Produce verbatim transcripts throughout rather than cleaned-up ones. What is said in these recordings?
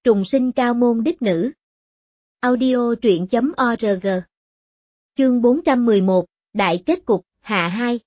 Trùng sinh cao môn đích nữ. Audio truyện chấm org. Chương bốn trăm mười một, Đại kết cục, hạ hai.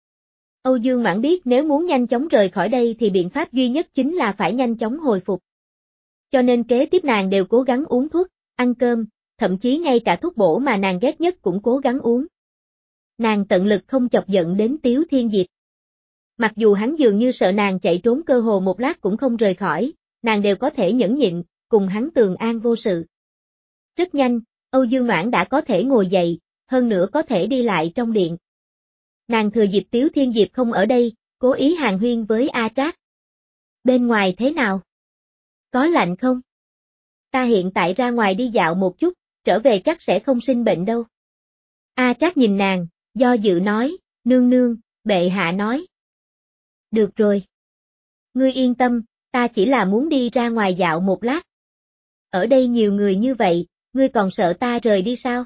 Âu Dương Mãn biết nếu muốn nhanh chóng rời khỏi đây thì biện pháp duy nhất chính là phải nhanh chóng hồi phục. Cho nên kế tiếp nàng đều cố gắng uống thuốc, ăn cơm, thậm chí ngay cả thuốc bổ mà nàng ghét nhất cũng cố gắng uống. Nàng tận lực không chọc giận đến Tiếu Thiên Diệp. Mặc dù hắn dường như sợ nàng chạy trốn cơ hồ một lát cũng không rời khỏi, nàng đều có thể nhẫn nhịn, cùng hắn tường an vô sự. Rất nhanh, Âu Dương Mãn đã có thể ngồi dậy, hơn nữa có thể đi lại trong điện. Nàng thừa dịp Tiếu Thiên Diệp không ở đây, cố ý hàn huyên với A Trác. Bên ngoài thế nào? Có lạnh không? Ta hiện tại ra ngoài đi dạo một chút, trở về chắc sẽ không sinh bệnh đâu. A Trác nhìn nàng, do dự nói, nương nương, bệ hạ nói. Được rồi. Ngươi yên tâm, ta chỉ là muốn đi ra ngoài dạo một lát. Ở đây nhiều người như vậy, ngươi còn sợ ta rời đi sao?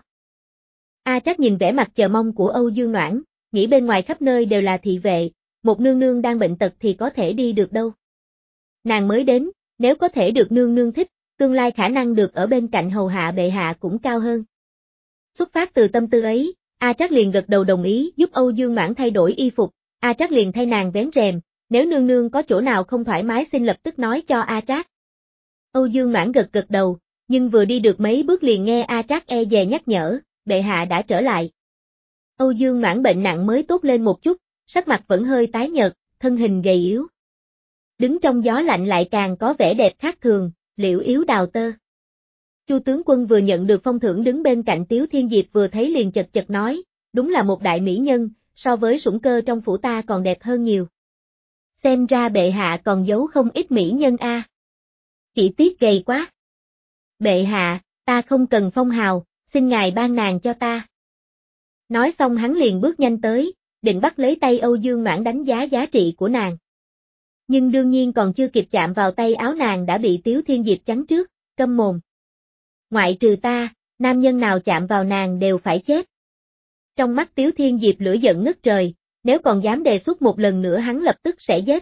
A Trác nhìn vẻ mặt chờ mong của Âu Dương Noãn, nghĩ bên ngoài khắp nơi đều là thị vệ, một nương nương đang bệnh tật thì có thể đi được đâu. Nàng mới đến, nếu có thể được nương nương thích, tương lai khả năng được ở bên cạnh hầu hạ bệ hạ cũng cao hơn. Xuất phát từ tâm tư ấy, A Trác liền gật đầu đồng ý giúp Âu Dương Noãn thay đổi y phục, A Trác liền thay nàng vén rèm, nếu nương nương có chỗ nào không thoải mái xin lập tức nói cho A Trác. Âu Dương Noãn gật gật đầu, nhưng vừa đi được mấy bước liền nghe A Trác e dè nhắc nhở, bệ hạ đã trở lại. Âu Dương Noãn bệnh nặng mới tốt lên một chút, sắc mặt vẫn hơi tái nhợt, thân hình gầy yếu. Đứng trong gió lạnh lại càng có vẻ đẹp khác thường, liễu yếu đào tơ. Chu tướng quân vừa nhận được phong thưởng đứng bên cạnh Tiếu Thiên Diệp vừa thấy liền chật chật nói, đúng là một đại mỹ nhân, so với sủng cơ trong phủ ta còn đẹp hơn nhiều. Xem ra bệ hạ còn giấu không ít mỹ nhân a. À. Chỉ tiếc gầy quá. Bệ hạ, ta không cần phong hào, xin ngài ban nàng cho ta. Nói xong hắn liền bước nhanh tới, định bắt lấy tay Âu Dương Noãn đánh giá giá trị của nàng. Nhưng đương nhiên còn chưa kịp chạm vào tay áo nàng đã bị Tiếu Thiên Diệp chắn trước, câm mồm. Ngoại trừ ta, nam nhân nào chạm vào nàng đều phải chết. Trong mắt Tiếu Thiên Diệp lửa giận ngất trời, nếu còn dám đề xuất một lần nữa hắn lập tức sẽ giết.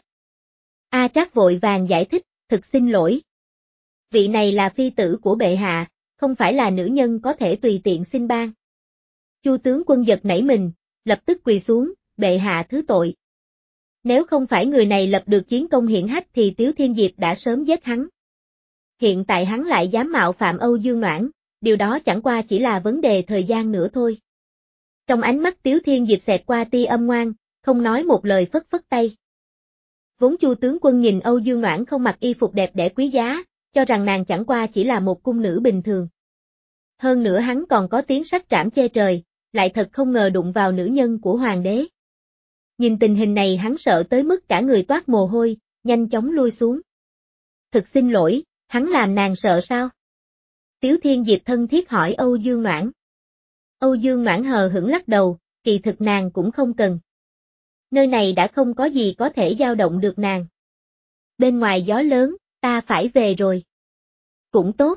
A Trác vội vàng giải thích, thực xin lỗi. Vị này là phi tử của bệ hạ, không phải là nữ nhân có thể tùy tiện xin ban. Chu tướng quân giật nảy mình, lập tức quỳ xuống, bệ hạ thứ tội. Nếu không phải người này lập được chiến công hiển hách thì Tiếu Thiên Diệp đã sớm giết hắn. Hiện tại hắn lại dám mạo phạm Âu Dương Noãn, điều đó chẳng qua chỉ là vấn đề thời gian nữa thôi. Trong ánh mắt Tiếu Thiên Diệp xẹt qua tia âm ngoan, không nói một lời phất phất tay. Vốn Chu tướng quân nhìn Âu Dương Noãn không mặc y phục đẹp đẽ quý giá, cho rằng nàng chẳng qua chỉ là một cung nữ bình thường. Hơn nữa hắn còn có tiếng sắt trảm che trời, lại thật không ngờ đụng vào nữ nhân của hoàng đế. Nhìn tình hình này hắn sợ tới mức cả người toát mồ hôi, nhanh chóng lui xuống. Thực xin lỗi, hắn làm nàng sợ sao? Tiếu Thiên Diệp thân thiết hỏi Âu Dương Noãn. Âu Dương Noãn hờ hững lắc đầu, kỳ thực nàng cũng không cần. Nơi này đã không có gì có thể dao động được nàng. Bên ngoài gió lớn, ta phải về rồi. Cũng tốt.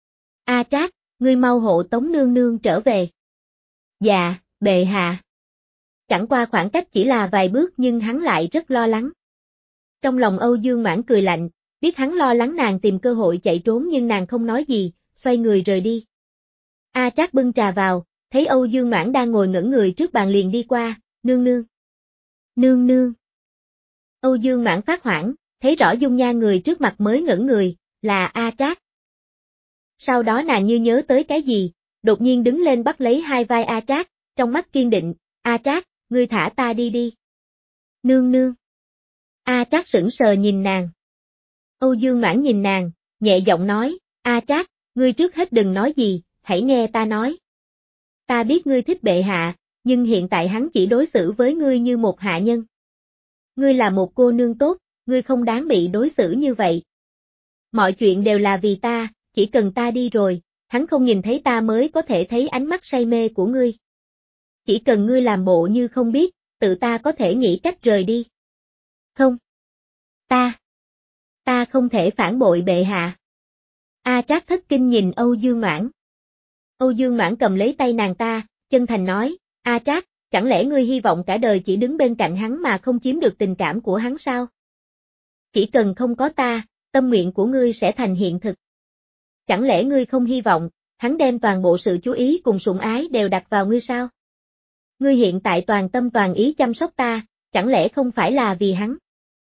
A Trác, ngươi mau hộ Tống nương nương trở về. Dạ, bệ hạ. Chẳng qua khoảng cách chỉ là vài bước nhưng hắn lại rất lo lắng. Trong lòng Âu Dương Mãn cười lạnh, biết hắn lo lắng nàng tìm cơ hội chạy trốn nhưng nàng không nói gì, xoay người rời đi. A Trác bưng trà vào, thấy Âu Dương Mãn đang ngồi ngẩn người trước bàn liền đi qua, nương nương. Nương nương. Âu Dương Mãn phát hoảng, thấy rõ dung nhan người trước mặt mới ngẩn người, là A Trác. Sau đó nàng như nhớ tới cái gì, đột nhiên đứng lên bắt lấy hai vai A Trác, trong mắt kiên định, A Trác, ngươi thả ta đi đi. Nương nương. A Trác sững sờ nhìn nàng. Âu Dương Mãn nhìn nàng, nhẹ giọng nói, A Trác, ngươi trước hết đừng nói gì, hãy nghe ta nói. Ta biết ngươi thích bệ hạ, nhưng hiện tại hắn chỉ đối xử với ngươi như một hạ nhân. Ngươi là một cô nương tốt, ngươi không đáng bị đối xử như vậy. Mọi chuyện đều là vì ta, chỉ cần ta đi rồi, hắn không nhìn thấy ta mới có thể thấy ánh mắt say mê của ngươi. Chỉ cần ngươi làm bộ như không biết, tự ta có thể nghĩ cách rời đi. Không. Ta. Ta không thể phản bội bệ hạ. A Trác thất kinh nhìn Âu Dương Noãn. Âu Dương Noãn cầm lấy tay nàng ta, chân thành nói, A Trác, chẳng lẽ ngươi hy vọng cả đời chỉ đứng bên cạnh hắn mà không chiếm được tình cảm của hắn sao? Chỉ cần không có ta, tâm nguyện của ngươi sẽ thành hiện thực. Chẳng lẽ ngươi không hy vọng, hắn đem toàn bộ sự chú ý cùng sủng ái đều đặt vào ngươi sao? Ngươi hiện tại toàn tâm toàn ý chăm sóc ta, chẳng lẽ không phải là vì hắn?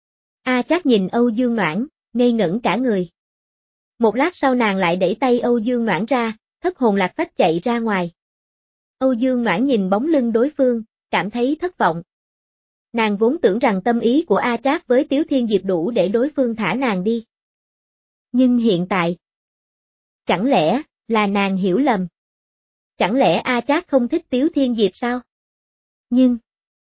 A Trác nhìn Âu Dương Noãn, ngây ngẩn cả người. Một lát sau nàng lại đẩy tay Âu Dương Noãn ra, thất hồn lạc phách chạy ra ngoài. Âu Dương Noãn nhìn bóng lưng đối phương, cảm thấy thất vọng. Nàng vốn tưởng rằng tâm ý của A Trác với Tiếu Thiên Diệp đủ để đối phương thả nàng đi. Nhưng hiện tại, chẳng lẽ là nàng hiểu lầm? Chẳng lẽ A Trác không thích Tiếu Thiên Diệp sao? Nhưng,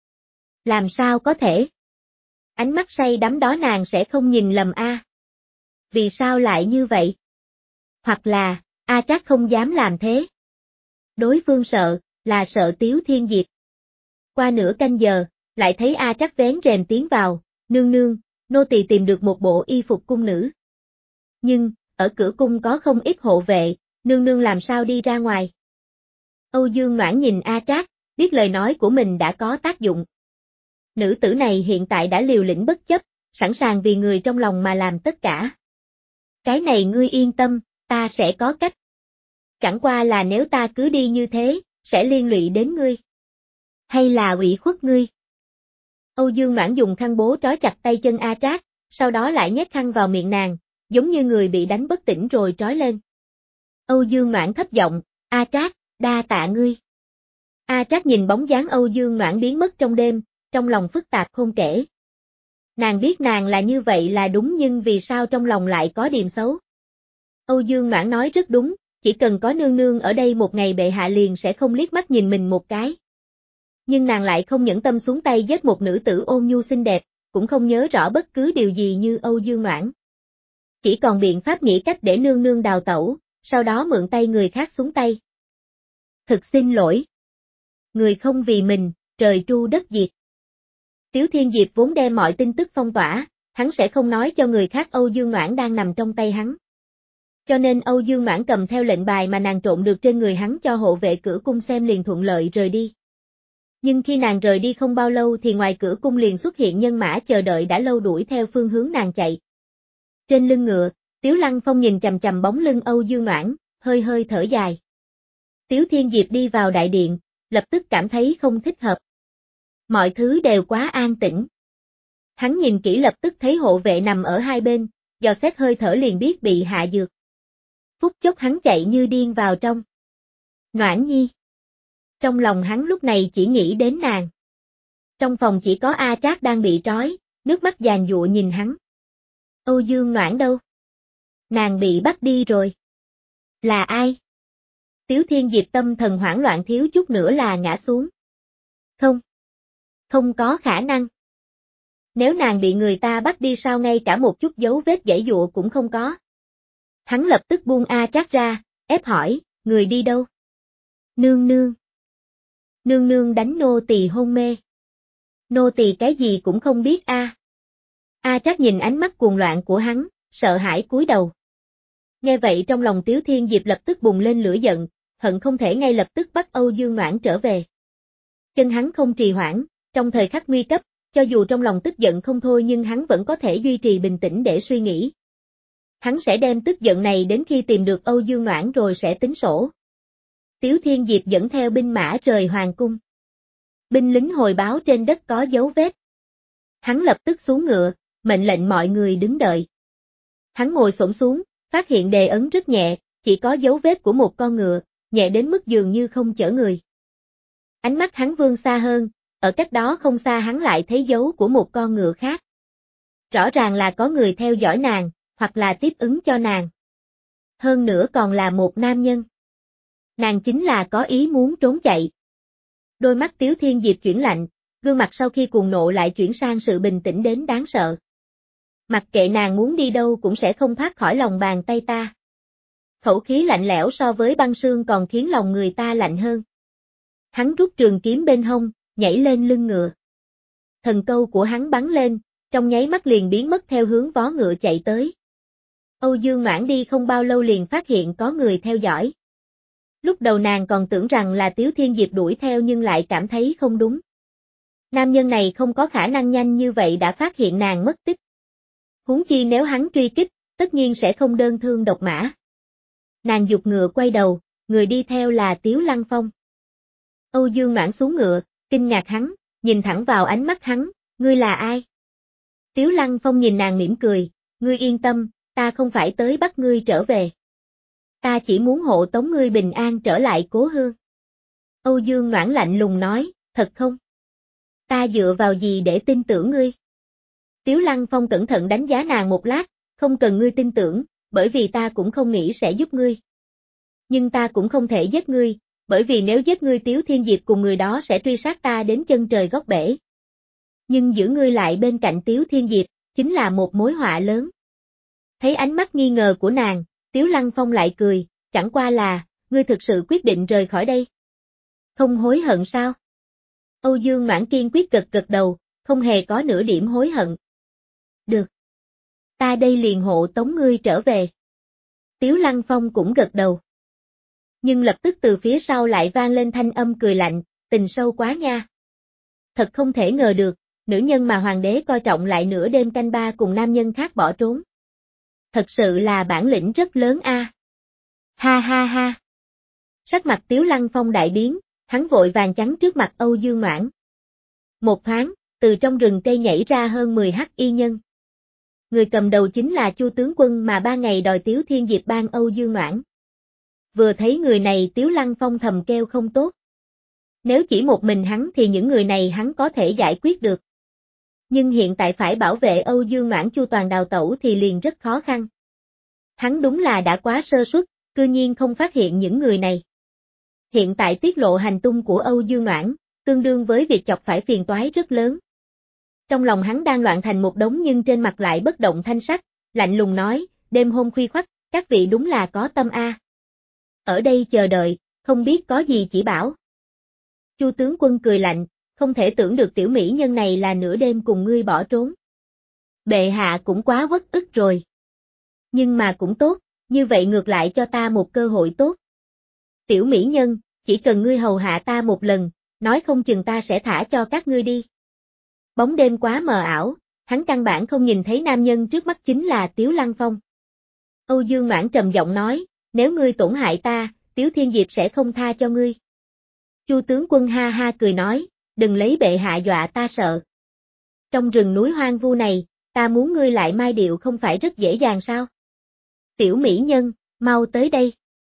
làm sao có thể? Ánh mắt say đắm đó nàng sẽ không nhìn lầm A. Vì sao lại như vậy? Hoặc là, A Trác không dám làm thế. Đối phương sợ, là sợ Tiếu Thiên Diệp. Qua nửa canh giờ, lại thấy A Trác vén rèm tiến vào, nương nương, nô tỳ tìm được một bộ y phục cung nữ. Nhưng, ở cửa cung có không ít hộ vệ, nương nương làm sao đi ra ngoài? Âu Dương Noãn nhìn A Trác, biết lời nói của mình đã có tác dụng. Nữ tử này hiện tại đã liều lĩnh bất chấp, sẵn sàng vì người trong lòng mà làm tất cả. Cái này ngươi yên tâm, ta sẽ có cách. Chẳng qua là nếu ta cứ đi như thế, sẽ liên lụy đến ngươi. Hay là ủy khuất ngươi? Âu Dương Noãn dùng khăn bố trói chặt tay chân A Trác, sau đó lại nhét khăn vào miệng nàng, giống như người bị đánh bất tỉnh rồi trói lên. Âu Dương Noãn thấp giọng, A Trác, đa tạ ngươi. A Trác nhìn bóng dáng Âu Dương Noãn biến mất trong đêm, trong lòng phức tạp không kể. Nàng biết nàng là như vậy là đúng nhưng vì sao trong lòng lại có điềm xấu? Âu Dương Noãn nói rất đúng, chỉ cần có nương nương ở đây một ngày bệ hạ liền sẽ không liếc mắt nhìn mình một cái. Nhưng nàng lại không nhẫn tâm xuống tay giết một nữ tử ôn nhu xinh đẹp, cũng không nhớ rõ bất cứ điều gì như Âu Dương Noãn. Chỉ còn biện pháp nghĩ cách để nương nương đào tẩu, sau đó mượn tay người khác xuống tay. Thực xin lỗi. Người không vì mình, trời tru đất diệt. Tiếu Thiên Diệp vốn đem mọi tin tức phong tỏa, hắn sẽ không nói cho người khác Âu Dương Noãn đang nằm trong tay hắn. Cho nên Âu Dương Noãn cầm theo lệnh bài mà nàng trộn được trên người hắn cho hộ vệ cửa cung xem liền thuận lợi rời đi. Nhưng khi nàng rời đi không bao lâu thì ngoài cửa cung liền xuất hiện nhân mã chờ đợi đã lâu đuổi theo phương hướng nàng chạy. Trên lưng ngựa, Tiếu Lăng Phong nhìn chằm chằm bóng lưng Âu Dương Noãn, hơi hơi thở dài. Tiếu Thiên Diệp đi vào đại điện, lập tức cảm thấy không thích hợp. Mọi thứ đều quá an tĩnh. Hắn nhìn kỹ lập tức thấy hộ vệ nằm ở hai bên, dò xét hơi thở liền biết bị hạ dược. Phút chốc hắn chạy như điên vào trong. Noãn Nhi. Trong lòng hắn lúc này chỉ nghĩ đến nàng. Trong phòng chỉ có A Trác đang bị trói, nước mắt giàn giụa nhìn hắn. Âu Dương Noãn đâu? Nàng bị bắt đi rồi. Là ai? Tiếu Thiên Diệp tâm thần hoảng loạn thiếu chút nữa là ngã xuống. Không. Không có khả năng. Nếu nàng bị người ta bắt đi sao ngay cả một chút dấu vết giãy giụa cũng không có. Hắn lập tức buông A Trác ra, ép hỏi, người đi đâu? Nương nương. Nương nương đánh nô tỳ hôn mê. Nô tỳ cái gì cũng không biết a. A Trác nhìn ánh mắt cuồng loạn của hắn, sợ hãi cúi đầu. Nghe vậy trong lòng Tiếu Thiên Diệp lập tức bùng lên lửa giận, hận không thể ngay lập tức bắt Âu Dương Noãn trở về. Chân hắn không trì hoãn, trong thời khắc nguy cấp, cho dù trong lòng tức giận không thôi nhưng hắn vẫn có thể duy trì bình tĩnh để suy nghĩ. Hắn sẽ đem tức giận này đến khi tìm được Âu Dương Noãn rồi sẽ tính sổ. Tiếu Thiên Diệp dẫn theo binh mã rời hoàng cung. Binh lính hồi báo trên đất có dấu vết. Hắn lập tức xuống ngựa, mệnh lệnh mọi người đứng đợi. Hắn ngồi xổm xuống, phát hiện đề ấn rất nhẹ, chỉ có dấu vết của một con ngựa, nhẹ đến mức dường như không chở người. Ánh mắt hắn vươn xa hơn, ở cách đó không xa hắn lại thấy dấu của một con ngựa khác. Rõ ràng là có người theo dõi nàng, hoặc là tiếp ứng cho nàng. Hơn nữa còn là một nam nhân. Nàng chính là có ý muốn trốn chạy. Đôi mắt Tiếu Thiên Diệp chuyển lạnh, gương mặt sau khi cuồng nộ lại chuyển sang sự bình tĩnh đến đáng sợ. Mặc kệ nàng muốn đi đâu cũng sẽ không thoát khỏi lòng bàn tay ta. Khẩu khí lạnh lẽo so với băng sương còn khiến lòng người ta lạnh hơn. Hắn rút trường kiếm bên hông, nhảy lên lưng ngựa. Thần câu của hắn bắn lên, trong nháy mắt liền biến mất theo hướng vó ngựa chạy tới. Âu Dương Noãn đi không bao lâu liền phát hiện có người theo dõi. Lúc đầu nàng còn tưởng rằng là Tiếu Thiên Diệp đuổi theo nhưng lại cảm thấy không đúng. Nam nhân này không có khả năng nhanh như vậy đã phát hiện nàng mất tích. Huống chi nếu hắn truy kích, tất nhiên sẽ không đơn thương độc mã. Nàng giục ngựa quay đầu, người đi theo là Tiếu Lăng Phong. Âu Dương Noãn xuống ngựa, kinh ngạc hắn, nhìn thẳng vào ánh mắt hắn, ngươi là ai? Tiếu Lăng Phong nhìn nàng mỉm cười, ngươi yên tâm, ta không phải tới bắt ngươi trở về. Ta chỉ muốn hộ tống ngươi bình an trở lại cố hương. Âu Dương Noãn lạnh lùng nói, thật không? Ta dựa vào gì để tin tưởng ngươi? Tiếu Lăng Phong cẩn thận đánh giá nàng một lát, không cần ngươi tin tưởng, bởi vì ta cũng không nghĩ sẽ giúp ngươi. Nhưng ta cũng không thể giết ngươi, bởi vì nếu giết ngươi Tiếu Thiên Diệp cùng người đó sẽ truy sát ta đến chân trời góc bể. Nhưng giữ ngươi lại bên cạnh Tiếu Thiên Diệp, chính là một mối họa lớn. Thấy ánh mắt nghi ngờ của nàng, Tiếu Lăng Phong lại cười, chẳng qua là, ngươi thực sự quyết định rời khỏi đây. Không hối hận sao? Âu Dương Noãn kiên quyết gật gật đầu, không hề có nửa điểm hối hận. Được. Ta đây liền hộ tống ngươi trở về. Tiếu Lăng Phong cũng gật đầu. Nhưng lập tức từ phía sau lại vang lên thanh âm cười lạnh, tình sâu quá nha. Thật không thể ngờ được, nữ nhân mà hoàng đế coi trọng lại nửa đêm canh ba cùng nam nhân khác bỏ trốn. Thật sự là bản lĩnh rất lớn a. À. Ha ha ha. Sắc mặt Tiếu Lăng Phong đại biến, hắn vội vàng chắn trước mặt Âu Dương Noãn. Một thoáng, từ trong rừng cây nhảy ra hơn mười hắc y nhân. Người cầm đầu chính là Chu tướng quân mà ba ngày đòi Tiếu Thiên Diệp ban Âu Dương Noãn. Vừa thấy người này Tiếu Lăng Phong thầm kêu không tốt. Nếu chỉ một mình hắn thì những người này hắn có thể giải quyết được. Nhưng hiện tại phải bảo vệ Âu Dương Noãn chu toàn đào tẩu thì liền rất khó khăn. Hắn đúng là đã quá sơ suất, cư nhiên không phát hiện những người này. Hiện tại tiết lộ hành tung của Âu Dương Noãn, tương đương với việc chọc phải phiền toái rất lớn. Trong lòng hắn đang loạn thành một đống nhưng trên mặt lại bất động thanh sắc, lạnh lùng nói, đêm hôm khuya khoắt, các vị đúng là có tâm a. Ở đây chờ đợi, không biết có gì chỉ bảo. Chu tướng quân cười lạnh, không thể tưởng được tiểu mỹ nhân này là nửa đêm cùng ngươi bỏ trốn. Bệ hạ cũng quá uất ức rồi. Nhưng mà cũng tốt, như vậy ngược lại cho ta một cơ hội tốt. Tiểu mỹ nhân, chỉ cần ngươi hầu hạ ta một lần, nói không chừng ta sẽ thả cho các ngươi đi. Bóng đêm quá mờ ảo, hắn căn bản không nhìn thấy nam nhân trước mắt chính là Tiếu Lăng Phong. Âu Dương Noãn trầm giọng nói, nếu ngươi tổn hại ta, Tiếu Thiên Diệp sẽ không tha cho ngươi. Chu tướng quân ha ha cười nói, đừng lấy bệ hạ dọa ta sợ. Trong rừng núi hoang vu này, ta muốn ngươi lại mai điệu không phải rất dễ dàng sao? Tiểu mỹ nhân, mau tới đây.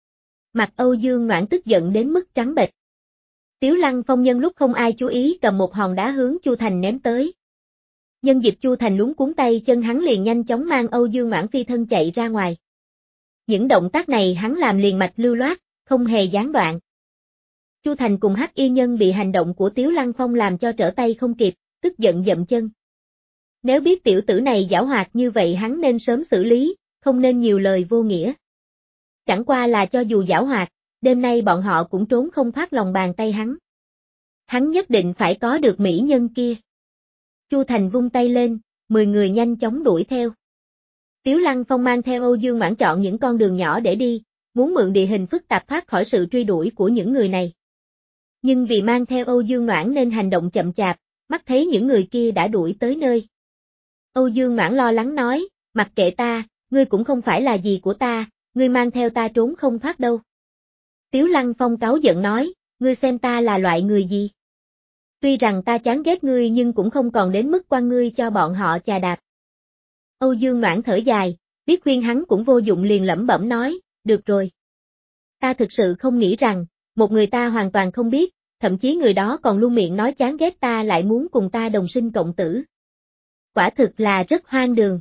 Mặt Âu Dương Noãn tức giận đến mức trắng bệch. Tiếu Lăng Phong nhân lúc không ai chú ý cầm một hòn đá hướng Chu Thành ném tới. Nhân dịp Chu Thành lúng cuốn tay chân hắn liền nhanh chóng mang Âu Dương Noãn phi thân chạy ra ngoài. Những động tác này hắn làm liền mạch lưu loát, không hề gián đoạn. Chu Thành cùng hắc y nhân bị hành động của Tiếu Lăng Phong làm cho trở tay không kịp, tức giận dậm chân. Nếu biết tiểu tử này giảo hoạt như vậy hắn nên sớm xử lý, không nên nhiều lời vô nghĩa. Chẳng qua là cho dù giảo hoạt, đêm nay bọn họ cũng trốn không thoát lòng bàn tay hắn. Hắn nhất định phải có được mỹ nhân kia. Chu Thành vung tay lên, mười người nhanh chóng đuổi theo. Tiếu Lăng Phong mang theo Âu Dương Noãn chọn những con đường nhỏ để đi, muốn mượn địa hình phức tạp thoát khỏi sự truy đuổi của những người này. Nhưng vì mang theo Âu Dương Noãn nên hành động chậm chạp, mắt thấy những người kia đã đuổi tới nơi. Âu Dương Noãn lo lắng nói, mặc kệ ta, ngươi cũng không phải là gì của ta, ngươi mang theo ta trốn không thoát đâu. Tiếu Lăng Phong cáu giận nói, ngươi xem ta là loại người gì? Tuy rằng ta chán ghét ngươi nhưng cũng không còn đến mức quan ngươi cho bọn họ chà đạp. Âu Dương Noãn thở dài, biết khuyên hắn cũng vô dụng liền lẩm bẩm nói, được rồi. Ta thực sự không nghĩ rằng, một người ta hoàn toàn không biết, thậm chí người đó còn luôn miệng nói chán ghét ta lại muốn cùng ta đồng sinh cộng tử. Quả thực là rất hoang đường.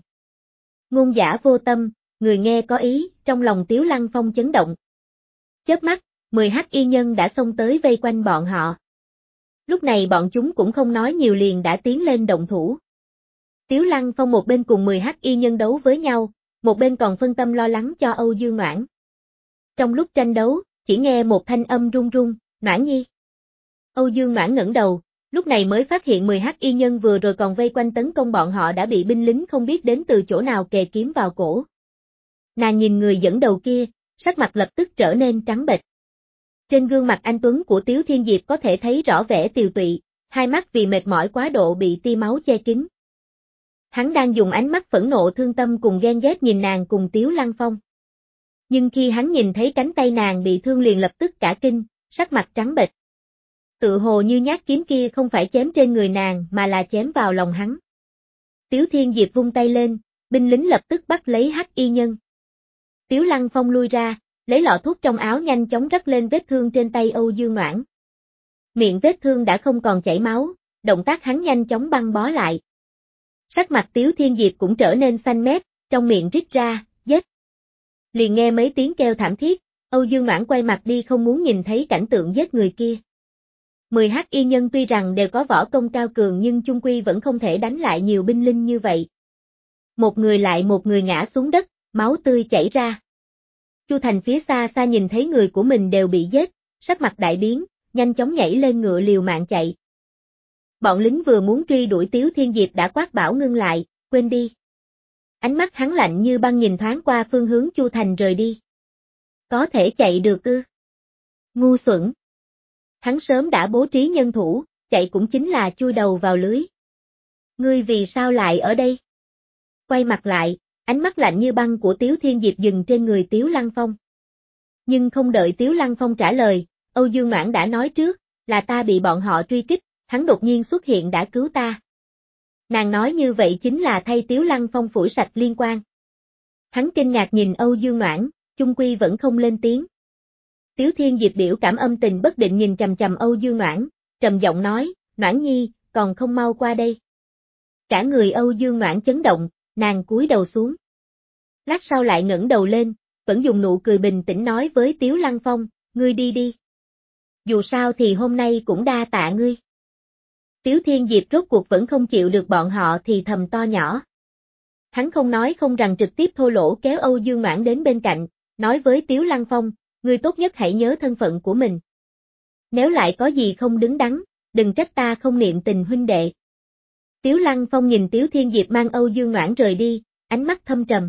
Ngôn giả vô tâm, người nghe có ý, trong lòng Tiếu Lăng Phong chấn động. Chớp mắt, mười hắc y nhân đã xông tới vây quanh bọn họ. Lúc này bọn chúng cũng không nói nhiều liền đã tiến lên động thủ. Tiếu Lăng Phong một bên cùng mười hắc y nhân đấu với nhau, một bên còn phân tâm lo lắng cho Âu Dương Noãn. Trong lúc tranh đấu, chỉ nghe một thanh âm run run, Noãn nhi. Âu Dương Noãn ngẩng đầu, lúc này mới phát hiện mười hắc y nhân vừa rồi còn vây quanh tấn công bọn họ đã bị binh lính không biết đến từ chỗ nào kề kiếm vào cổ. Nàng nhìn người dẫn đầu kia, sắc mặt lập tức trở nên trắng bệch. Trên gương mặt anh tuấn của Tiếu Thiên Diệp có thể thấy rõ vẻ tiều tụy, hai mắt vì mệt mỏi quá độ bị tia máu che kín. Hắn đang dùng ánh mắt phẫn nộ thương tâm cùng ghen ghét nhìn nàng cùng Tiếu Lăng Phong. Nhưng khi hắn nhìn thấy cánh tay nàng bị thương liền lập tức cả kinh, sắc mặt trắng bệch. Tự hồ như nhát kiếm kia không phải chém trên người nàng mà là chém vào lòng hắn. Tiếu Thiên Diệp vung tay lên, binh lính lập tức bắt lấy Hắc Y Nhân. Tiếu Lăng Phong lui ra, lấy lọ thuốc trong áo nhanh chóng rắc lên vết thương trên tay Âu Dương Noãn. Miệng vết thương đã không còn chảy máu, động tác hắn nhanh chóng băng bó lại. Sắc mặt Tiếu Thiên Diệp cũng trở nên xanh mét, trong miệng rít ra, giết. Liền nghe mấy tiếng kêu thảm thiết, Âu Dương Noãn quay mặt đi không muốn nhìn thấy cảnh tượng giết người kia. Mười Hắc Y Nhân tuy rằng đều có võ công cao cường nhưng chung quy vẫn không thể đánh lại nhiều binh linh như vậy. Một người lại một người ngã xuống đất, máu tươi chảy ra. Chu Thành phía xa xa nhìn thấy người của mình đều bị giết, sắc mặt đại biến, nhanh chóng nhảy lên ngựa liều mạng chạy. Bọn lính vừa muốn truy đuổi Tiếu Thiên Diệp đã quát bảo ngưng lại, quên đi. Ánh mắt hắn lạnh như băng nhìn thoáng qua phương hướng Chu Thành rời đi. Có thể chạy được ư? Ngu xuẩn. Hắn sớm đã bố trí nhân thủ, chạy cũng chính là chui đầu vào lưới. Ngươi vì sao lại ở đây? Quay mặt lại, ánh mắt lạnh như băng của Tiếu Thiên Diệp dừng trên người Tiếu Lăng Phong. Nhưng không đợi Tiếu Lăng Phong trả lời, Âu Dương Noãn đã nói trước, là ta bị bọn họ truy kích, hắn đột nhiên xuất hiện đã cứu ta. Nàng nói như vậy chính là thay Tiếu Lăng Phong phủi sạch liên quan. Hắn kinh ngạc nhìn Âu Dương Noãn, chung quy vẫn không lên tiếng. Tiếu Thiên Diệp biểu cảm âm tình bất định nhìn chằm chằm Âu Dương Noãn, trầm giọng nói, Noãn nhi, còn không mau qua đây. Cả người Âu Dương Noãn chấn động, nàng cúi đầu xuống. Lát sau lại ngẩng đầu lên, vẫn dùng nụ cười bình tĩnh nói với Tiếu Lăng Phong, ngươi đi đi. Dù sao thì hôm nay cũng đa tạ ngươi. Tiếu Thiên Diệp rốt cuộc vẫn không chịu được bọn họ thì thầm to nhỏ. Hắn không nói không rằng trực tiếp thô lỗ kéo Âu Dương Noãn đến bên cạnh, nói với Tiếu Lăng Phong, ngươi tốt nhất hãy nhớ thân phận của mình. Nếu lại có gì không đứng đắn, đừng trách ta không niệm tình huynh đệ. Tiếu Lăng Phong nhìn Tiếu Thiên Diệp mang Âu Dương Noãn rời đi, ánh mắt thâm trầm.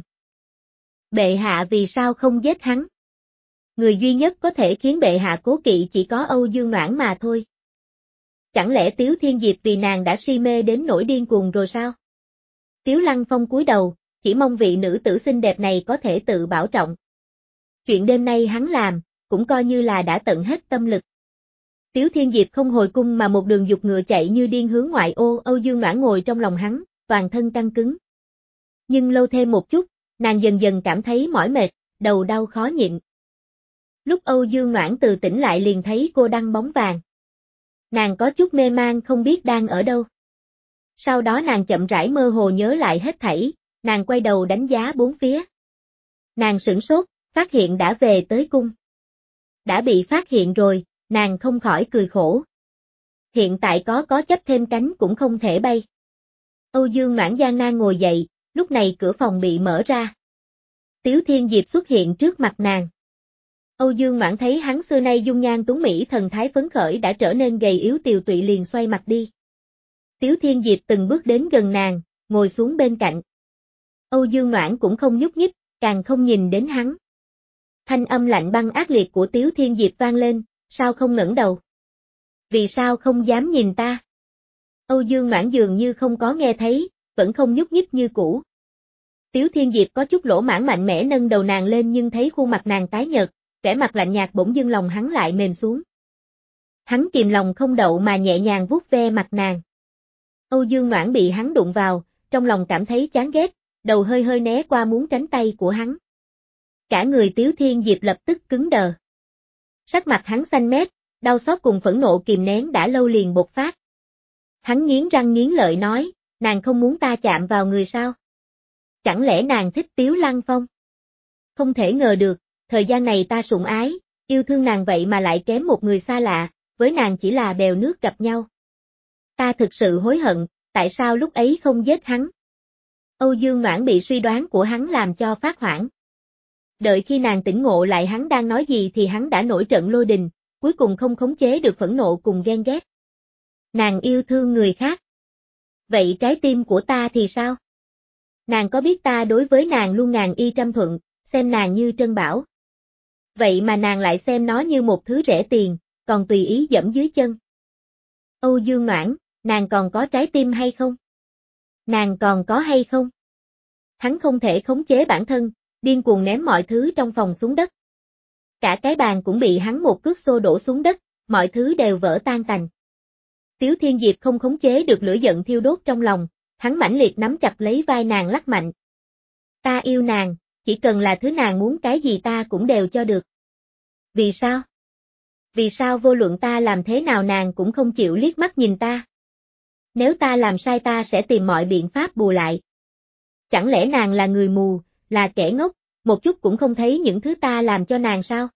Bệ hạ vì sao không giết hắn? Người duy nhất có thể khiến bệ hạ cố kỵ chỉ có Âu Dương Noãn mà thôi. Chẳng lẽ Tiếu Thiên Diệp vì nàng đã si mê đến nỗi điên cuồng rồi sao? Tiếu Lăng Phong cúi đầu, chỉ mong vị nữ tử xinh đẹp này có thể tự bảo trọng. Chuyện đêm nay hắn làm, cũng coi như là đã tận hết tâm lực. Tiếu Thiên Diệp không hồi cung mà một đường dục ngựa chạy như điên hướng ngoại ô, Âu Dương Noãn ngồi trong lòng hắn, toàn thân căng cứng. Nhưng lâu thêm một chút, nàng dần dần cảm thấy mỏi mệt, đầu đau khó nhịn. Lúc Âu Dương Noãn từ tỉnh lại liền thấy cô đăng bóng vàng. Nàng có chút mê man không biết đang ở đâu. Sau đó nàng chậm rãi mơ hồ nhớ lại hết thảy, nàng quay đầu đánh giá bốn phía. Nàng sửng sốt, phát hiện đã về tới cung. Đã bị phát hiện rồi, nàng không khỏi cười khổ. Hiện tại có có chấp thêm cánh cũng không thể bay. Âu Dương Noãn gian nan ngồi dậy, lúc này cửa phòng bị mở ra. Tiếu Thiên Diệp xuất hiện trước mặt nàng. Âu Dương Noãn thấy hắn xưa nay dung nhan tuấn mỹ thần thái phấn khởi đã trở nên gầy yếu tiều tụy liền xoay mặt đi. Tiếu Thiên Diệp từng bước đến gần nàng, ngồi xuống bên cạnh. Âu Dương Noãn cũng không nhúc nhích, càng không nhìn đến hắn. Thanh âm lạnh băng ác liệt của Tiếu Thiên Diệp vang lên, sao không ngẩng đầu? Vì sao không dám nhìn ta? Âu Dương Noãn dường như không có nghe thấy, vẫn không nhúc nhích như cũ. Tiếu Thiên Diệp có chút lỗ mãn mạnh mẽ nâng đầu nàng lên nhưng thấy khuôn mặt nàng tái nhợt, vẻ mặt lạnh nhạt bỗng dưng lòng hắn lại mềm xuống. Hắn kìm lòng không đậu mà nhẹ nhàng vuốt ve mặt nàng. Âu Dương Noãn bị hắn đụng vào, trong lòng cảm thấy chán ghét, đầu hơi hơi né qua muốn tránh tay của hắn. Cả người Tiếu Thiên Diệp lập tức cứng đờ. Sắc mặt hắn xanh mét, đau xót cùng phẫn nộ kìm nén đã lâu liền bộc phát. Hắn nghiến răng nghiến lợi nói, nàng không muốn ta chạm vào người sao? Chẳng lẽ nàng thích Tiếu Lăng Phong? Không thể ngờ được, thời gian này ta sủng ái, yêu thương nàng vậy mà lại kém một người xa lạ, với nàng chỉ là bèo nước gặp nhau. Ta thực sự hối hận, tại sao lúc ấy không giết hắn? Âu Dương Noãn bị suy đoán của hắn làm cho phát hoảng. Đợi khi nàng tỉnh ngộ lại hắn đang nói gì thì hắn đã nổi trận lôi đình, cuối cùng không khống chế được phẫn nộ cùng ghen ghét. Nàng yêu thương người khác. Vậy trái tim của ta thì sao? Nàng có biết ta đối với nàng luôn ngàn y trăm thuận, xem nàng như trân bảo. Vậy mà nàng lại xem nó như một thứ rẻ tiền, còn tùy ý dẫm dưới chân. Âu Dương Noãn, nàng còn có trái tim hay không? Nàng còn có hay không? Hắn không thể khống chế bản thân, điên cuồng ném mọi thứ trong phòng xuống đất. Cả cái bàn cũng bị hắn một cước xô đổ xuống đất, mọi thứ đều vỡ tan tành. Tiếu Thiên Diệp không khống chế được lửa giận thiêu đốt trong lòng, hắn mãnh liệt nắm chặt lấy vai nàng lắc mạnh. Ta yêu nàng, chỉ cần là thứ nàng muốn cái gì ta cũng đều cho được. Vì sao? Vì sao vô luận ta làm thế nào nàng cũng không chịu liếc mắt nhìn ta? Nếu ta làm sai ta sẽ tìm mọi biện pháp bù lại. Chẳng lẽ nàng là người mù, là kẻ ngốc, một chút cũng không thấy những thứ ta làm cho nàng sao?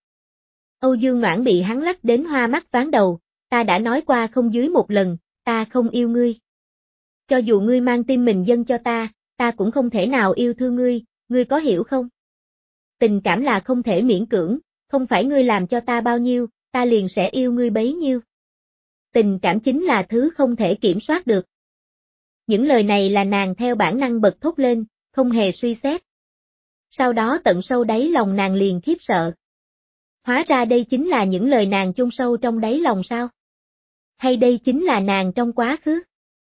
Âu Dương Noãn bị hắn lắc đến hoa mắt ván đầu, ta đã nói qua không dưới một lần, ta không yêu ngươi. Cho dù ngươi mang tim mình dâng cho ta, ta cũng không thể nào yêu thương ngươi, ngươi có hiểu không? Tình cảm là không thể miễn cưỡng, không phải ngươi làm cho ta bao nhiêu, ta liền sẽ yêu ngươi bấy nhiêu. Tình cảm chính là thứ không thể kiểm soát được. Những lời này là nàng theo bản năng bật thốt lên, không hề suy xét. Sau đó tận sâu đáy lòng nàng liền khiếp sợ. Hóa ra đây chính là những lời nàng chôn sâu trong đáy lòng sao? Hay đây chính là nàng trong quá khứ?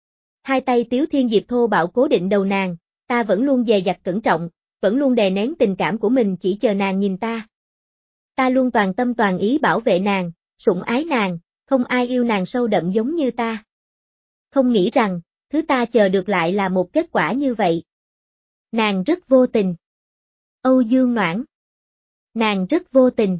Hai tay Tiếu Thiên Diệp thô bạo cố định đầu nàng, ta vẫn luôn dè dặt cẩn trọng, vẫn luôn đè nén tình cảm của mình chỉ chờ nàng nhìn ta. Ta luôn toàn tâm toàn ý bảo vệ nàng, sủng ái nàng, không ai yêu nàng sâu đậm giống như ta. Không nghĩ rằng, thứ ta chờ được lại là một kết quả như vậy. Nàng rất vô tình. Âu Dương Noãn. Nàng rất vô tình.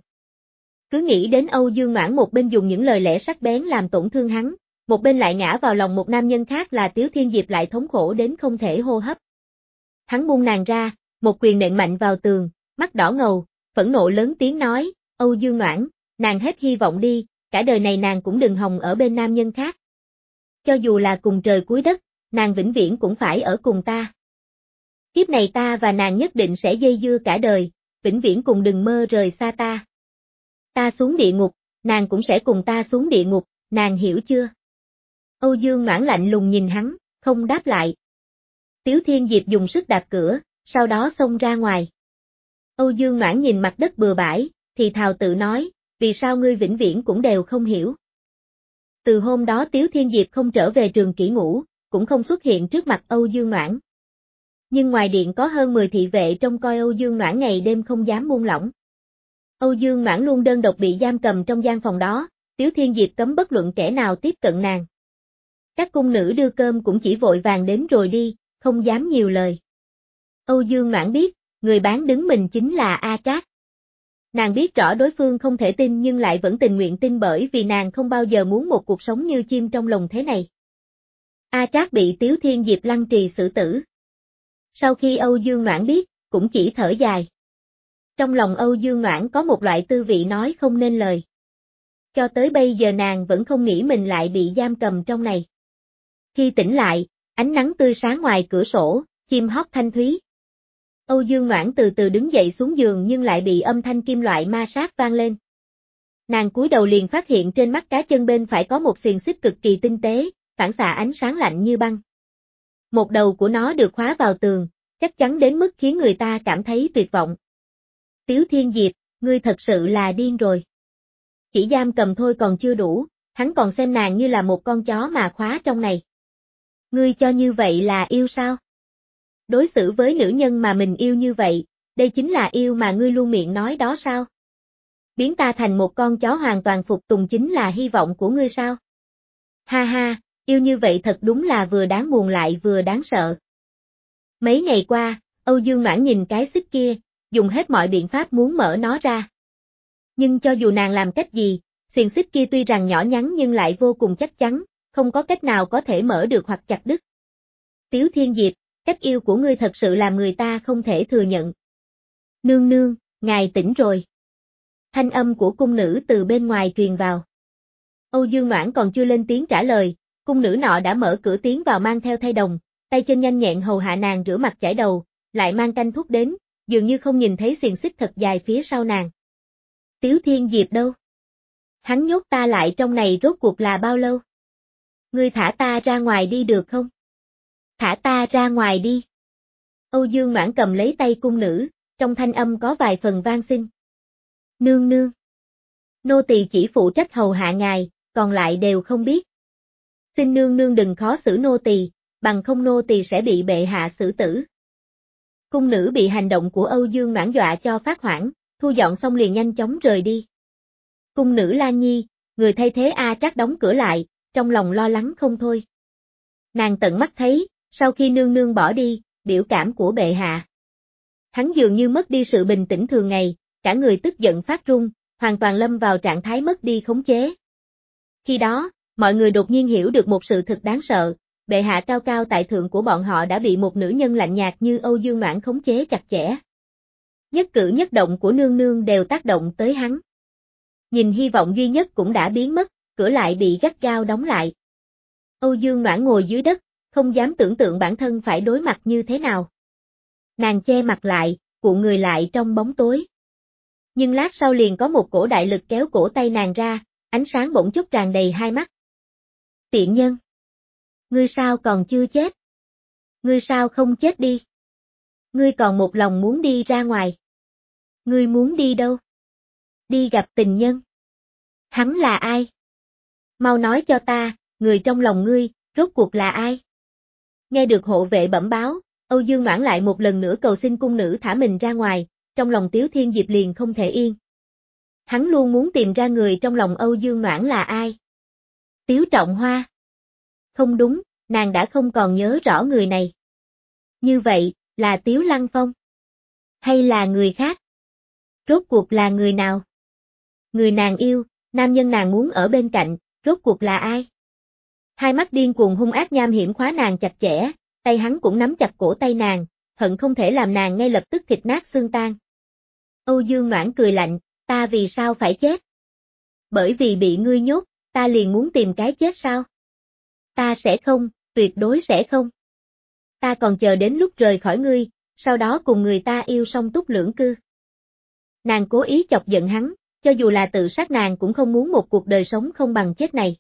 Cứ nghĩ đến Âu Dương Noãn một bên dùng những lời lẽ sắc bén làm tổn thương hắn, một bên lại ngã vào lòng một nam nhân khác là Tiếu Thiên Diệp lại thống khổ đến không thể hô hấp. Hắn buông nàng ra, một quyền nện mạnh vào tường, mắt đỏ ngầu, phẫn nộ lớn tiếng nói, Âu Dương Noãn, nàng hết hy vọng đi, cả đời này nàng cũng đừng hòng ở bên nam nhân khác. Cho dù là cùng trời cuối đất, nàng vĩnh viễn cũng phải ở cùng ta. Kiếp này ta và nàng nhất định sẽ dây dưa cả đời, vĩnh viễn cùng đừng mơ rời xa ta. Ta xuống địa ngục, nàng cũng sẽ cùng ta xuống địa ngục, nàng hiểu chưa? Âu Dương Noãn lạnh lùng nhìn hắn, không đáp lại. Tiếu Thiên Diệp dùng sức đạp cửa, sau đó xông ra ngoài. Âu Dương Noãn nhìn mặt đất bừa bãi, thì thào tự nói, vì sao ngươi vĩnh viễn cũng đều không hiểu. Từ hôm đó Tiếu Thiên Diệp không trở về trường kỹ ngũ, cũng không xuất hiện trước mặt Âu Dương Noãn. Nhưng ngoài điện có hơn mười thị vệ trông coi Âu Dương Noãn ngày đêm không dám buông lỏng. Âu Dương Noãn luôn đơn độc bị giam cầm trong gian phòng đó, Tiếu Thiên Diệp cấm bất luận kẻ nào tiếp cận nàng. Các cung nữ đưa cơm cũng chỉ vội vàng đến rồi đi, không dám nhiều lời. Âu Dương Noãn biết, người bán đứng mình chính là A Trác. Nàng biết rõ đối phương không thể tin nhưng lại vẫn tình nguyện tin bởi vì nàng không bao giờ muốn một cuộc sống như chim trong lồng thế này. A Trác bị Tiếu Thiên Diệp lăng trì xử tử. Sau khi Âu Dương Noãn biết, cũng chỉ thở dài. Trong lòng Âu Dương Noãn có một loại tư vị nói không nên lời. Cho tới bây giờ nàng vẫn không nghĩ mình lại bị giam cầm trong này. Khi tỉnh lại, ánh nắng tươi sáng ngoài cửa sổ, chim hót thanh thúy. Âu Dương Noãn từ từ đứng dậy xuống giường nhưng lại bị âm thanh kim loại ma sát vang lên. Nàng cúi đầu liền phát hiện trên mắt cá chân bên phải có một xiềng xích cực kỳ tinh tế, phản xạ ánh sáng lạnh như băng. Một đầu của nó được khóa vào tường, chắc chắn đến mức khiến người ta cảm thấy tuyệt vọng. Tiếu Thiên Diệp, ngươi thật sự là điên rồi. Chỉ giam cầm thôi còn chưa đủ, hắn còn xem nàng như là một con chó mà khóa trong này. Ngươi cho như vậy là yêu sao? Đối xử với nữ nhân mà mình yêu như vậy, đây chính là yêu mà ngươi luôn miệng nói đó sao? Biến ta thành một con chó hoàn toàn phục tùng chính là hy vọng của ngươi sao? Ha ha, yêu như vậy thật đúng là vừa đáng buồn lại vừa đáng sợ. Mấy ngày qua, Âu Dương Noãn nhìn cái xích kia, dùng hết mọi biện pháp muốn mở nó ra. Nhưng cho dù nàng làm cách gì, xiềng xích kia tuy rằng nhỏ nhắn nhưng lại vô cùng chắc chắn, không có cách nào có thể mở được hoặc chặt đứt. Tiếu Thiên Diệp, cách yêu của ngươi thật sự làm người ta không thể thừa nhận. Nương nương, ngài tỉnh rồi. Thanh âm của cung nữ từ bên ngoài truyền vào. Âu Dương Noãn còn chưa lên tiếng trả lời, cung nữ nọ đã mở cửa tiến vào mang theo thai đồng, tay chân nhanh nhẹn hầu hạ nàng rửa mặt chải đầu, lại mang canh thuốc đến, dường như không nhìn thấy xiềng xích thật dài phía sau nàng. Tiếu Thiên Diệp đâu? Hắn nhốt ta lại trong này rốt cuộc là bao lâu? Ngươi thả ta ra ngoài đi được không? Thả ta ra ngoài đi. Âu Dương Noãn cầm lấy tay cung nữ, trong thanh âm có vài phần van xin. Nương nương. Nô tỳ chỉ phụ trách hầu hạ ngài, còn lại đều không biết. Xin nương nương đừng khó xử nô tỳ, bằng không nô tỳ sẽ bị bệ hạ xử tử. Cung nữ bị hành động của Âu Dương Noãn dọa cho phát hoảng, thu dọn xong liền nhanh chóng rời đi. Cung nữ La Nhi, người thay thế A Trác đóng cửa lại, trong lòng lo lắng không thôi. Nàng tận mắt thấy, sau khi nương nương bỏ đi, biểu cảm của bệ hạ. Hắn dường như mất đi sự bình tĩnh thường ngày, cả người tức giận phát run, hoàn toàn lâm vào trạng thái mất đi khống chế. Khi đó, mọi người đột nhiên hiểu được một sự thực đáng sợ, bệ hạ cao cao tại thượng của bọn họ đã bị một nữ nhân lạnh nhạt như Âu Dương Noãn khống chế chặt chẽ. Nhất cử nhất động của nương nương đều tác động tới hắn. Nhìn hy vọng duy nhất cũng đã biến mất, cửa lại bị gắt gao đóng lại. Âu Dương Noãn ngồi dưới đất, không dám tưởng tượng bản thân phải đối mặt như thế nào. Nàng che mặt lại, cuộn người lại trong bóng tối. Nhưng lát sau liền có một cổ đại lực kéo cổ tay nàng ra, ánh sáng bỗng chốc tràn đầy hai mắt. Tiện nhân! Ngươi sao còn chưa chết? Ngươi sao không chết đi? Ngươi còn một lòng muốn đi ra ngoài. Ngươi muốn đi đâu? Đi gặp tình nhân. Hắn là ai? Mau nói cho ta, người trong lòng ngươi, rốt cuộc là ai? Nghe được hộ vệ bẩm báo, Âu Dương Noãn lại một lần nữa cầu xin cung nữ thả mình ra ngoài, trong lòng Tiếu Thiên Diệp liền không thể yên. Hắn luôn muốn tìm ra người trong lòng Âu Dương Noãn là ai. Tiếu Trọng Hoa. Không đúng, nàng đã không còn nhớ rõ người này. Như vậy, là Tiếu Lăng Phong. Hay là người khác? Rốt cuộc là người nào? Người nàng yêu, nam nhân nàng muốn ở bên cạnh, rốt cuộc là ai? Hai mắt điên cuồng hung ác nham hiểm khóa nàng chặt chẽ, tay hắn cũng nắm chặt cổ tay nàng, hận không thể làm nàng ngay lập tức thịt nát xương tan. Âu Dương Noãn cười lạnh, ta vì sao phải chết? Bởi vì bị ngươi nhốt, ta liền muốn tìm cái chết sao? Ta sẽ không, tuyệt đối sẽ không. Ta còn chờ đến lúc rời khỏi ngươi, sau đó cùng người ta yêu song túc lưỡng cư. Nàng cố ý chọc giận hắn, cho dù là tự sát nàng cũng không muốn một cuộc đời sống không bằng chết này.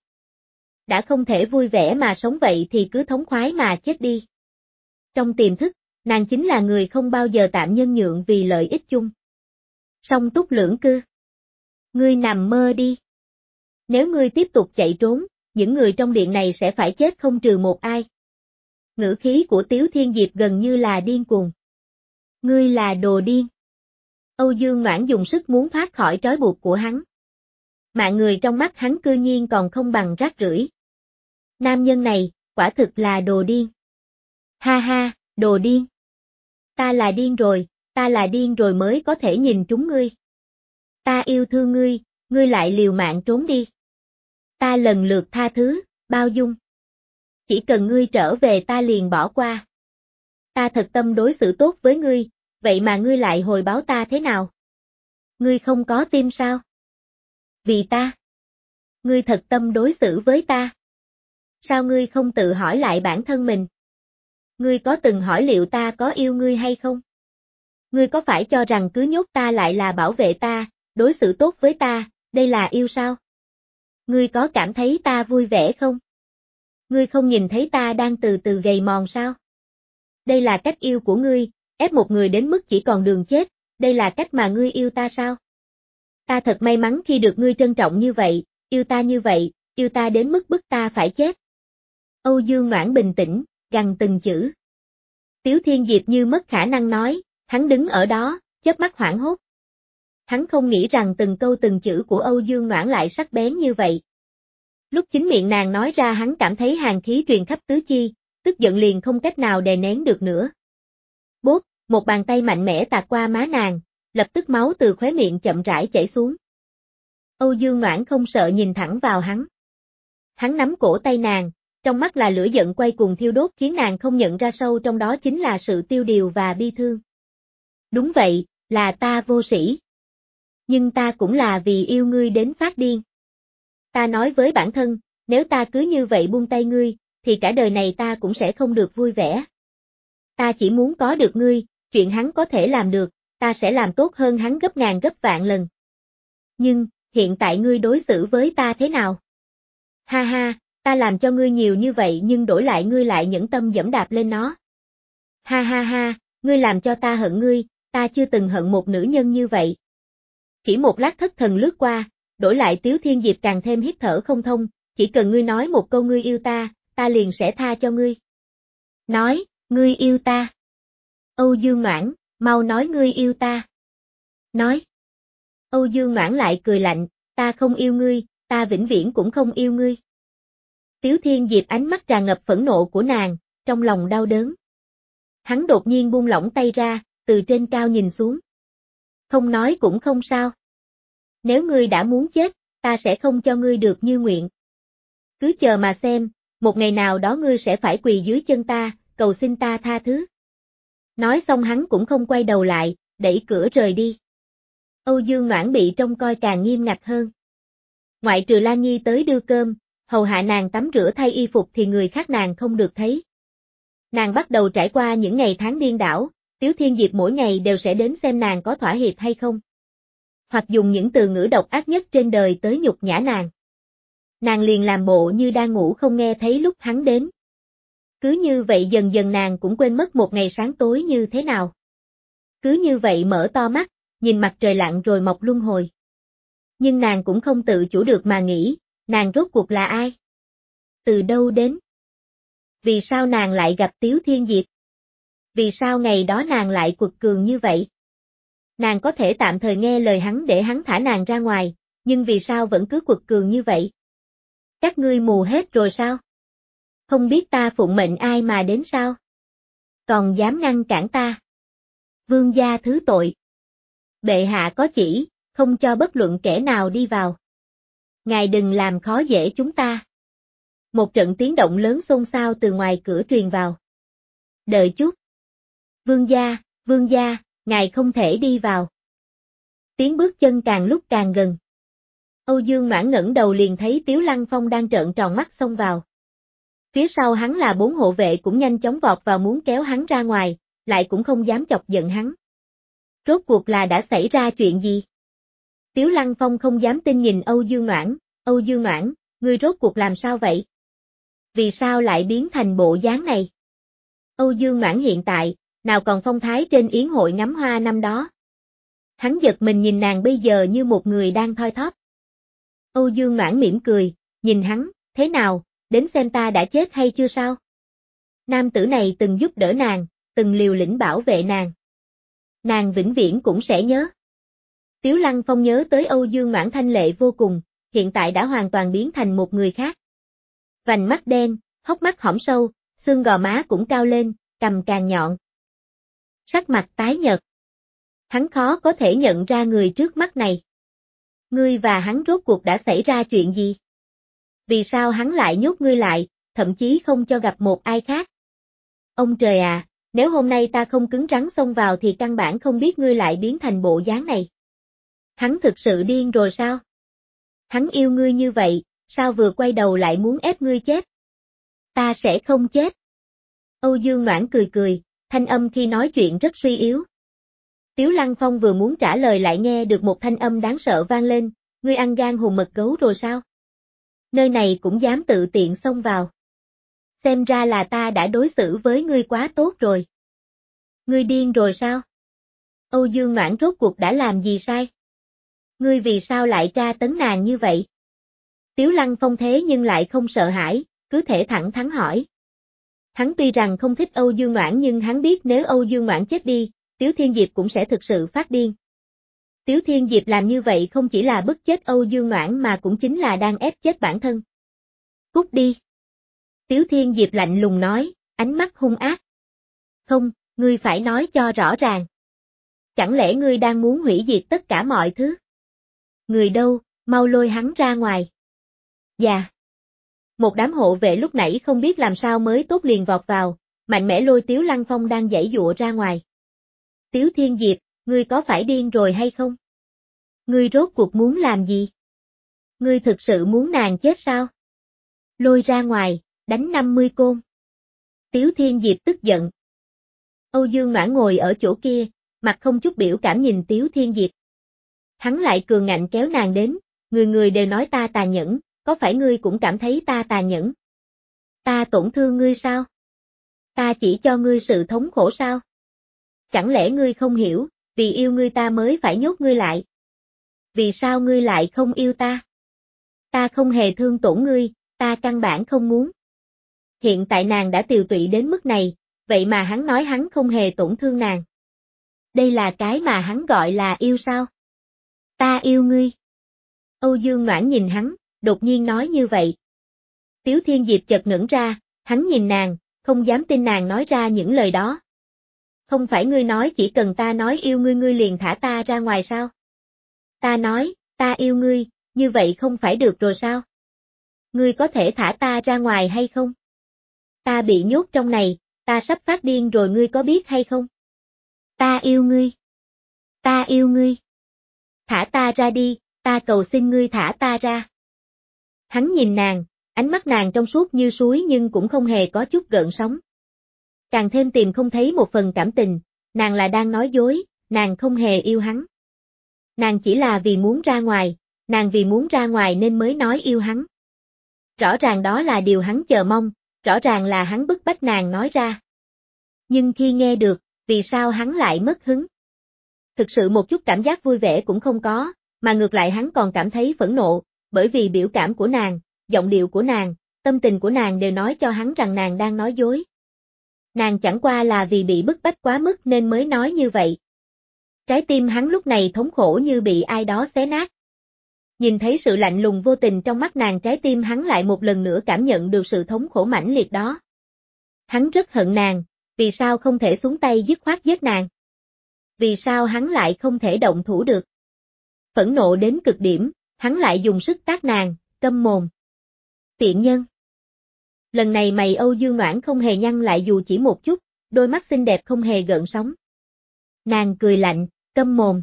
Đã không thể vui vẻ mà sống vậy thì cứ thống khoái mà chết đi. Trong tiềm thức, nàng chính là người không bao giờ tạm nhân nhượng vì lợi ích chung. Song túc lưỡng cư. Ngươi nằm mơ đi. Nếu ngươi tiếp tục chạy trốn, những người trong điện này sẽ phải chết không trừ một ai. Ngữ khí của Tiếu Thiên Diệp gần như là điên cuồng. Ngươi là đồ điên. Âu Dương Noãn dùng sức muốn thoát khỏi trói buộc của hắn. Mạng người trong mắt hắn cư nhiên còn không bằng rác rưởi. Nam nhân này, quả thực là đồ điên. Ha ha, đồ điên. Ta là điên rồi, ta là điên rồi mới có thể nhìn trúng ngươi. Ta yêu thương ngươi, ngươi lại liều mạng trốn đi. Ta lần lượt tha thứ, bao dung. Chỉ cần ngươi trở về ta liền bỏ qua. Ta thật tâm đối xử tốt với ngươi, vậy mà ngươi lại hồi báo ta thế nào? Ngươi không có tim sao? Vì ta. Ngươi thật tâm đối xử với ta. Sao ngươi không tự hỏi lại bản thân mình? Ngươi có từng hỏi liệu ta có yêu ngươi hay không? Ngươi có phải cho rằng cứ nhốt ta lại là bảo vệ ta, đối xử tốt với ta, đây là yêu sao? Ngươi có cảm thấy ta vui vẻ không? Ngươi không nhìn thấy ta đang từ từ gầy mòn sao? Đây là cách yêu của ngươi, ép một người đến mức chỉ còn đường chết, đây là cách mà ngươi yêu ta sao? Ta thật may mắn khi được ngươi trân trọng như vậy, yêu ta như vậy, yêu ta đến mức bức ta phải chết. Âu Dương Noãn bình tĩnh, gằn từng chữ. Tiếu Thiên Diệp như mất khả năng nói, hắn đứng ở đó, chớp mắt hoảng hốt. Hắn không nghĩ rằng từng câu từng chữ của Âu Dương Noãn lại sắc bén như vậy. Lúc chính miệng nàng nói ra hắn cảm thấy hàn khí truyền khắp tứ chi, tức giận liền không cách nào đè nén được nữa. Bốp, một bàn tay mạnh mẽ tạt qua má nàng, lập tức máu từ khóe miệng chậm rãi chảy xuống. Âu Dương Noãn không sợ nhìn thẳng vào hắn. Hắn nắm cổ tay nàng, trong mắt là lửa giận quay cuồng thiêu đốt khiến nàng không nhận ra sâu trong đó chính là sự tiêu điều và bi thương. Đúng vậy, là ta vô sĩ. Nhưng ta cũng là vì yêu ngươi đến phát điên. Ta nói với bản thân, nếu ta cứ như vậy buông tay ngươi, thì cả đời này ta cũng sẽ không được vui vẻ. Ta chỉ muốn có được ngươi, chuyện hắn có thể làm được, ta sẽ làm tốt hơn hắn gấp ngàn gấp vạn lần. Nhưng, hiện tại ngươi đối xử với ta thế nào? Ha ha, ta làm cho ngươi nhiều như vậy nhưng đổi lại ngươi lại nhẫn tâm dẫm đạp lên nó. Ha ha ha, ngươi làm cho ta hận ngươi, ta chưa từng hận một nữ nhân như vậy. Chỉ một lát thất thần lướt qua, đổi lại Tiếu Thiên Diệp càng thêm hít thở không thông, chỉ cần ngươi nói một câu ngươi yêu ta, ta liền sẽ tha cho ngươi. Nói, ngươi yêu ta. Âu Dương Noãn, mau nói ngươi yêu ta. Nói. Âu Dương Noãn lại cười lạnh, ta không yêu ngươi, ta vĩnh viễn cũng không yêu ngươi. Tiếu Thiên Diệp ánh mắt tràn ngập phẫn nộ của nàng, trong lòng đau đớn. Hắn đột nhiên buông lỏng tay ra, từ trên cao nhìn xuống. Không nói cũng không sao. Nếu ngươi đã muốn chết, ta sẽ không cho ngươi được như nguyện. Cứ chờ mà xem, một ngày nào đó ngươi sẽ phải quỳ dưới chân ta, cầu xin ta tha thứ. Nói xong hắn cũng không quay đầu lại, đẩy cửa rời đi. Âu Dương Noãn bị trông coi càng nghiêm ngặt hơn. Ngoại trừ Lan Nhi tới đưa cơm, hầu hạ nàng tắm rửa thay y phục thì người khác nàng không được thấy. Nàng bắt đầu trải qua những ngày tháng điên đảo, Tiếu Thiên Diệp mỗi ngày đều sẽ đến xem nàng có thỏa hiệp hay không. Hoặc dùng những từ ngữ độc ác nhất trên đời tới nhục nhã nàng. Nàng liền làm bộ như đang ngủ không nghe thấy lúc hắn đến. Cứ như vậy dần dần nàng cũng quên mất một ngày sáng tối như thế nào. Cứ như vậy mở to mắt, nhìn mặt trời lặn rồi mọc luân hồi. Nhưng nàng cũng không tự chủ được mà nghĩ, nàng rốt cuộc là ai? Từ đâu đến? Vì sao nàng lại gặp Tiếu Thiên Diệp? Vì sao ngày đó nàng lại quật cường như vậy? Nàng có thể tạm thời nghe lời hắn để hắn thả nàng ra ngoài, nhưng vì sao vẫn cứ quật cường như vậy? Các ngươi mù hết rồi sao? Không biết ta phụng mệnh ai mà đến sao? Còn dám ngăn cản ta? Vương gia thứ tội. Bệ hạ có chỉ, không cho bất luận kẻ nào đi vào. Ngài đừng làm khó dễ chúng ta. Một trận tiếng động lớn xôn xao từ ngoài cửa truyền vào. Đợi chút. Vương gia, vương gia, ngài không thể đi vào. Tiếng bước chân càng lúc càng gần. Âu Dương Noãn ngẩng đầu liền thấy Tiếu Lăng Phong đang trợn tròn mắt xông vào. Phía sau hắn là bốn hộ vệ cũng nhanh chóng vọt vào muốn kéo hắn ra ngoài, lại cũng không dám chọc giận hắn. Rốt cuộc là đã xảy ra chuyện gì? Tiếu Lăng Phong không dám tin nhìn Âu Dương Noãn, Âu Dương Noãn, ngươi rốt cuộc làm sao vậy? Vì sao lại biến thành bộ dáng này? Âu Dương Noãn hiện tại, nào còn phong thái trên yến hội ngắm hoa năm đó. Hắn giật mình nhìn nàng bây giờ như một người đang thoi thóp. Âu Dương Noãn mỉm cười, nhìn hắn, thế nào, đến xem ta đã chết hay chưa sao? Nam tử này từng giúp đỡ nàng, từng liều lĩnh bảo vệ nàng. Nàng vĩnh viễn cũng sẽ nhớ. Tiếu Lăng Phong nhớ tới Âu Dương Noãn thanh lệ vô cùng, hiện tại đã hoàn toàn biến thành một người khác. Vành mắt đen, hốc mắt hõm sâu, xương gò má cũng cao lên, cằm càng nhọn. Sắc mặt tái nhợt. Hắn khó có thể nhận ra người trước mắt này. Ngươi và hắn rốt cuộc đã xảy ra chuyện gì? Vì sao hắn lại nhốt ngươi lại, thậm chí không cho gặp một ai khác? Ông trời à, nếu hôm nay ta không cứng rắn xông vào thì căn bản không biết ngươi lại biến thành bộ dáng này. Hắn thực sự điên rồi sao? Hắn yêu ngươi như vậy, sao vừa quay đầu lại muốn ép ngươi chết? Ta sẽ không chết. Âu Dương Noãn cười cười, thanh âm khi nói chuyện rất suy yếu. Tiếu Lăng Phong vừa muốn trả lời lại nghe được một thanh âm đáng sợ vang lên, ngươi ăn gan hùm mật gấu rồi sao? Nơi này cũng dám tự tiện xông vào. Xem ra là ta đã đối xử với ngươi quá tốt rồi. Ngươi điên rồi sao? Âu Dương Noãn rốt cuộc đã làm gì sai? Ngươi vì sao lại tra tấn nàng như vậy? Tiếu Lăng Phong thế nhưng lại không sợ hãi, cứ thể thẳng thắn hỏi. Hắn tuy rằng không thích Âu Dương Noãn nhưng hắn biết nếu Âu Dương Noãn chết đi, Tiếu Thiên Diệp cũng sẽ thực sự phát điên. Tiếu Thiên Diệp làm như vậy không chỉ là bức chết Âu Dương Noãn mà cũng chính là đang ép chết bản thân. Cút đi. Tiếu Thiên Diệp lạnh lùng nói, ánh mắt hung ác. Không, ngươi phải nói cho rõ ràng. Chẳng lẽ ngươi đang muốn hủy diệt tất cả mọi thứ? Người đâu, mau lôi hắn ra ngoài. Dạ. Một đám hộ vệ lúc nãy không biết làm sao mới tốt liền vọt vào, mạnh mẽ lôi Tiếu Lăng Phong đang giãy giụa ra ngoài. Tiếu Thiên Diệp, ngươi có phải điên rồi hay không? Ngươi rốt cuộc muốn làm gì? Ngươi thực sự muốn nàng chết sao? Lôi ra ngoài, đánh năm mươi côn. Tiếu Thiên Diệp tức giận. Âu Dương Noãn ngồi ở chỗ kia, mặt không chút biểu cảm nhìn Tiếu Thiên Diệp. Hắn lại cường ngạnh kéo nàng đến, người người đều nói ta tàn nhẫn, có phải ngươi cũng cảm thấy ta tàn nhẫn? Ta tổn thương ngươi sao? Ta chỉ cho ngươi sự thống khổ sao? Chẳng lẽ ngươi không hiểu, vì yêu ngươi ta mới phải nhốt ngươi lại? Vì sao ngươi lại không yêu ta? Ta không hề thương tổn ngươi, ta căn bản không muốn. Hiện tại nàng đã tiều tụy đến mức này, vậy mà hắn nói hắn không hề tổn thương nàng. Đây là cái mà hắn gọi là yêu sao? Ta yêu ngươi. Âu Dương Noãn nhìn hắn, đột nhiên nói như vậy. Tiếu Thiên Diệp chợt ngẩn ra, hắn nhìn nàng, không dám tin nàng nói ra những lời đó. Không phải ngươi nói chỉ cần ta nói yêu ngươi ngươi liền thả ta ra ngoài sao? Ta nói, ta yêu ngươi, như vậy không phải được rồi sao? Ngươi có thể thả ta ra ngoài hay không? Ta bị nhốt trong này, ta sắp phát điên rồi ngươi có biết hay không? Ta yêu ngươi. Ta yêu ngươi. Thả ta ra đi, ta cầu xin ngươi thả ta ra. Hắn nhìn nàng, ánh mắt nàng trong suốt như suối nhưng cũng không hề có chút gợn sóng. Càng thêm tìm không thấy một phần cảm tình, nàng là đang nói dối, nàng không hề yêu hắn. Nàng chỉ là vì muốn ra ngoài, nàng vì muốn ra ngoài nên mới nói yêu hắn. Rõ ràng đó là điều hắn chờ mong, rõ ràng là hắn bức bách nàng nói ra. Nhưng khi nghe được, vì sao hắn lại mất hứng? Thực sự một chút cảm giác vui vẻ cũng không có, mà ngược lại hắn còn cảm thấy phẫn nộ, bởi vì biểu cảm của nàng, giọng điệu của nàng, tâm tình của nàng đều nói cho hắn rằng nàng đang nói dối. Nàng chẳng qua là vì bị bức bách quá mức nên mới nói như vậy. Trái tim hắn lúc này thống khổ như bị ai đó xé nát. Nhìn thấy sự lạnh lùng vô tình trong mắt nàng trái tim hắn lại một lần nữa cảm nhận được sự thống khổ mãnh liệt đó. Hắn rất hận nàng, vì sao không thể xuống tay dứt khoát giết nàng? Vì sao hắn lại không thể động thủ được? Phẫn nộ đến cực điểm, hắn lại dùng sức tát nàng, câm mồm. Tiện nhân. Lần này mày Âu Dương Noãn không hề nhăn lại dù chỉ một chút, đôi mắt xinh đẹp không hề gợn sóng. Nàng cười lạnh, câm mồm.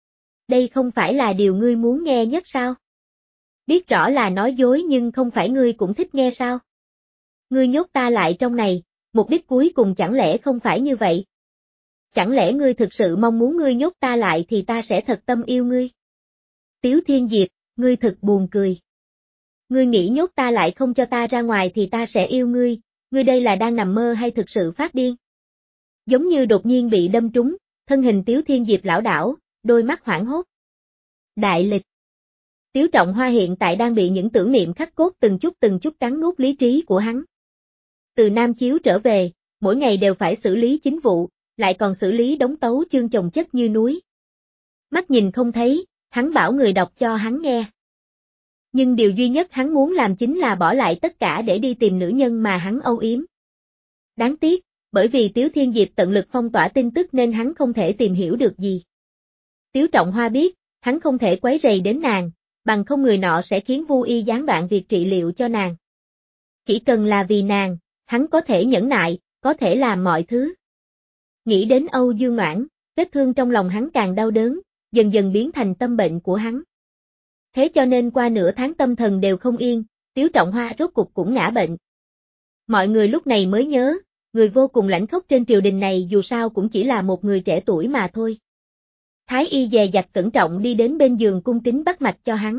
Đây không phải là điều ngươi muốn nghe nhất sao? Biết rõ là nói dối nhưng không phải ngươi cũng thích nghe sao? Ngươi nhốt ta lại trong này, mục đích cuối cùng chẳng lẽ không phải như vậy? Chẳng lẽ ngươi thực sự mong muốn ngươi nhốt ta lại thì ta sẽ thật tâm yêu ngươi? Tiếu Thiên Diệp, ngươi thật buồn cười. Ngươi nghĩ nhốt ta lại không cho ta ra ngoài thì ta sẽ yêu ngươi, ngươi đây là đang nằm mơ hay thực sự phát điên? Giống như đột nhiên bị đâm trúng, thân hình Tiếu Thiên Diệp lảo đảo, đôi mắt hoảng hốt. Đại lịch. Tiếu Trọng Hoa hiện tại đang bị những tưởng niệm khắc cốt từng chút từng chút cắn nuốt lý trí của hắn. Từ Nam Chiếu trở về, mỗi ngày đều phải xử lý chính vụ, lại còn xử lý đống tấu chương chồng chất như núi. Mắt nhìn không thấy, hắn bảo người đọc cho hắn nghe. Nhưng điều duy nhất hắn muốn làm chính là bỏ lại tất cả để đi tìm nữ nhân mà hắn âu yếm. Đáng tiếc, bởi vì Tiếu Thiên Diệp tận lực phong tỏa tin tức nên hắn không thể tìm hiểu được gì. Tiếu Trọng Hoa biết, hắn không thể quấy rầy đến nàng, bằng không người nọ sẽ khiến Vu Y gián đoạn việc trị liệu cho nàng. Chỉ cần là vì nàng, hắn có thể nhẫn nại, có thể làm mọi thứ. Nghĩ đến Âu Dương Noãn, vết thương trong lòng hắn càng đau đớn, dần dần biến thành tâm bệnh của hắn. Thế cho nên qua nửa tháng tâm thần đều không yên, Tiếu Trọng Hoa rốt cục cũng ngã bệnh. Mọi người lúc này mới nhớ, người vô cùng lãnh khốc trên triều đình này dù sao cũng chỉ là một người trẻ tuổi mà thôi. Thái y dè dặt cẩn trọng đi đến bên giường cung kính bắt mạch cho hắn.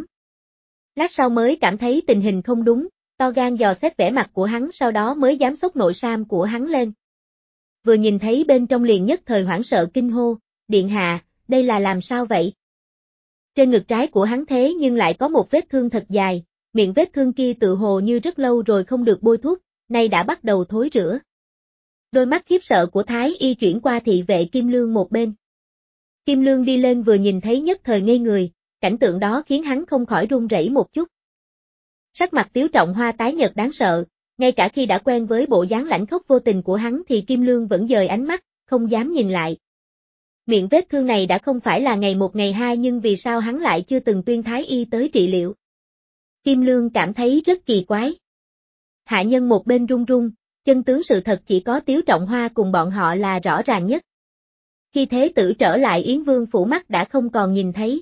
Lát sau mới cảm thấy tình hình không đúng, to gan dò xét vẻ mặt của hắn sau đó mới dám xốc nội sam của hắn lên. Vừa nhìn thấy bên trong liền nhất thời hoảng sợ kinh hô, điện hạ, đây là làm sao vậy? Trên ngực trái của hắn thế nhưng lại có một vết thương thật dài, miệng vết thương kia tự hồ như rất lâu rồi không được bôi thuốc, nay đã bắt đầu thối rữa. Đôi mắt khiếp sợ của Thái y chuyển qua thị vệ Kim Lương một bên. Kim Lương đi lên vừa nhìn thấy nhất thời ngây người, cảnh tượng đó khiến hắn không khỏi run rẩy một chút. Sắc mặt Tiếu Trọng Hoa tái nhợt đáng sợ, ngay cả khi đã quen với bộ dáng lãnh khốc vô tình của hắn thì Kim Lương vẫn dời ánh mắt, không dám nhìn lại. Miệng vết thương này đã không phải là ngày một ngày hai nhưng vì sao hắn lại chưa từng tuyên Thái y tới trị liệu. Kim Lương cảm thấy rất kỳ quái. Hạ nhân một bên run run, chân tướng sự thật chỉ có Tiếu Trọng Hoa cùng bọn họ là rõ ràng nhất. Khi thế tử trở lại Yến Vương phủ mắt đã không còn nhìn thấy.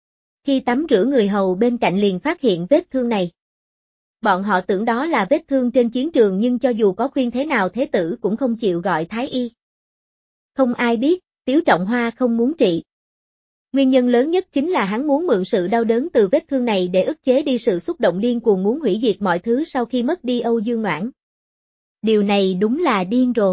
Khi tắm rửa người hầu bên cạnh liền phát hiện vết thương này. Bọn họ tưởng đó là vết thương trên chiến trường nhưng cho dù có khuyên thế nào thế tử cũng không chịu gọi Thái y. Không ai biết, Tiếu Trọng Hoa không muốn trị. Nguyên nhân lớn nhất chính là hắn muốn mượn sự đau đớn từ vết thương này để ức chế đi sự xúc động điên cuồng muốn hủy diệt mọi thứ sau khi mất đi Âu Dương Noãn. Điều này đúng là điên rồ.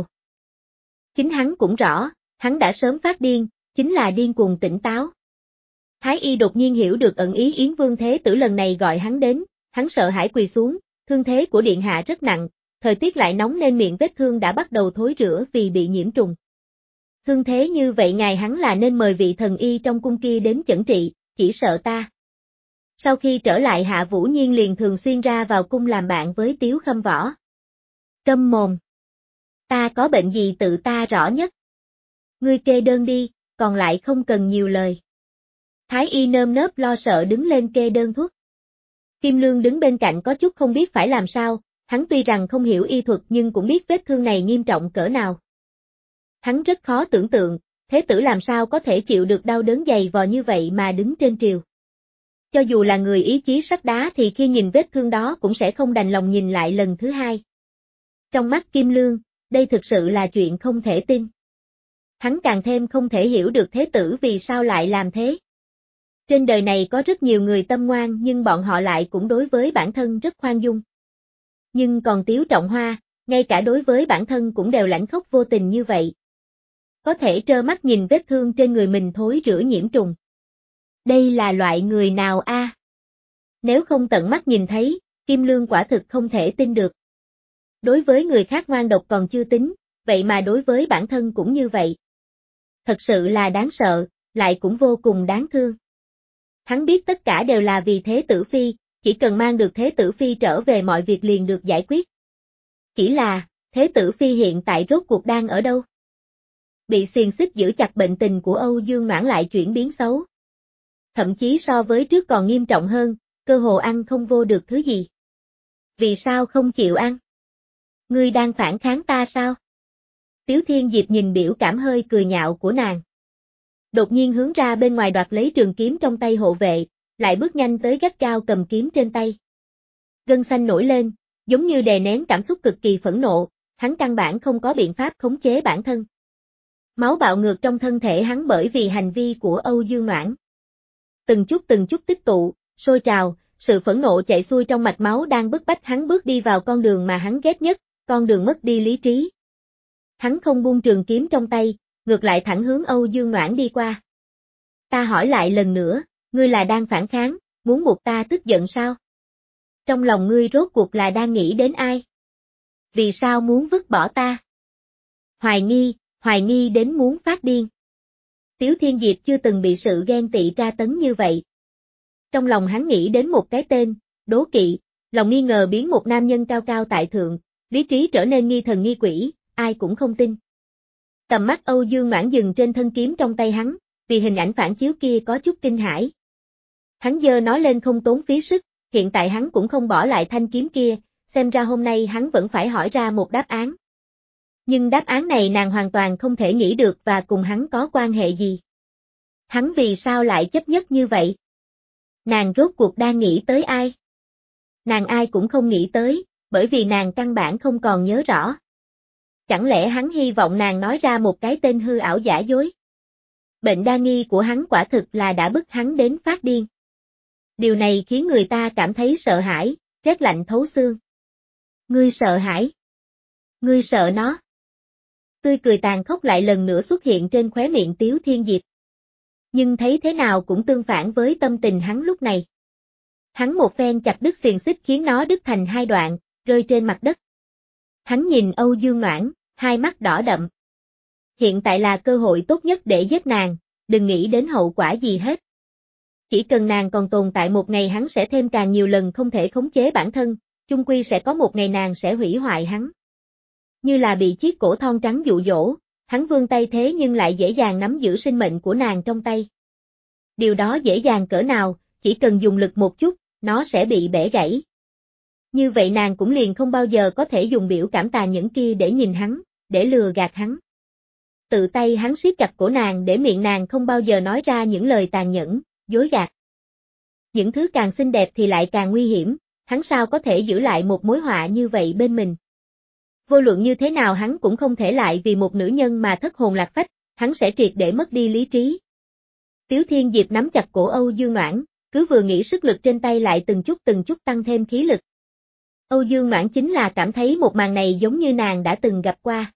Chính hắn cũng rõ, hắn đã sớm phát điên, chính là điên cuồng tỉnh táo. Thái y đột nhiên hiểu được ẩn ý Yến Vương thế tử lần này gọi hắn đến, hắn sợ hãi quỳ xuống, thương thế của điện hạ rất nặng, thời tiết lại nóng nên miệng vết thương đã bắt đầu thối rữa vì bị nhiễm trùng. Thương thế như vậy ngài hắn là nên mời vị thần y trong cung kia đến chẩn trị, chỉ sợ ta. Sau khi trở lại Hạ Vũ Nhiên liền thường xuyên ra vào cung làm bạn với Tiếu Khâm Võ. Câm mồm. Ta có bệnh gì tự ta rõ nhất. Ngươi kê đơn đi, còn lại không cần nhiều lời. Thái y nơm nớp lo sợ đứng lên kê đơn thuốc. Kim Lương đứng bên cạnh có chút không biết phải làm sao, hắn tuy rằng không hiểu y thuật nhưng cũng biết vết thương này nghiêm trọng cỡ nào. Hắn rất khó tưởng tượng, thế tử làm sao có thể chịu được đau đớn dày vò như vậy mà đứng trên triều. Cho dù là người ý chí sắt đá thì khi nhìn vết thương đó cũng sẽ không đành lòng nhìn lại lần thứ hai. Trong mắt Kim Lương, đây thực sự là chuyện không thể tin. Hắn càng thêm không thể hiểu được thế tử vì sao lại làm thế. Trên đời này có rất nhiều người tâm ngoan nhưng bọn họ lại cũng đối với bản thân rất khoan dung. Nhưng còn Tiếu Trọng Hoa, ngay cả đối với bản thân cũng đều lãnh khốc vô tình như vậy. Có thể trơ mắt nhìn vết thương trên người mình thối rữa nhiễm trùng. Đây là loại người nào a? À? Nếu không tận mắt nhìn thấy, Kim Lương quả thực không thể tin được. Đối với người khác ngoan độc còn chưa tính, vậy mà đối với bản thân cũng như vậy. Thật sự là đáng sợ, lại cũng vô cùng đáng thương. Hắn biết tất cả đều là vì Thế Tử Phi, chỉ cần mang được Thế Tử Phi trở về mọi việc liền được giải quyết. Chỉ là, Thế Tử Phi hiện tại rốt cuộc đang ở đâu? Bị xiềng xích giữ chặt bệnh tình của Âu Dương Noãn lại chuyển biến xấu. Thậm chí so với trước còn nghiêm trọng hơn, cơ hồ ăn không vô được thứ gì. Vì sao không chịu ăn? Ngươi đang phản kháng ta sao? Tiếu Thiên Diệp nhìn biểu cảm hơi cười nhạo của nàng. Đột nhiên hướng ra bên ngoài đoạt lấy trường kiếm trong tay hộ vệ, lại bước nhanh tới gắt gao cầm kiếm trên tay. Gân xanh nổi lên, giống như đè nén cảm xúc cực kỳ phẫn nộ, hắn căn bản không có biện pháp khống chế bản thân. Máu bạo ngược trong thân thể hắn bởi vì hành vi của Âu Dương Noãn. Từng chút từng chút tích tụ, sôi trào, sự phẫn nộ chạy xuôi trong mạch máu đang bức bách hắn bước đi vào con đường mà hắn ghét nhất, con đường mất đi lý trí. Hắn không buông trường kiếm trong tay, ngược lại thẳng hướng Âu Dương Noãn đi qua. Ta hỏi lại lần nữa, ngươi là đang phản kháng, muốn buộc ta tức giận sao? Trong lòng ngươi rốt cuộc là đang nghĩ đến ai? Vì sao muốn vứt bỏ ta? Hoài nghi, hoài nghi đến muốn phát điên. Tiếu Thiên Diệp chưa từng bị sự ghen tị tra tấn như vậy. Trong lòng hắn nghĩ đến một cái tên, đố kỵ, lòng nghi ngờ biến một nam nhân cao cao tại thượng, lý trí trở nên nghi thần nghi quỷ, ai cũng không tin. Tầm mắt Âu Dương Noãn dừng trên thân kiếm trong tay hắn, vì hình ảnh phản chiếu kia có chút kinh hãi. Hắn giơ nó lên không tốn phí sức, hiện tại hắn cũng không bỏ lại thanh kiếm kia, xem ra hôm nay hắn vẫn phải hỏi ra một đáp án. Nhưng đáp án này nàng hoàn toàn không thể nghĩ được và cùng hắn có quan hệ gì. Hắn vì sao lại chấp nhất như vậy? Nàng rốt cuộc đang nghĩ tới ai? Nàng ai cũng không nghĩ tới, bởi vì nàng căn bản không còn nhớ rõ. Chẳng lẽ hắn hy vọng nàng nói ra một cái tên hư ảo giả dối? Bệnh đa nghi của hắn quả thực là đã bức hắn đến phát điên. Điều này khiến người ta cảm thấy sợ hãi, rét lạnh thấu xương. Ngươi sợ hãi? Ngươi sợ nó? Tươi cười tàn khốc lại lần nữa xuất hiện trên khóe miệng Tiếu Thiên Diệp. Nhưng thấy thế nào cũng tương phản với tâm tình hắn lúc này. Hắn một phen chặt đứt xiềng xích khiến nó đứt thành hai đoạn, rơi trên mặt đất. Hắn nhìn Âu Dương Noãn, hai mắt đỏ đậm. Hiện tại là cơ hội tốt nhất để giết nàng, đừng nghĩ đến hậu quả gì hết. Chỉ cần nàng còn tồn tại một ngày hắn sẽ thêm càng nhiều lần không thể khống chế bản thân, chung quy sẽ có một ngày nàng sẽ hủy hoại hắn. Như là bị chiếc cổ thon trắng dụ dỗ, hắn vươn tay thế nhưng lại dễ dàng nắm giữ sinh mệnh của nàng trong tay. Điều đó dễ dàng cỡ nào, chỉ cần dùng lực một chút, nó sẽ bị bẻ gãy. Như vậy nàng cũng liền không bao giờ có thể dùng biểu cảm tàn nhẫn kia để nhìn hắn, để lừa gạt hắn. Tự tay hắn siết chặt cổ nàng để miệng nàng không bao giờ nói ra những lời tàn nhẫn, dối gạt. Những thứ càng xinh đẹp thì lại càng nguy hiểm, hắn sao có thể giữ lại một mối họa như vậy bên mình. Vô luận như thế nào hắn cũng không thể lại vì một nữ nhân mà thất hồn lạc phách, hắn sẽ triệt để mất đi lý trí. Tiếu Thiên Diệp nắm chặt cổ Âu Dương Noãn, cứ vừa nghĩ sức lực trên tay lại từng chút từng chút tăng thêm khí lực. Âu Dương Noãn chính là cảm thấy một màn này giống như nàng đã từng gặp qua.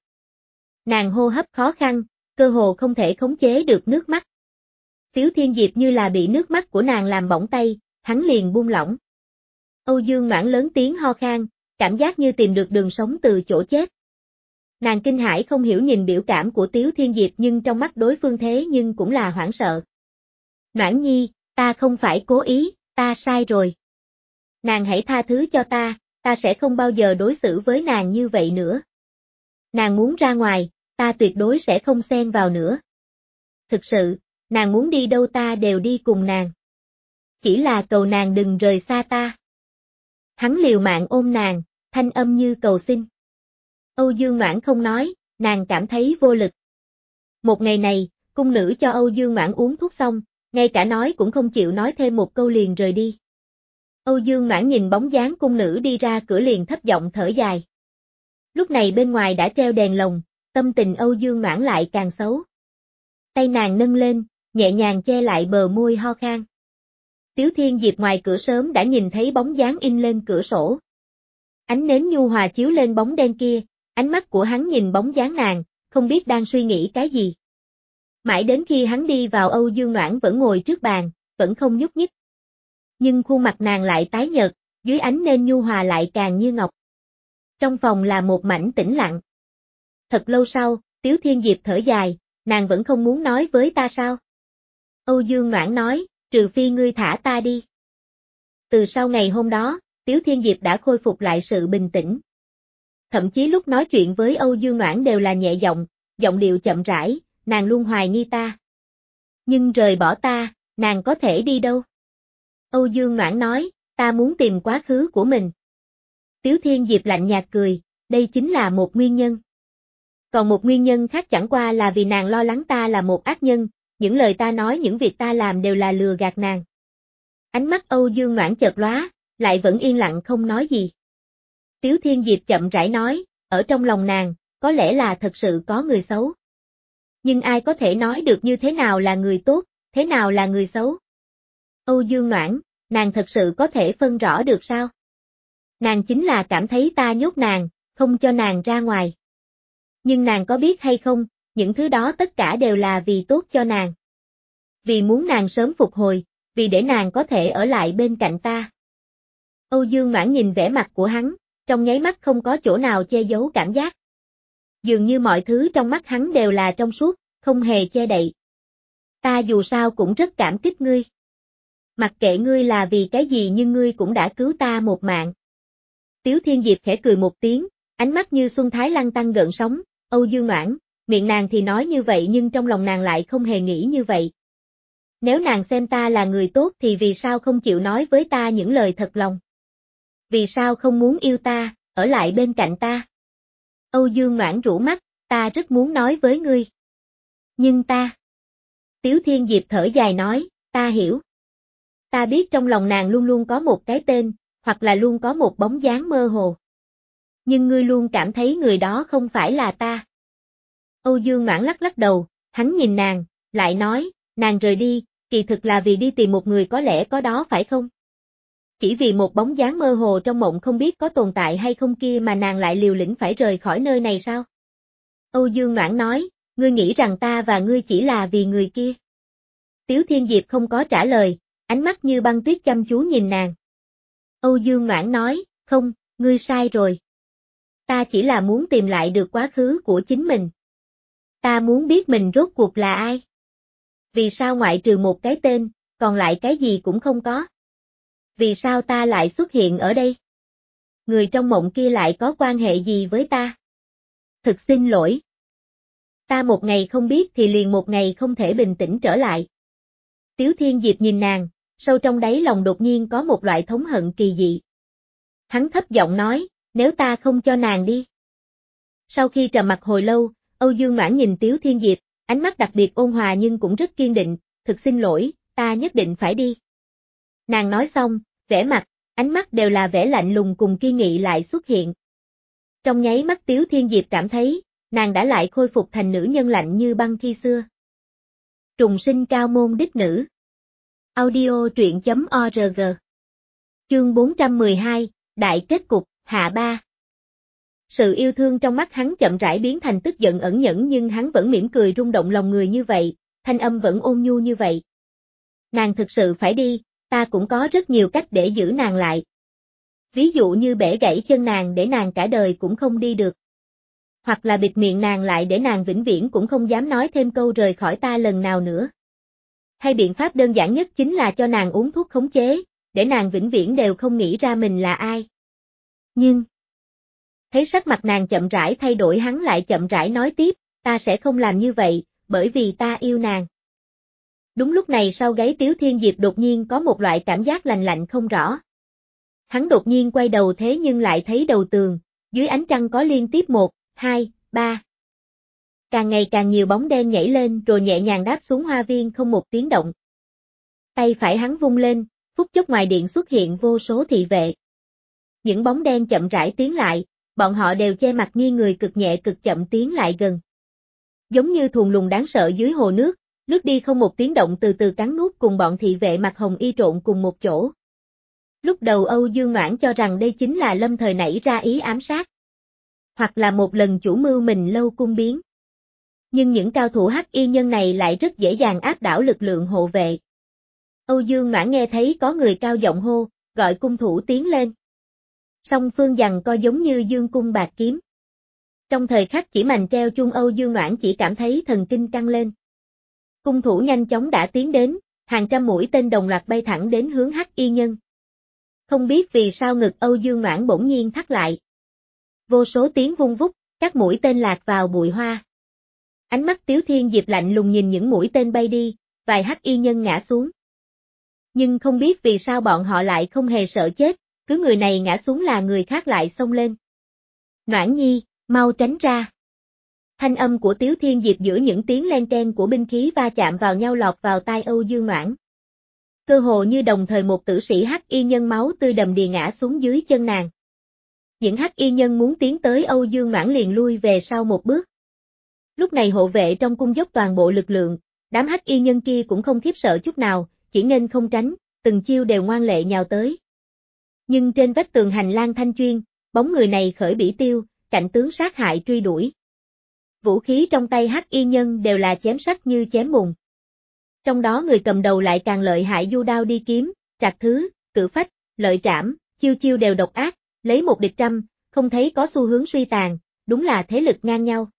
Nàng hô hấp khó khăn, cơ hồ không thể khống chế được nước mắt. Tiếu Thiên Diệp như là bị nước mắt của nàng làm bỏng tay, hắn liền buông lỏng. Âu Dương Noãn lớn tiếng ho khan, cảm giác như tìm được đường sống từ chỗ chết. Nàng kinh hãi không hiểu nhìn biểu cảm của Tiếu Thiên Diệp nhưng trong mắt đối phương thế nhưng cũng là hoảng sợ. Noãn Nhi, ta không phải cố ý, ta sai rồi. Nàng hãy tha thứ cho ta, ta sẽ không bao giờ đối xử với nàng như vậy nữa. Nàng muốn ra ngoài, ta tuyệt đối sẽ không xen vào nữa. Thực sự, nàng muốn đi đâu ta đều đi cùng nàng. Chỉ là cầu nàng đừng rời xa ta. Hắn liều mạng ôm nàng, thanh âm như cầu xin. Âu Dương Noãn không nói, nàng cảm thấy vô lực. Một ngày này, cung nữ cho Âu Dương Noãn uống thuốc xong, ngay cả nói cũng không chịu nói thêm một câu liền rời đi. Âu Dương Noãn nhìn bóng dáng cung nữ đi ra cửa liền thấp giọng thở dài. Lúc này bên ngoài đã treo đèn lồng, tâm tình Âu Dương Noãn lại càng xấu. Tay nàng nâng lên, nhẹ nhàng che lại bờ môi ho khan. Tiếu Thiên Diệp ngoài cửa sớm đã nhìn thấy bóng dáng in lên cửa sổ. Ánh nến nhu hòa chiếu lên bóng đen kia, ánh mắt của hắn nhìn bóng dáng nàng, không biết đang suy nghĩ cái gì. Mãi đến khi hắn đi vào Âu Dương Noãn vẫn ngồi trước bàn, vẫn không nhúc nhích. Nhưng khuôn mặt nàng lại tái nhợt, dưới ánh nến nhu hòa lại càng như ngọc. Trong phòng là một mảnh tĩnh lặng. Thật lâu sau, Tiếu Thiên Diệp thở dài, nàng vẫn không muốn nói với ta sao? Âu Dương Noãn nói, trừ phi ngươi thả ta đi. Từ sau ngày hôm đó, Tiếu Thiên Diệp đã khôi phục lại sự bình tĩnh. Thậm chí lúc nói chuyện với Âu Dương Noãn đều là nhẹ giọng, giọng điệu chậm rãi, nàng luôn hoài nghi ta. Nhưng rời bỏ ta, nàng có thể đi đâu? Âu Dương Noãn nói, ta muốn tìm quá khứ của mình. Tiếu Thiên Diệp lạnh nhạt cười, đây chính là một nguyên nhân. Còn một nguyên nhân khác chẳng qua là vì nàng lo lắng ta là một ác nhân, những lời ta nói những việc ta làm đều là lừa gạt nàng. Ánh mắt Âu Dương Noãn chợt lóa, lại vẫn yên lặng không nói gì. Tiếu Thiên Diệp chậm rãi nói, ở trong lòng nàng, có lẽ là thật sự có người xấu. Nhưng ai có thể nói được như thế nào là người tốt, thế nào là người xấu? Âu Dương Noãn, nàng thật sự có thể phân rõ được sao? Nàng chính là cảm thấy ta nhốt nàng, không cho nàng ra ngoài. Nhưng nàng có biết hay không, những thứ đó tất cả đều là vì tốt cho nàng. Vì muốn nàng sớm phục hồi, vì để nàng có thể ở lại bên cạnh ta. Âu Dương Noãn nhìn vẻ mặt của hắn, trong nháy mắt không có chỗ nào che giấu cảm giác. Dường như mọi thứ trong mắt hắn đều là trong suốt, không hề che đậy. Ta dù sao cũng rất cảm kích ngươi. Mặc kệ ngươi là vì cái gì nhưng ngươi cũng đã cứu ta một mạng. Tiếu Thiên Diệp khẽ cười một tiếng, ánh mắt như xuân thái lăng tăng gợn sóng, Âu Dương Noãn, miệng nàng thì nói như vậy nhưng trong lòng nàng lại không hề nghĩ như vậy. Nếu nàng xem ta là người tốt thì vì sao không chịu nói với ta những lời thật lòng? Vì sao không muốn yêu ta, ở lại bên cạnh ta? Âu Dương Noãn rũ mắt, ta rất muốn nói với ngươi. Nhưng ta... Tiếu Thiên Diệp thở dài nói, ta hiểu. Ta biết trong lòng nàng luôn luôn có một cái tên, hoặc là luôn có một bóng dáng mơ hồ. Nhưng ngươi luôn cảm thấy người đó không phải là ta. Âu Dương Noãn lắc lắc đầu, hắn nhìn nàng, lại nói, nàng rời đi, kỳ thực là vì đi tìm một người có lẽ có đó phải không? Chỉ vì một bóng dáng mơ hồ trong mộng không biết có tồn tại hay không kia mà nàng lại liều lĩnh phải rời khỏi nơi này sao? Âu Dương Noãn nói, ngươi nghĩ rằng ta và ngươi chỉ là vì người kia. Tiếu Thiên Diệp không có trả lời, ánh mắt như băng tuyết chăm chú nhìn nàng. Âu Dương Noãn nói, không, ngươi sai rồi. Ta chỉ là muốn tìm lại được quá khứ của chính mình. Ta muốn biết mình rốt cuộc là ai. Vì sao ngoại trừ một cái tên, còn lại cái gì cũng không có. Vì sao ta lại xuất hiện ở đây? Người trong mộng kia lại có quan hệ gì với ta? Thực xin lỗi. Ta một ngày không biết thì liền một ngày không thể bình tĩnh trở lại. Tiếu Thiên Diệp nhìn nàng, sâu trong đáy lòng đột nhiên có một loại thống hận kỳ dị. Hắn thấp giọng nói, nếu ta không cho nàng đi. Sau khi trầm mặc hồi lâu, Âu Dương Noãn nhìn Tiếu Thiên Diệp, ánh mắt đặc biệt ôn hòa nhưng cũng rất kiên định, thực xin lỗi, ta nhất định phải đi. Nàng nói xong, vẻ mặt, ánh mắt đều là vẻ lạnh lùng cùng kiên nghị lại xuất hiện. Trong nháy mắt Tiếu Thiên Diệp cảm thấy, nàng đã lại khôi phục thành nữ nhân lạnh như băng khi xưa. Trùng sinh cao môn đích nữ. Audio truyện chấm org. Chương bốn trăm mười hai, Đại kết cục, hạ ba. Sự yêu thương trong mắt hắn chậm rãi biến thành tức giận ẩn nhẫn nhưng hắn vẫn mỉm cười rung động lòng người như vậy, thanh âm vẫn ôn nhu như vậy. Nàng thực sự phải đi, ta cũng có rất nhiều cách để giữ nàng lại. Ví dụ như bẻ gãy chân nàng để nàng cả đời cũng không đi được. Hoặc là bịt miệng nàng lại để nàng vĩnh viễn cũng không dám nói thêm câu rời khỏi ta lần nào nữa. Hay biện pháp đơn giản nhất chính là cho nàng uống thuốc khống chế, để nàng vĩnh viễn đều không nghĩ ra mình là ai. Nhưng, thấy sắc mặt nàng chậm rãi thay đổi hắn lại chậm rãi nói tiếp, ta sẽ không làm như vậy, bởi vì ta yêu nàng. Đúng lúc này sau gáy Tiếu Thiên Diệp đột nhiên có một loại cảm giác lạnh lạnh không rõ. Hắn đột nhiên quay đầu thế nhưng lại thấy đầu tường, dưới ánh trăng có liên tiếp một, hai, ba. Càng ngày càng nhiều bóng đen nhảy lên rồi nhẹ nhàng đáp xuống hoa viên không một tiếng động. Tay phải hắn vung lên, phút chốc ngoài điện xuất hiện vô số thị vệ. Những bóng đen chậm rãi tiến lại, bọn họ đều che mặt nghiêng người cực nhẹ cực chậm tiến lại gần. Giống như thùn lùn đáng sợ dưới hồ nước, lướt đi không một tiếng động từ từ cắn nuốt cùng bọn thị vệ mặc hồng y trộn cùng một chỗ. Lúc đầu Âu Dương Noãn cho rằng đây chính là lâm thời nảy ra ý ám sát. Hoặc là một lần chủ mưu mình lâu cung biến. Nhưng những cao thủ hắc y nhân này lại rất dễ dàng áp đảo lực lượng hộ vệ. Âu Dương Noãn nghe thấy có người cao giọng hô, gọi cung thủ tiến lên. Song phương giằng co giống như dương cung bạc kiếm. Trong thời khắc chỉ mành treo chung Âu Dương Noãn chỉ cảm thấy thần kinh căng lên. Cung thủ nhanh chóng đã tiến đến, hàng trăm mũi tên đồng loạt bay thẳng đến hướng hắc y nhân. Không biết vì sao ngực Âu Dương Noãn bỗng nhiên thắt lại. Vô số tiếng vung vút, các mũi tên lạc vào bụi hoa. Ánh mắt Tiếu Thiên Diệp lạnh lùng nhìn những mũi tên bay đi, vài hắc y nhân ngã xuống. Nhưng không biết vì sao bọn họ lại không hề sợ chết, cứ người này ngã xuống là người khác lại xông lên. Noãn nhi, mau tránh ra. Thanh âm của Tiếu Thiên Diệp giữa những tiếng len keng của binh khí va chạm vào nhau lọt vào tai Âu Dương Noãn. Cơ hồ như đồng thời một tử sĩ hắc y nhân máu tươi đầm đìa ngã xuống dưới chân nàng. Những hắc y nhân muốn tiến tới Âu Dương Noãn liền lui về sau một bước. Lúc này hộ vệ trong cung dốc toàn bộ lực lượng, đám hắc y nhân kia cũng không khiếp sợ chút nào, chỉ nên không tránh, từng chiêu đều ngoan lệ nhào tới. Nhưng trên vách tường hành lang thanh chuyên, bóng người này khởi bỉ tiêu, cạnh tướng sát hại truy đuổi. Vũ khí trong tay hắc y nhân đều là chém sắt như chém bùn. Trong đó người cầm đầu lại càng lợi hại du đao đi kiếm, trạc thứ, cử phách, lợi trảm, chiêu chiêu đều độc ác, lấy một địch trăm, không thấy có xu hướng suy tàn, đúng là thế lực ngang nhau.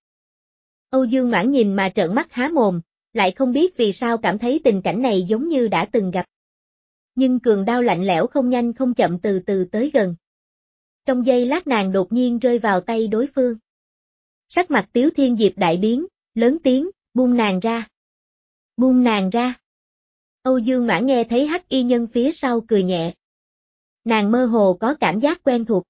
Âu Dương Noãn nhìn mà trợn mắt há mồm, lại không biết vì sao cảm thấy tình cảnh này giống như đã từng gặp. Nhưng cường đao lạnh lẽo không nhanh không chậm từ từ tới gần. Trong giây lát nàng đột nhiên rơi vào tay đối phương. Sắc mặt Tiếu Thiên Diệp đại biến, lớn tiếng, buông nàng ra. Buông nàng ra. Âu Dương Noãn nghe thấy hắc y nhân phía sau cười nhẹ. Nàng mơ hồ có cảm giác quen thuộc.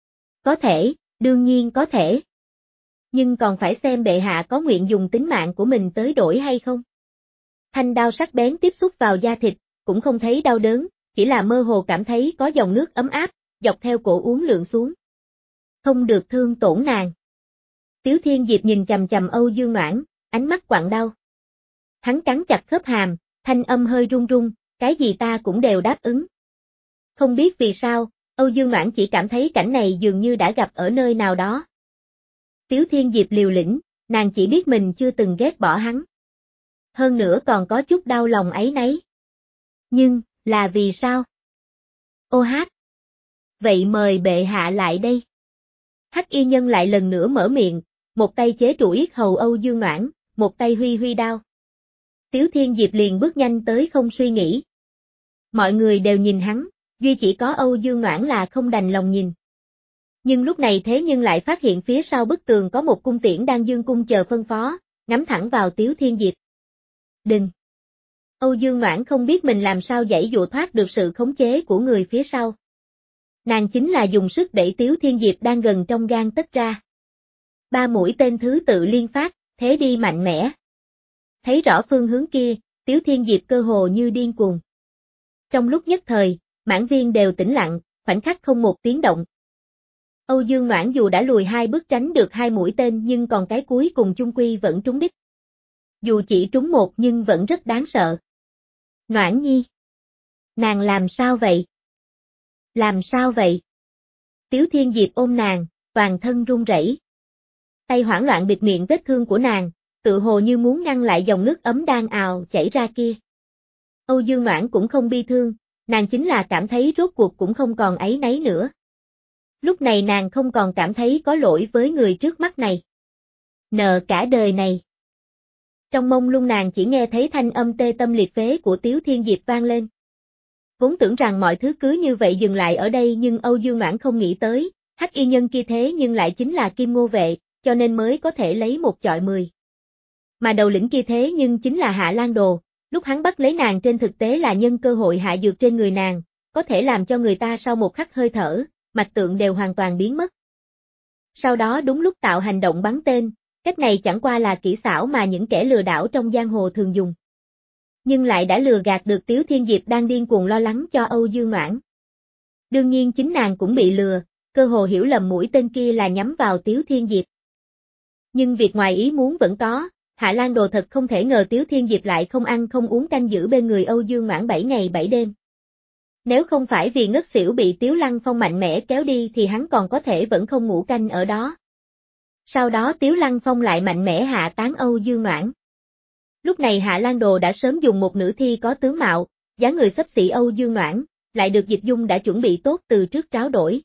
Có thể, đương nhiên có thể. Nhưng còn phải xem bệ hạ có nguyện dùng tính mạng của mình tới đổi hay không. Thanh đao sắc bén tiếp xúc vào da thịt, cũng không thấy đau đớn, chỉ là mơ hồ cảm thấy có dòng nước ấm áp, dọc theo cổ uốn lượn xuống. Không được thương tổn nàng. Tiếu Thiên Diệp nhìn chằm chằm Âu Dương Noãn, ánh mắt quặn đau. Hắn cắn chặt khớp hàm, thanh âm hơi run run, cái gì ta cũng đều đáp ứng. Không biết vì sao, Âu Dương Noãn chỉ cảm thấy cảnh này dường như đã gặp ở nơi nào đó. Tiếu Thiên Diệp liều lĩnh, nàng chỉ biết mình chưa từng ghét bỏ hắn. Hơn nữa còn có chút đau lòng áy náy. Nhưng, là vì sao? Ô hát! Vậy mời bệ hạ lại đây. Hắc y nhân lại lần nữa mở miệng, một tay chế trụ yết hầu Âu Dương Noãn, một tay huy huy đao. Tiếu Thiên Diệp liền bước nhanh tới không suy nghĩ. Mọi người đều nhìn hắn, duy chỉ có Âu Dương Noãn là không đành lòng nhìn. Nhưng lúc này thế nhưng lại phát hiện phía sau bức tường có một cung tiễn đang dương cung chờ phân phó, ngắm thẳng vào Tiếu Thiên Diệp. Đừng! Âu Dương Noãn không biết mình làm sao giãy dụa thoát được sự khống chế của người phía sau. Nàng chính là dùng sức đẩy Tiếu Thiên Diệp đang gần trong gang tấc ra. Ba mũi tên thứ tự liên phát, thế đi mạnh mẽ. Thấy rõ phương hướng kia, Tiếu Thiên Diệp cơ hồ như điên cuồng. Trong lúc nhất thời, mãn viên đều tĩnh lặng, khoảnh khắc không một tiếng động. Âu Dương Noãn dù đã lùi hai bước tránh được hai mũi tên nhưng còn cái cuối cùng chung quy vẫn trúng đích. Dù chỉ trúng một nhưng vẫn rất đáng sợ. Noãn nhi! Nàng làm sao vậy? Làm sao vậy? Tiếu Thiên Diệp ôm nàng, toàn thân run rẩy. Tay hoảng loạn bịt miệng vết thương của nàng, tự hồ như muốn ngăn lại dòng nước ấm đang ào chảy ra kia. Âu Dương Noãn cũng không bi thương, nàng chính là cảm thấy rốt cuộc cũng không còn áy náy nữa. Lúc này nàng không còn cảm thấy có lỗi với người trước mắt này. Nợ cả đời này. Trong mông lung nàng chỉ nghe thấy thanh âm tê tâm liệt phế của Tiếu Thiên Diệp vang lên. Vốn tưởng rằng mọi thứ cứ như vậy dừng lại ở đây nhưng Âu Dương Noãn không nghĩ tới, hắc y nhân kia thế nhưng lại chính là Kim Ngô Vệ, cho nên mới có thể lấy một chọi mười. Mà đầu lĩnh kia thế nhưng chính là Hạ Lan Đồ, lúc hắn bắt lấy nàng trên thực tế là nhân cơ hội hạ dược trên người nàng, có thể làm cho người ta sau một khắc hơi thở, mạch tượng đều hoàn toàn biến mất. Sau đó đúng lúc tạo hành động bắn tên, cách này chẳng qua là kỹ xảo mà những kẻ lừa đảo trong giang hồ thường dùng. Nhưng lại đã lừa gạt được Tiếu Thiên Diệp đang điên cuồng lo lắng cho Âu Dương Noãn. Đương nhiên chính nàng cũng bị lừa, cơ hồ hiểu lầm mũi tên kia là nhắm vào Tiếu Thiên Diệp. Nhưng việc ngoài ý muốn vẫn có, Hạ Lan Đồ thật không thể ngờ Tiếu Thiên Diệp lại không ăn không uống canh giữ bên người Âu Dương Noãn bảy ngày bảy đêm. Nếu không phải vì ngất xỉu bị Tiếu Lăng Phong mạnh mẽ kéo đi thì hắn còn có thể vẫn không ngủ canh ở đó. Sau đó Tiếu Lăng Phong lại mạnh mẽ hạ tán Âu Dương Noãn. Lúc này Hạ Lan Đồ đã sớm dùng một nữ thi có tướng mạo, dáng người xấp xỉ Âu Dương Noãn, lại được Dịch Dung đã chuẩn bị tốt từ trước tráo đổi.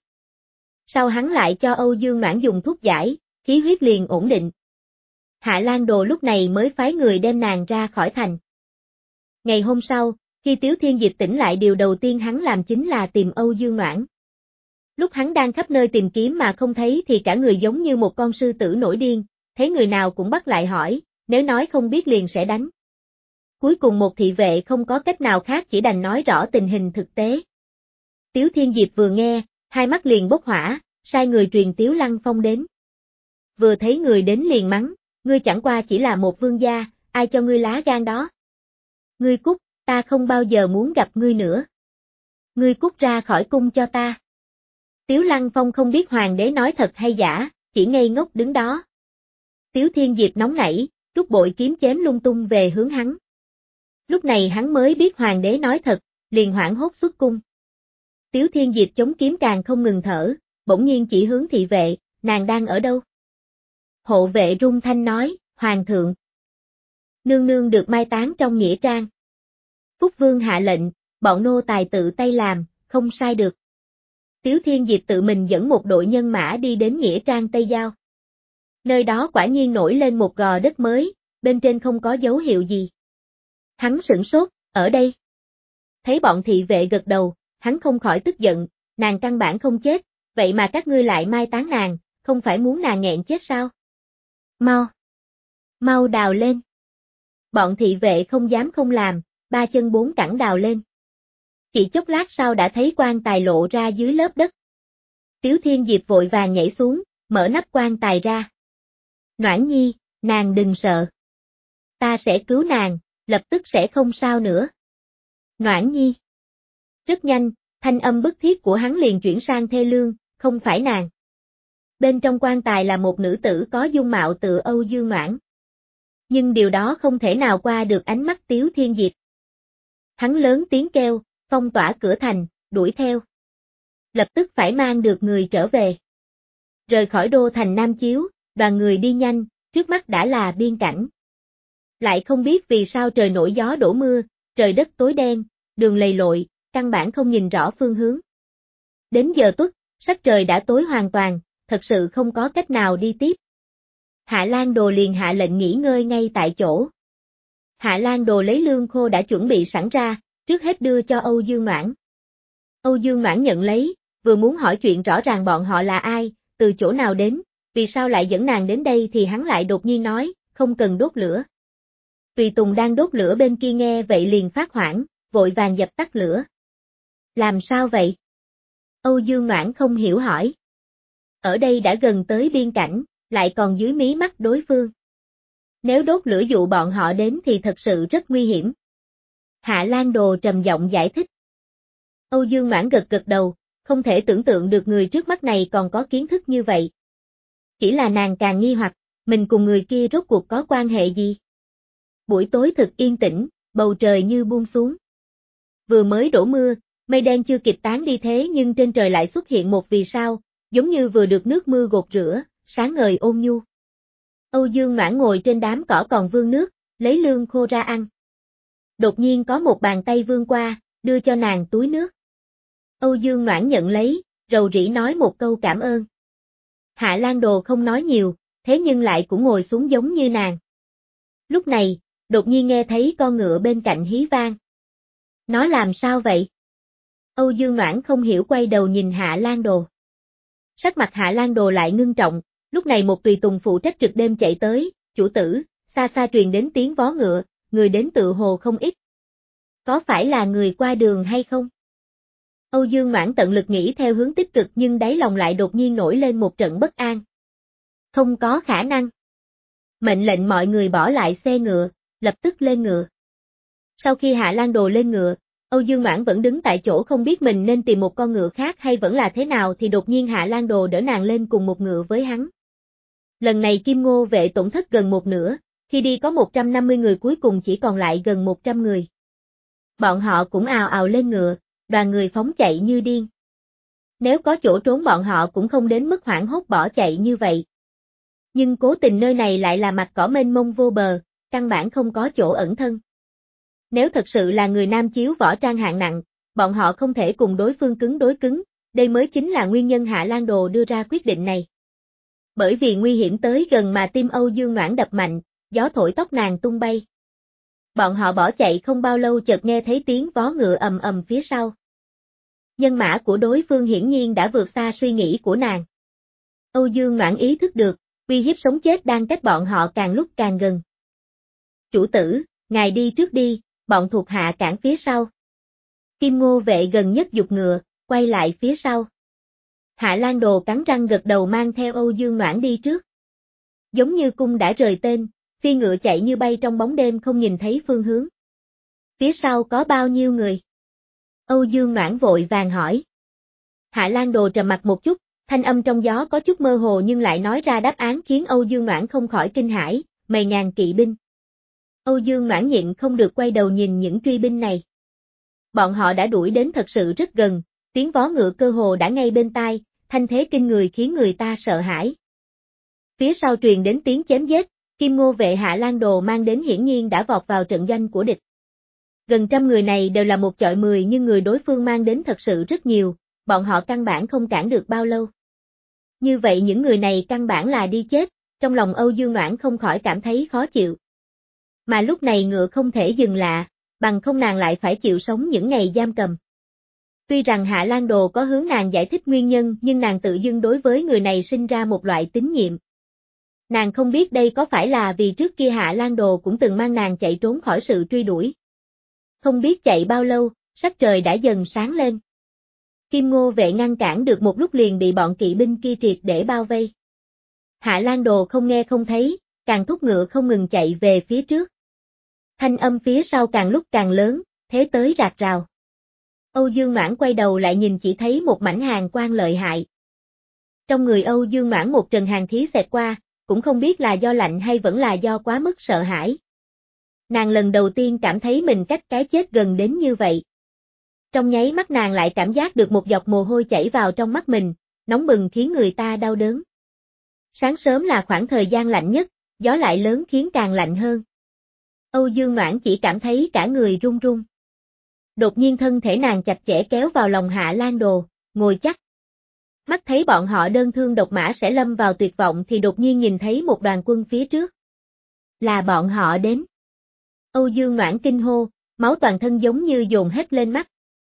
Sau hắn lại cho Âu Dương Noãn dùng thuốc giải, khí huyết liền ổn định. Hạ Lan Đồ lúc này mới phái người đem nàng ra khỏi thành. Ngày hôm sau, khi Tiếu Thiên Diệp tỉnh lại điều đầu tiên hắn làm chính là tìm Âu Dương Noãn. Lúc hắn đang khắp nơi tìm kiếm mà không thấy thì cả người giống như một con sư tử nổi điên, thấy người nào cũng bắt lại hỏi, nếu nói không biết liền sẽ đánh. Cuối cùng một thị vệ không có cách nào khác chỉ đành nói rõ tình hình thực tế. Tiếu Thiên Diệp vừa nghe, hai mắt liền bốc hỏa, sai người truyền Tiếu Lăng Phong đến. Vừa thấy người đến liền mắng, ngươi chẳng qua chỉ là một vương gia, ai cho ngươi lá gan đó. Ngươi cút, ta không bao giờ muốn gặp ngươi nữa. Ngươi cút ra khỏi cung cho ta. Tiếu Lăng Phong không biết hoàng đế nói thật hay giả, chỉ ngây ngốc đứng đó. Tiếu Thiên Diệp nóng nảy, rút bội kiếm chém lung tung về hướng hắn. Lúc này hắn mới biết hoàng đế nói thật, liền hoảng hốt xuất cung. Tiếu Thiên Diệp chống kiếm càng không ngừng thở, bỗng nhiên chỉ hướng thị vệ, nàng đang ở đâu? Hộ vệ run thanh nói, hoàng thượng. Nương nương được mai táng trong nghĩa trang. Phúc Vương hạ lệnh, bọn nô tài tự tay làm, không sai được. Tiếu Thiên Diệp tự mình dẫn một đội nhân mã đi đến nghĩa trang Tây Giao. Nơi đó quả nhiên nổi lên một gò đất mới, bên trên không có dấu hiệu gì. Hắn sửng sốt, ở đây. Thấy bọn thị vệ gật đầu, hắn không khỏi tức giận, nàng căn bản không chết, vậy mà các ngươi lại mai táng nàng, không phải muốn nàng nghẹn chết sao? Mau! Mau đào lên! Bọn thị vệ không dám không làm, ba chân bốn cẳng đào lên. Chỉ chốc lát sau đã thấy quan tài lộ ra dưới lớp đất. Tiếu Thiên Diệp vội vàng nhảy xuống, mở nắp quan tài ra. Noãn Nhi, nàng đừng sợ. Ta sẽ cứu nàng, lập tức sẽ không sao nữa. Noãn Nhi. Rất nhanh, thanh âm bức thiết của hắn liền chuyển sang thê lương, không phải nàng. Bên trong quan tài là một nữ tử có dung mạo tựa Âu Dương Noãn. Nhưng điều đó không thể nào qua được ánh mắt Tiếu Thiên Diệp. Hắn lớn tiếng kêu, phong tỏa cửa thành, đuổi theo. Lập tức phải mang được người trở về. Rời khỏi đô thành Nam Chiếu, đoàn người đi nhanh, trước mắt đã là biên cảnh. Lại không biết vì sao trời nổi gió đổ mưa, trời đất tối đen, đường lầy lội, căn bản không nhìn rõ phương hướng. Đến giờ tuất, sắc trời đã tối hoàn toàn, thật sự không có cách nào đi tiếp. Hạ Lan Đồ liền hạ lệnh nghỉ ngơi ngay tại chỗ. Hạ Lan Đồ lấy lương khô đã chuẩn bị sẵn ra, trước hết đưa cho Âu Dương Noãn. Âu Dương Noãn nhận lấy, vừa muốn hỏi chuyện rõ ràng bọn họ là ai, từ chỗ nào đến, vì sao lại dẫn nàng đến đây thì hắn lại đột nhiên nói, không cần đốt lửa. Tùy Tùng đang đốt lửa bên kia nghe vậy liền phát hoảng, vội vàng dập tắt lửa. Làm sao vậy? Âu Dương Noãn không hiểu hỏi. Ở đây đã gần tới biên cảnh, lại còn dưới mí mắt đối phương. Nếu đốt lửa dụ bọn họ đến thì thật sự rất nguy hiểm. Hạ Lan Đồ trầm giọng giải thích. Âu Dương Noãn gật gật đầu, không thể tưởng tượng được người trước mắt này còn có kiến thức như vậy. Chỉ là nàng càng nghi hoặc, mình cùng người kia rốt cuộc có quan hệ gì? Buổi tối thực yên tĩnh, bầu trời như buông xuống. Vừa mới đổ mưa, mây đen chưa kịp tán đi thế nhưng trên trời lại xuất hiện một vì sao, giống như vừa được nước mưa gột rửa, sáng ngời ôn nhu. Âu Dương Noãn ngồi trên đám cỏ còn vương nước, lấy lương khô ra ăn. Đột nhiên có một bàn tay vươn qua, đưa cho nàng túi nước. Âu Dương Noãn nhận lấy, rầu rĩ nói một câu cảm ơn. Hạ Lan Đồ không nói nhiều, thế nhưng lại cũng ngồi xuống giống như nàng. Lúc này, đột nhiên nghe thấy con ngựa bên cạnh hí vang. Nó làm sao vậy? Âu Dương Noãn không hiểu quay đầu nhìn Hạ Lan Đồ. Sắc mặt Hạ Lan Đồ lại ngưng trọng, lúc này một tùy tùng phụ trách trực đêm chạy tới, chủ tử, xa xa truyền đến tiếng vó ngựa, người đến tự hồ không ít. Có phải là người qua đường hay không? Âu Dương Noãn tận lực nghĩ theo hướng tích cực nhưng đáy lòng lại đột nhiên nổi lên một trận bất an. Không có khả năng. Mệnh lệnh mọi người bỏ lại xe ngựa, lập tức lên ngựa. Sau khi Hạ Lan Đồ lên ngựa, Âu Dương Noãn vẫn đứng tại chỗ không biết mình nên tìm một con ngựa khác hay vẫn là thế nào thì đột nhiên Hạ Lan Đồ đỡ nàng lên cùng một ngựa với hắn. Lần này Kim Ngô vệ tổn thất gần một nửa, khi đi có một trăm năm mươi người cuối cùng chỉ còn lại gần một trăm người. Bọn họ cũng ào ào lên ngựa, đoàn người phóng chạy như điên. Nếu có chỗ trốn bọn họ cũng không đến mức hoảng hốt bỏ chạy như vậy. Nhưng cố tình nơi này lại là mặt cỏ mênh mông vô bờ, căn bản không có chỗ ẩn thân. Nếu thật sự là người nam chiếu võ trang hạng nặng, bọn họ không thể cùng đối phương cứng đối cứng, đây mới chính là nguyên nhân Hạ Lan Đồ đưa ra quyết định này. Bởi vì nguy hiểm tới gần mà tim Âu Dương Noãn đập mạnh, gió thổi tóc nàng tung bay. Bọn họ bỏ chạy không bao lâu chợt nghe thấy tiếng vó ngựa ầm ầm phía sau. Nhân mã của đối phương hiển nhiên đã vượt xa suy nghĩ của nàng. Âu Dương Noãn ý thức được, uy hiếp sống chết đang cách bọn họ càng lúc càng gần. Chủ tử, ngài đi trước đi, bọn thuộc hạ cản phía sau. Kim Ngô vệ gần nhất giục ngựa, quay lại phía sau. Hạ Lan Đồ cắn răng gật đầu mang theo Âu Dương Noãn đi trước. Giống như cung đã rời tên, phi ngựa chạy như bay trong bóng đêm không nhìn thấy phương hướng. Phía sau có bao nhiêu người? Âu Dương Noãn vội vàng hỏi. Hạ Lan Đồ trầm mặt một chút, thanh âm trong gió có chút mơ hồ nhưng lại nói ra đáp án khiến Âu Dương Noãn không khỏi kinh hãi, mười ngàn kỵ binh. Âu Dương Noãn nhịn không được quay đầu nhìn những truy binh này. Bọn họ đã đuổi đến thật sự rất gần, tiếng vó ngựa cơ hồ đã ngay bên tai, thanh thế kinh người khiến người ta sợ hãi. Phía sau truyền đến tiếng chém giết, Kim Ngô vệ Hạ Lan Đồ mang đến hiển nhiên đã vọt vào trận doanh của địch. Gần trăm người này đều là một chọi mười nhưng người đối phương mang đến thật sự rất nhiều, bọn họ căn bản không cản được bao lâu. Như vậy những người này căn bản là đi chết, trong lòng Âu Dương Noãn không khỏi cảm thấy khó chịu. Mà lúc này ngựa không thể dừng lạ, bằng không nàng lại phải chịu sống những ngày giam cầm. Tuy rằng Hạ Lan Đồ có hướng nàng giải thích nguyên nhân nhưng nàng tự dưng đối với người này sinh ra một loại tín nhiệm. Nàng không biết đây có phải là vì trước kia Hạ Lan Đồ cũng từng mang nàng chạy trốn khỏi sự truy đuổi. Không biết chạy bao lâu, sắc trời đã dần sáng lên. Kim Ngô vệ ngăn cản được một lúc liền bị bọn kỵ binh kia triệt để bao vây. Hạ Lan Đồ không nghe không thấy, càng thúc ngựa không ngừng chạy về phía trước. Thanh âm phía sau càng lúc càng lớn, thế tới rạc rào. Âu Dương Noãn quay đầu lại nhìn chỉ thấy một mảnh hàn quang lợi hại. Trong người Âu Dương Noãn một trần hàn khí xẹt qua, cũng không biết là do lạnh hay vẫn là do quá mức sợ hãi. Nàng lần đầu tiên cảm thấy mình cách cái chết gần đến như vậy. Trong nháy mắt nàng lại cảm giác được một giọt mồ hôi chảy vào trong mắt mình, nóng bừng khiến người ta đau đớn. Sáng sớm là khoảng thời gian lạnh nhất, gió lại lớn khiến càng lạnh hơn. Âu Dương Noãn chỉ cảm thấy cả người run run. Đột nhiên thân thể nàng chặt chẽ kéo vào lòng Hạ Lan Đồ, ngồi chắc. Mắt thấy bọn họ đơn thương độc mã sẽ lâm vào tuyệt vọng thì đột nhiên nhìn thấy một đoàn quân phía trước. Là bọn họ đến. Âu Dương Noãn kinh hô, máu toàn thân giống như dồn hết lên mắt.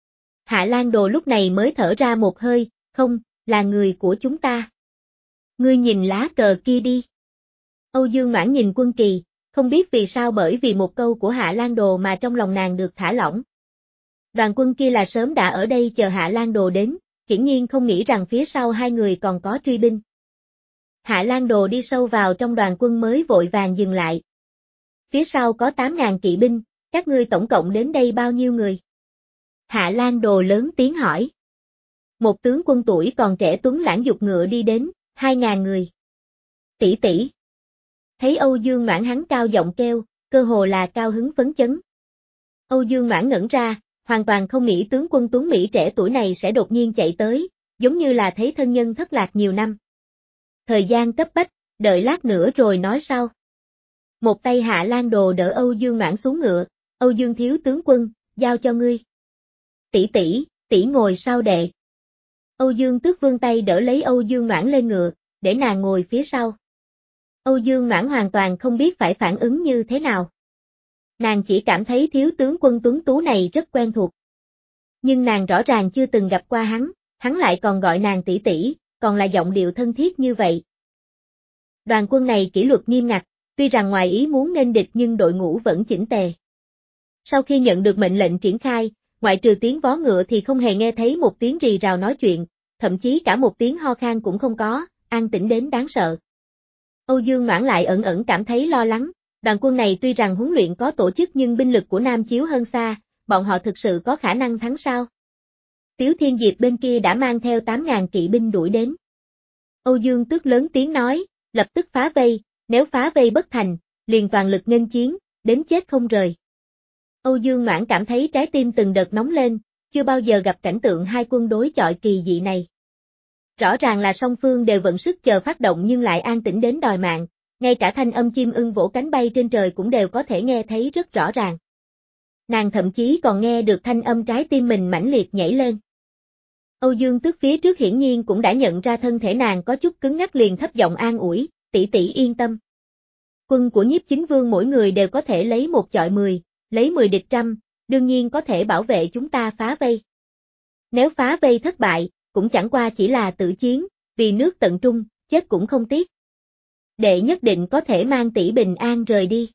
Hạ Lan Đồ lúc này mới thở ra một hơi, không, là người của chúng ta. Ngươi nhìn lá cờ kia đi. Âu Dương Noãn nhìn quân kỳ, không biết vì sao bởi vì một câu của Hạ Lan Đồ mà trong lòng nàng được thả lỏng. Đoàn quân kia là sớm đã ở đây chờ Hạ Lan Đồ đến, hiển nhiên không nghĩ rằng phía sau hai người còn có truy binh. Hạ Lan Đồ đi sâu vào trong đoàn quân mới vội vàng dừng lại. Phía sau có tám ngàn kỵ binh, các ngươi tổng cộng đến đây bao nhiêu người? Hạ Lan Đồ lớn tiếng hỏi. Một tướng quân tuổi còn trẻ tuấn lãng giục ngựa đi đến, hai ngàn người. Tỷ tỷ. Thấy Âu Dương Noãn hắn cao giọng kêu, cơ hồ là cao hứng phấn chấn. Âu Dương Noãn ngẩn ra, hoàn toàn không nghĩ tướng quân tuấn Mỹ trẻ tuổi này sẽ đột nhiên chạy tới, giống như là thấy thân nhân thất lạc nhiều năm. Thời gian cấp bách, đợi lát nữa rồi nói sau. Một tay Hạ Lan Đồ đỡ Âu Dương Noãn xuống ngựa, Âu Dương thiếu tướng quân, giao cho ngươi. Tỷ tỷ, tỷ ngồi sau đệ. Âu Dương Tước vươn tay đỡ lấy Âu Dương Noãn lên ngựa, để nàng ngồi phía sau. Âu Dương Noãn hoàn toàn không biết phải phản ứng như thế nào. Nàng chỉ cảm thấy thiếu tướng quân tuấn tú này rất quen thuộc. Nhưng nàng rõ ràng chưa từng gặp qua hắn, hắn lại còn gọi nàng tỷ tỷ, còn là giọng điệu thân thiết như vậy. Đoàn quân này kỷ luật nghiêm ngặt, tuy rằng ngoài ý muốn nghênh địch nhưng đội ngũ vẫn chỉnh tề. Sau khi nhận được mệnh lệnh triển khai, ngoại trừ tiếng vó ngựa thì không hề nghe thấy một tiếng rì rào nói chuyện, thậm chí cả một tiếng ho khan cũng không có, an tĩnh đến đáng sợ. Âu Dương Noãn lại ẩn ẩn cảm thấy lo lắng, đoàn quân này tuy rằng huấn luyện có tổ chức nhưng binh lực của Nam Chiếu hơn xa, bọn họ thực sự có khả năng thắng sao? Tiếu Thiên Diệp bên kia đã mang theo tám ngàn kỵ binh đuổi đến. Âu Dương Tước lớn tiếng nói, lập tức phá vây, nếu phá vây bất thành, liền toàn lực nghênh chiến, đến chết không rời. Âu Dương Noãn cảm thấy trái tim từng đợt nóng lên, chưa bao giờ gặp cảnh tượng hai quân đối chọi kỳ dị này. Rõ ràng là song phương đều vận sức chờ phát động nhưng lại an tĩnh đến đòi mạng, ngay cả thanh âm chim ưng vỗ cánh bay trên trời cũng đều có thể nghe thấy rất rõ ràng. Nàng thậm chí còn nghe được thanh âm trái tim mình mãnh liệt nhảy lên. Âu Dương Tước phía trước hiển nhiên cũng đã nhận ra thân thể nàng có chút cứng ngắc liền thấp giọng an ủi, tỷ tỷ yên tâm. Quân của Nhiếp Chính Vương mỗi người đều có thể lấy một chọi mười, lấy mười địch trăm, đương nhiên có thể bảo vệ chúng ta phá vây. Nếu phá vây thất bại, cũng chẳng qua chỉ là tử chiến, vì nước tận trung, chết cũng không tiếc. Đệ nhất định có thể mang tỷ bình an rời đi.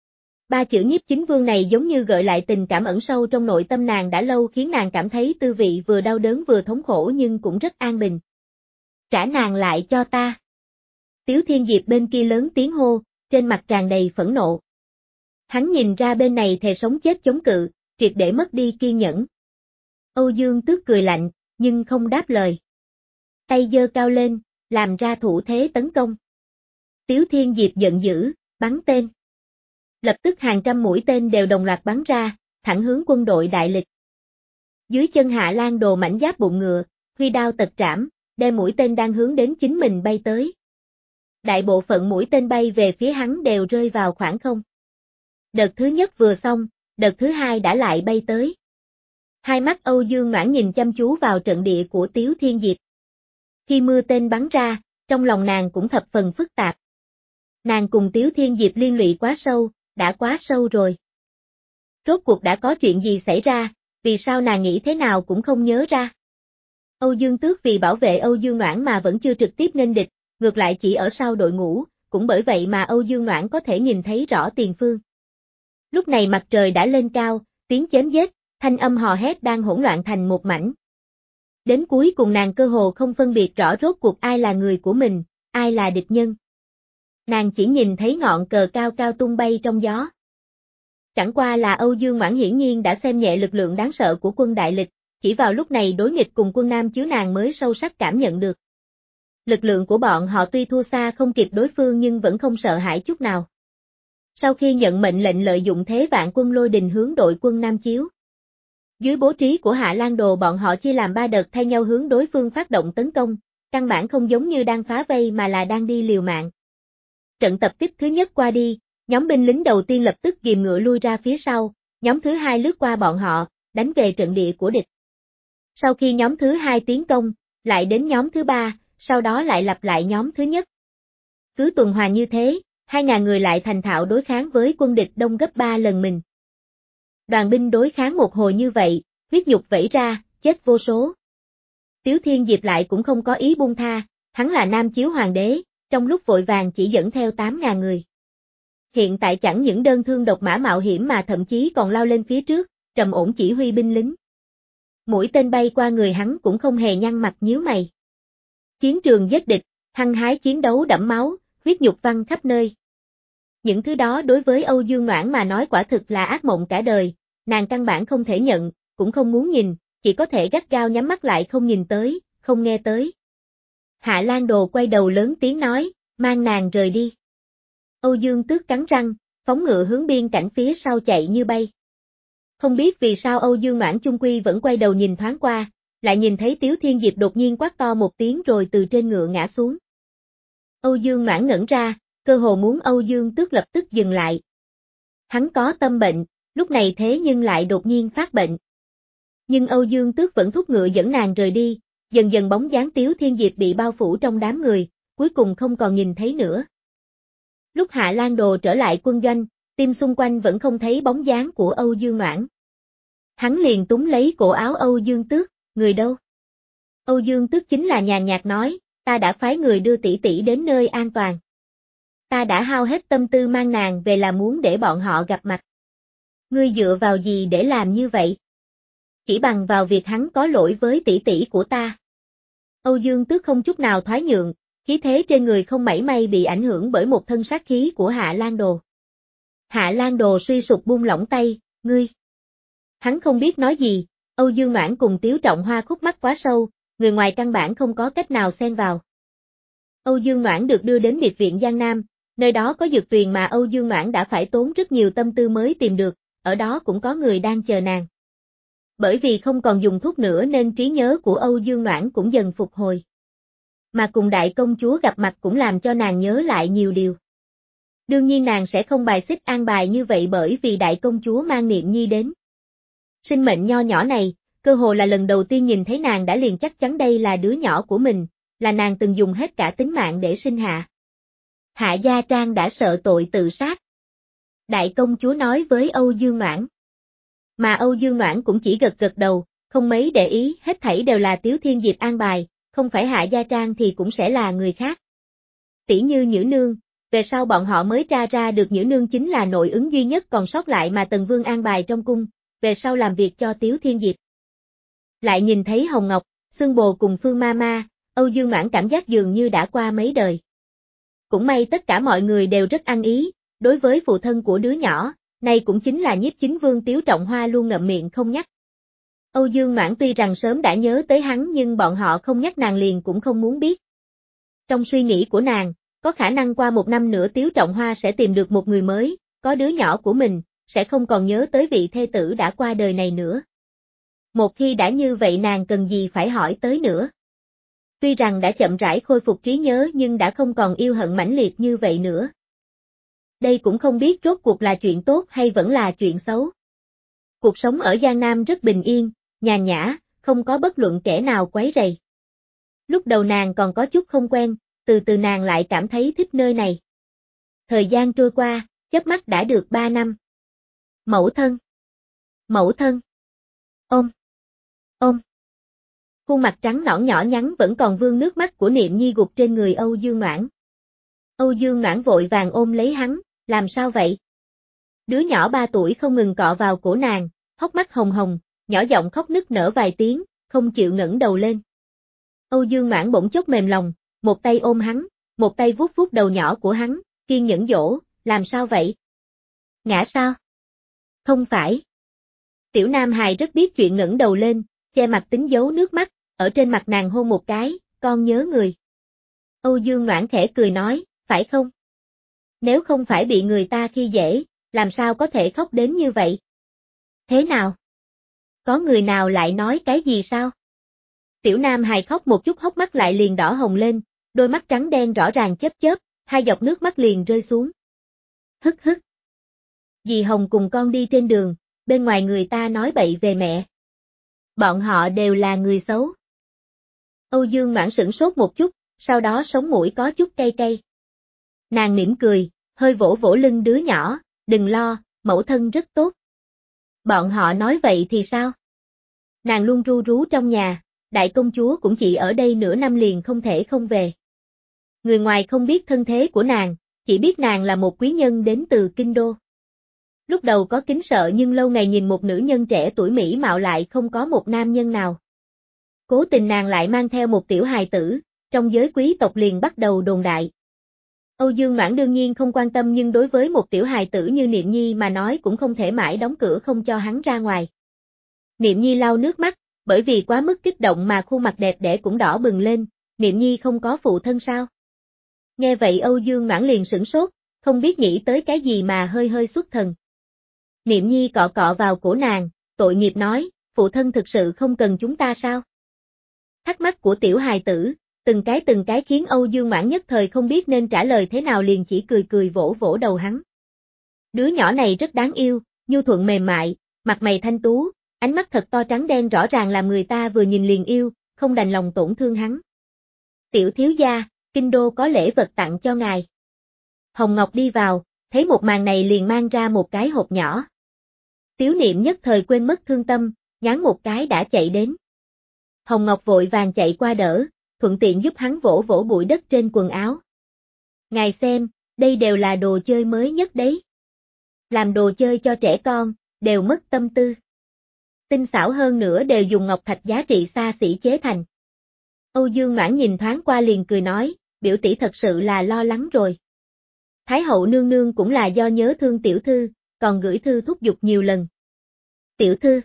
Ba chữ Nhiếp Chính Vương này giống như gợi lại tình cảm ẩn sâu trong nội tâm nàng đã lâu khiến nàng cảm thấy tư vị vừa đau đớn vừa thống khổ nhưng cũng rất an bình. Trả nàng lại cho ta. Tiếu Thiên Diệp bên kia lớn tiếng hô, trên mặt tràn đầy phẫn nộ. Hắn nhìn ra bên này thề sống chết chống cự, triệt để mất đi kiên nhẫn. Âu Dương Tước cười lạnh, nhưng không đáp lời. Tay giơ cao lên, làm ra thủ thế tấn công. Tiếu Thiên Diệp giận dữ, bắn tên. Lập tức hàng trăm mũi tên đều đồng loạt bắn ra, thẳng hướng quân đội đại lịch. Dưới chân Hạ Lan Đồ mảnh giáp bụng ngựa, huy đao tật trảm, đem mũi tên đang hướng đến chính mình bay tới. Đại bộ phận mũi tên bay về phía hắn đều rơi vào khoảng không. Đợt thứ nhất vừa xong, đợt thứ hai đã lại bay tới. Hai mắt Âu Dương Noãn nhìn chăm chú vào trận địa của Tiếu Thiên Diệp. Khi mưa tên bắn ra, trong lòng nàng cũng thập phần phức tạp. Nàng cùng Tiếu Thiên Diệp liên lụy quá sâu, đã quá sâu rồi. Rốt cuộc đã có chuyện gì xảy ra, vì sao nàng nghĩ thế nào cũng không nhớ ra. Âu Dương Tước vì bảo vệ Âu Dương Noãn mà vẫn chưa trực tiếp nghênh địch, ngược lại chỉ ở sau đội ngũ, cũng bởi vậy mà Âu Dương Noãn có thể nhìn thấy rõ tiền phương. Lúc này mặt trời đã lên cao, tiếng chém giết, thanh âm hò hét đang hỗn loạn thành một mảnh. Đến cuối cùng nàng cơ hồ không phân biệt rõ rốt cuộc ai là người của mình, ai là địch nhân. Nàng chỉ nhìn thấy ngọn cờ cao cao tung bay trong gió. Chẳng qua là Âu Dương Noãn hiển nhiên đã xem nhẹ lực lượng đáng sợ của quân đại lịch, chỉ vào lúc này đối nghịch cùng quân Nam Chiếu nàng mới sâu sắc cảm nhận được. Lực lượng của bọn họ tuy thua xa không kịp đối phương nhưng vẫn không sợ hãi chút nào. Sau khi nhận mệnh lệnh lợi dụng thế vạn quân lôi đình hướng đội quân Nam Chiếu. Dưới bố trí của Hạ Lan Đồ bọn họ chia làm ba đợt thay nhau hướng đối phương phát động tấn công, căn bản không giống như đang phá vây mà là đang đi liều mạng. Trận tập kích thứ nhất qua đi, nhóm binh lính đầu tiên lập tức ghìm ngựa lui ra phía sau, nhóm thứ hai lướt qua bọn họ, đánh về trận địa của địch. Sau khi nhóm thứ hai tiến công, lại đến nhóm thứ ba, sau đó lại lặp lại nhóm thứ nhất. Cứ tuần hoàn như thế, hai ngàn người lại thành thạo đối kháng với quân địch đông gấp ba lần mình. Đoàn binh đối kháng một hồi như vậy, huyết nhục vẩy ra, chết vô số. Tiếu Thiên Diệp lại cũng không có ý buông tha, hắn là Nam Chiếu Hoàng đế, trong lúc vội vàng chỉ dẫn theo tám ngàn người. Hiện tại chẳng những đơn thương độc mã mạo hiểm mà thậm chí còn lao lên phía trước, trầm ổn chỉ huy binh lính. Mũi tên bay qua người hắn cũng không hề nhăn mặt nhíu mày. Chiến trường giết địch, hăng hái chiến đấu đẫm máu, huyết nhục văng khắp nơi. Những thứ đó đối với Âu Dương Noãn mà nói quả thực là ác mộng cả đời, nàng căn bản không thể nhận, cũng không muốn nhìn, chỉ có thể gắt gao nhắm mắt lại không nhìn tới, không nghe tới. Hạ Lan Đồ quay đầu lớn tiếng nói, mang nàng rời đi. Âu Dương Tước cắn răng, phóng ngựa hướng biên cảnh phía sau chạy như bay. Không biết vì sao Âu Dương Noãn chung quy vẫn quay đầu nhìn thoáng qua, lại nhìn thấy Tiếu Thiên Diệp đột nhiên quát to một tiếng rồi từ trên ngựa ngã xuống. Âu Dương Noãn ngẩn ra, cơ hồ muốn Âu Dương Tước lập tức dừng lại. Hắn có tâm bệnh, lúc này thế nhưng lại đột nhiên phát bệnh. Nhưng Âu Dương Tước vẫn thúc ngựa dẫn nàng rời đi, dần dần bóng dáng Tiếu Thiên Diệp bị bao phủ trong đám người, cuối cùng không còn nhìn thấy nữa. Lúc Hạ Lan Đồ trở lại quân doanh, tim xung quanh vẫn không thấy bóng dáng của Âu Dương Noãn. Hắn liền túm lấy cổ áo Âu Dương Tước, người đâu? Âu Dương Tước chính là nhàn nhạt nói, ta đã phái người đưa tỷ tỷ đến nơi an toàn. Ta đã hao hết tâm tư mang nàng về là muốn để bọn họ gặp mặt. Ngươi dựa vào gì để làm như vậy? Chỉ bằng vào việc hắn có lỗi với tỷ tỷ của ta. Âu Dương Tước không chút nào thoái nhượng, khí thế trên người không mảy may bị ảnh hưởng bởi một thân sát khí của Hạ Lan Đồ. Hạ Lan Đồ suy sụp buông lỏng tay, ngươi. Hắn không biết nói gì, Âu Dương Noãn cùng Tiếu Trọng Hoa khúc mắc quá sâu, người ngoài căn bản không có cách nào xen vào. Âu Dương Noãn được đưa đến biệt viện Giang Nam, nơi đó có dược tuyền mà Âu Dương Noãn đã phải tốn rất nhiều tâm tư mới tìm được, ở đó cũng có người đang chờ nàng. Bởi vì không còn dùng thuốc nữa nên trí nhớ của Âu Dương Noãn cũng dần phục hồi. Mà cùng đại công chúa gặp mặt cũng làm cho nàng nhớ lại nhiều điều. Đương nhiên nàng sẽ không bài xích an bài như vậy bởi vì đại công chúa mang Niệm Nhi đến. Sinh mệnh nho nhỏ này, cơ hồ là lần đầu tiên nhìn thấy nàng đã liền chắc chắn đây là đứa nhỏ của mình, là nàng từng dùng hết cả tính mạng để sinh hạ. Hạ Gia Trang đã sợ tội tự sát. Đại công chúa nói với Âu Dương Noãn. Mà Âu Dương Noãn cũng chỉ gật gật đầu, không mấy để ý, hết thảy đều là Tiếu Thiên Diệp an bài, không phải Hạ Gia Trang thì cũng sẽ là người khác. Tỷ như Nhữ Nương, về sau bọn họ mới tra ra được Nhữ Nương chính là nội ứng duy nhất còn sót lại mà Tần Vương an bài trong cung, về sau làm việc cho Tiếu Thiên Diệp. Lại nhìn thấy Hồng Ngọc, Xương Bồ cùng Phương Ma Ma, Âu Dương Noãn cảm giác dường như đã qua mấy đời. Cũng may tất cả mọi người đều rất ăn ý, đối với phụ thân của đứa nhỏ, này cũng chính là Nhiếp Chính Vương Tiếu Trọng Hoa luôn ngậm miệng không nhắc. Âu Dương Noãn tuy rằng sớm đã nhớ tới hắn nhưng bọn họ không nhắc nàng liền cũng không muốn biết. Trong suy nghĩ của nàng, có khả năng qua một năm nữa Tiếu Trọng Hoa sẽ tìm được một người mới, có đứa nhỏ của mình, sẽ không còn nhớ tới vị thê tử đã qua đời này nữa. Một khi đã như vậy nàng cần gì phải hỏi tới nữa. Tuy rằng đã chậm rãi khôi phục trí nhớ nhưng đã không còn yêu hận mãnh liệt như vậy nữa. Đây cũng không biết rốt cuộc là chuyện tốt hay vẫn là chuyện xấu. Cuộc sống ở Giang Nam rất bình yên, nhàn nhã, không có bất luận kẻ nào quấy rầy. Lúc đầu nàng còn có chút không quen, từ từ nàng lại cảm thấy thích nơi này. Thời gian trôi qua, chớp mắt đã được ba năm. Mẫu thân. Mẫu thân. Ôm. Ôm. Khuôn mặt trắng nõn nhỏ nhắn vẫn còn vương nước mắt của Niệm Nhi gục trên người Âu Dương Noãn. Âu Dương Noãn vội vàng ôm lấy hắn, làm sao vậy? Đứa nhỏ ba tuổi không ngừng cọ vào cổ nàng, hốc mắt hồng hồng, nhỏ giọng khóc nức nở vài tiếng, không chịu ngẩng đầu lên. Âu Dương Noãn bỗng chốc mềm lòng, một tay ôm hắn, một tay vuốt vuốt đầu nhỏ của hắn, kiên nhẫn dỗ, làm sao vậy? Ngã sao? Không phải. Tiểu Nam Hài rất biết chuyện ngẩng đầu lên, che mặt tính giấu nước mắt, ở trên mặt nàng hôn một cái, con nhớ người. Âu Dương Noãn khẽ cười nói, phải không? Nếu không phải bị người ta khi dễ, làm sao có thể khóc đến như vậy? Thế nào? Có người nào lại nói cái gì sao? Tiểu Nam Hài khóc một chút hốc mắt lại liền đỏ hồng lên, đôi mắt trắng đen rõ ràng chớp chớp, hai giọt nước mắt liền rơi xuống. Hức hức. Dì Hồng cùng con đi trên đường, bên ngoài người ta nói bậy về mẹ. Bọn họ đều là người xấu. Âu Dương Noãn sửng sốt một chút, sau đó sống mũi có chút cay cay. Nàng mỉm cười, hơi vỗ vỗ lưng đứa nhỏ, đừng lo, mẫu thân rất tốt. Bọn họ nói vậy thì sao? Nàng luôn ru rú trong nhà, đại công chúa cũng chỉ ở đây nửa năm liền không thể không về. Người ngoài không biết thân thế của nàng, chỉ biết nàng là một quý nhân đến từ Kinh Đô. Lúc đầu có kính sợ nhưng lâu ngày nhìn một nữ nhân trẻ tuổi mỹ mạo lại không có một nam nhân nào. Cố tình nàng lại mang theo một tiểu hài tử, trong giới quý tộc liền bắt đầu đồn đại. Âu Dương Noãn đương nhiên không quan tâm nhưng đối với một tiểu hài tử như Niệm Nhi mà nói cũng không thể mãi đóng cửa không cho hắn ra ngoài. Niệm Nhi lau nước mắt, bởi vì quá mức kích động mà khuôn mặt đẹp đẽ cũng đỏ bừng lên, Niệm Nhi không có phụ thân sao? Nghe vậy Âu Dương Noãn liền sửng sốt, không biết nghĩ tới cái gì mà hơi hơi xuất thần. Niệm Nhi cọ cọ vào cổ nàng, tội nghiệp nói, phụ thân thực sự không cần chúng ta sao? Thắc mắc của tiểu hài tử, từng cái từng cái khiến Âu Dương Noãn nhất thời không biết nên trả lời thế nào liền chỉ cười cười vỗ vỗ đầu hắn. Đứa nhỏ này rất đáng yêu, nhu thuận mềm mại, mặt mày thanh tú, ánh mắt thật to trắng đen rõ ràng làm người ta vừa nhìn liền yêu, không đành lòng tổn thương hắn. Tiểu thiếu gia, kinh đô có lễ vật tặng cho ngài. Hồng Ngọc đi vào, thấy một màn này liền mang ra một cái hộp nhỏ. Tiếu Niệm nhất thời quên mất thương tâm, nhán một cái đã chạy đến. Hồng Ngọc vội vàng chạy qua đỡ, thuận tiện giúp hắn vỗ vỗ bụi đất trên quần áo. Ngài xem, đây đều là đồ chơi mới nhất đấy. Làm đồ chơi cho trẻ con, đều mất tâm tư. Tinh xảo hơn nữa đều dùng ngọc thạch giá trị xa xỉ chế thành. Âu Dương Noãn nhìn thoáng qua liền cười nói, biểu tỷ thật sự là lo lắng rồi. Thái hậu nương nương cũng là do nhớ thương tiểu thư, còn gửi thư thúc giục nhiều lần. Tiểu thư,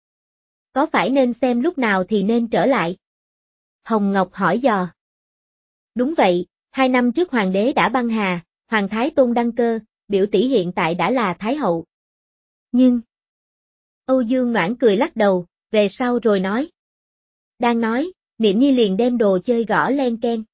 có phải nên xem lúc nào thì nên trở lại? Hồng Ngọc hỏi dò. Đúng vậy, hai năm trước hoàng đế đã băng hà, hoàng thái tôn đăng cơ, biểu tỷ hiện tại đã là thái hậu. Nhưng... Âu Dương Noãn cười lắc đầu, về sau rồi nói. Đang nói, Niệm Nhi liền đem đồ chơi gõ len keng.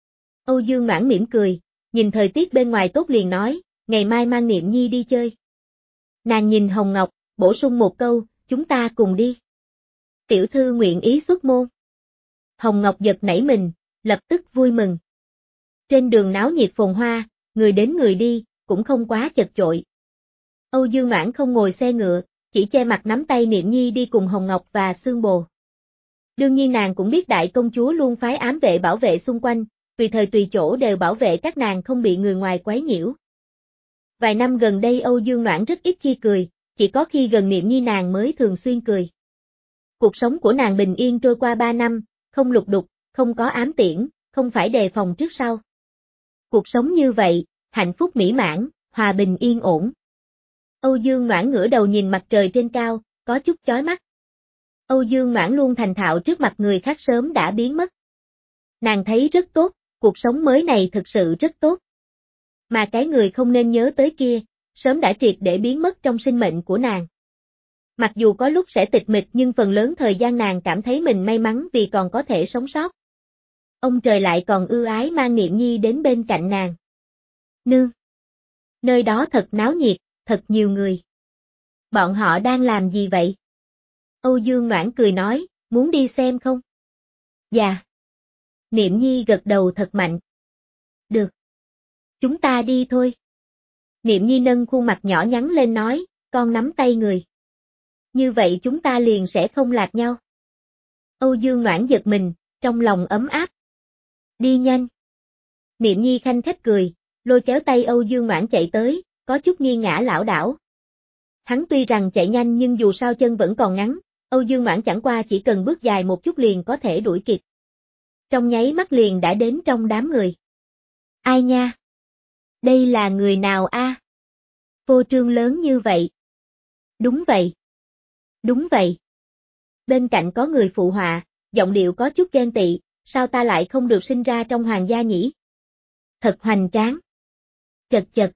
Âu Dương Noãn mỉm cười, nhìn thời tiết bên ngoài tốt liền nói, ngày mai mang Niệm Nhi đi chơi. Nàng nhìn Hồng Ngọc, bổ sung một câu, chúng ta cùng đi. Tiểu thư nguyện ý xuất môn. Hồng Ngọc giật nảy mình, lập tức vui mừng. Trên đường náo nhiệt phồn hoa, người đến người đi, cũng không quá chật chội. Âu Dương Noãn không ngồi xe ngựa, chỉ che mặt nắm tay Niệm Nhi đi cùng Hồng Ngọc và Xương Bồ. Đương nhiên nàng cũng biết đại công chúa luôn phái ám vệ bảo vệ xung quanh, tùy thời tùy chỗ đều bảo vệ các nàng không bị người ngoài quấy nhiễu. Vài năm gần đây Âu Dương Noãn rất ít khi cười, chỉ có khi gần Niệm Nhi nàng mới thường xuyên cười. Cuộc sống của nàng bình yên trôi qua ba năm, không lục đục, không có ám tiễn, không phải đề phòng trước sau. Cuộc sống như vậy, hạnh phúc mỹ mãn, hòa bình yên ổn. Âu Dương Noãn ngửa đầu nhìn mặt trời trên cao, có chút chói mắt. Âu Dương Noãn luôn thành thạo trước mặt người khác sớm đã biến mất. Nàng thấy rất tốt, cuộc sống mới này thực sự rất tốt. Mà cái người không nên nhớ tới kia, sớm đã triệt để biến mất trong sinh mệnh của nàng. Mặc dù có lúc sẽ tịch mịch nhưng phần lớn thời gian nàng cảm thấy mình may mắn vì còn có thể sống sót. Ông trời lại còn ưu ái mang Niệm Nhi đến bên cạnh nàng. Nương! Nơi đó thật náo nhiệt, thật nhiều người. Bọn họ đang làm gì vậy? Âu Dương Noãn cười nói, muốn đi xem không? Dạ. Niệm Nhi gật đầu thật mạnh. Được. Chúng ta đi thôi. Niệm Nhi nâng khuôn mặt nhỏ nhắn lên nói, con nắm tay người. Như vậy chúng ta liền sẽ không lạc nhau. Âu Dương Noãn giật mình, trong lòng ấm áp. Đi nhanh. Niệm Nhi khanh khách cười, lôi kéo tay Âu Dương Noãn chạy tới, có chút nghiêng ngã lảo đảo. Hắn tuy rằng chạy nhanh nhưng dù sao chân vẫn còn ngắn, Âu Dương Noãn chẳng qua chỉ cần bước dài một chút liền có thể đuổi kịp. Trong nháy mắt liền đã đến trong đám người. Ai nha? Đây là người nào a? À? Phô trương lớn như vậy. Đúng vậy. Đúng vậy. Bên cạnh có người phụ họa, giọng điệu có chút ghen tị, sao ta lại không được sinh ra trong hoàng gia nhỉ? Thật hoành tráng. Chật chật.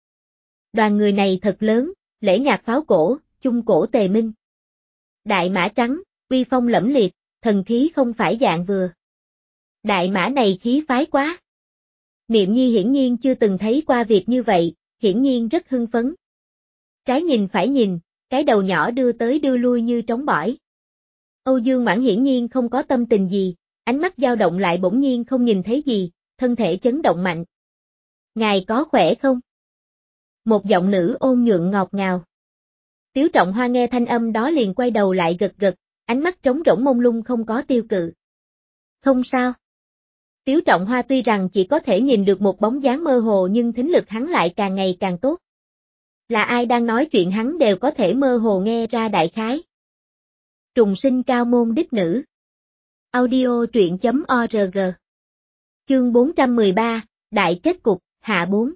Đoàn người này thật lớn, lễ nhạc pháo cổ, chung cổ tề minh. Đại mã trắng, uy phong lẫm liệt, thần khí không phải dạng vừa. Đại mã này khí phái quá. Niệm Nhi hiển nhiên chưa từng thấy qua việc như vậy, hiển nhiên rất hưng phấn. Trái nhìn phải nhìn, cái đầu nhỏ đưa tới đưa lui như trống bỏi. Âu Dương Mãn hiển nhiên không có tâm tình gì, ánh mắt dao động lại bỗng nhiên không nhìn thấy gì, thân thể chấn động mạnh. Ngài có khỏe không? Một giọng nữ ôn nhuận ngọt ngào. Tiếu Trọng Hoa nghe thanh âm đó liền quay đầu lại gật gật, ánh mắt trống rỗng mông lung không có tiêu cự. Không sao. Tiếu Trọng Hoa tuy rằng chỉ có thể nhìn được một bóng dáng mơ hồ nhưng thính lực hắn lại càng ngày càng tốt. Là ai đang nói chuyện hắn đều có thể mơ hồ nghe ra đại khái. Trùng sinh cao môn đích nữ. Audio truyện chấm org. Chương bốn trăm mười ba, Đại kết cục, hạ bốn.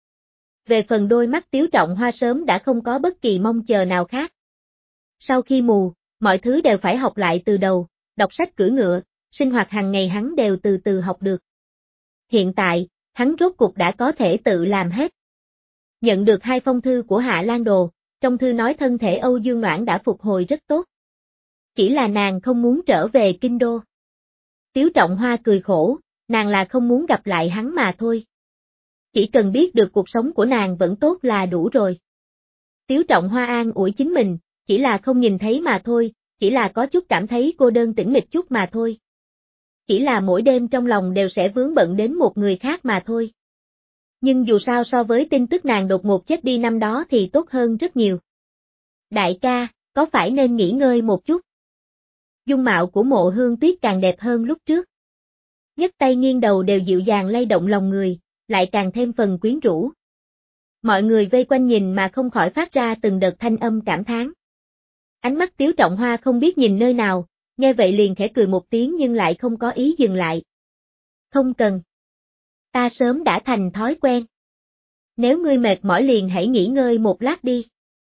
Về phần đôi mắt Tiếu Trọng Hoa sớm đã không có bất kỳ mong chờ nào khác. Sau khi mù, mọi thứ đều phải học lại từ đầu, đọc sách cưỡi ngựa, sinh hoạt hàng ngày hắn đều từ từ học được. Hiện tại, hắn rốt cuộc đã có thể tự làm hết. Nhận được hai phong thư của Hạ Lan Đồ, trong thư nói thân thể Âu Dương Noãn đã phục hồi rất tốt. Chỉ là nàng không muốn trở về kinh đô. Tiếu Trọng Hoa cười khổ, nàng là không muốn gặp lại hắn mà thôi. Chỉ cần biết được cuộc sống của nàng vẫn tốt là đủ rồi. Tiếu Trọng Hoa an ủi chính mình, chỉ là không nhìn thấy mà thôi, chỉ là có chút cảm thấy cô đơn tĩnh mịch chút mà thôi. chỉ là mỗi đêm trong lòng đều sẽ vướng bận đến một người khác mà thôi. Nhưng dù sao so với tin tức nàng đột ngột chết đi năm đó thì tốt hơn rất nhiều. Đại ca, có phải nên nghỉ ngơi một chút? Dung mạo của Mộ Hương Tuyết càng đẹp hơn lúc trước. Nhấc tay nghiêng đầu đều dịu dàng lay động lòng người, lại càng thêm phần quyến rũ. Mọi người vây quanh nhìn mà không khỏi phát ra từng đợt thanh âm cảm thán. Ánh mắt Tiếu Trọng Hoa không biết nhìn nơi nào, nghe vậy liền khẽ cười một tiếng nhưng lại không có ý dừng lại. Không cần. Ta sớm đã thành thói quen. Nếu ngươi mệt mỏi liền hãy nghỉ ngơi một lát đi.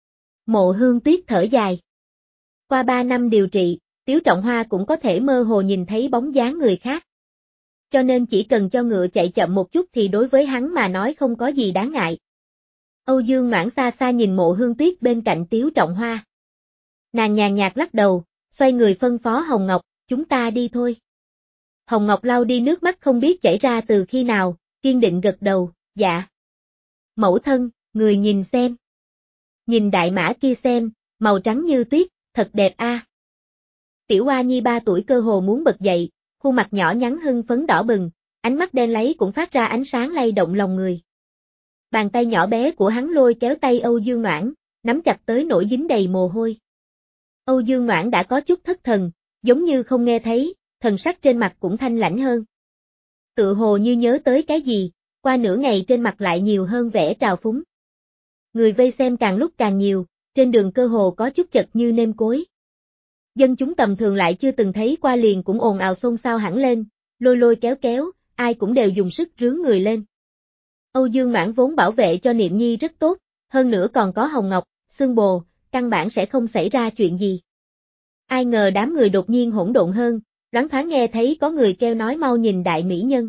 Mộ Hương Tuyết thở dài. Qua ba năm điều trị, Tiếu Trọng Hoa cũng có thể mơ hồ nhìn thấy bóng dáng người khác. Cho nên chỉ cần cho ngựa chạy chậm một chút thì đối với hắn mà nói không có gì đáng ngại. Âu Dương Noãn xa xa nhìn Mộ Hương Tuyết bên cạnh Tiếu Trọng Hoa. Nàng nhàn nhạt lắc đầu, xoay người phân phó Hồng Ngọc, chúng ta đi thôi. Hồng Ngọc lau đi nước mắt không biết chảy ra từ khi nào, kiên định gật đầu, dạ. Mẫu thân, người nhìn xem. Nhìn đại mã kia xem, màu trắng như tuyết, thật đẹp a. À. Tiểu Hoa Nhi ba tuổi cơ hồ muốn bật dậy, khuôn mặt nhỏ nhắn hưng phấn đỏ bừng, ánh mắt đen láy cũng phát ra ánh sáng lay động lòng người. Bàn tay nhỏ bé của hắn lôi kéo tay Âu Dương Noãn, nắm chặt tới nỗi dính đầy mồ hôi. Âu Dương Noãn đã có chút thất thần, giống như không nghe thấy, thần sắc trên mặt cũng thanh lãnh hơn. Tự hồ như nhớ tới cái gì, qua nửa ngày trên mặt lại nhiều hơn vẻ trào phúng. Người vây xem càng lúc càng nhiều, trên đường cơ hồ có chút chật như nêm cối. Dân chúng tầm thường lại chưa từng thấy qua liền cũng ồn ào xôn xao hẳn lên, lôi lôi kéo kéo, ai cũng đều dùng sức rướn người lên. Âu Dương Noãn vốn bảo vệ cho Niệm Nhi rất tốt, hơn nữa còn có Hồng Ngọc, Xương Bồ, căn bản sẽ không xảy ra chuyện gì. Ai ngờ đám người đột nhiên hỗn độn hơn, loáng thoáng nghe thấy có người kêu nói mau nhìn đại mỹ nhân.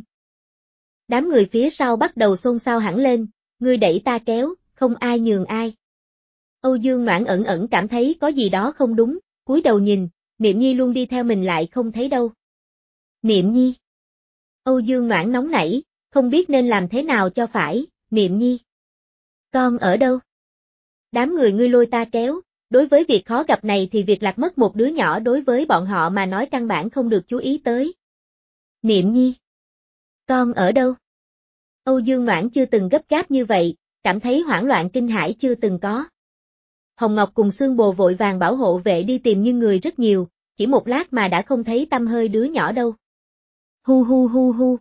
Đám người phía sau bắt đầu xôn xao hẳn lên, ngươi đẩy ta kéo, không ai nhường ai. Âu Dương Noãn ẩn ẩn cảm thấy có gì đó không đúng, cúi đầu nhìn, Niệm Nhi luôn đi theo mình lại không thấy đâu. Niệm Nhi. Âu Dương Noãn nóng nảy, không biết nên làm thế nào cho phải, Niệm Nhi. Con ở đâu? Đám người ngươi lôi ta kéo, đối với việc khó gặp này thì việc lạc mất một đứa nhỏ đối với bọn họ mà nói căn bản không được chú ý tới. Niệm Nhi. Con ở đâu? Âu Dương Noãn chưa từng gấp gáp như vậy, cảm thấy hoảng loạn kinh hãi chưa từng có. Hồng Ngọc cùng Xương Bồ vội vàng bảo hộ vệ đi tìm nhưng người rất nhiều, chỉ một lát mà đã không thấy tăm hơi đứa nhỏ đâu. Hu hu hu hu.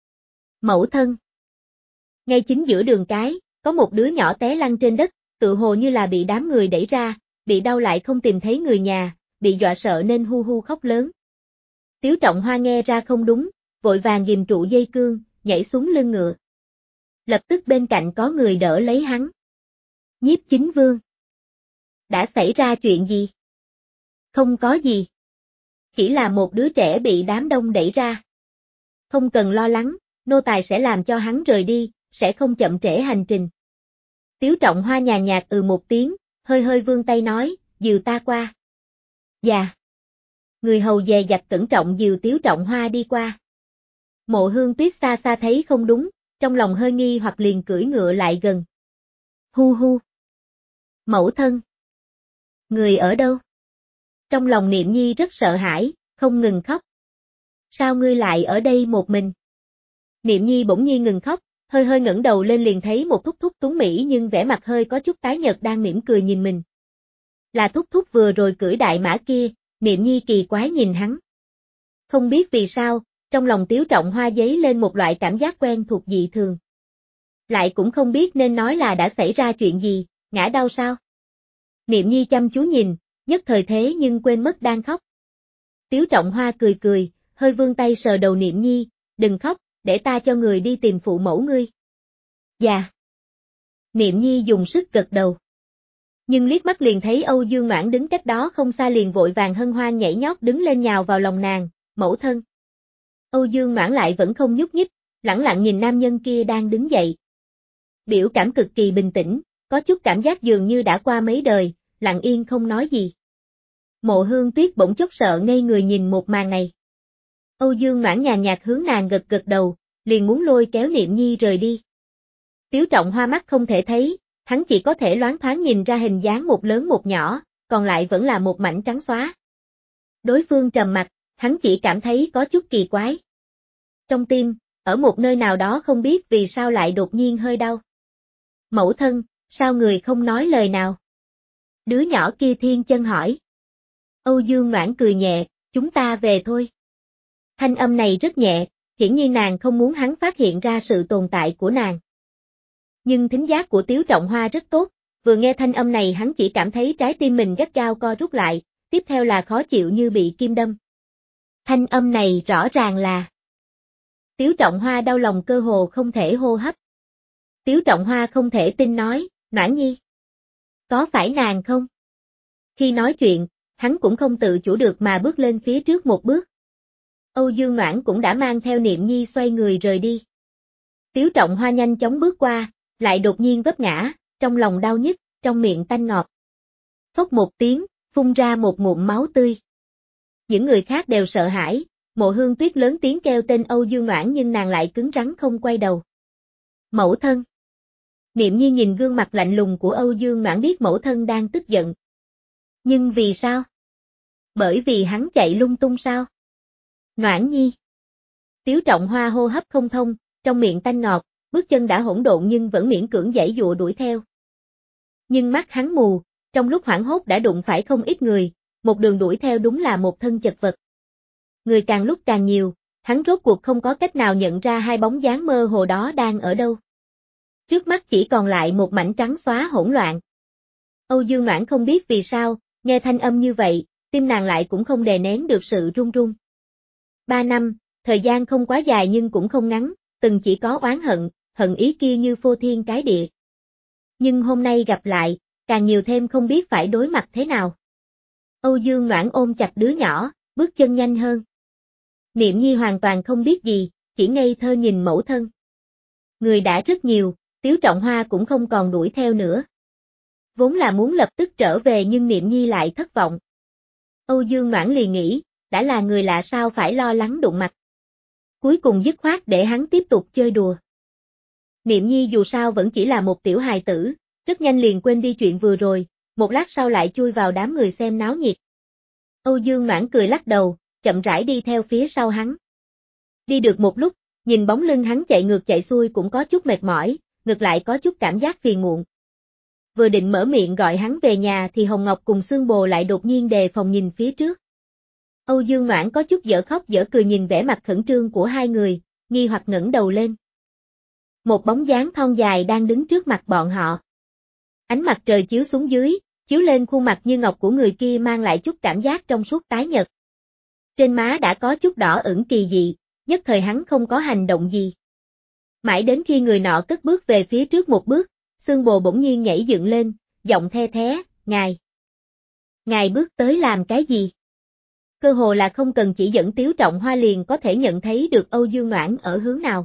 Mẫu thân. Ngay chính giữa đường cái, có một đứa nhỏ té lăn trên đất, tự hồ như là bị đám người đẩy ra, bị đau lại không tìm thấy người nhà, bị dọa sợ nên hu hu khóc lớn. Tiếu Trọng Hoa nghe ra không đúng, vội vàng ghim trụ dây cương, nhảy xuống lưng ngựa. Lập tức bên cạnh có người đỡ lấy hắn. Nhiếp Chính Vương. Đã xảy ra chuyện gì? Không có gì. Chỉ là một đứa trẻ bị đám đông đẩy ra. Không cần lo lắng, nô tài sẽ làm cho hắn rời đi, sẽ không chậm trễ hành trình. Tiếu Trọng Hoa nhàn nhạt ừ một tiếng, hơi hơi vươn tay nói, dìu ta qua. Dạ. Người hầu dè dặt cẩn trọng dìu Tiếu Trọng Hoa đi qua. Mộ Hương Tuyết xa xa thấy không đúng, trong lòng hơi nghi hoặc liền cưỡi ngựa lại gần. Hu hu. Mẫu thân. Người ở đâu? Trong lòng Niệm Nhi rất sợ hãi, không ngừng khóc. Sao ngươi lại ở đây một mình? Niệm Nhi bỗng nhiên ngừng khóc, hơi hơi ngẩng đầu lên liền thấy một thúc thúc tuấn mỹ nhưng vẻ mặt hơi có chút tái nhợt đang mỉm cười nhìn mình. Là thúc thúc vừa rồi cưỡi đại mã kia, Niệm Nhi kỳ quái nhìn hắn. Không biết vì sao, trong lòng Tiếu Trọng Hoa dấy lên một loại cảm giác quen thuộc dị thường. Lại cũng không biết nên nói là đã xảy ra chuyện gì, ngã đau sao? Niệm Nhi chăm chú nhìn, nhất thời thế nhưng quên mất đang khóc. Tiếu Trọng Hoa cười cười, hơi vươn tay sờ đầu Niệm Nhi, đừng khóc, để ta cho người đi tìm phụ mẫu ngươi. Dạ. Niệm Nhi dùng sức gật đầu. Nhưng liếc mắt liền thấy Âu Dương Noãn đứng cách đó không xa liền vội vàng hân hoan nhảy nhót đứng lên nhào vào lòng nàng, mẫu thân. Âu Dương Noãn lại vẫn không nhúc nhích, lẳng lặng nhìn nam nhân kia đang đứng dậy. Biểu cảm cực kỳ bình tĩnh, có chút cảm giác dường như đã qua mấy đời, lặng yên không nói gì. Mộ Hương Tuyết bỗng chốc sợ ngây người nhìn một màn này. Âu Dương Noãn nhàn nhạt hướng nàng gật gật đầu, liền muốn lôi kéo Niệm Nhi rời đi. Tiếu Trọng Hoa mắt không thể thấy, hắn chỉ có thể loáng thoáng nhìn ra hình dáng một lớn một nhỏ, còn lại vẫn là một mảnh trắng xóa. Đối phương trầm mặt, hắn chỉ cảm thấy có chút kỳ quái. Trong tim, ở một nơi nào đó không biết vì sao lại đột nhiên hơi đau. Mẫu thân, sao người không nói lời nào? Đứa nhỏ kia thiên chân hỏi. Âu Dương Noãn cười nhẹ, chúng ta về thôi. Thanh âm này rất nhẹ, hiển nhiên nàng không muốn hắn phát hiện ra sự tồn tại của nàng. Nhưng thính giác của Tiếu Trọng Hoa rất tốt, vừa nghe thanh âm này hắn chỉ cảm thấy trái tim mình gắt gao co rút lại, tiếp theo là khó chịu như bị kim đâm. Thanh âm này rõ ràng là... Tiếu Trọng Hoa đau lòng cơ hồ không thể hô hấp. Tiếu Trọng Hoa không thể tin nói, Noãn Nhi. Có phải nàng không? Khi nói chuyện, hắn cũng không tự chủ được mà bước lên phía trước một bước. Âu Dương Noãn cũng đã mang theo Niệm Nhi xoay người rời đi. Tiếu Trọng Hoa nhanh chóng bước qua, lại đột nhiên vấp ngã, trong lòng đau nhức, trong miệng tanh ngọt. Phốc một tiếng, phun ra một ngụm máu tươi. Những người khác đều sợ hãi, Mộ Hương Tuyết lớn tiếng kêu tên Âu Dương Noãn nhưng nàng lại cứng rắn không quay đầu. Mẫu thân. Niệm Nhi nhìn gương mặt lạnh lùng của Âu Dương Noãn biết mẫu thân đang tức giận. Nhưng vì sao? Bởi vì hắn chạy lung tung sao? Noãn Nhi. Tiếu Trọng Hoa hô hấp không thông, trong miệng tanh ngọt, bước chân đã hỗn độn nhưng vẫn miễn cưỡng giãy dụa đuổi theo. Nhưng mắt hắn mù, trong lúc hoảng hốt đã đụng phải không ít người, một đường đuổi theo đúng là một thân chật vật. Người càng lúc càng nhiều, hắn rốt cuộc không có cách nào nhận ra hai bóng dáng mơ hồ đó đang ở đâu. Trước mắt chỉ còn lại một mảnh trắng xóa hỗn loạn. Âu Dương Noãn không biết vì sao, nghe thanh âm như vậy, tim nàng lại cũng không đè nén được sự run run. Ba năm, thời gian không quá dài nhưng cũng không ngắn, từng chỉ có oán hận, hận ý kia như phô thiên cái địa. Nhưng hôm nay gặp lại, càng nhiều thêm không biết phải đối mặt thế nào. Âu Dương Noãn ôm chặt đứa nhỏ, bước chân nhanh hơn. Niệm Nhi hoàn toàn không biết gì, chỉ ngây thơ nhìn mẫu thân. Người đã rất nhiều, Tiếu Trọng Hoa cũng không còn đuổi theo nữa. Vốn là muốn lập tức trở về nhưng Niệm Nhi lại thất vọng. Âu Dương Noãn liền nghĩ, đã là người lạ sao phải lo lắng đụng mặt. Cuối cùng dứt khoát để hắn tiếp tục chơi đùa. Niệm Nhi dù sao vẫn chỉ là một tiểu hài tử, rất nhanh liền quên đi chuyện vừa rồi, một lát sau lại chui vào đám người xem náo nhiệt. Âu Dương Noãn cười lắc đầu, chậm rãi đi theo phía sau hắn. Đi được một lúc, nhìn bóng lưng hắn chạy ngược chạy xuôi cũng có chút mệt mỏi, ngược lại có chút cảm giác phiền muộn. Vừa định mở miệng gọi hắn về nhà thì Hồng Ngọc cùng Sương Bồ lại đột nhiên đề phòng nhìn phía trước. Âu Dương Noãn có chút dở khóc dở cười nhìn vẻ mặt khẩn trương của hai người, nghi hoặc ngẩng đầu lên. Một bóng dáng thon dài đang đứng trước mặt bọn họ. Ánh mặt trời chiếu xuống dưới, chiếu lên khuôn mặt như ngọc của người kia mang lại chút cảm giác trong suốt tái nhợt. Trên má đã có chút đỏ ửng kỳ dị, nhất thời hắn không có hành động gì. Mãi đến khi người nọ cất bước về phía trước một bước, Sương Bồ bỗng nhiên nhảy dựng lên, giọng the thé, ngài. Ngài bước tới làm cái gì? Cơ hồ là không cần chỉ dẫn Tiếu Trọng Hoa liền có thể nhận thấy được Âu Dương Noãn ở hướng nào.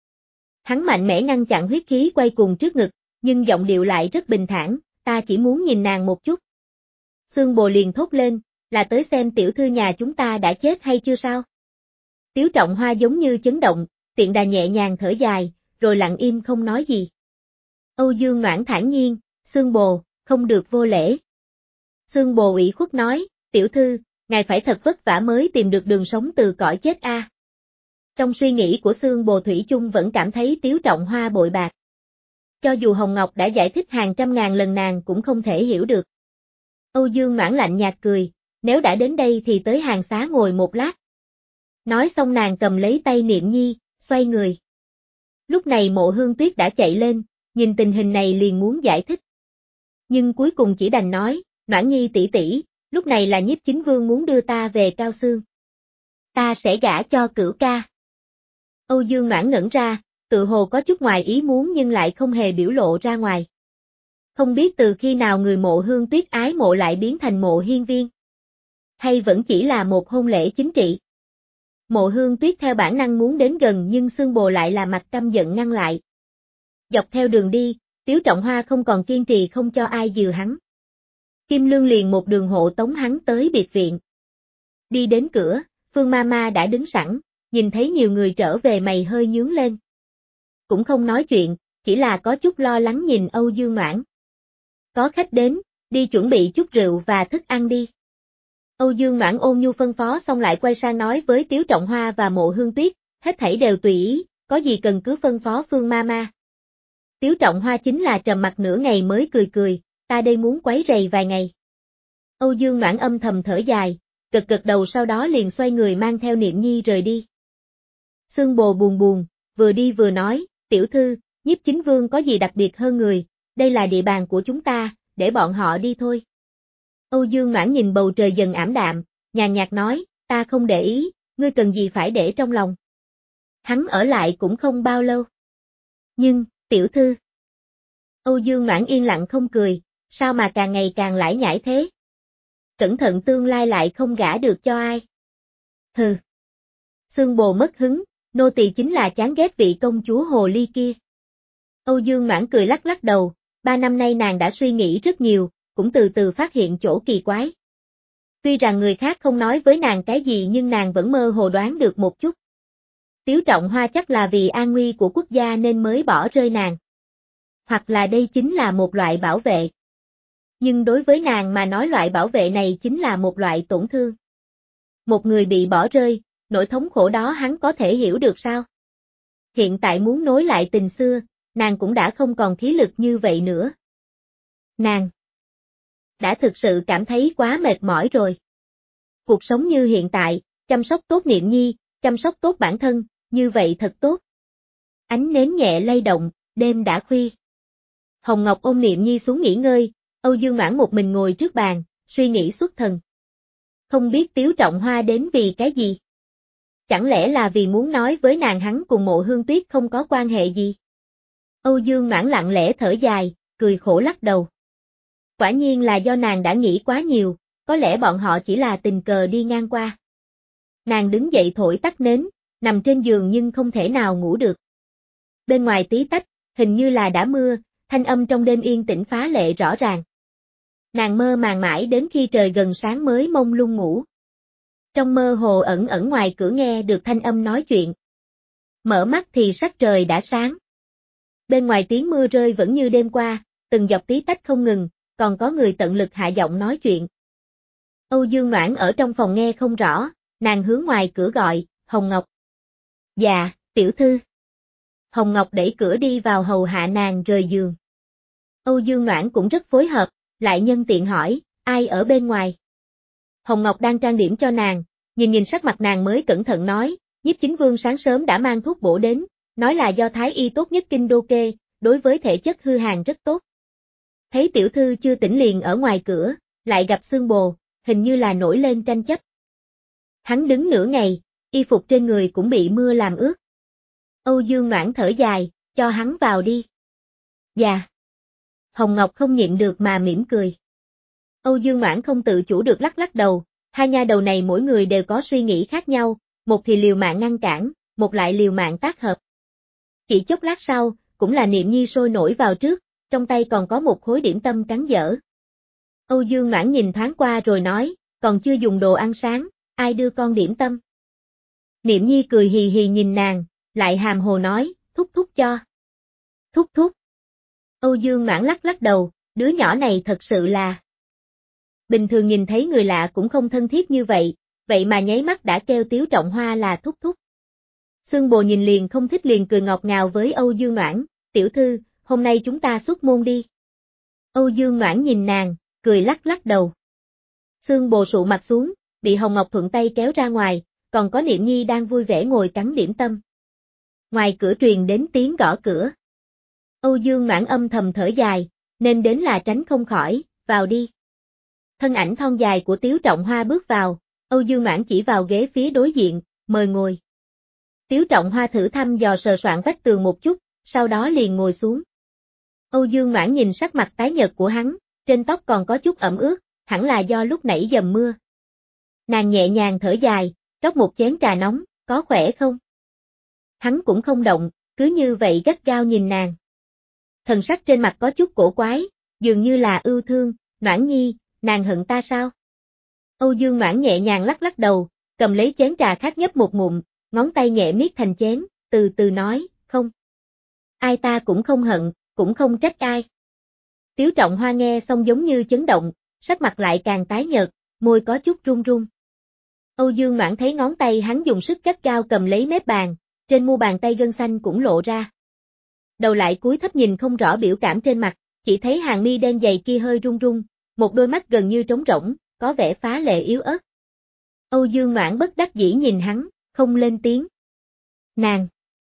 Hắn mạnh mẽ ngăn chặn huyết khí quay cuồng trước ngực, nhưng giọng điệu lại rất bình thản, ta chỉ muốn nhìn nàng một chút. Sương Bồ liền thốt lên, là tới xem tiểu thư nhà chúng ta đã chết hay chưa sao? Tiếu Trọng Hoa giống như chấn động, tiện đà nhẹ nhàng thở dài, rồi lặng im không nói gì. Âu Dương Noãn thản nhiên, Sương Bồ, không được vô lễ. Sương Bồ ủy khuất nói, tiểu thư, ngài phải thật vất vả mới tìm được đường sống từ cõi chết a. À. Trong suy nghĩ của Sương Bồ Thủy chung vẫn cảm thấy Tiếu Trọng Hoa bội bạc. Cho dù Hồng Ngọc đã giải thích hàng trăm ngàn lần nàng cũng không thể hiểu được. Âu Dương Noãn lạnh nhạt cười, nếu đã đến đây thì tới hàng xá ngồi một lát. Nói xong nàng cầm lấy tay Niệm Nhi, xoay người. Lúc này Mộ Hương Tuyết đã chạy lên, nhìn tình hình này liền muốn giải thích. Nhưng cuối cùng chỉ đành nói, Noãn Nhi tỷ tỷ, lúc này là Nhiếp Chính Vương muốn đưa ta về Cao Xương. Ta sẽ gả cho Cửu ca. Âu Dương Noãn ngẩn ra, tự hồ có chút ngoài ý muốn nhưng lại không hề biểu lộ ra ngoài. Không biết từ khi nào người Mộ Hương Tuyết ái mộ lại biến thành Mộ Hiên Viên. Hay vẫn chỉ là một hôn lễ chính trị. Mộ Hương Tuyết theo bản năng muốn đến gần nhưng Sương Bồ lại là mặt căm giận ngăn lại. Dọc theo đường đi, Tiếu Trọng Hoa không còn kiên trì không cho ai dìu hắn. Kim Lương liền một đường hộ tống hắn tới biệt viện. Đi đến cửa, Phương Mama đã đứng sẵn, nhìn thấy nhiều người trở về mày hơi nhướng lên. Cũng không nói chuyện, chỉ là có chút lo lắng nhìn Âu Dương Noãn. Có khách đến, đi chuẩn bị chút rượu và thức ăn đi. Âu Dương Noãn ôn nhu phân phó xong lại quay sang nói với Tiếu Trọng Hoa và Mộ Hương Tuyết, hết thảy đều tùy ý, có gì cần cứ phân phó Phương ma ma. Tiếu Trọng Hoa chính là trầm mặt nửa ngày mới cười cười, ta đây muốn quấy rầy vài ngày. Âu Dương Noãn âm thầm thở dài, gật gật đầu sau đó liền xoay người mang theo Niệm Nhi rời đi. Xương Bồ buồn buồn, vừa đi vừa nói, tiểu thư, Nhiếp Chính Vương có gì đặc biệt hơn người, đây là địa bàn của chúng ta, để bọn họ đi thôi. Âu Dương Noãn nhìn bầu trời dần ảm đạm, nhàn nhạt nói, ta không để ý, ngươi cần gì phải để trong lòng. Hắn ở lại cũng không bao lâu. Nhưng, tiểu thư. Âu Dương Noãn yên lặng không cười, sao mà càng ngày càng lải nhải thế? Cẩn thận tương lai lại không gả được cho ai. Hừ. Xương Bồ mất hứng, nô tỳ chính là chán ghét vị công chúa hồ ly kia. Âu Dương Noãn cười lắc lắc đầu, ba năm nay nàng đã suy nghĩ rất nhiều, cũng từ từ phát hiện chỗ kỳ quái. Tuy rằng người khác không nói với nàng cái gì nhưng nàng vẫn mơ hồ đoán được một chút. Tiếu Trọng Hoa chắc là vì an nguy của quốc gia nên mới bỏ rơi nàng. Hoặc là đây chính là một loại bảo vệ. Nhưng đối với nàng mà nói loại bảo vệ này chính là một loại tổn thương. Một người bị bỏ rơi, nỗi thống khổ đó hắn có thể hiểu được sao? Hiện tại muốn nối lại tình xưa, nàng cũng đã không còn khí lực như vậy nữa. Nàng đã thực sự cảm thấy quá mệt mỏi rồi. Cuộc sống như hiện tại, chăm sóc tốt Niệm Nhi, chăm sóc tốt bản thân, như vậy thật tốt. Ánh nến nhẹ lay động, đêm đã khuya. Hồng Ngọc ôm Niệm Nhi xuống nghỉ ngơi, Âu Dương Noãn một mình ngồi trước bàn, suy nghĩ xuất thần. Không biết Tiếu Trọng Hoa đến vì cái gì? Chẳng lẽ là vì muốn nói với nàng hắn cùng Mộ Hương Tuyết không có quan hệ gì? Âu Dương Noãn lặng lẽ thở dài, cười khổ lắc đầu. Quả nhiên là do nàng đã nghĩ quá nhiều, có lẽ bọn họ chỉ là tình cờ đi ngang qua. Nàng đứng dậy thổi tắt nến, nằm trên giường nhưng không thể nào ngủ được. Bên ngoài tí tách, hình như là đã mưa, thanh âm trong đêm yên tĩnh phá lệ rõ ràng. Nàng mơ màng mãi đến khi trời gần sáng mới mông lung ngủ. Trong mơ hồ ẩn ẩn ngoài cửa nghe được thanh âm nói chuyện. Mở mắt thì sắc trời đã sáng. Bên ngoài tiếng mưa rơi vẫn như đêm qua, từng giọt tí tách không ngừng, còn có người tận lực hạ giọng nói chuyện. Âu Dương Noãn ở trong phòng nghe không rõ, nàng hướng ngoài cửa gọi, Hồng Ngọc. Dạ, tiểu thư. Hồng Ngọc đẩy cửa đi vào hầu hạ nàng rời giường. Âu Dương Noãn cũng rất phối hợp, lại nhân tiện hỏi, ai ở bên ngoài? Hồng Ngọc đang trang điểm cho nàng, nhìn nhìn sắc mặt nàng mới cẩn thận nói, Nhiếp Chính Vương sáng sớm đã mang thuốc bổ đến, nói là do thái y tốt nhất kinh đô kê, đối với thể chất hư hàn rất tốt. Thấy tiểu thư chưa tỉnh liền ở ngoài cửa, lại gặp Xương Bồ, hình như là nổi lên tranh chấp. Hắn đứng nửa ngày, y phục trên người cũng bị mưa làm ướt. Âu Dương Noãn thở dài, cho hắn vào đi. Dạ. Hồng Ngọc không nhịn được mà mỉm cười. Âu Dương Noãn không tự chủ được lắc lắc đầu, hai nha đầu này mỗi người đều có suy nghĩ khác nhau, một thì liều mạng ngăn cản, một lại liều mạng tác hợp. Chỉ chốc lát sau, cũng là Niệm Nhi sôi nổi vào trước, trong tay còn có một khối điểm tâm cắn dở. Âu Dương Noãn nhìn thoáng qua rồi nói, còn chưa dùng đồ ăn sáng, ai đưa con điểm tâm? Niệm Nhi cười hì hì nhìn nàng, lại hàm hồ nói, thúc thúc cho. Thúc thúc. Âu Dương Noãn lắc lắc đầu, đứa nhỏ này thật sự là. Bình thường nhìn thấy người lạ cũng không thân thiết như vậy, vậy mà nháy mắt đã kêu Tiếu Trọng Hoa là thúc thúc. Xương Bồ nhìn liền không thích liền cười ngọt ngào với Âu Dương Noãn, tiểu thư, hôm nay chúng ta xuất môn đi. Âu Dương Noãn nhìn nàng, cười lắc lắc đầu. Xương Bồ sụ mặt xuống, bị Hồng Ngọc thuận tay kéo ra ngoài, còn có Niệm Nhi đang vui vẻ ngồi cắn điểm tâm. Ngoài cửa truyền đến tiếng gõ cửa. Âu Dương Noãn âm thầm thở dài, nên đến là tránh không khỏi, vào đi. Thân ảnh thon dài của Tiếu Trọng Hoa bước vào, Âu Dương Noãn chỉ vào ghế phía đối diện, mời ngồi. Tiếu Trọng Hoa thử thăm dò sờ soạn vách tường một chút, sau đó liền ngồi xuống. Âu Dương Noãn nhìn sắc mặt tái nhợt của hắn, trên tóc còn có chút ẩm ướt, hẳn là do lúc nãy dầm mưa. Nàng nhẹ nhàng thở dài, rót một chén trà nóng, có khỏe không? Hắn cũng không động, cứ như vậy gắt gao nhìn nàng. Thần sắc trên mặt có chút cổ quái, dường như là ưu thương, Noãn Nhi, nàng hận ta sao? Âu Dương Noãn nhẹ nhàng lắc lắc đầu, cầm lấy chén trà khác nhấp một ngụm, ngón tay nhẹ miết thành chén, từ từ nói, không. Ai ta cũng không hận, cũng không trách ai. Tiếu Trọng Hoa nghe xong giống như chấn động, sắc mặt lại càng tái nhợt, môi có chút run run. Âu Dương Noãn thấy ngón tay hắn dùng sức gắt gao cầm lấy mép bàn, trên mu bàn tay gân xanh cũng lộ ra. Đầu lại cúi thấp nhìn không rõ biểu cảm trên mặt, chỉ thấy hàng mi đen dày kia hơi run run, một đôi mắt gần như trống rỗng, có vẻ phá lệ yếu ớt. Âu Dương Noãn bất đắc dĩ nhìn hắn, không lên tiếng. Nàng!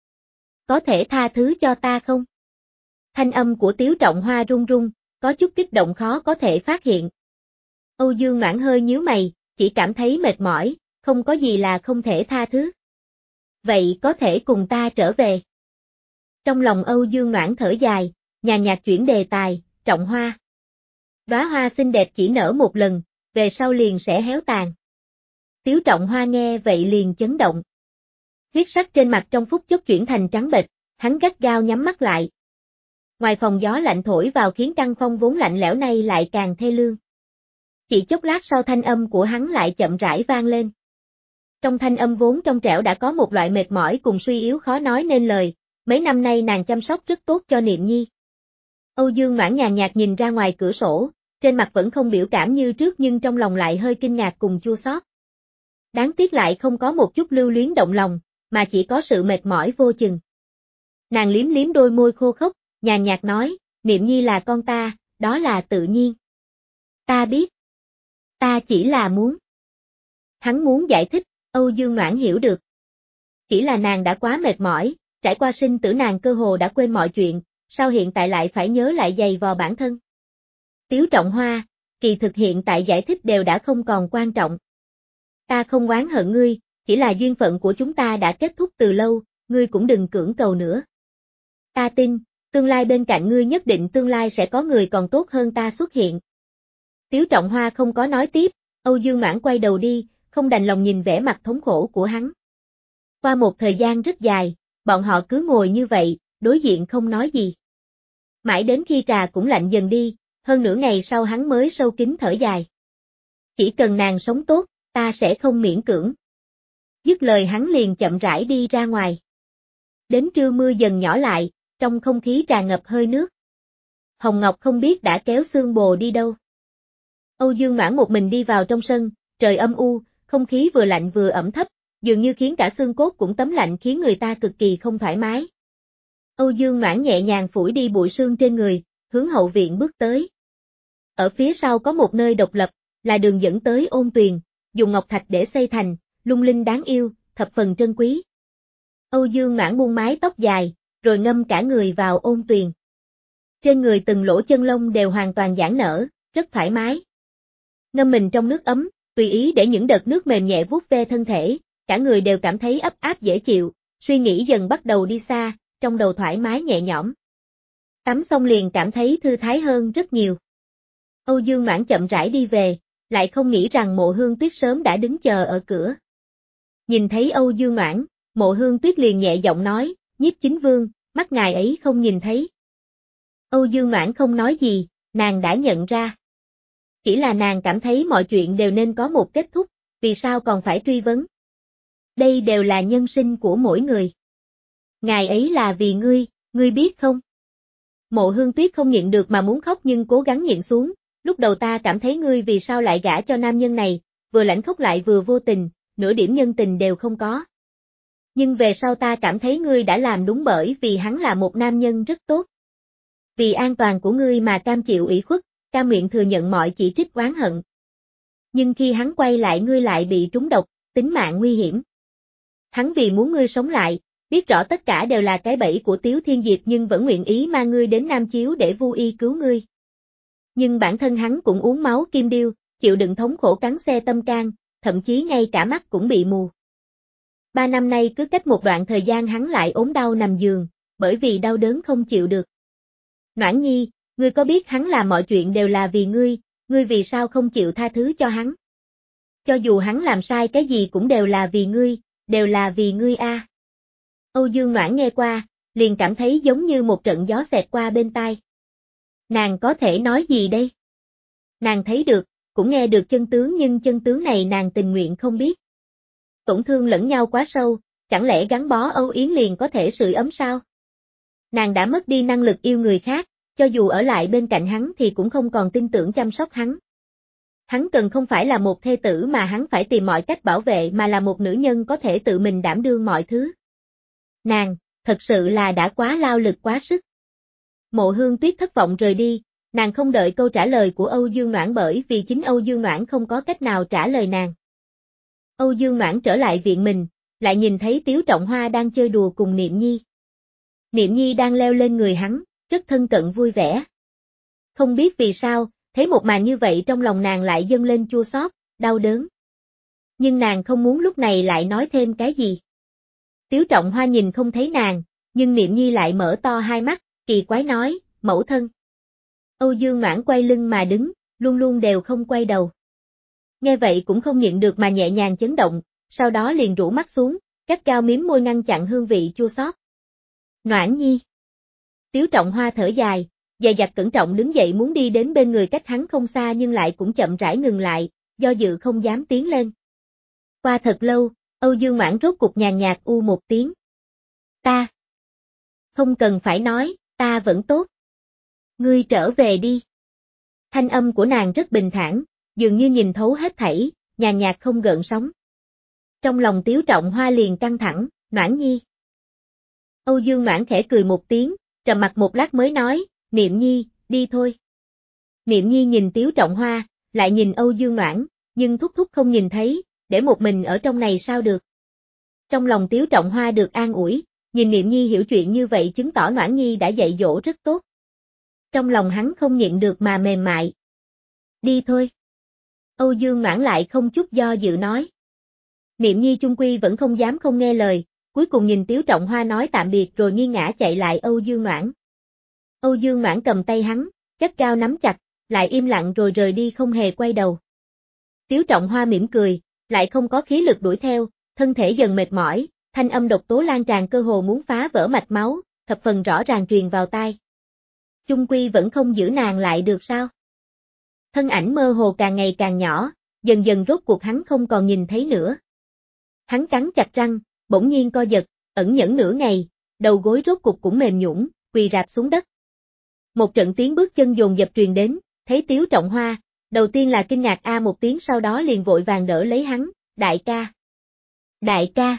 Có thể tha thứ cho ta không? Thanh âm của Tiếu Trọng Hoa run run, có chút kích động khó có thể phát hiện. Âu Dương Noãn hơi nhíu mày, chỉ cảm thấy mệt mỏi, không có gì là không thể tha thứ. Vậy có thể cùng ta trở về. Trong lòng Âu Dương Noãn thở dài, nhàn nhạt chuyển đề tài, Trọng Hoa. Đóa hoa xinh đẹp chỉ nở một lần, về sau liền sẽ héo tàn. Tiếu Trọng Hoa nghe vậy liền chấn động. Huyết sắc trên mặt trong phút chốc chuyển thành trắng bệch, hắn gắt gao nhắm mắt lại. Ngoài phòng gió lạnh thổi vào khiến căn phòng vốn lạnh lẽo này lại càng thê lương. Chỉ chốc lát sau thanh âm của hắn lại chậm rãi vang lên. Trong thanh âm vốn trong trẻo đã có một loại mệt mỏi cùng suy yếu khó nói nên lời, mấy năm nay nàng chăm sóc rất tốt cho Niệm Nhi. Âu Dương Noãn nhàn nhạt nhìn ra ngoài cửa sổ, trên mặt vẫn không biểu cảm như trước nhưng trong lòng lại hơi kinh ngạc cùng chua xót. Đáng tiếc lại không có một chút lưu luyến động lòng, mà chỉ có sự mệt mỏi vô chừng. Nàng liếm liếm đôi môi khô khốc, nhàn nhạt nói, Niệm Nhi là con ta, đó là tự nhiên. Ta biết. Ta chỉ là muốn. Hắn muốn giải thích, Âu Dương Noãn hiểu được. Chỉ là nàng đã quá mệt mỏi, trải qua sinh tử nàng cơ hồ đã quên mọi chuyện, sao hiện tại lại phải nhớ lại giày vò bản thân. Tiếu Trọng Hoa, kỳ thực hiện tại giải thích đều đã không còn quan trọng. Ta không oán hận ngươi, chỉ là duyên phận của chúng ta đã kết thúc từ lâu, ngươi cũng đừng cưỡng cầu nữa. Ta tin, tương lai bên cạnh ngươi nhất định tương lai sẽ có người còn tốt hơn ta xuất hiện. Tiếu Trọng Hoa không có nói tiếp, Âu Dương Noãn quay đầu đi, không đành lòng nhìn vẻ mặt thống khổ của hắn. Qua một thời gian rất dài, bọn họ cứ ngồi như vậy, đối diện không nói gì. Mãi đến khi trà cũng lạnh dần đi, hơn nửa ngày sau hắn mới sâu kín thở dài. Chỉ cần nàng sống tốt, ta sẽ không miễn cưỡng. Dứt lời hắn liền chậm rãi đi ra ngoài. Đến trưa mưa dần nhỏ lại, trong không khí tràn ngập hơi nước. Hồng Ngọc không biết đã kéo Xương Bồ đi đâu. Âu Dương Noãn một mình đi vào trong sân, trời âm u, không khí vừa lạnh vừa ẩm thấp, dường như khiến cả xương cốt cũng tấm lạnh khiến người ta cực kỳ không thoải mái. Âu Dương Noãn nhẹ nhàng phủi đi bụi sương trên người, hướng hậu viện bước tới. Ở phía sau có một nơi độc lập, là đường dẫn tới Ôn Tuyền, dùng ngọc thạch để xây thành, lung linh đáng yêu, thập phần trân quý. Âu Dương Noãn buông mái tóc dài, rồi ngâm cả người vào Ôn Tuyền. Trên người từng lỗ chân lông đều hoàn toàn giãn nở, rất thoải mái. Ngâm mình trong nước ấm, tùy ý để những đợt nước mềm nhẹ vuốt ve thân thể, cả người đều cảm thấy ấp áp dễ chịu, suy nghĩ dần bắt đầu đi xa, trong đầu thoải mái nhẹ nhõm. Tắm xong liền cảm thấy thư thái hơn rất nhiều. Âu Dương Noãn chậm rãi đi về, lại không nghĩ rằng Mộ Hương Tuyết sớm đã đứng chờ ở cửa. Nhìn thấy Âu Dương Noãn, Mộ Hương Tuyết liền nhẹ giọng nói, Nhiếp chính vương, mắt ngài ấy không nhìn thấy. Âu Dương Noãn không nói gì, nàng đã nhận ra. Chỉ là nàng cảm thấy mọi chuyện đều nên có một kết thúc, vì sao còn phải truy vấn. Đây đều là nhân sinh của mỗi người. Ngài ấy là vì ngươi, ngươi biết không? Mộ Hương Tuyết không nhịn được mà muốn khóc nhưng cố gắng nhịn xuống, lúc đầu ta cảm thấy ngươi vì sao lại gả cho nam nhân này, vừa lãnh khốc lại vừa vô tình, nửa điểm nhân tình đều không có. Nhưng về sau ta cảm thấy ngươi đã làm đúng bởi vì hắn là một nam nhân rất tốt. Vì an toàn của ngươi mà cam chịu ủy khuất, cam miệng thừa nhận mọi chỉ trích oán hận. Nhưng khi hắn quay lại ngươi lại bị trúng độc, tính mạng nguy hiểm. Hắn vì muốn ngươi sống lại, biết rõ tất cả đều là cái bẫy của Tiếu Thiên Diệp nhưng vẫn nguyện ý mang ngươi đến Nam Chiếu để Vu Y cứu ngươi. Nhưng bản thân hắn cũng uống máu kim điêu, chịu đựng thống khổ cắn xe tâm can, thậm chí ngay cả mắt cũng bị mù. Ba năm nay cứ cách một đoạn thời gian hắn lại ốm đau nằm giường, bởi vì đau đớn không chịu được. Noãn Nhi, ngươi có biết hắn làm mọi chuyện đều là vì ngươi, ngươi vì sao không chịu tha thứ cho hắn? Cho dù hắn làm sai cái gì cũng đều là vì ngươi, đều là vì ngươi a. À. Âu Dương Noãn nghe qua, liền cảm thấy giống như một trận gió xẹt qua bên tai. Nàng có thể nói gì đây? Nàng thấy được, cũng nghe được chân tướng nhưng chân tướng này nàng tình nguyện không biết. Tổn thương lẫn nhau quá sâu, chẳng lẽ gắn bó âu yếm liền có thể sưởi ấm sao? Nàng đã mất đi năng lực yêu người khác, cho dù ở lại bên cạnh hắn thì cũng không còn tin tưởng chăm sóc hắn. Hắn cần không phải là một thê tử mà hắn phải tìm mọi cách bảo vệ mà là một nữ nhân có thể tự mình đảm đương mọi thứ. Nàng, thật sự là đã quá lao lực quá sức. Mộ Hương Tuyết thất vọng rời đi, nàng không đợi câu trả lời của Âu Dương Noãn bởi vì chính Âu Dương Noãn không có cách nào trả lời nàng. Âu Dương Noãn trở lại viện mình, lại nhìn thấy Tiếu Trọng Hoa đang chơi đùa cùng Niệm Nhi. Niệm Nhi đang leo lên người hắn, rất thân cận vui vẻ. Không biết vì sao, thấy một màn như vậy trong lòng nàng lại dâng lên chua xót, đau đớn. Nhưng nàng không muốn lúc này lại nói thêm cái gì. Tiếu Trọng Hoa nhìn không thấy nàng, nhưng Niệm Nhi lại mở to hai mắt, kỳ quái nói, mẫu thân. Âu Dương Noãn quay lưng mà đứng, luôn luôn đều không quay đầu. Nghe vậy cũng không nhịn được mà nhẹ nhàng chấn động, sau đó liền rũ mắt xuống, gắt gao miếm môi ngăn chặn hương vị chua xót. Noãn Nhi. Tiếu Trọng Hoa thở dài, dè dặt cẩn trọng đứng dậy muốn đi đến bên người cách hắn không xa nhưng lại cũng chậm rãi ngừng lại, do dự không dám tiến lên. Qua thật lâu, Âu Dương Noãn rốt cục nhàn nhạt u một tiếng. Ta. Không cần phải nói, ta vẫn tốt. Ngươi trở về đi. Thanh âm của nàng rất bình thản, dường như nhìn thấu hết thảy, nhàn nhạt không gợn sóng. Trong lòng Tiếu Trọng Hoa liền căng thẳng, Noãn Nhi. Âu Dương Noãn khẽ cười một tiếng, trầm mặt một lát mới nói, Niệm Nhi, đi thôi. Niệm Nhi nhìn Tiếu Trọng Hoa, lại nhìn Âu Dương Noãn, nhưng thúc thúc không nhìn thấy, để một mình ở trong này sao được. Trong lòng Tiếu Trọng Hoa được an ủi, nhìn Niệm Nhi hiểu chuyện như vậy chứng tỏ Noãn Nhi đã dạy dỗ rất tốt. Trong lòng hắn không nhịn được mà mềm mại. Đi thôi. Âu Dương Noãn lại không chút do dự nói. Niệm Nhi chung quy vẫn không dám không nghe lời, cuối cùng nhìn Tiếu Trọng Hoa nói tạm biệt rồi nghiêng ngã chạy lại Âu Dương Noãn. Âu Dương Noãn cầm tay hắn, gắt gao nắm chặt, lại im lặng rồi rời đi không hề quay đầu. Tiếu Trọng Hoa mỉm cười, lại không có khí lực đuổi theo, thân thể dần mệt mỏi, thanh âm độc tố lan tràn cơ hồ muốn phá vỡ mạch máu, thập phần rõ ràng truyền vào tai. Chung quy vẫn không giữ nàng lại được sao? Thân ảnh mơ hồ càng ngày càng nhỏ, dần dần rốt cuộc hắn không còn nhìn thấy nữa. Hắn cắn chặt răng, bỗng nhiên co giật, ẩn nhẫn nửa ngày, đầu gối rốt cuộc cũng mềm nhũn, quỳ rạp xuống đất. Một trận tiếng bước chân dồn dập truyền đến, thấy Tiếu Trọng Hoa, đầu tiên là kinh ngạc a một tiếng sau đó liền vội vàng đỡ lấy hắn, đại ca. Đại ca.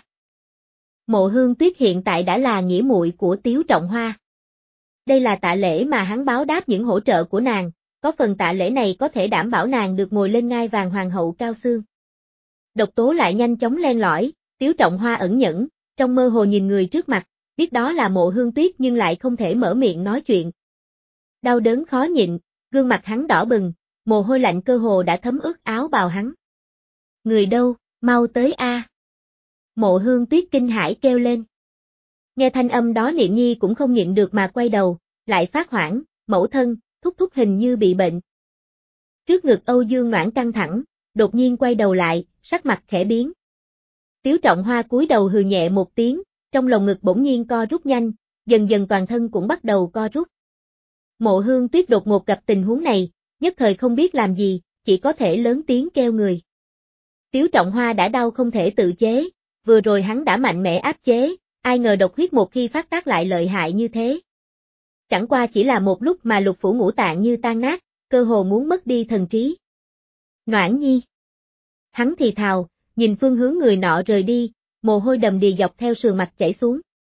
Mộ Hương Tuyết hiện tại đã là nghĩa muội của Tiếu Trọng Hoa. Đây là tạ lễ mà hắn báo đáp những hỗ trợ của nàng, có phần tạ lễ này có thể đảm bảo nàng được ngồi lên ngai vàng hoàng hậu cao xương. Độc tố lại nhanh chóng len lỏi, Tiếu Trọng Hoa ẩn nhẫn, trong mơ hồ nhìn người trước mặt, biết đó là Mộ Hương Tuyết nhưng lại không thể mở miệng nói chuyện. Đau đớn khó nhịn, gương mặt hắn đỏ bừng, mồ hôi lạnh cơ hồ đã thấm ướt áo bào hắn. Người đâu, mau tới a. Mộ Hương Tuyết kinh hãi kêu lên. Nghe thanh âm đó Niệm Nhi cũng không nhịn được mà quay đầu, lại phát hoảng, mẫu thân, thúc thúc hình như bị bệnh. Trước ngực Âu Dương Noãn căng thẳng, đột nhiên quay đầu lại, sắc mặt khẽ biến. Tiếu Trọng Hoa cúi đầu hừ nhẹ một tiếng, trong lồng ngực bỗng nhiên co rút nhanh, dần dần toàn thân cũng bắt đầu co rút. Mộ Hương Tuyết đột ngột gặp tình huống này, nhất thời không biết làm gì, chỉ có thể lớn tiếng kêu người. Tiếu Trọng Hoa đã đau không thể tự chế, vừa rồi hắn đã mạnh mẽ áp chế, ai ngờ độc huyết một khi phát tác lại lợi hại như thế. Chẳng qua chỉ là một lúc mà lục phủ ngũ tạng như tan nát, cơ hồ muốn mất đi thần trí. Noãn Nhi. Hắn thì thào, nhìn phương hướng người nọ rời đi, mồ hôi đầm đìa dọc theo sườn mặt chảy xuống.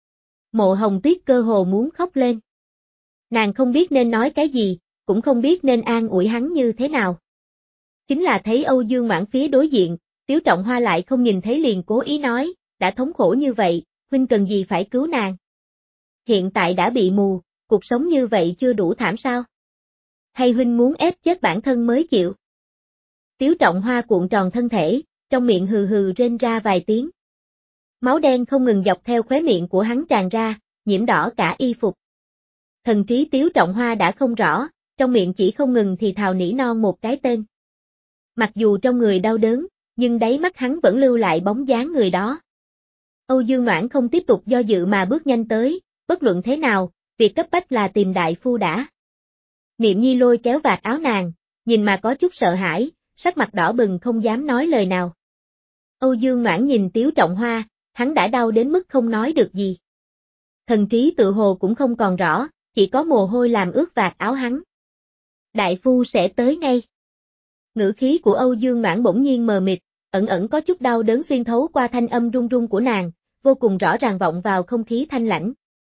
Mộ Hồng Tuyết cơ hồ muốn khóc lên. Nàng không biết nên nói cái gì, cũng không biết nên an ủi hắn như thế nào. Chính là thấy Âu Dương Noãn phía đối diện, Tiếu Trọng Hoa lại không nhìn thấy liền cố ý nói, đã thống khổ như vậy, huynh cần gì phải cứu nàng. Hiện tại đã bị mù, cuộc sống như vậy chưa đủ thảm sao? Hay huynh muốn ép chết bản thân mới chịu? Tiếu Trọng Hoa cuộn tròn thân thể, trong miệng hừ hừ rên ra vài tiếng. Máu đen không ngừng dọc theo khóe miệng của hắn tràn ra, nhiễm đỏ cả y phục. Thần trí Tiếu Trọng Hoa đã không rõ, trong miệng chỉ không ngừng thì thào nỉ non một cái tên. Mặc dù trong người đau đớn, nhưng đáy mắt hắn vẫn lưu lại bóng dáng người đó. Âu Dương Noãn không tiếp tục do dự mà bước nhanh tới, bất luận thế nào, việc cấp bách là tìm đại phu đã. Niệm Nhi lôi kéo vạt áo nàng, nhìn mà có chút sợ hãi, sắc mặt đỏ bừng không dám nói lời nào. Âu Dương Noãn nhìn Tiếu Trọng Hoa, hắn đã đau đến mức không nói được gì. Thần trí tự hồ cũng không còn rõ, chỉ có mồ hôi làm ướt vạt áo hắn. Đại phu sẽ tới ngay. Ngữ khí của Âu Dương Noãn bỗng nhiên mờ mịt, ẩn ẩn có chút đau đớn xuyên thấu qua thanh âm run run của nàng, vô cùng rõ ràng vọng vào không khí thanh lãnh.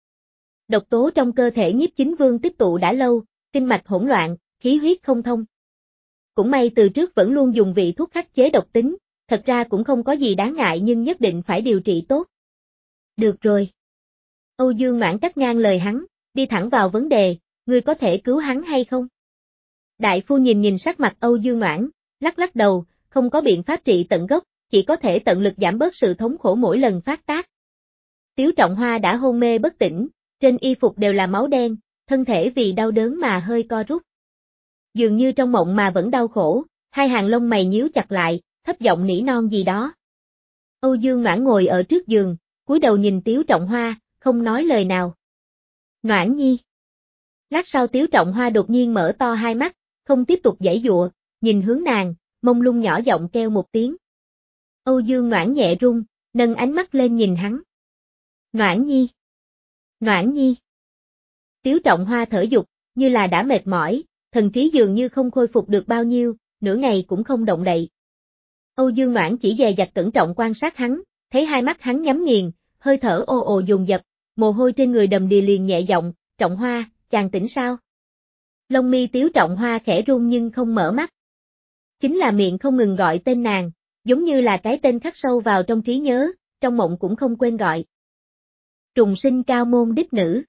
Độc tố trong cơ thể Nhiếp Chính Vương tích tụ đã lâu, kinh mạch hỗn loạn, khí huyết không thông. Cũng may từ trước vẫn luôn dùng vị thuốc khắc chế độc tính, thật ra cũng không có gì đáng ngại nhưng nhất định phải điều trị tốt. Được rồi. Âu Dương Noãn cắt ngang lời hắn, đi thẳng vào vấn đề, ngươi có thể cứu hắn hay không? Đại phu nhìn nhìn sắc mặt Âu Dương Noãn, lắc lắc đầu, không có biện pháp trị tận gốc, chỉ có thể tận lực giảm bớt sự thống khổ mỗi lần phát tác. Tiếu Trọng Hoa đã hôn mê bất tỉnh, trên y phục đều là máu đen, thân thể vì đau đớn mà hơi co rút. Dường như trong mộng mà vẫn đau khổ, hai hàng lông mày nhíu chặt lại, thấp giọng nỉ non gì đó. Âu Dương Noãn ngồi ở trước giường, cúi đầu nhìn Tiếu Trọng Hoa, không nói lời nào. Noãn nhi. Lát sau Tiếu Trọng Hoa đột nhiên mở to hai mắt, không tiếp tục giãy giụa, nhìn hướng nàng, mông lung nhỏ giọng kêu một tiếng. Âu Dương Noãn nhẹ run, nâng ánh mắt lên nhìn hắn. Noãn nhi. Noãn nhi. Tiếu Trọng Hoa thở dục, như là đã mệt mỏi, thần trí dường như không khôi phục được bao nhiêu, nửa ngày cũng không động đậy. Âu Dương Noãn chỉ dè dặt cẩn trọng quan sát hắn, thấy hai mắt hắn nhắm nghiền, hơi thở ồ ồ dồn dập, mồ hôi trên người đầm đìa liền nhẹ giọng, Trọng Hoa, chàng tỉnh sao? Lông mi Tiếu Trọng Hoa khẽ run nhưng không mở mắt. Chính là miệng không ngừng gọi tên nàng, giống như là cái tên khắc sâu vào trong trí nhớ, trong mộng cũng không quên gọi. Trùng sinh cao môn đích nữ.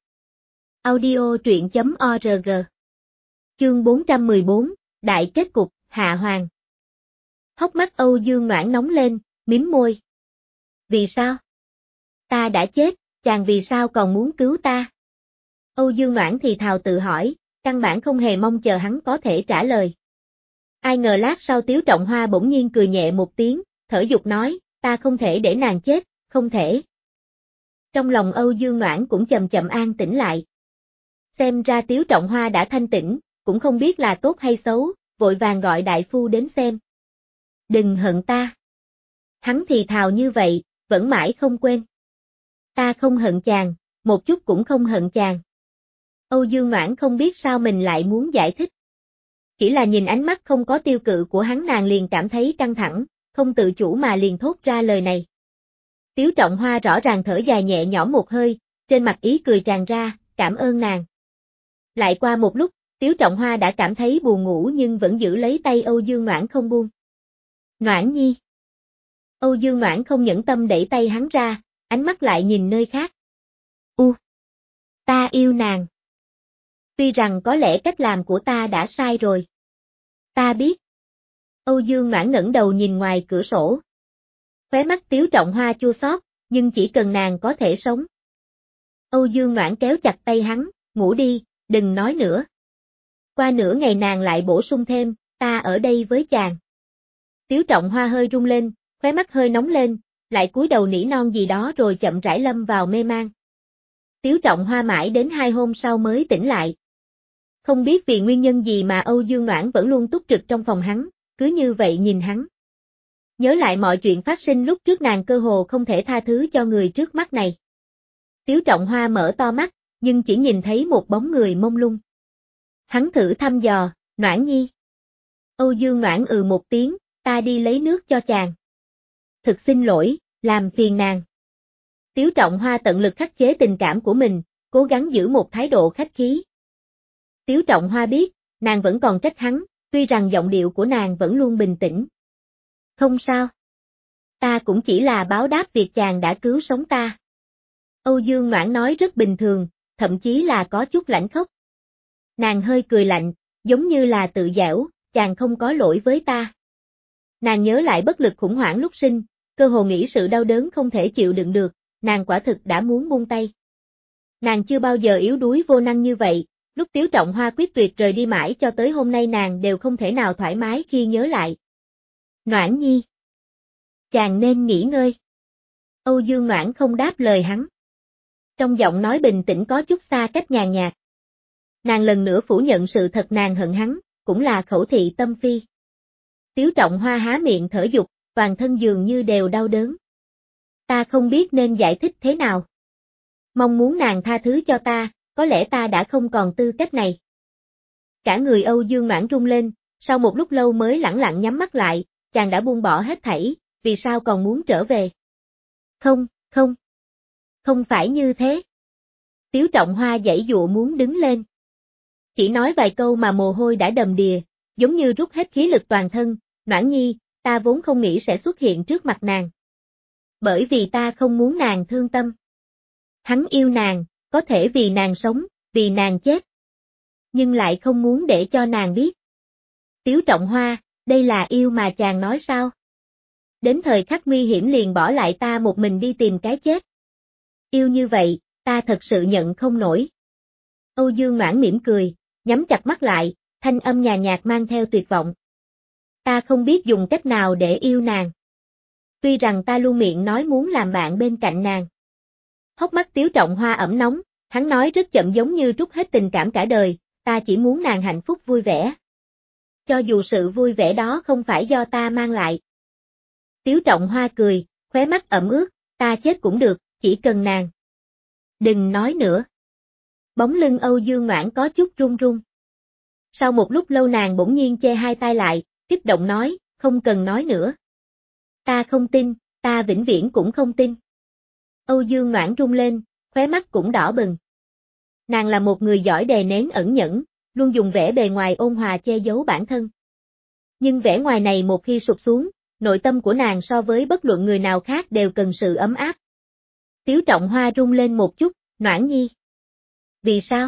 Audio truyện chấm org. Chương bốn trăm mười bốn, Đại kết cục, Hạ Hoàng. Hốc mắt Âu Dương Noãn nóng lên, mím môi. Vì sao? Ta đã chết, chàng vì sao còn muốn cứu ta? Âu Dương Noãn thì thào tự hỏi, căn bản không hề mong chờ hắn có thể trả lời. Ai ngờ lát sau Tiếu Trọng Hoa bỗng nhiên cười nhẹ một tiếng, thở dục nói, ta không thể để nàng chết, không thể. Trong lòng Âu Dương Noãn cũng chậm chậm an tĩnh lại. Xem ra Tiếu Trọng Hoa đã thanh tỉnh, cũng không biết là tốt hay xấu, vội vàng gọi đại phu đến xem. Đừng hận ta. Hắn thì thào như vậy, vẫn mãi không quên. Ta không hận chàng, một chút cũng không hận chàng. Âu Dương Noãn không biết sao mình lại muốn giải thích. Chỉ là nhìn ánh mắt không có tiêu cự của hắn nàng liền cảm thấy căng thẳng, không tự chủ mà liền thốt ra lời này. Tiếu Trọng Hoa rõ ràng thở dài nhẹ nhõm một hơi, trên mặt ý cười tràn ra, cảm ơn nàng. Lại qua một lúc, Tiếu Trọng Hoa đã cảm thấy buồn ngủ nhưng vẫn giữ lấy tay Âu Dương Noãn không buông. Noãn nhi. Âu Dương Noãn không nhẫn tâm đẩy tay hắn ra, ánh mắt lại nhìn nơi khác. U. Ta yêu nàng. Tuy rằng có lẽ cách làm của ta đã sai rồi. Ta biết. Âu Dương Noãn ngẩng đầu nhìn ngoài cửa sổ. Khóe mắt Tiếu Trọng Hoa chua xót, nhưng chỉ cần nàng có thể sống. Âu Dương Noãn kéo chặt tay hắn, ngủ đi, đừng nói nữa. Qua nửa ngày nàng lại bổ sung thêm, ta ở đây với chàng. Tiếu Trọng Hoa hơi rung lên, khóe mắt hơi nóng lên, lại cúi đầu nỉ non gì đó rồi chậm rãi lâm vào mê man. Tiếu Trọng Hoa mãi đến hai hôm sau mới tỉnh lại. Không biết vì nguyên nhân gì mà Âu Dương Noãn vẫn luôn túc trực trong phòng hắn, cứ như vậy nhìn hắn. Nhớ lại mọi chuyện phát sinh lúc trước nàng cơ hồ không thể tha thứ cho người trước mắt này. Tiếu Trọng Hoa mở to mắt, nhưng chỉ nhìn thấy một bóng người mông lung. Hắn thử thăm dò, Noãn nhi. Âu Dương Noãn ừ một tiếng, ta đi lấy nước cho chàng. Thực xin lỗi, làm phiền nàng. Tiếu Trọng Hoa tận lực khắc chế tình cảm của mình, cố gắng giữ một thái độ khách khí. Tiếu Trọng Hoa biết, nàng vẫn còn trách hắn, tuy rằng giọng điệu của nàng vẫn luôn bình tĩnh. Không sao. Ta cũng chỉ là báo đáp việc chàng đã cứu sống ta. Âu Dương Noãn nói rất bình thường, thậm chí là có chút lãnh khốc. Nàng hơi cười lạnh, giống như là tự giễu, chàng không có lỗi với ta. Nàng nhớ lại bất lực khủng hoảng lúc sinh, cơ hồ nghĩ sự đau đớn không thể chịu đựng được, nàng quả thực đã muốn buông tay. Nàng chưa bao giờ yếu đuối vô năng như vậy, lúc Tiếu Trọng Hoa quyết tuyệt rời đi mãi cho tới hôm nay nàng đều không thể nào thoải mái khi nhớ lại. Noãn nhi. Chàng nên nghỉ ngơi. Âu Dương Noãn không đáp lời hắn. Trong giọng nói bình tĩnh có chút xa cách nhàn nhạt. Nàng lần nữa phủ nhận sự thật nàng hận hắn, cũng là khẩu thị tâm phi. Tiếu Trọng Hoa há miệng thở dục, toàn thân dường như đều đau đớn. Ta không biết nên giải thích thế nào. Mong muốn nàng tha thứ cho ta, có lẽ ta đã không còn tư cách này. Cả người Âu Dương Noãn rung lên, Sau một lúc lâu mới lẳng lặng nhắm mắt lại, chàng đã buông bỏ hết thảy, vì sao còn muốn trở về? Không, không. Không phải như thế. Tiếu Trọng Hoa giãy dụa muốn đứng lên. Chỉ nói vài câu mà mồ hôi đã đầm đìa, giống như rút hết khí lực toàn thân. Noãn Nhi, ta vốn không nghĩ sẽ xuất hiện trước mặt nàng. Bởi vì ta không muốn nàng thương tâm. Hắn yêu nàng, có thể vì nàng sống, vì nàng chết. Nhưng lại không muốn để cho nàng biết. Tiếu Trọng Hoa, đây là yêu mà chàng nói sao? Đến thời khắc nguy hiểm liền bỏ lại ta một mình đi tìm cái chết. Yêu như vậy, ta thật sự nhận không nổi. Âu Dương Noãn mỉm cười, nhắm chặt mắt lại, thanh âm nhàn nhạt mang theo tuyệt vọng. Ta không biết dùng cách nào để yêu nàng. Tuy rằng ta luôn miệng nói muốn làm bạn bên cạnh nàng. Hốc mắt Tiếu Trọng Hoa ẩm nóng, hắn nói rất chậm giống như trút hết tình cảm cả đời, ta chỉ muốn nàng hạnh phúc vui vẻ. Cho dù sự vui vẻ đó không phải do ta mang lại. Tiếu Trọng Hoa cười, khóe mắt ẩm ướt, ta chết cũng được, chỉ cần nàng. Đừng nói nữa. Bóng lưng Âu Dương Noãn có chút run run. Sau một lúc lâu nàng bỗng nhiên che hai tay lại, kích động nói, không cần nói nữa. Ta không tin, ta vĩnh viễn cũng không tin. Âu Dương Noãn run lên, khóe mắt cũng đỏ bừng. Nàng là một người giỏi đè nén ẩn nhẫn, luôn dùng vẻ bề ngoài ôn hòa che giấu bản thân. Nhưng vẻ ngoài này một khi sụp xuống, nội tâm của nàng so với bất luận người nào khác đều cần sự ấm áp. Tiếu Trọng Hoa run lên một chút, Noãn Nhi. Vì sao?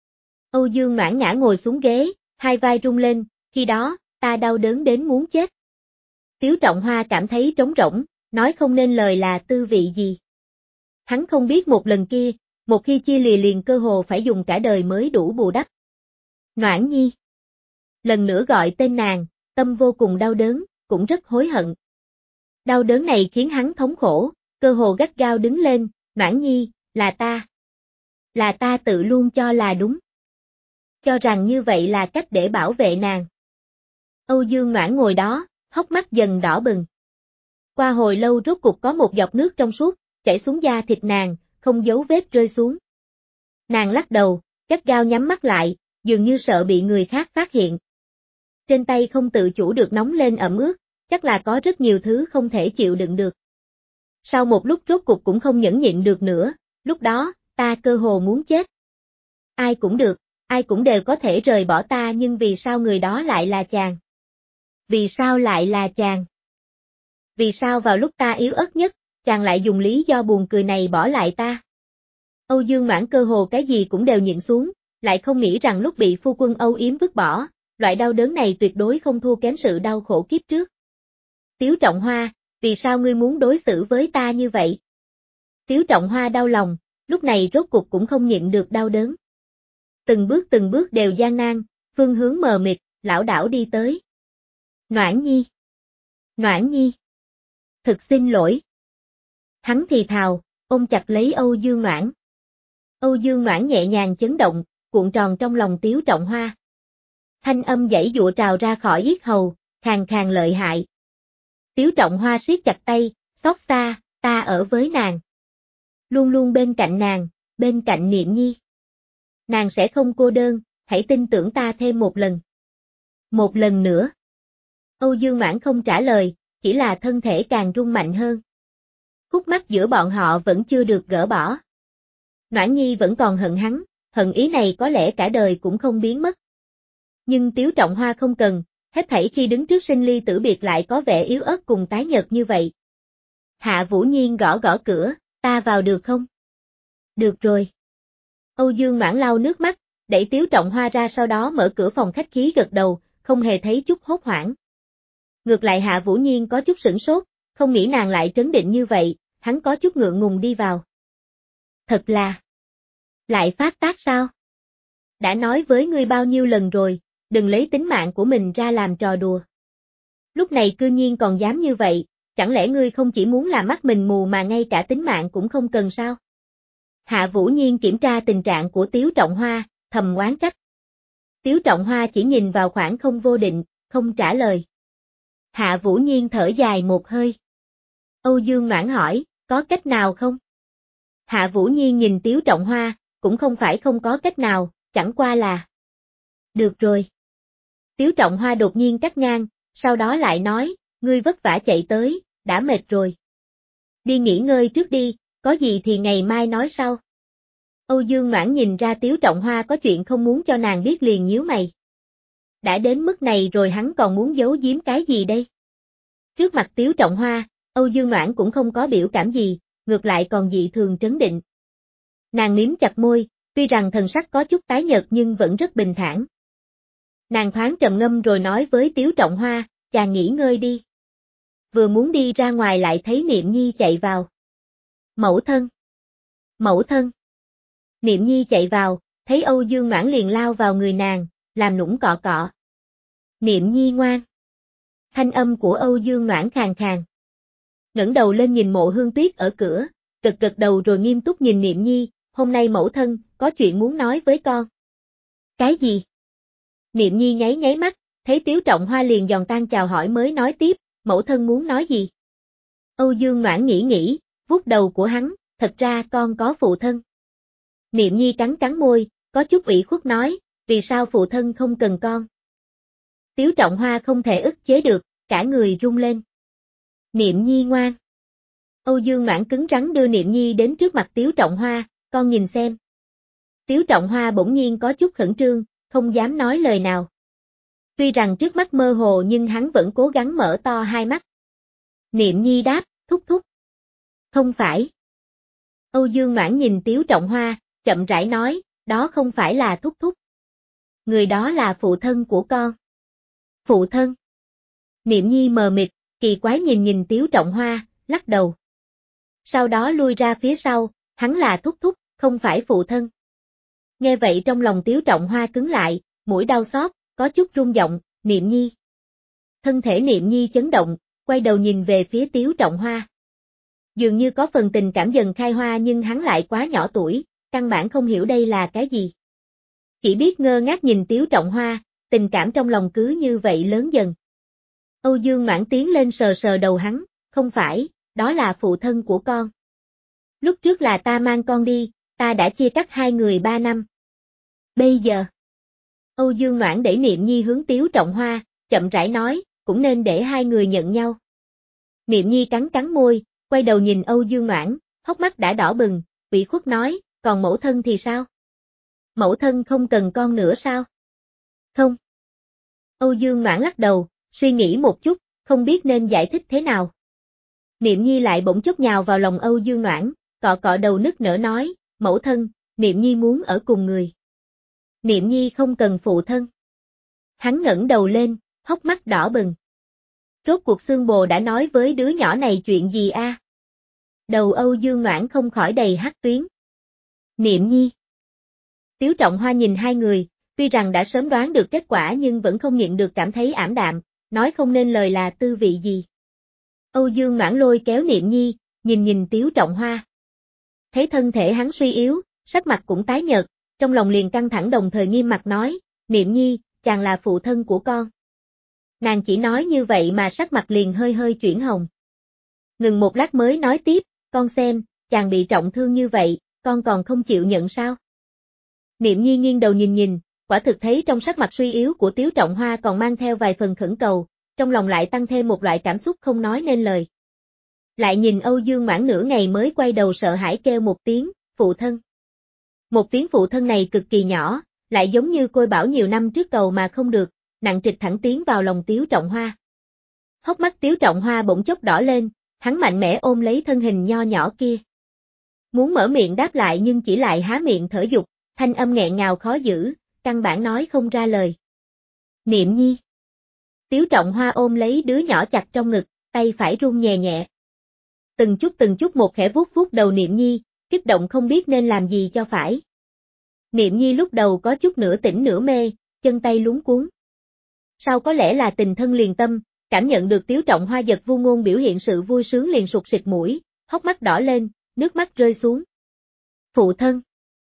Âu Dương Noãn ngã ngồi xuống ghế, hai vai run lên, khi đó, ta đau đớn đến muốn chết. Tiếu Trọng Hoa cảm thấy trống rỗng, nói không nên lời là tư vị gì. Hắn không biết một lần kia, một khi chia lìa liền cơ hồ phải dùng cả đời mới đủ bù đắp. Noãn Nhi. Lần nữa gọi tên nàng, tâm vô cùng đau đớn, cũng rất hối hận. Đau đớn này khiến hắn thống khổ, cơ hồ gắt gao đứng lên, Noãn Nhi, là ta. Là ta tự luôn cho là đúng. Cho rằng như vậy là cách để bảo vệ nàng. Âu Dương Noãn ngồi đó, hốc mắt dần đỏ bừng. Qua hồi lâu rốt cục có một giọt nước trong suốt, chảy xuống da thịt nàng, không dấu vết rơi xuống. Nàng lắc đầu, gắt gao nhắm mắt lại, dường như sợ bị người khác phát hiện. Trên tay không tự chủ được nóng lên ẩm ướt, chắc là có rất nhiều thứ không thể chịu đựng được. Sau một lúc rốt cục cũng không nhẫn nhịn được nữa, lúc đó, ta cơ hồ muốn chết. Ai cũng được, ai cũng đều có thể rời bỏ ta nhưng vì sao người đó lại là chàng? Vì sao lại là chàng? Vì sao vào lúc ta yếu ớt nhất, chàng lại dùng lý do buồn cười này bỏ lại ta? Âu Dương Noãn cơ hồ cái gì cũng đều nhịn xuống, lại không nghĩ rằng lúc bị phu quân Âu Yếm vứt bỏ, loại đau đớn này tuyệt đối không thua kém sự đau khổ kiếp trước. Tiếu Trọng Hoa, vì sao ngươi muốn đối xử với ta như vậy? Tiếu Trọng Hoa đau lòng, lúc này rốt cuộc cũng không nhịn được đau đớn. Từng bước từng bước đều gian nan, phương hướng mờ mịt, lảo đảo đi tới. Noãn Nhi. Noãn Nhi. Thực xin lỗi. Hắn thì thào, ôm chặt lấy Âu Dương Noãn. Âu Dương Noãn nhẹ nhàng chấn động, cuộn tròn trong lòng Tiếu Trọng Hoa. Thanh âm giãy giụa trào ra khỏi yết hầu, khàn khàn lợi hại. Tiếu Trọng Hoa siết chặt tay, xót xa, ta ở với nàng. Luôn luôn bên cạnh nàng, bên cạnh Niệm Nhi. Nàng sẽ không cô đơn, hãy tin tưởng ta thêm một lần. Một lần nữa. Âu Dương Noãn không trả lời, chỉ là thân thể càng rung mạnh hơn. Khúc mắc giữa bọn họ vẫn chưa được gỡ bỏ. Noãn Nhi vẫn còn hận hắn, hận ý này có lẽ cả đời cũng không biến mất. Nhưng Tiếu Trọng Hoa không cần, hết thảy khi đứng trước sinh ly tử biệt lại có vẻ yếu ớt cùng tái nhợt như vậy. Hạ Vũ Nhiên gõ gõ cửa, ta vào được không? Được rồi. Âu Dương Noãn lau nước mắt, đẩy Tiếu Trọng Hoa ra sau đó mở cửa phòng khách khí gật đầu, không hề thấy chút hốt hoảng. Ngược lại Hạ Vũ Nhiên có chút sửng sốt, không nghĩ nàng lại trấn định như vậy, hắn có chút ngượng ngùng đi vào. Thật là... Lại phát tác sao? Đã nói với ngươi bao nhiêu lần rồi, đừng lấy tính mạng của mình ra làm trò đùa. Lúc này cư nhiên còn dám như vậy, chẳng lẽ ngươi không chỉ muốn làm mắt mình mù mà ngay cả tính mạng cũng không cần sao? Hạ Vũ Nhiên kiểm tra tình trạng của Tiếu Trọng Hoa, thầm oán trách. Tiếu Trọng Hoa chỉ nhìn vào khoảng không vô định, không trả lời. Hạ Vũ Nhiên thở dài một hơi. Âu Dương Noãn hỏi, có cách nào không? Hạ Vũ Nhiên nhìn Tiếu Trọng Hoa, cũng không phải không có cách nào, chẳng qua là... Được rồi. Tiếu Trọng Hoa đột nhiên cắt ngang, sau đó lại nói, ngươi vất vả chạy tới, đã mệt rồi. Đi nghỉ ngơi trước đi, có gì thì ngày mai nói sau. Âu Dương Noãn nhìn ra Tiếu Trọng Hoa có chuyện không muốn cho nàng biết liền nhíu mày. Đã đến mức này rồi hắn còn muốn giấu giếm cái gì đây? Trước mặt Tiếu Trọng Hoa, Âu Dương Noãn cũng không có biểu cảm gì, ngược lại còn dị thường trấn định. Nàng miếm chặt môi, tuy rằng thần sắc có chút tái nhợt nhưng vẫn rất bình thản. Nàng thoáng trầm ngâm rồi nói với Tiếu Trọng Hoa, chàng nghỉ ngơi đi. Vừa muốn đi ra ngoài lại thấy Niệm Nhi chạy vào. Mẫu thân! Mẫu thân! Niệm Nhi chạy vào, thấy Âu Dương Noãn liền lao vào người nàng, làm nũng cọ cọ. Niệm Nhi ngoan! Thanh âm của Âu Dương Noãn khàn khàn. Ngẩng đầu lên nhìn Mộ Hương Tuyết ở cửa, gật gật đầu rồi nghiêm túc nhìn Niệm Nhi, hôm nay mẫu thân, có chuyện muốn nói với con. Cái gì? Niệm Nhi nháy nháy mắt, thấy Tiếu Trọng Hoa liền giòn tan chào hỏi mới nói tiếp, mẫu thân muốn nói gì? Âu Dương Noãn nghĩ nghĩ, vuốt đầu của hắn, thật ra con có phụ thân. Niệm Nhi cắn cắn môi, có chút ủy khuất nói, vì sao phụ thân không cần con? Tiếu Trọng Hoa không thể ức chế được, cả người run lên. Niệm Nhi ngoan. Âu Dương Noãn cứng rắn đưa Niệm Nhi đến trước mặt Tiếu Trọng Hoa, con nhìn xem. Tiếu Trọng Hoa bỗng nhiên có chút khẩn trương, không dám nói lời nào. Tuy rằng trước mắt mơ hồ nhưng hắn vẫn cố gắng mở to hai mắt. Niệm Nhi đáp, thúc thúc. Không phải. Âu Dương Noãn nhìn Tiếu Trọng Hoa, chậm rãi nói, đó không phải là thúc thúc. Người đó là phụ thân của con. Phụ thân. Niệm Nhi mờ mịt, kỳ quái nhìn nhìn Tiếu Trọng Hoa, lắc đầu. Sau đó lui ra phía sau, hắn là thúc thúc, không phải phụ thân. Nghe vậy trong lòng Tiếu Trọng Hoa cứng lại, mũi đau xót, có chút rung giọng, Niệm Nhi. Thân thể Niệm Nhi chấn động, quay đầu nhìn về phía Tiếu Trọng Hoa. Dường như có phần tình cảm dần khai hoa nhưng hắn lại quá nhỏ tuổi, căn bản không hiểu đây là cái gì. Chỉ biết ngơ ngác nhìn Tiếu Trọng Hoa, tình cảm trong lòng cứ như vậy lớn dần. Âu Dương Noãn tiến lên sờ sờ đầu hắn, không phải, đó là phụ thân của con. Lúc trước là ta mang con đi, ta đã chia cắt hai người ba năm. Bây giờ, Âu Dương Noãn để Niệm Nhi hướng Tiếu Trọng Hoa, chậm rãi nói, cũng nên để hai người nhận nhau. Niệm Nhi cắn cắn môi, quay đầu nhìn Âu Dương Noãn, hốc mắt đã đỏ bừng, ủy khuất nói, còn mẫu thân thì sao? Mẫu thân không cần con nữa sao? Không. Âu Dương Noãn lắc đầu, suy nghĩ một chút, không biết nên giải thích thế nào. Niệm Nhi lại bỗng chốc nhào vào lòng Âu Dương Noãn, cọ cọ đầu nức nở nói, mẫu thân, Niệm Nhi muốn ở cùng người. Niệm Nhi không cần phụ thân. Hắn ngẩng đầu lên, hốc mắt đỏ bừng. Rốt cuộc xương bồ đã nói với đứa nhỏ này chuyện gì a? À? Đầu Âu Dương Noãn không khỏi đầy hắc tuyến. Niệm Nhi. Tiếu Trọng Hoa nhìn hai người, tuy rằng đã sớm đoán được kết quả nhưng vẫn không nhịn được cảm thấy ảm đạm, nói không nên lời là tư vị gì. Âu Dương Noãn lôi kéo Niệm Nhi, nhìn nhìn Tiếu Trọng Hoa. Thấy thân thể hắn suy yếu, sắc mặt cũng tái nhợt, trong lòng liền căng thẳng đồng thời nghiêm mặt nói, Niệm Nhi, chàng là phụ thân của con. Nàng chỉ nói như vậy mà sắc mặt liền hơi hơi chuyển hồng. Ngừng một lát mới nói tiếp, con xem, chàng bị trọng thương như vậy, con còn không chịu nhận sao? Niệm Nhi nghiêng đầu nhìn nhìn, quả thực thấy trong sắc mặt suy yếu của Tiếu Trọng Hoa còn mang theo vài phần khẩn cầu, trong lòng lại tăng thêm một loại cảm xúc không nói nên lời. Lại nhìn Âu Dương Noãn nửa ngày mới quay đầu sợ hãi kêu một tiếng, phụ thân. Một tiếng phụ thân này cực kỳ nhỏ, lại giống như côi bảo nhiều năm trước cầu mà không được, nặng trịch thẳng tiến vào lòng Tiếu Trọng Hoa. Hốc mắt Tiếu Trọng Hoa bỗng chốc đỏ lên, hắn mạnh mẽ ôm lấy thân hình nho nhỏ kia. Muốn mở miệng đáp lại nhưng chỉ lại há miệng thở dục, thanh âm nghẹn ngào khó giữ, căn bản nói không ra lời. Niệm Nhi. Tiếu Trọng Hoa ôm lấy đứa nhỏ chặt trong ngực, tay phải run nhẹ nhẹ. Từng chút từng chút một khẽ vuốt vuốt đầu Niệm Nhi, kích động không biết nên làm gì cho phải. Niệm Nhi lúc đầu có chút nửa tỉnh nửa mê, chân tay luống cuống. Sau có lẽ là tình thân liền tâm, cảm nhận được Tiếu Trọng Hoa giật vu ngôn biểu hiện sự vui sướng liền sụt sịt mũi, hốc mắt đỏ lên, nước mắt rơi xuống. Phụ thân.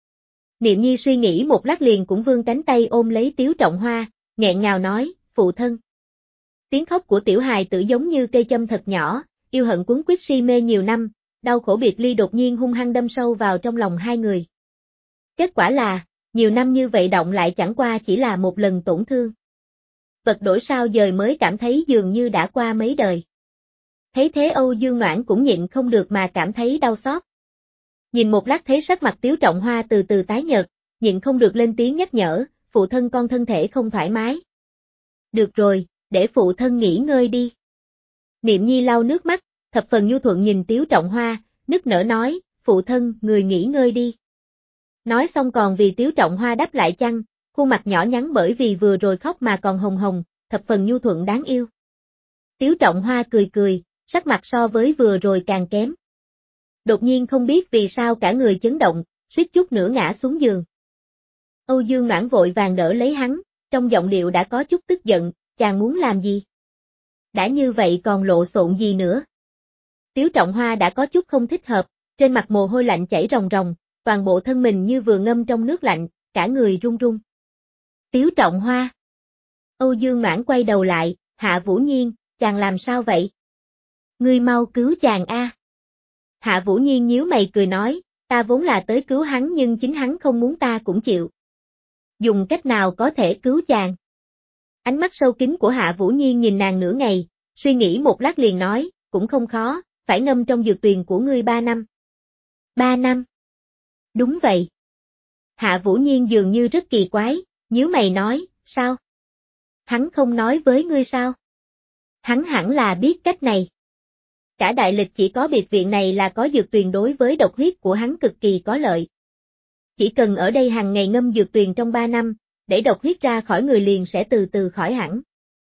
Niệm Nhi suy nghĩ một lát liền cũng vươn cánh tay ôm lấy Tiếu Trọng Hoa, nghẹn ngào nói, phụ thân. Tiếng khóc của tiểu hài tử giống như cây châm thật nhỏ, yêu hận cuốn quýt si mê nhiều năm, đau khổ biệt ly đột nhiên hung hăng đâm sâu vào trong lòng hai người. Kết quả là, nhiều năm như vậy động lại chẳng qua chỉ là một lần tổn thương. vật đổi sao dời mới cảm thấy dường như đã qua mấy đời. Thấy thế Âu Dương Noãn cũng nhịn không được mà cảm thấy đau xót. Nhìn một lát thấy sắc mặt Tiếu Trọng Hoa từ từ tái nhợt, nhịn không được lên tiếng nhắc nhở, phụ thân con thân thể không thoải mái. Được rồi, để phụ thân nghỉ ngơi đi. Niệm Nhi lau nước mắt, thập phần nhu thuận nhìn Tiếu Trọng Hoa, nức nở nói, phụ thân, người nghỉ ngơi đi. Nói xong còn vì Tiếu Trọng Hoa đáp lại chăn, khuôn mặt nhỏ nhắn bởi vì vừa rồi khóc mà còn hồng hồng, thập phần nhu thuận đáng yêu. Tiếu Trọng Hoa cười cười, sắc mặt so với vừa rồi càng kém. Đột nhiên không biết vì sao cả người chấn động, suýt chút nữa ngã xuống giường. Âu Dương Noãn vội vàng đỡ lấy hắn, trong giọng điệu đã có chút tức giận, chàng muốn làm gì? Đã như vậy còn lộ xộn gì nữa? Tiếu Trọng Hoa đã có chút không thích hợp, trên mặt mồ hôi lạnh chảy ròng ròng, toàn bộ thân mình như vừa ngâm trong nước lạnh, cả người run run. Tiếu Trọng Hoa. Âu Dương Noãn quay đầu lại, Hạ Vũ Nhiên, chàng làm sao vậy? Ngươi mau cứu chàng a. Hạ Vũ Nhiên nhíu mày cười nói, ta vốn là tới cứu hắn nhưng chính hắn không muốn ta cũng chịu. Dùng cách nào có thể cứu chàng? Ánh mắt sâu kín của Hạ Vũ Nhiên nhìn nàng nửa ngày, suy nghĩ một lát liền nói, cũng không khó, phải ngâm trong dược tuyền của ngươi ba năm. Ba năm? Đúng vậy. Hạ Vũ Nhiên dường như rất kỳ quái, nhíu mày nói, sao? Hắn không nói với ngươi sao? Hắn hẳn là biết cách này. Cả đại lịch chỉ có biệt viện này là có dược tuyền đối với độc huyết của hắn cực kỳ có lợi. Chỉ cần ở đây hàng ngày ngâm dược tuyền trong ba năm, để độc huyết ra khỏi người liền sẽ từ từ khỏi hẳn.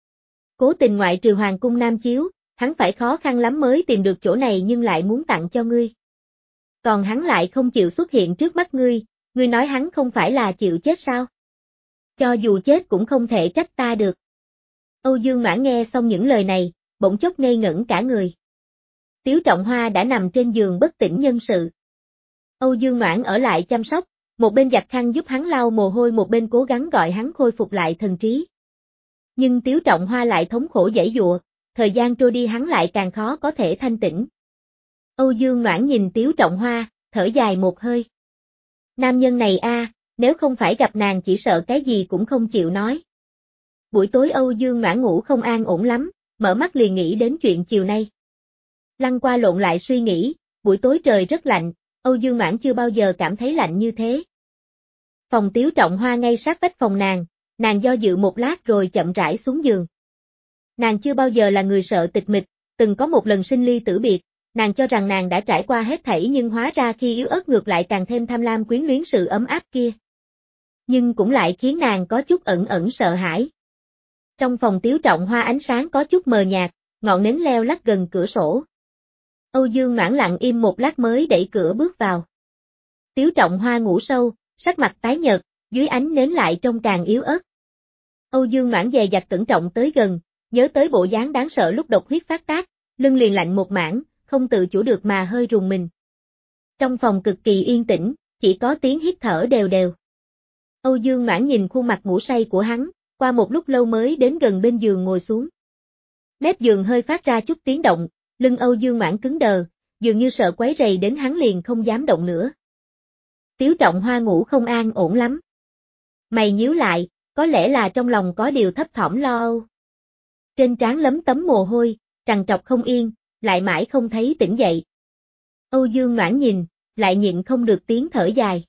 Cố tình ngoại trừ Hoàng cung Nam Chiếu, hắn phải khó khăn lắm mới tìm được chỗ này nhưng lại muốn tặng cho ngươi. Còn hắn lại không chịu xuất hiện trước mắt ngươi, ngươi nói hắn không phải là chịu chết sao? Cho dù chết cũng không thể trách ta được. Âu Dương Noãn nghe xong những lời này, bỗng chốc ngây ngẩn cả người. Tiếu Trọng Hoa đã nằm trên giường bất tỉnh nhân sự. Âu Dương Noãn ở lại chăm sóc, một bên giặt khăn giúp hắn lau mồ hôi một bên cố gắng gọi hắn khôi phục lại thần trí. Nhưng Tiếu Trọng Hoa lại thống khổ giãy giụa, thời gian trôi đi hắn lại càng khó có thể thanh tỉnh. Âu Dương Noãn nhìn Tiếu Trọng Hoa, thở dài một hơi. Nam nhân này a, nếu không phải gặp nàng chỉ sợ cái gì cũng không chịu nói. Buổi tối Âu Dương Noãn ngủ không an ổn lắm, mở mắt liền nghĩ đến chuyện chiều nay. Lăn qua lộn lại suy nghĩ, buổi tối trời rất lạnh, Âu Dương Noãn chưa bao giờ cảm thấy lạnh như thế. Phòng Tiếu Trọng Hoa ngay sát vách phòng nàng, nàng do dự một lát rồi chậm rãi xuống giường. Nàng chưa bao giờ là người sợ tịch mịch, từng có một lần sinh ly tử biệt, nàng cho rằng nàng đã trải qua hết thảy nhưng hóa ra khi yếu ớt ngược lại càng thêm tham lam quyến luyến sự ấm áp kia. Nhưng cũng lại khiến nàng có chút ẩn ẩn sợ hãi. Trong phòng Tiếu Trọng Hoa ánh sáng có chút mờ nhạt, ngọn nến leo lắc gần cửa sổ. Âu Dương Noãn lặng im một lát mới đẩy cửa bước vào. Tiếu Trọng Hoa ngủ sâu, sắc mặt tái nhợt, dưới ánh nến lại trông càng yếu ớt. Âu Dương Noãn dè dặt cẩn trọng tới gần, nhớ tới bộ dáng đáng sợ lúc độc huyết phát tác, lưng liền lạnh một mảng, không tự chủ được mà hơi rùng mình. Trong phòng cực kỳ yên tĩnh, chỉ có tiếng hít thở đều đều. Âu Dương Noãn nhìn khuôn mặt ngủ say của hắn, qua một lúc lâu mới đến gần bên giường ngồi xuống. Mép giường hơi phát ra chút tiếng động, lưng Âu Dương Noãn cứng đờ, dường như sợ quấy rầy đến hắn liền không dám động nữa. Tiếu Trọng Hoa ngủ không an ổn lắm. Mày nhíu lại, có lẽ là trong lòng có điều thấp thỏm lo âu. Trên trán lấm tấm mồ hôi, trằn trọc không yên, lại mãi không thấy tỉnh dậy. Âu Dương Noãn nhìn, lại nhịn không được tiếng thở dài.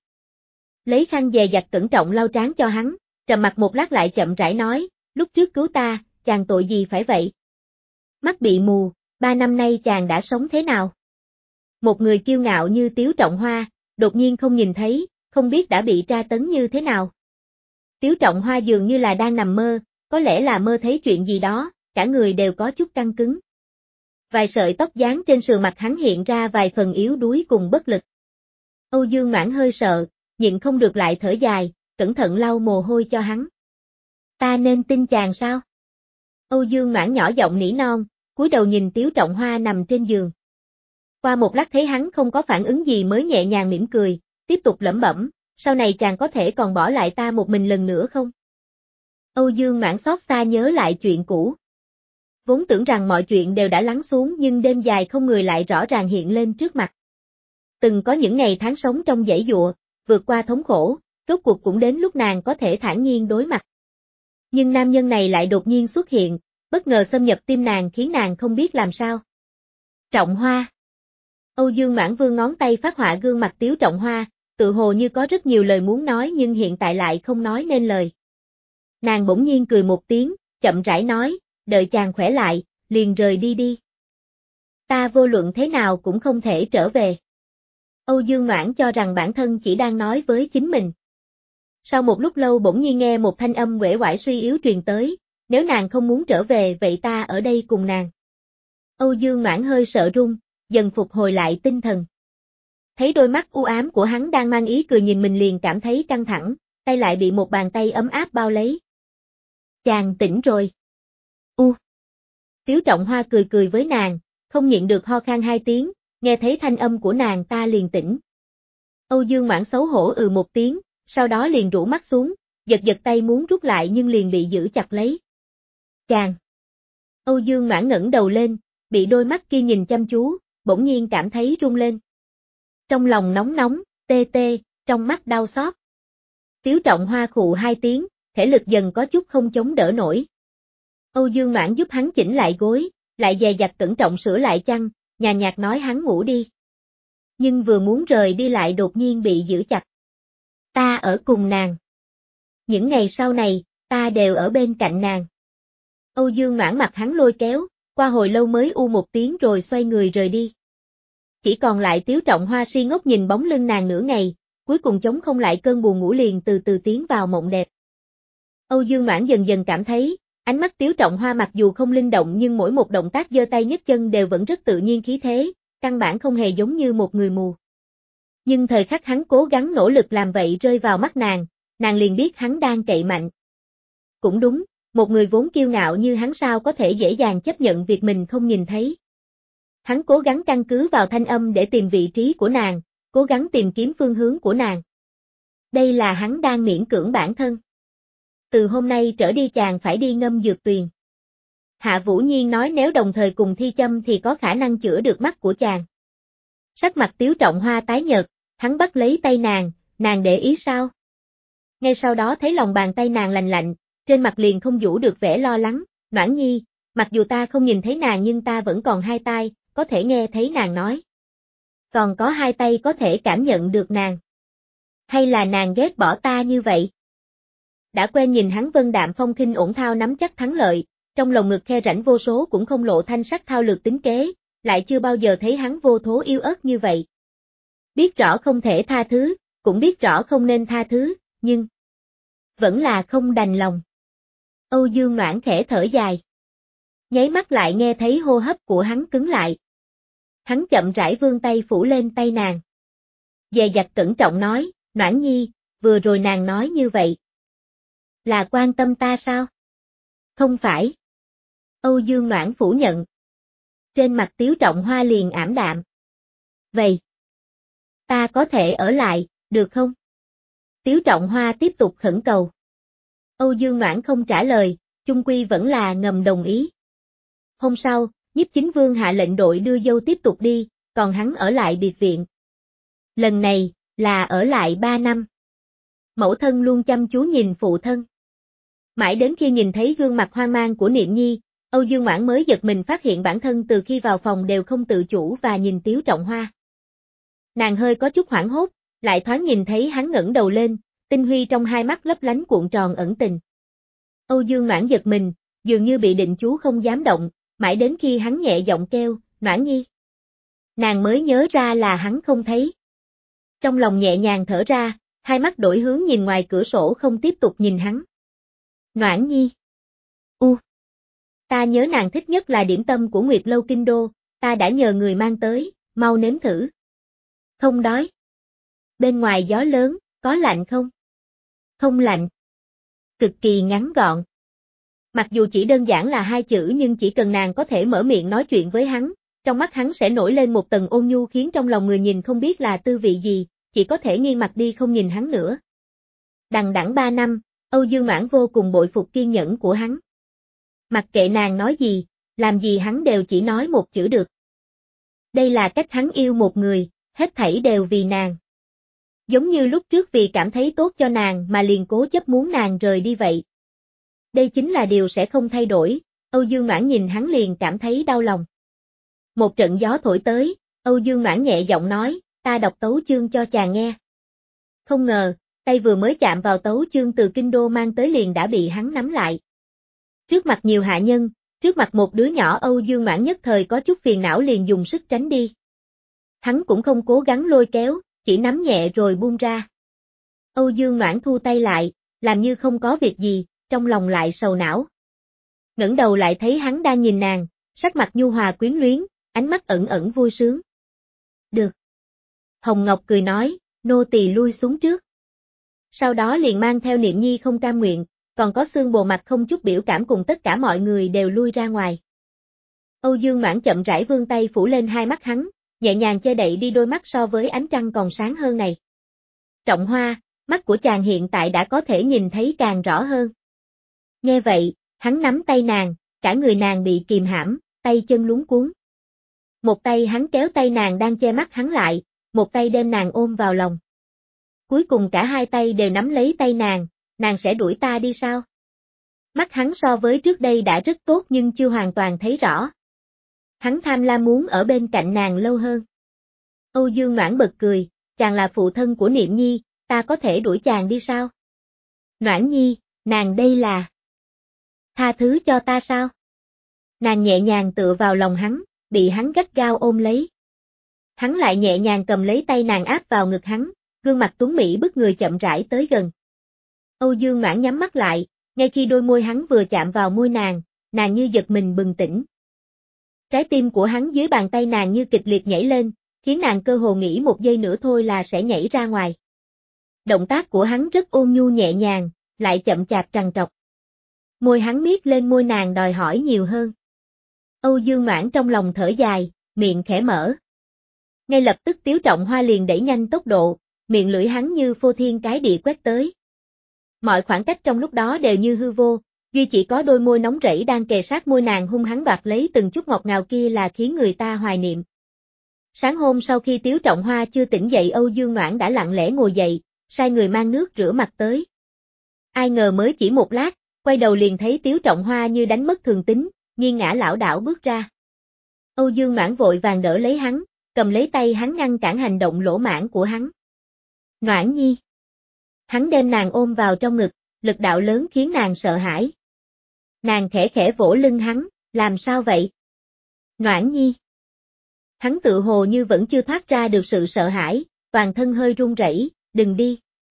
Lấy khăn dè dặt cẩn trọng lau trán cho hắn, trầm mặt một lát lại chậm rãi nói, lúc trước cứu ta, chàng tội gì phải vậy? Mắt bị mù, ba năm nay chàng đã sống thế nào? Một người kiêu ngạo như Tiếu Trọng Hoa, đột nhiên không nhìn thấy, không biết đã bị tra tấn như thế nào. Tiếu Trọng Hoa dường như là đang nằm mơ, có lẽ là mơ thấy chuyện gì đó, cả người đều có chút căng cứng. Vài sợi tóc dán trên sườn mặt hắn hiện ra vài phần yếu đuối cùng bất lực. Âu Dương Noãn hơi sợ, nhịn không được lại thở dài, cẩn thận lau mồ hôi cho hắn. Ta nên tin chàng sao? Âu Dương Noãn nhỏ giọng nỉ non, cúi đầu nhìn Tiếu Trọng Hoa nằm trên giường. Qua một lát thấy hắn không có phản ứng gì mới nhẹ nhàng mỉm cười, tiếp tục lẩm bẩm, sau này chàng có thể còn bỏ lại ta một mình lần nữa không? Âu Dương Noãn xót xa nhớ lại chuyện cũ. Vốn tưởng rằng mọi chuyện đều đã lắng xuống nhưng đêm dài không người lại rõ ràng hiện lên trước mặt. Từng có những ngày tháng sống trong dãy dụa, vượt qua thống khổ, rốt cuộc cũng đến lúc nàng có thể thản nhiên đối mặt. Nhưng nam nhân này lại đột nhiên xuất hiện, bất ngờ xâm nhập tim nàng khiến nàng không biết làm sao. Trọng Hoa. Âu Dương Mãn Vương ngón tay phát họa gương mặt Tiếu Trọng Hoa, tự hồ như có rất nhiều lời muốn nói nhưng hiện tại lại không nói nên lời. Nàng bỗng nhiên cười một tiếng, chậm rãi nói, đợi chàng khỏe lại, liền rời đi đi. Ta vô luận thế nào cũng không thể trở về. Âu Dương Noãn cho rằng bản thân chỉ đang nói với chính mình. Sau một lúc lâu bỗng nhiên nghe một thanh âm uể oải suy yếu truyền tới, nếu nàng không muốn trở về vậy ta ở đây cùng nàng. Âu Dương Noãn hơi sợ run, dần phục hồi lại tinh thần. Thấy đôi mắt u ám của hắn đang mang ý cười nhìn mình liền cảm thấy căng thẳng, tay lại bị một bàn tay ấm áp bao lấy. Chàng tỉnh rồi. U. Tiếu Trọng Hoa cười cười với nàng, không nhịn được ho khan hai tiếng, nghe thấy thanh âm của nàng ta liền tỉnh. Âu Dương Mãn xấu hổ ừ một tiếng, sau đó liền rũ mắt xuống, giật giật tay muốn rút lại nhưng liền bị giữ chặt lấy. Chàng. Âu Dương Mãn ngẩng đầu lên, bị đôi mắt kia nhìn chăm chú, bỗng nhiên cảm thấy run lên. Trong lòng nóng nóng, tê tê, trong mắt đau xót. Tiếu Trọng Hoa khụ hai tiếng, thể lực dần có chút không chống đỡ nổi. Âu Dương Mãn giúp hắn chỉnh lại gối, lại dè dặt cẩn trọng sửa lại chăn, nhàn nhạt nói hắn ngủ đi. Nhưng vừa muốn rời đi lại đột nhiên bị giữ chặt. Ta ở cùng nàng. Những ngày sau này, ta đều ở bên cạnh nàng. Âu Dương Mãn mặt hắn lôi kéo, qua hồi lâu mới u một tiếng rồi xoay người rời đi. Chỉ còn lại Tiếu Trọng Hoa si ngốc nhìn bóng lưng nàng nửa ngày, cuối cùng chống không lại cơn buồn ngủ liền từ từ tiến vào mộng đẹp. Âu Dương Mãn dần dần cảm thấy, ánh mắt Tiếu Trọng Hoa mặc dù không linh động nhưng mỗi một động tác giơ tay nhấc chân đều vẫn rất tự nhiên khí thế, căn bản không hề giống như một người mù. Nhưng thời khắc hắn cố gắng nỗ lực làm vậy rơi vào mắt nàng, nàng liền biết hắn đang cậy mạnh. Cũng đúng, một người vốn kiêu ngạo như hắn sao có thể dễ dàng chấp nhận việc mình không nhìn thấy. Hắn cố gắng căn cứ vào thanh âm để tìm vị trí của nàng, cố gắng tìm kiếm phương hướng của nàng. Đây là hắn đang miễn cưỡng bản thân. Từ hôm nay trở đi chàng phải đi ngâm dược tuyền. Hạ Vũ Nhiên nói nếu đồng thời cùng thi châm thì có khả năng chữa được mắt của chàng. Sắc mặt Tiếu Trọng Hoa tái nhợt, hắn bắt lấy tay nàng, nàng để ý sao? Ngay sau đó thấy lòng bàn tay nàng lành lạnh, trên mặt liền không giấu được vẻ lo lắng, Noãn Nhi, mặc dù ta không nhìn thấy nàng nhưng ta vẫn còn hai tai, có thể nghe thấy nàng nói. Còn có hai tay có thể cảm nhận được nàng. Hay là nàng ghét bỏ ta như vậy? Đã quen nhìn hắn vân đạm phong khinh ổn thao nắm chắc thắng lợi, trong lồng ngực khe rãnh vô số cũng không lộ thanh sắc thao lược tính kế, lại chưa bao giờ thấy hắn vô thố yếu ớt như vậy. Biết rõ không thể tha thứ, cũng biết rõ không nên tha thứ, nhưng vẫn là không đành lòng. Âu Dương Noãn khẽ thở dài. Nháy mắt lại nghe thấy hô hấp của hắn cứng lại. Hắn chậm rãi vươn tay phủ lên tay nàng. Dè dặt cẩn trọng nói, Noãn Nhi, vừa rồi nàng nói như vậy. Là quan tâm ta sao? Không phải. Âu Dương Noãn phủ nhận. Trên mặt Tiếu Trọng Hoa liền ảm đạm. Vậy, ta có thể ở lại, được không? Tiếu Trọng Hoa tiếp tục khẩn cầu. Âu Dương Noãn không trả lời, chung quy vẫn là ngầm đồng ý. Hôm sau, Nhiếp Chính Vương hạ lệnh đội đưa dâu tiếp tục đi, còn hắn ở lại biệt viện. Lần này, là ở lại ba năm. Mẫu thân luôn chăm chú nhìn phụ thân. Mãi đến khi nhìn thấy gương mặt hoang mang của Niệm Nhi, Âu Dương Noãn mới giật mình phát hiện bản thân từ khi vào phòng đều không tự chủ và nhìn Tiếu Trọng Hoa. Nàng hơi có chút hoảng hốt, lại thoáng nhìn thấy hắn ngẩng đầu lên, tinh huy trong hai mắt lấp lánh cuộn tròn ẩn tình. Âu Dương Noãn giật mình, dường như bị định chú không dám động, mãi đến khi hắn nhẹ giọng kêu, Noãn Nhi. Nàng mới nhớ ra là hắn không thấy. Trong lòng nhẹ nhàng thở ra, hai mắt đổi hướng nhìn ngoài cửa sổ không tiếp tục nhìn hắn. Noãn Nhi. U. Ta nhớ nàng thích nhất là điểm tâm của Nguyệt Lâu Kinh Đô, ta đã nhờ người mang tới, mau nếm thử. Không đói. Bên ngoài gió lớn, có lạnh không? Không lạnh. Cực kỳ ngắn gọn. Mặc dù chỉ đơn giản là hai chữ nhưng chỉ cần nàng có thể mở miệng nói chuyện với hắn, trong mắt hắn sẽ nổi lên một tầng ôn nhu khiến trong lòng người nhìn không biết là tư vị gì, chỉ có thể nghiêng mặt đi không nhìn hắn nữa. Đằng đẵng ba năm, Âu Dương Noãn vô cùng bội phục kiên nhẫn của hắn. Mặc kệ nàng nói gì, làm gì hắn đều chỉ nói một chữ được. Đây là cách hắn yêu một người, hết thảy đều vì nàng. Giống như lúc trước vì cảm thấy tốt cho nàng mà liền cố chấp muốn nàng rời đi vậy. Đây chính là điều sẽ không thay đổi, Âu Dương Noãn nhìn hắn liền cảm thấy đau lòng. Một trận gió thổi tới, Âu Dương Noãn nhẹ giọng nói, ta đọc tấu chương cho chàng nghe. Không ngờ, tay vừa mới chạm vào tấu chương từ kinh đô mang tới liền đã bị hắn nắm lại. Trước mặt nhiều hạ nhân, trước mặt một đứa nhỏ Âu Dương Noãn nhất thời có chút phiền não liền dùng sức tránh đi. Hắn cũng không cố gắng lôi kéo, chỉ nắm nhẹ rồi buông ra. Âu Dương Noãn thu tay lại, làm như không có việc gì, trong lòng lại sầu não. Ngẩng đầu lại thấy hắn đang nhìn nàng, sắc mặt nhu hòa quyến luyến, ánh mắt ẩn ẩn vui sướng. Được. Hồng Ngọc cười nói, nô tỳ lui xuống trước. Sau đó liền mang theo Niệm Nhi không cam nguyện, còn có Xương Bồ mặt không chút biểu cảm cùng tất cả mọi người đều lui ra ngoài. Âu Dương Noãn chậm rãi vươn tay phủ lên hai mắt hắn, nhẹ nhàng che đậy đi đôi mắt so với ánh trăng còn sáng hơn này. Trọng Hoa, mắt của chàng hiện tại đã có thể nhìn thấy càng rõ hơn. Nghe vậy, hắn nắm tay nàng, cả người nàng bị kìm hãm, tay chân luống cuống. Một tay hắn kéo tay nàng đang che mắt hắn lại, một tay đem nàng ôm vào lòng. Cuối cùng cả hai tay đều nắm lấy tay nàng, nàng sẽ đuổi ta đi sao? Mắt hắn so với trước đây đã rất tốt nhưng chưa hoàn toàn thấy rõ. Hắn tham lam muốn ở bên cạnh nàng lâu hơn. Âu Dương Noãn bật cười, chàng là phụ thân của Niệm Nhi, ta có thể đuổi chàng đi sao? Noãn Nhi, nàng đây là... Tha thứ cho ta sao? Nàng nhẹ nhàng tựa vào lòng hắn, bị hắn gắt gao ôm lấy. Hắn lại nhẹ nhàng cầm lấy tay nàng áp vào ngực hắn, gương mặt tuấn mỹ bức người chậm rãi tới gần. Âu Dương Noãn nhắm mắt lại, ngay khi đôi môi hắn vừa chạm vào môi nàng, nàng như giật mình bừng tỉnh. Trái tim của hắn dưới bàn tay nàng như kịch liệt nhảy lên, khiến nàng cơ hồ nghĩ một giây nữa thôi là sẽ nhảy ra ngoài. Động tác của hắn rất ôn nhu nhẹ nhàng, lại chậm chạp trằn trọc. Môi hắn miết lên môi nàng đòi hỏi nhiều hơn. Âu Dương Noãn trong lòng thở dài, miệng khẽ mở. Ngay lập tức Tiếu Trọng Hoa liền đẩy nhanh tốc độ, miệng lưỡi hắn như phô thiên cái địa quét tới. Mọi khoảng cách trong lúc đó đều như hư vô, duy chỉ có đôi môi nóng rẫy đang kề sát môi nàng hung hăng đoạt lấy từng chút ngọt ngào kia là khiến người ta hoài niệm. Sáng hôm sau khi Tiếu Trọng Hoa chưa tỉnh dậy Âu Dương Noãn đã lặng lẽ ngồi dậy, sai người mang nước rửa mặt tới. Ai ngờ mới chỉ một lát, quay đầu liền thấy Tiếu Trọng Hoa như đánh mất thường tính, nghiêng ngã lảo đảo bước ra. Âu Dương Noãn vội vàng đỡ lấy hắn, cầm lấy tay hắn ngăn cản hành động lỗ mãng của hắn. Noãn Nhi. Hắn đem nàng ôm vào trong ngực, lực đạo lớn khiến nàng sợ hãi. Nàng khẽ khẽ vỗ lưng hắn, làm sao vậy? Noãn Nhi. Hắn tự hồ như vẫn chưa thoát ra được sự sợ hãi, toàn thân hơi run rẩy, đừng đi.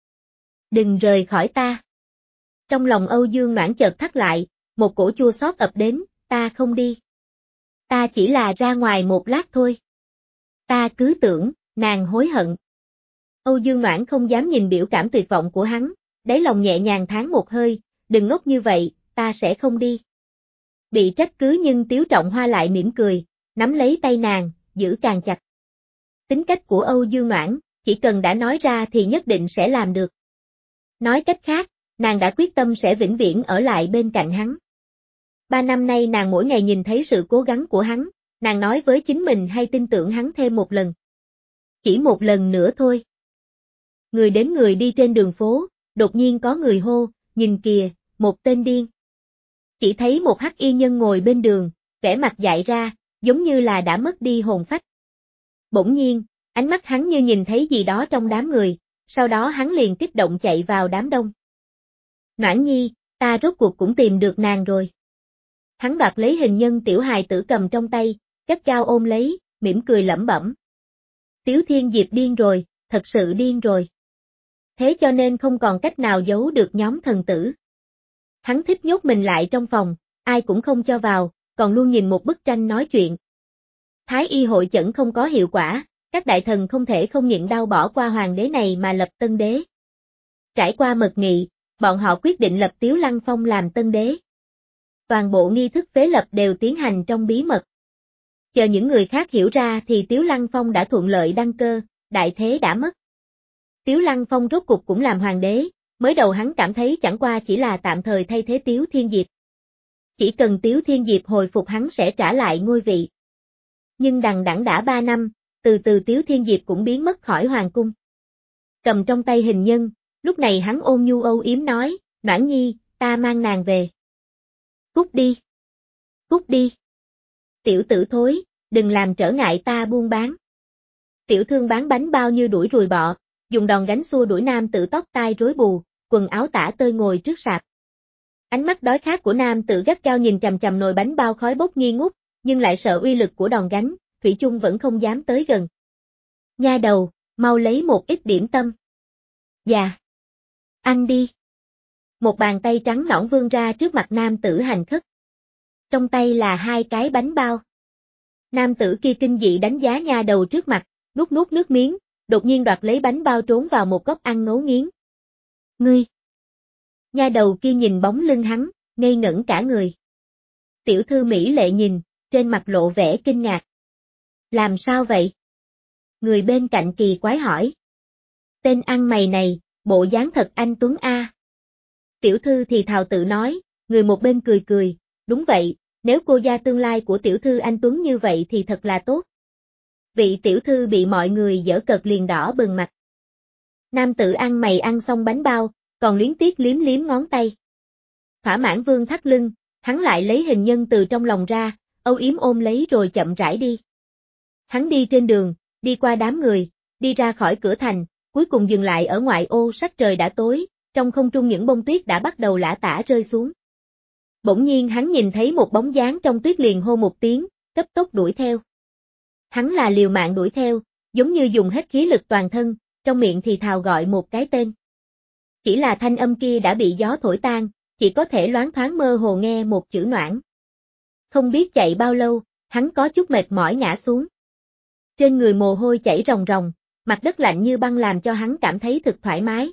Đừng rời khỏi ta. Trong lòng Âu Dương Noãn chợt thắt lại, một cổ chua xót ập đến, ta không đi. Ta chỉ là ra ngoài một lát thôi. Ta cứ tưởng, nàng hối hận. Âu Dương Noãn không dám nhìn biểu cảm tuyệt vọng của hắn, đáy lòng nhẹ nhàng thán một hơi, đừng ngốc như vậy, ta sẽ không đi. Bị trách cứ nhưng Tiếu Trọng Hoa lại mỉm cười, nắm lấy tay nàng, giữ càng chặt. Tính cách của Âu Dương Noãn, chỉ cần đã nói ra thì nhất định sẽ làm được. Nói cách khác, nàng đã quyết tâm sẽ vĩnh viễn ở lại bên cạnh hắn. Ba năm nay nàng mỗi ngày nhìn thấy sự cố gắng của hắn, nàng nói với chính mình hay tin tưởng hắn thêm một lần. Chỉ một lần nữa thôi. Người đến người đi trên đường phố, đột nhiên có người hô, nhìn kìa, một tên điên. Chỉ thấy một hắc y nhân ngồi bên đường, vẻ mặt dại ra, giống như là đã mất đi hồn phách. Bỗng nhiên, ánh mắt hắn như nhìn thấy gì đó trong đám người, sau đó hắn liền kích động chạy vào đám đông. Noãn Nhi, ta rốt cuộc cũng tìm được nàng rồi. Hắn đoạt lấy hình nhân tiểu hài tử cầm trong tay, gắt gao ôm lấy, mỉm cười lẩm bẩm. Tiếu Thiên Diệp điên rồi, thật sự điên rồi. Thế cho nên không còn cách nào giấu được nhóm thần tử. Hắn thích nhốt mình lại trong phòng, ai cũng không cho vào, còn luôn nhìn một bức tranh nói chuyện. Thái y hội chẩn không có hiệu quả, các đại thần không thể không nhịn đau bỏ qua hoàng đế này mà lập tân đế. Trải qua mật nghị, bọn họ quyết định lập Tiếu Lăng Phong làm tân đế. Toàn bộ nghi thức phế lập đều tiến hành trong bí mật. Chờ những người khác hiểu ra thì Tiếu Lăng Phong đã thuận lợi đăng cơ, đại thế đã mất. Tiếu Lăng Phong rốt cục cũng làm hoàng đế, mới đầu hắn cảm thấy chẳng qua chỉ là tạm thời thay thế Tiếu Thiên Diệp. Chỉ cần Tiếu Thiên Diệp hồi phục hắn sẽ trả lại ngôi vị. Nhưng đằng đẵng đã ba năm, từ từ Tiếu Thiên Diệp cũng biến mất khỏi hoàng cung. Cầm trong tay hình nhân, lúc này hắn ôn nhu âu yếm nói, Noãn Nhi, ta mang nàng về. Cút đi. Cút đi. Tiểu tử thối, đừng làm trở ngại ta buôn bán. Tiểu thương bán bánh bao như đuổi ruồi bọ, dùng đòn gánh xua đuổi nam tử tóc tai rối bù, quần áo tả tơi ngồi trước sạp. Ánh mắt đói khát của nam tử gắt gao nhìn chằm chằm nồi bánh bao khói bốc nghi ngút, nhưng lại sợ uy lực của đòn gánh, thủy chung vẫn không dám tới gần. Nha đầu, mau lấy một ít điểm tâm. Dạ. Ăn đi. Một bàn tay trắng nõn vươn ra trước mặt nam tử hành khất. Trong tay là hai cái bánh bao. Nam tử kia kinh dị đánh giá nha đầu trước mặt, nuốt nuốt nước miếng, đột nhiên đoạt lấy bánh bao trốn vào một góc ăn ngấu nghiến. Ngươi! Nha đầu kia nhìn bóng lưng hắn, ngây ngẩn cả người. Tiểu thư mỹ lệ nhìn, trên mặt lộ vẻ kinh ngạc. Làm sao vậy? Người bên cạnh kỳ quái hỏi. Tên ăn mày này, bộ dáng thật anh tuấn a. Tiểu thư thì thào tự nói, người một bên cười cười, đúng vậy, nếu cô gia tương lai của tiểu thư anh tuấn như vậy thì thật là tốt. Vị tiểu thư bị mọi người giở cợt liền đỏ bừng mặt. Nam tử ăn mày ăn xong bánh bao, còn luyến tiếc liếm liếm ngón tay. Thỏa mãn vương thắt lưng, hắn lại lấy hình nhân từ trong lòng ra, âu yếm ôm lấy rồi chậm rãi đi. Hắn đi trên đường, đi qua đám người, đi ra khỏi cửa thành, cuối cùng dừng lại ở ngoại ô. Sắc trời đã tối, trong không trung những bông tuyết đã bắt đầu lả tả rơi xuống. Bỗng nhiên hắn nhìn thấy một bóng dáng trong tuyết liền hô một tiếng, cấp tốc đuổi theo. Hắn là liều mạng đuổi theo, giống như dùng hết khí lực toàn thân, trong miệng thì thào gọi một cái tên. Chỉ là thanh âm kia đã bị gió thổi tan, chỉ có thể loáng thoáng mơ hồ nghe một chữ Noãn. Không biết chạy bao lâu, hắn có chút mệt mỏi ngã xuống. Trên người mồ hôi chảy ròng ròng, mặt đất lạnh như băng làm cho hắn cảm thấy thực thoải mái.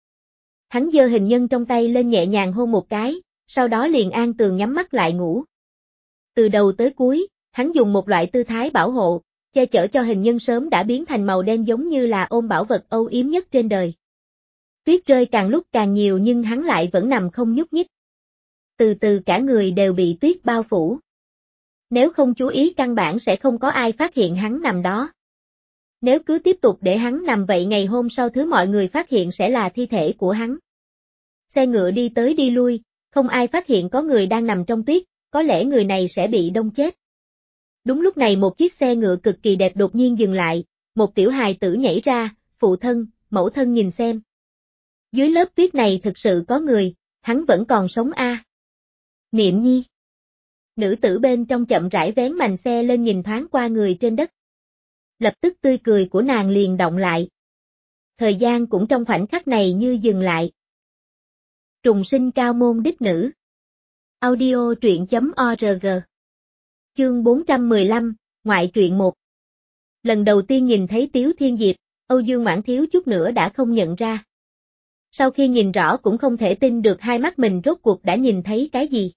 Hắn giơ hình nhân trong tay lên nhẹ nhàng hôn một cái, sau đó liền an tường nhắm mắt lại ngủ. Từ đầu tới cuối, hắn dùng một loại tư thái bảo hộ, che chở cho hình nhân sớm đã biến thành màu đen giống như là ôm bảo vật âu yếm nhất trên đời. Tuyết rơi càng lúc càng nhiều nhưng hắn lại vẫn nằm không nhúc nhích. Từ từ cả người đều bị tuyết bao phủ. Nếu không chú ý căn bản sẽ không có ai phát hiện hắn nằm đó. Nếu cứ tiếp tục để hắn nằm vậy ngày hôm sau thứ mọi người phát hiện sẽ là thi thể của hắn. Xe ngựa đi tới đi lui, không ai phát hiện có người đang nằm trong tuyết, có lẽ người này sẽ bị đông chết. Đúng lúc này một chiếc xe ngựa cực kỳ đẹp đột nhiên dừng lại, một tiểu hài tử nhảy ra, phụ thân, mẫu thân nhìn xem. Dưới lớp tuyết này thực sự có người, hắn vẫn còn sống a. À. Niệm Nhi. Nữ tử bên trong chậm rãi vén mành xe lên nhìn thoáng qua người trên đất. Lập tức tươi cười của nàng liền động lại. Thời gian cũng trong khoảnh khắc này như dừng lại. Trùng sinh cao môn đích nữ. Audio truyện chấm org. Chương bốn trăm mười lăm, ngoại truyện một. Lần đầu tiên nhìn thấy Tiếu Thiên Diệp, Âu Dương Mãn thiếu chút nữa đã không nhận ra. Sau khi nhìn rõ cũng không thể tin được hai mắt mình rốt cuộc đã nhìn thấy cái gì.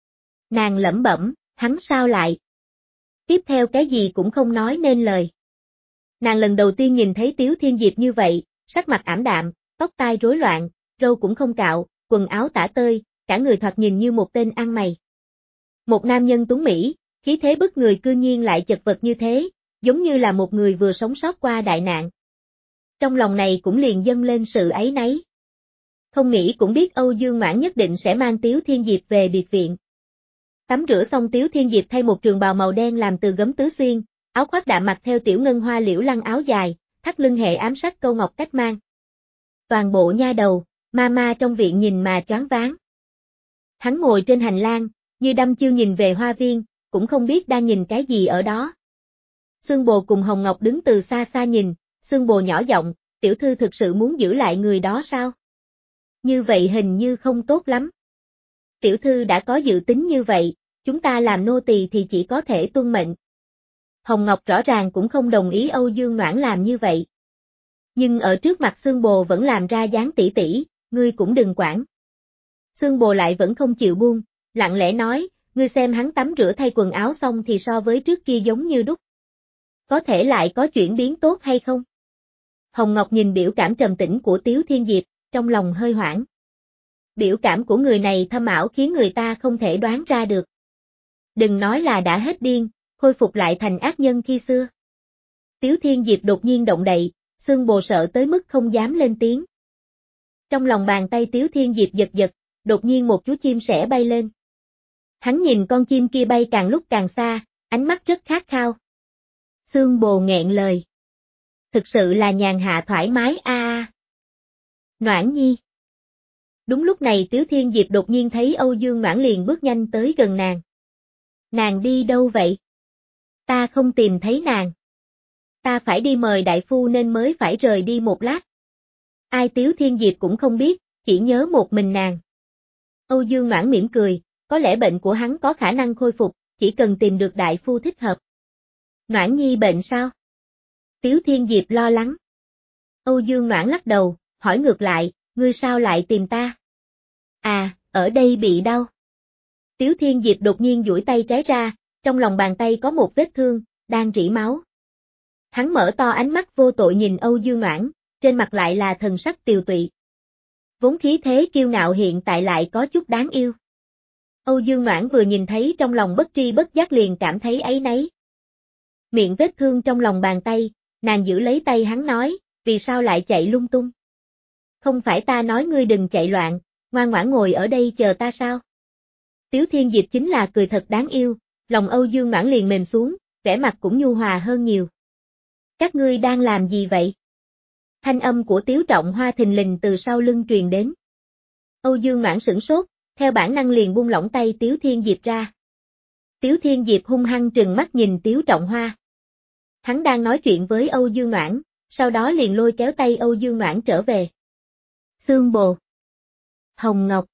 Nàng lẩm bẩm, hắn sao lại? Tiếp theo cái gì cũng không nói nên lời. Nàng lần đầu tiên nhìn thấy Tiếu Thiên Diệp như vậy, sắc mặt ảm đạm, tóc tai rối loạn, râu cũng không cạo, quần áo tả tơi, cả người thoạt nhìn như một tên ăn mày. Một nam nhân tuấn mỹ, khí thế bức người cư nhiên lại chật vật như thế, giống như là một người vừa sống sót qua đại nạn. Trong lòng này cũng liền dâng lên sự áy náy. Không nghĩ cũng biết Âu Dương Mãn nhất định sẽ mang Tiếu Thiên Diệp về biệt viện. Tắm rửa xong Tiếu Thiên Diệp thay một trường bào màu đen làm từ gấm tứ xuyên, áo khoác đạm mặc theo tiểu ngân hoa liễu lăng áo dài, thắt lưng hệ ám sắc câu ngọc cách mang. Toàn bộ nha đầu, ma ma trong viện nhìn mà choáng váng. Hắn ngồi trên hành lang, như đăm chiêu nhìn về hoa viên, cũng không biết đang nhìn cái gì ở đó. Sương Bồ cùng Hồng Ngọc đứng từ xa xa nhìn, Sương Bồ nhỏ giọng, tiểu thư thực sự muốn giữ lại người đó sao? Như vậy hình như không tốt lắm. Tiểu thư đã có dự tính như vậy, chúng ta làm nô tỳ thì chỉ có thể tuân mệnh. Hồng Ngọc rõ ràng cũng không đồng ý Âu Dương Noãn làm như vậy. Nhưng ở trước mặt Sương Bồ vẫn làm ra dáng tỉ tỉ, ngươi cũng đừng quản. Sương Bồ lại vẫn không chịu buông, lặng lẽ nói, ngươi xem hắn tắm rửa thay quần áo xong thì so với trước kia giống như đúc. Có thể lại có chuyển biến tốt hay không? Hồng Ngọc nhìn biểu cảm trầm tĩnh của Tiếu Thiên Diệp, trong lòng hơi hoảng. Biểu cảm của người này thâm ảo khiến người ta không thể đoán ra được. Đừng nói là đã hết điên, khôi phục lại thành ác nhân khi xưa. Tiếu Thiên Diệp đột nhiên động đậy, Sương Bồ sợ tới mức không dám lên tiếng. Trong lòng bàn tay Tiếu Thiên Diệp giật giật, đột nhiên một chú chim sẻ bay lên. Hắn nhìn con chim kia bay càng lúc càng xa, ánh mắt rất khát khao. Xương Bồ nghẹn lời. Thực sự là nhàn hạ thoải mái a. À. Noãn Nhi. Đúng lúc này Tiếu Thiên Diệp đột nhiên thấy Âu Dương Noãn liền bước nhanh tới gần nàng. Nàng đi đâu vậy? Ta không tìm thấy nàng. Ta phải đi mời đại phu nên mới phải rời đi một lát. Ai Tiếu Thiên Diệp cũng không biết, chỉ nhớ một mình nàng. Âu Dương Noãn mỉm cười, có lẽ bệnh của hắn có khả năng khôi phục, chỉ cần tìm được đại phu thích hợp. Noãn Nhi bệnh sao? Tiếu Thiên Diệp lo lắng. Âu Dương Noãn lắc đầu, hỏi ngược lại, ngươi sao lại tìm ta? À, ở đây bị đau. Tiếu Thiên Diệp đột nhiên duỗi tay trái ra, trong lòng bàn tay có một vết thương, đang rỉ máu. Hắn mở to ánh mắt vô tội nhìn Âu Dương Noãn, trên mặt lại là thần sắc tiều tụy. Vốn khí thế kiêu ngạo hiện tại lại có chút đáng yêu. Âu Dương Noãn vừa nhìn thấy trong lòng bất tri bất giác liền cảm thấy áy náy. Miệng vết thương trong lòng bàn tay, nàng giữ lấy tay hắn nói, vì sao lại chạy lung tung? Không phải ta nói ngươi đừng chạy loạn, ngoan ngoãn ngồi ở đây chờ ta sao? Tiếu Thiên Diệp chính là cười thật đáng yêu, lòng Âu Dương Noãn liền mềm xuống, vẻ mặt cũng nhu hòa hơn nhiều. Các ngươi đang làm gì vậy? Thanh âm của Tiếu Trọng Hoa thình lình từ sau lưng truyền đến. Âu Dương Noãn sửng sốt, theo bản năng liền buông lỏng tay Tiếu Thiên Diệp ra. Tiếu Thiên Diệp hung hăng trừng mắt nhìn Tiếu Trọng Hoa. Hắn đang nói chuyện với Âu Dương Noãn, sau đó liền lôi kéo tay Âu Dương Noãn trở về. Xương Bồ. Hồng Ngọc.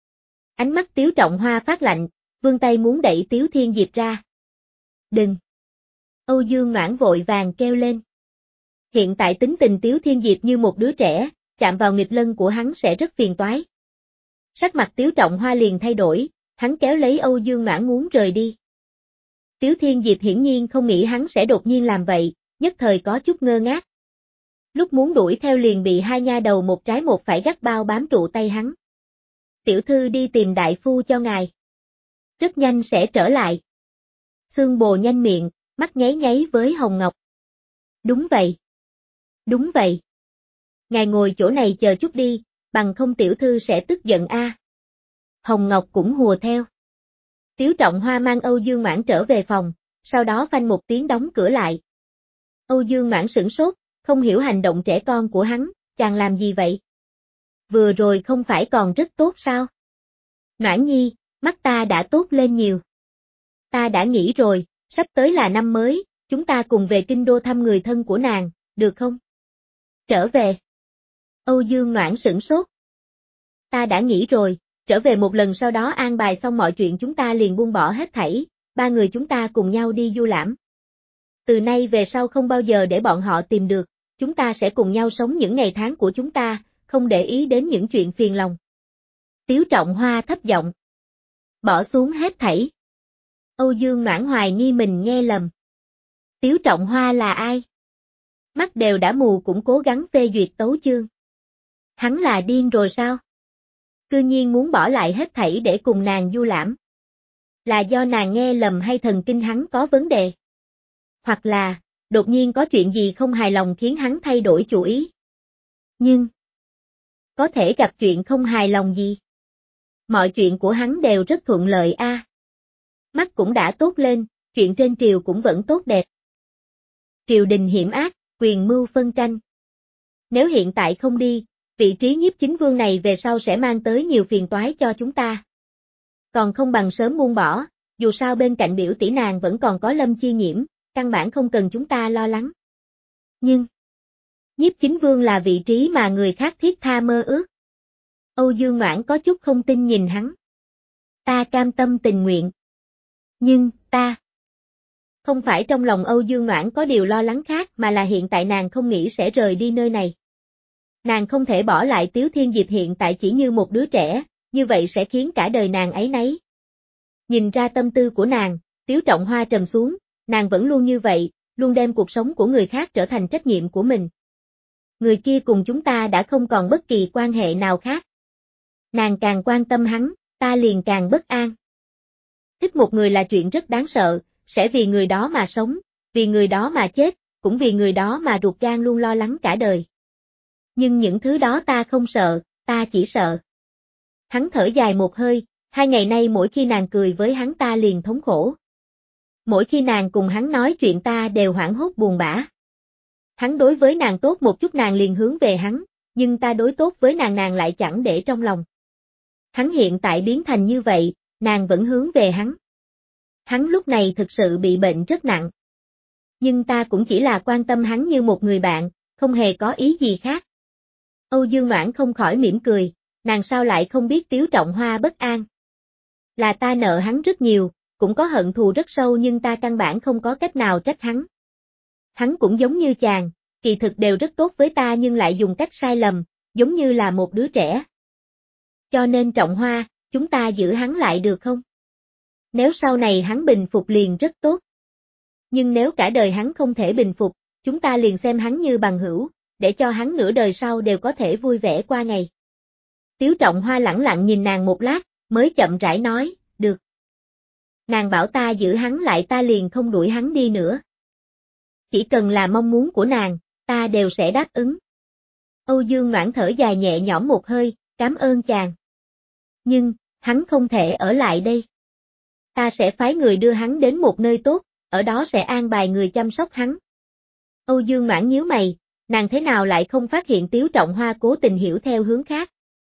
Ánh mắt Tiếu Trọng Hoa phát lạnh, vươn tay muốn đẩy Tiếu Thiên Diệp ra. Đừng. Âu Dương Noãn vội vàng kêu lên. Hiện tại tính tình Tiếu Thiên Diệp như một đứa trẻ, chạm vào nghịch lân của hắn sẽ rất phiền toái. Sắc mặt Tiếu Trọng Hoa liền thay đổi, hắn kéo lấy Âu Dương Noãn muốn rời đi. Tiếu Thiên Diệp hiển nhiên không nghĩ hắn sẽ đột nhiên làm vậy, nhất thời có chút ngơ ngác. Lúc muốn đuổi theo liền bị hai nha đầu một trái một phải gắt bao bám trụ tay hắn. Tiểu thư đi tìm đại phu cho ngài. Rất nhanh sẽ trở lại. Xương Bồ nhanh miệng, mắt nháy nháy với Hồng Ngọc. Đúng vậy. Đúng vậy. Ngài ngồi chỗ này chờ chút đi, bằng không tiểu thư sẽ tức giận a. À. Hồng Ngọc cũng hùa theo. Tiếu Trọng Hoa mang Âu Dương Noãn trở về phòng, sau đó phanh một tiếng đóng cửa lại. Âu Dương Noãn sửng sốt, không hiểu hành động trẻ con của hắn, chàng làm gì vậy? Vừa rồi không phải còn rất tốt sao? Noãn Nhi, mắt ta đã tốt lên nhiều. Ta đã nghĩ rồi, sắp tới là năm mới, chúng ta cùng về kinh đô thăm người thân của nàng, được không? Trở về. Âu Dương Noãn sửng sốt. Ta đã nghĩ rồi, trở về một lần sau đó an bài xong mọi chuyện chúng ta liền buông bỏ hết thảy, ba người chúng ta cùng nhau đi du lãm. Từ nay về sau không bao giờ để bọn họ tìm được, chúng ta sẽ cùng nhau sống những ngày tháng của chúng ta, không để ý đến những chuyện phiền lòng. Tiếu Trọng Hoa thấp giọng. Bỏ xuống hết thảy. Âu Dương Noãn hoài nghi mình nghe lầm. Tiếu Trọng Hoa là ai? Mắt đều đã mù cũng cố gắng phê duyệt tấu chương. Hắn là điên rồi sao? Cư nhiên muốn bỏ lại hết thảy để cùng nàng du lãm. Là do nàng nghe lầm hay thần kinh hắn có vấn đề? Hoặc là, đột nhiên có chuyện gì không hài lòng khiến hắn thay đổi chủ ý? Nhưng, có thể gặp chuyện không hài lòng gì? Mọi chuyện của hắn đều rất thuận lợi a. À. Mắt cũng đã tốt lên, chuyện trên triều cũng vẫn tốt đẹp. Triều đình hiểm ác, quyền mưu phân tranh. Nếu hiện tại không đi, vị trí nhiếp chính vương này về sau sẽ mang tới nhiều phiền toái cho chúng ta. Còn không bằng sớm buông bỏ, dù sao bên cạnh biểu tỷ nàng vẫn còn có Lâm Chi Nhiễm, căn bản không cần chúng ta lo lắng. Nhưng, nhiếp chính vương là vị trí mà người khác thiết tha mơ ước. Âu Dương Noãn có chút không tin nhìn hắn. Ta cam tâm tình nguyện. Nhưng, ta... Không phải trong lòng Âu Dương Noãn có điều lo lắng khác mà là hiện tại nàng không nghĩ sẽ rời đi nơi này. Nàng không thể bỏ lại Tiếu Thiên Diệp hiện tại chỉ như một đứa trẻ, như vậy sẽ khiến cả đời nàng áy náy. Nhìn ra tâm tư của nàng, Tiếu Trọng Hoa trầm xuống, nàng vẫn luôn như vậy, luôn đem cuộc sống của người khác trở thành trách nhiệm của mình. Người kia cùng chúng ta đã không còn bất kỳ quan hệ nào khác. Nàng càng quan tâm hắn, ta liền càng bất an. Thích một người là chuyện rất đáng sợ, sẽ vì người đó mà sống, vì người đó mà chết, cũng vì người đó mà ruột gan luôn lo lắng cả đời. Nhưng những thứ đó ta không sợ, ta chỉ sợ. Hắn thở dài một hơi, Hai ngày nay mỗi khi nàng cười với hắn ta liền thống khổ. Mỗi khi nàng cùng hắn nói chuyện ta đều hoảng hốt buồn bã. Hắn đối với nàng tốt một chút nàng liền hướng về hắn, nhưng ta đối tốt với nàng nàng lại chẳng để trong lòng. Hắn hiện tại biến thành như vậy, nàng vẫn hướng về hắn. Hắn lúc này thực sự bị bệnh rất nặng. Nhưng ta cũng chỉ là quan tâm hắn như một người bạn, không hề có ý gì khác. Âu Dương Noãn không khỏi mỉm cười, nàng sao lại không biết Tiếu Trọng Hoa bất an. Là ta nợ hắn rất nhiều, cũng có hận thù rất sâu nhưng ta căn bản không có cách nào trách hắn. Hắn cũng giống như chàng, kỳ thực đều rất tốt với ta nhưng lại dùng cách sai lầm, giống như là một đứa trẻ. Cho nên Trọng Hoa, chúng ta giữ hắn lại được không? Nếu sau này hắn bình phục liền rất tốt. Nhưng nếu cả đời hắn không thể bình phục, chúng ta liền xem hắn như bằng hữu, để cho hắn nửa đời sau đều có thể vui vẻ qua ngày. Tiếu Trọng Hoa lẳng lặng nhìn nàng một lát, mới chậm rãi nói, được. Nàng bảo ta giữ hắn lại ta liền không đuổi hắn đi nữa. Chỉ cần là mong muốn của nàng, ta đều sẽ đáp ứng. Âu Dương Noãn thở dài nhẹ nhõm một hơi, cảm ơn chàng. Nhưng, hắn không thể ở lại đây. Ta sẽ phái người đưa hắn đến một nơi tốt, ở đó sẽ an bài người chăm sóc hắn. Âu Dương Noãn nhíu mày, nàng thế nào lại không phát hiện Tiếu Trọng Hoa cố tình hiểu theo hướng khác.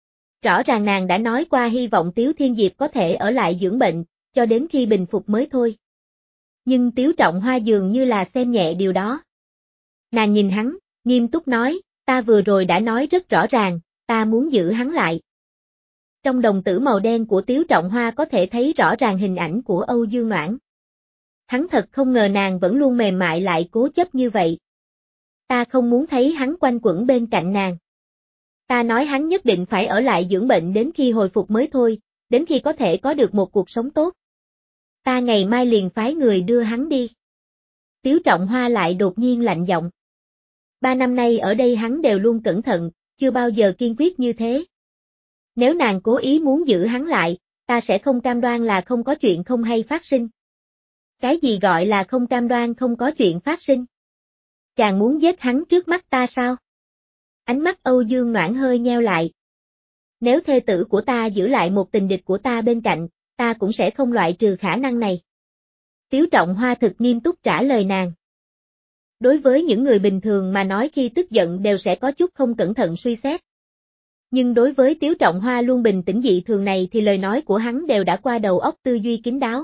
Rõ ràng nàng đã nói qua hy vọng Tiếu Thiên Diệp có thể ở lại dưỡng bệnh, cho đến khi bình phục mới thôi. Nhưng Tiếu Trọng Hoa dường như là xem nhẹ điều đó. Nàng nhìn hắn, nghiêm túc nói, ta vừa rồi đã nói rất rõ ràng, ta muốn giữ hắn lại. Trong đồng tử màu đen của Tiếu Trọng Hoa có thể thấy rõ ràng hình ảnh của Âu Dương Noãn. Hắn thật không ngờ nàng vẫn luôn mềm mại lại cố chấp như vậy. Ta không muốn thấy hắn quanh quẩn bên cạnh nàng. Ta nói hắn nhất định phải ở lại dưỡng bệnh đến khi hồi phục mới thôi, đến khi có thể có được một cuộc sống tốt. Ta ngày mai liền phái người đưa hắn đi. Tiếu Trọng Hoa lại đột nhiên lạnh giọng. Ba năm nay ở đây hắn đều luôn cẩn thận, chưa bao giờ kiên quyết như thế. Nếu nàng cố ý muốn giữ hắn lại, ta sẽ không cam đoan là không có chuyện không hay phát sinh. Cái gì gọi là không cam đoan không có chuyện phát sinh? Chàng muốn giết hắn trước mắt ta sao? Ánh mắt Âu Dương Noãn hơi nheo lại. Nếu thê tử của ta giữ lại một tình địch của ta bên cạnh, ta cũng sẽ không loại trừ khả năng này. Tiếu Trọng Hoa thực nghiêm túc trả lời nàng. Đối với những người bình thường mà nói khi tức giận đều sẽ có chút không cẩn thận suy xét. Nhưng đối với Tiếu Trọng Hoa luôn bình tĩnh dị thường này thì lời nói của hắn đều đã qua đầu óc tư duy kín đáo.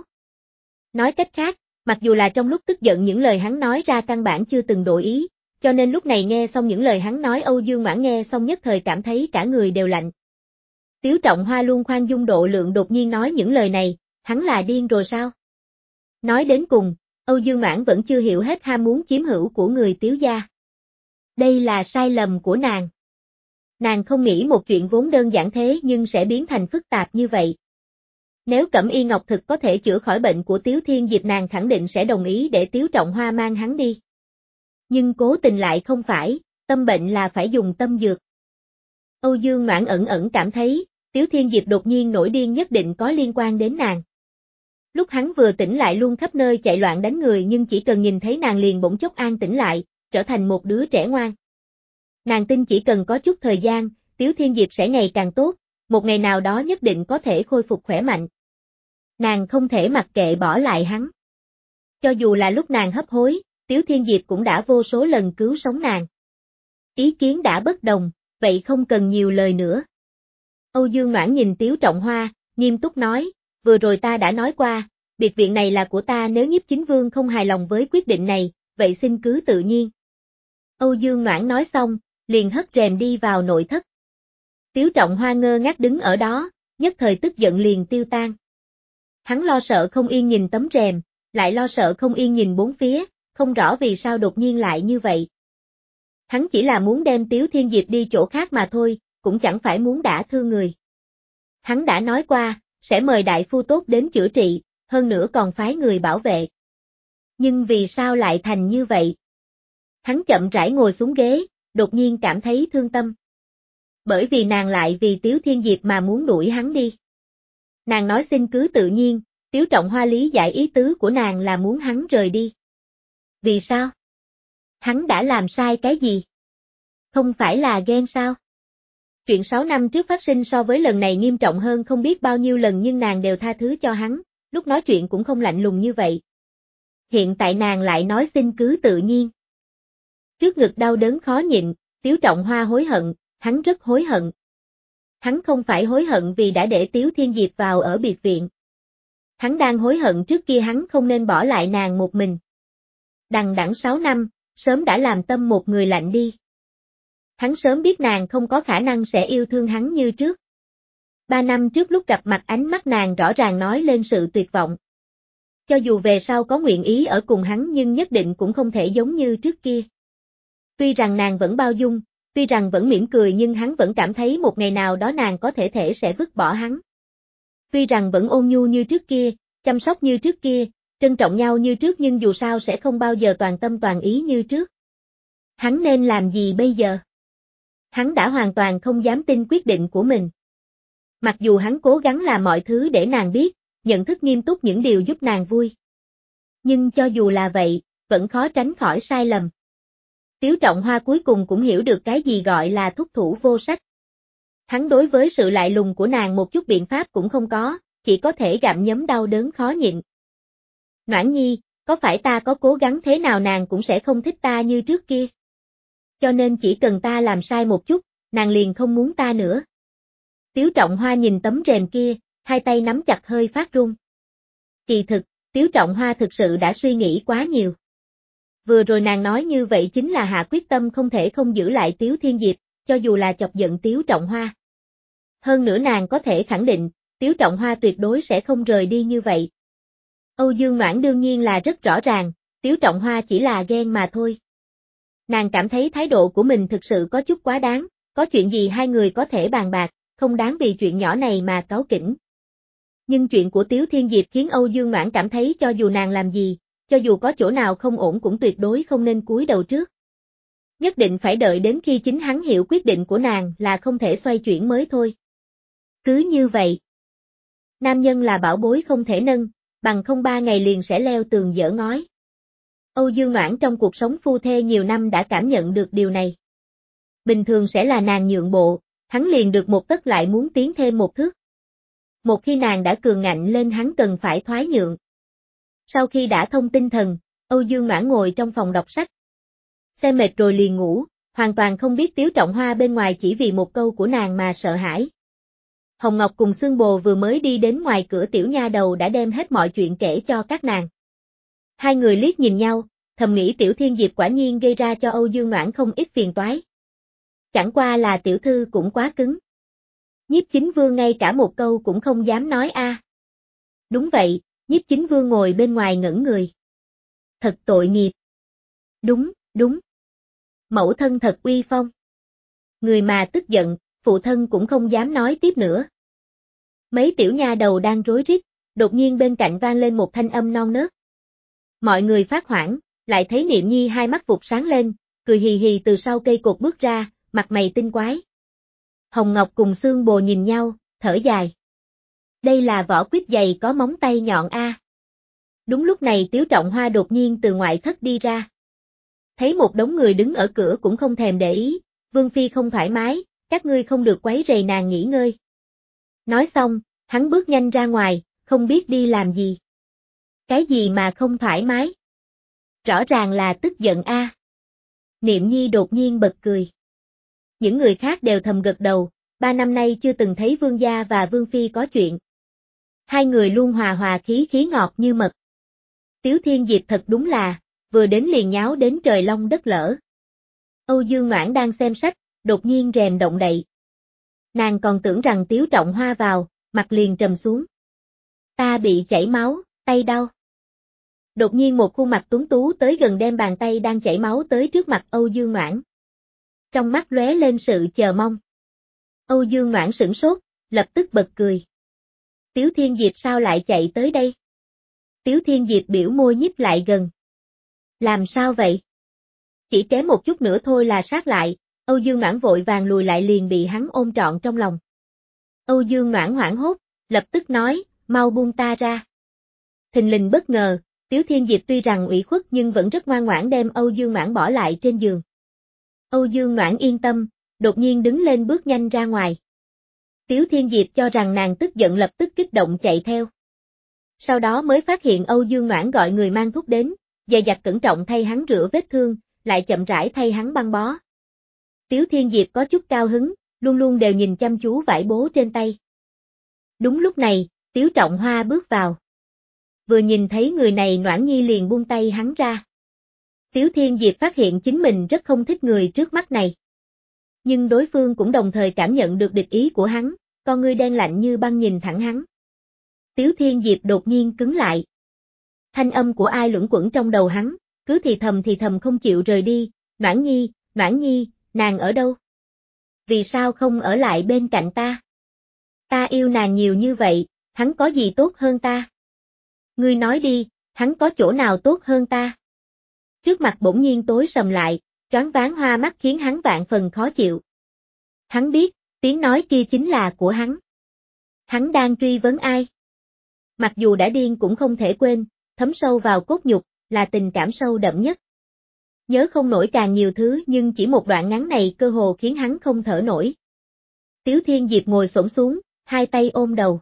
Nói cách khác, mặc dù là trong lúc tức giận những lời hắn nói ra căn bản chưa từng đổi ý, cho nên lúc này nghe xong những lời hắn nói Âu Dương Noãn nghe xong nhất thời cảm thấy cả người đều lạnh. Tiếu Trọng Hoa luôn khoan dung độ lượng đột nhiên nói những lời này, hắn là điên rồi sao? Nói đến cùng, Âu Dương Noãn vẫn chưa hiểu hết ham muốn chiếm hữu của người Tiếu gia. Đây là sai lầm của nàng. Nàng không nghĩ một chuyện vốn đơn giản thế nhưng sẽ biến thành phức tạp như vậy. Nếu Cẩm Y Ngọc thực có thể chữa khỏi bệnh của Tiếu Thiên Diệp nàng khẳng định sẽ đồng ý để Tiếu Trọng Hoa mang hắn đi. Nhưng cố tình lại không phải, tâm bệnh là phải dùng tâm dược. Âu Dương Noãn ẩn ẩn cảm thấy, Tiếu Thiên Diệp đột nhiên nổi điên nhất định có liên quan đến nàng. Lúc hắn vừa tỉnh lại luôn khắp nơi chạy loạn đánh người nhưng chỉ cần nhìn thấy nàng liền bỗng chốc an tĩnh lại, trở thành một đứa trẻ ngoan. Nàng tin chỉ cần có chút thời gian, Tiếu Thiên Diệp sẽ ngày càng tốt, một ngày nào đó nhất định có thể khôi phục khỏe mạnh. Nàng không thể mặc kệ bỏ lại hắn. Cho dù là lúc nàng hấp hối, Tiếu Thiên Diệp cũng đã vô số lần cứu sống nàng. Ý kiến đã bất đồng, vậy không cần nhiều lời nữa. Âu Dương Noãn nhìn Tiếu Trọng Hoa, nghiêm túc nói, vừa rồi ta đã nói qua, biệt viện này là của ta nếu Nhiếp Chính Vương không hài lòng với quyết định này, vậy xin cứ tự nhiên. Âu Dương Noãn nói xong, liền hất rèm đi vào nội thất. Tiếu Trọng Hoa ngơ ngác đứng ở đó, nhất thời tức giận liền tiêu tan. Hắn lo sợ không yên nhìn tấm rèm, lại lo sợ không yên nhìn bốn phía, không rõ vì sao đột nhiên lại như vậy. Hắn chỉ là muốn đem Tiếu Thiên Diệp đi chỗ khác mà thôi, cũng chẳng phải muốn đả thương người. Hắn đã nói qua, sẽ mời đại phu tốt đến chữa trị, hơn nữa còn phái người bảo vệ. Nhưng vì sao lại thành như vậy? Hắn chậm rãi ngồi xuống ghế, đột nhiên cảm thấy thương tâm. Bởi vì nàng lại vì Tiếu Thiên Diệp mà muốn đuổi hắn đi. Nàng nói xin cứ tự nhiên, Tiếu Trọng Hoa lý giải ý tứ của nàng là muốn hắn rời đi. Vì sao? Hắn đã làm sai cái gì? Không phải là ghen sao? Chuyện sáu năm trước phát sinh so với lần này nghiêm trọng hơn không biết bao nhiêu lần nhưng nàng đều tha thứ cho hắn, lúc nói chuyện cũng không lạnh lùng như vậy. Hiện tại nàng lại nói xin cứ tự nhiên. Trước ngực đau đớn khó nhịn, Tiếu Trọng Hoa hối hận, hắn rất hối hận. Hắn không phải hối hận vì đã để Tiếu Thiên Diệp vào ở biệt viện. Hắn đang hối hận trước kia hắn không nên bỏ lại nàng một mình. Đằng đẵng sáu năm, sớm đã làm tâm một người lạnh đi. Hắn sớm biết nàng không có khả năng sẽ yêu thương hắn như trước. Ba năm trước lúc gặp mặt ánh mắt nàng rõ ràng nói lên sự tuyệt vọng. Cho dù về sau có nguyện ý ở cùng hắn nhưng nhất định cũng không thể giống như trước kia. Tuy rằng nàng vẫn bao dung, tuy rằng vẫn mỉm cười nhưng hắn vẫn cảm thấy một ngày nào đó nàng có thể thể sẽ vứt bỏ hắn. Tuy rằng vẫn ôn nhu như trước kia, chăm sóc như trước kia, trân trọng nhau như trước nhưng dù sao sẽ không bao giờ toàn tâm toàn ý như trước. Hắn nên làm gì bây giờ? Hắn đã hoàn toàn không dám tin quyết định của mình. Mặc dù hắn cố gắng làm mọi thứ để nàng biết, nhận thức nghiêm túc những điều giúp nàng vui. Nhưng cho dù là vậy, vẫn khó tránh khỏi sai lầm. Tiếu Trọng Hoa cuối cùng cũng hiểu được cái gì gọi là thúc thủ vô sách. Hắn đối với sự lạnh lùng của nàng một chút biện pháp cũng không có, chỉ có thể gặm nhấm đau đớn khó nhịn. Noãn Nhi, có phải ta có cố gắng thế nào nàng cũng sẽ không thích ta như trước kia. Cho nên chỉ cần ta làm sai một chút, nàng liền không muốn ta nữa. Tiếu Trọng Hoa nhìn tấm rèm kia, hai tay nắm chặt hơi phát run. Kỳ thực, Tiếu Trọng Hoa thực sự đã suy nghĩ quá nhiều. Vừa rồi nàng nói như vậy chính là hạ quyết tâm không thể không giữ lại Tiếu Thiên Diệp, cho dù là chọc giận Tiếu Trọng Hoa. Hơn nữa nàng có thể khẳng định, Tiếu Trọng Hoa tuyệt đối sẽ không rời đi như vậy. Âu Dương Noãn đương nhiên là rất rõ ràng, Tiếu Trọng Hoa chỉ là ghen mà thôi. Nàng cảm thấy thái độ của mình thực sự có chút quá đáng, có chuyện gì hai người có thể bàn bạc, không đáng vì chuyện nhỏ này mà cáu kỉnh. Nhưng chuyện của Tiếu Thiên Diệp khiến Âu Dương Noãn cảm thấy cho dù nàng làm gì, cho dù có chỗ nào không ổn cũng tuyệt đối không nên cúi đầu trước. Nhất định phải đợi đến khi chính hắn hiểu quyết định của nàng là không thể xoay chuyển mới thôi. Cứ như vậy. Nam nhân là bảo bối không thể nâng, bằng không ba ngày liền sẽ leo tường dỡ ngói. Âu Dương Noãn trong cuộc sống phu thê nhiều năm đã cảm nhận được điều này. Bình thường sẽ là nàng nhượng bộ, hắn liền được một tấc lại muốn tiến thêm một thước. Một khi nàng đã cường ngạnh lên hắn cần phải thoái nhượng. Sau khi đã thông tinh thần, Âu Dương Noãn ngồi trong phòng đọc sách. Xem mệt rồi liền ngủ, hoàn toàn không biết Tiếu Trọng Hoa bên ngoài chỉ vì một câu của nàng mà sợ hãi. Hồng Ngọc cùng Xương Bồ vừa mới đi đến ngoài cửa tiểu nha đầu đã đem hết mọi chuyện kể cho các nàng. Hai người liếc nhìn nhau, thầm nghĩ Tiểu Thiên Diệp quả nhiên gây ra cho Âu Dương Noãn không ít phiền toái. Chẳng qua là tiểu thư cũng quá cứng. Nhiếp Chính Vương ngay cả một câu cũng không dám nói a. À. Đúng vậy, Nhiếp Chính Vương ngồi bên ngoài ngẩn người. Thật tội nghiệp. Đúng, đúng. Mẫu thân thật uy phong. Người mà tức giận, phụ thân cũng không dám nói tiếp nữa. Mấy tiểu nha đầu đang rối rít, đột nhiên bên cạnh vang lên một thanh âm non nớt. Mọi người phát hoảng, lại thấy Niệm Nhi hai mắt vụt sáng lên, cười hì hì từ sau cây cột bước ra, mặt mày tinh quái. Hồng Ngọc cùng Xương Bồ nhìn nhau, thở dài. Đây là vỏ quýt dày có móng tay nhọn a. À. Đúng lúc này Tiếu Trọng Hoa đột nhiên từ ngoại thất đi ra. Thấy một đống người đứng ở cửa cũng không thèm để ý, Vương Phi không thoải mái, các ngươi không được quấy rầy nàng nghỉ ngơi. Nói xong, hắn bước nhanh ra ngoài, không biết đi làm gì. Cái gì mà không thoải mái? Rõ ràng là tức giận a. À. Niệm Nhi đột nhiên bật cười. Những người khác đều thầm gật đầu, ba năm nay chưa từng thấy Vương gia và Vương Phi có chuyện. Hai người luôn hòa hòa khí khí ngọt như mật. Tiếu Thiên Diệp thật đúng là, vừa đến liền nháo đến trời long đất lở. Âu Dương Noãn đang xem sách, đột nhiên rèm động đậy. Nàng còn tưởng rằng Tiếu Trọng Hoa vào, mặt liền trầm xuống. Ta bị chảy máu, tay đau. Đột nhiên một khuôn mặt tuấn tú tới gần đem bàn tay đang chảy máu tới trước mặt Âu Dương Noãn. Trong mắt lóe lên sự chờ mong. Âu Dương Noãn sửng sốt, lập tức bật cười. Tiếu Thiên Diệp sao lại chạy tới đây? Tiếu Thiên Diệp biểu môi nhích lại gần. Làm sao vậy? Chỉ kém một chút nữa thôi là sát lại, Âu Dương Noãn vội vàng lùi lại liền bị hắn ôm trọn trong lòng. Âu Dương Noãn hoảng hốt, lập tức nói, mau buông ta ra. Thình lình bất ngờ, Tiếu Thiên Diệp tuy rằng ủy khuất nhưng vẫn rất ngoan ngoãn đem Âu Dương Noãn bỏ lại trên giường. Âu Dương Noãn yên tâm, đột nhiên đứng lên bước nhanh ra ngoài. Tiếu Thiên Diệp cho rằng nàng tức giận lập tức kích động chạy theo. Sau đó mới phát hiện Âu Dương Noãn gọi người mang thuốc đến, dè dặt cẩn trọng thay hắn rửa vết thương, lại chậm rãi thay hắn băng bó. Tiếu Thiên Diệp có chút cao hứng, luôn luôn đều nhìn chăm chú vải bố trên tay. Đúng lúc này, Tiếu Trọng Hoa bước vào. Vừa nhìn thấy người này Noãn Nhi liền buông tay hắn ra. Tiếu Thiên Diệp phát hiện chính mình rất không thích người trước mắt này. Nhưng đối phương cũng đồng thời cảm nhận được địch ý của hắn, con ngươi đen lạnh như băng nhìn thẳng hắn. Tiếu Thiên Diệp đột nhiên cứng lại. Thanh âm của ai luẩn quẩn trong đầu hắn, cứ thì thầm thì thầm không chịu rời đi, Noãn Nhi, Noãn Nhi, nàng ở đâu? Vì sao không ở lại bên cạnh ta? Ta yêu nàng nhiều như vậy, hắn có gì tốt hơn ta? Ngươi nói đi, hắn có chỗ nào tốt hơn ta? Trước mặt bỗng nhiên tối sầm lại, choáng váng hoa mắt khiến hắn vạn phần khó chịu. Hắn biết, tiếng nói kia chính là của hắn. Hắn đang truy vấn ai? Mặc dù đã điên cũng không thể quên, thấm sâu vào cốt nhục, là tình cảm sâu đậm nhất. Nhớ không nổi càng nhiều thứ nhưng chỉ một đoạn ngắn này cơ hồ khiến hắn không thở nổi. Tiếu Thiên Diệp ngồi xổm xuống, hai tay ôm đầu.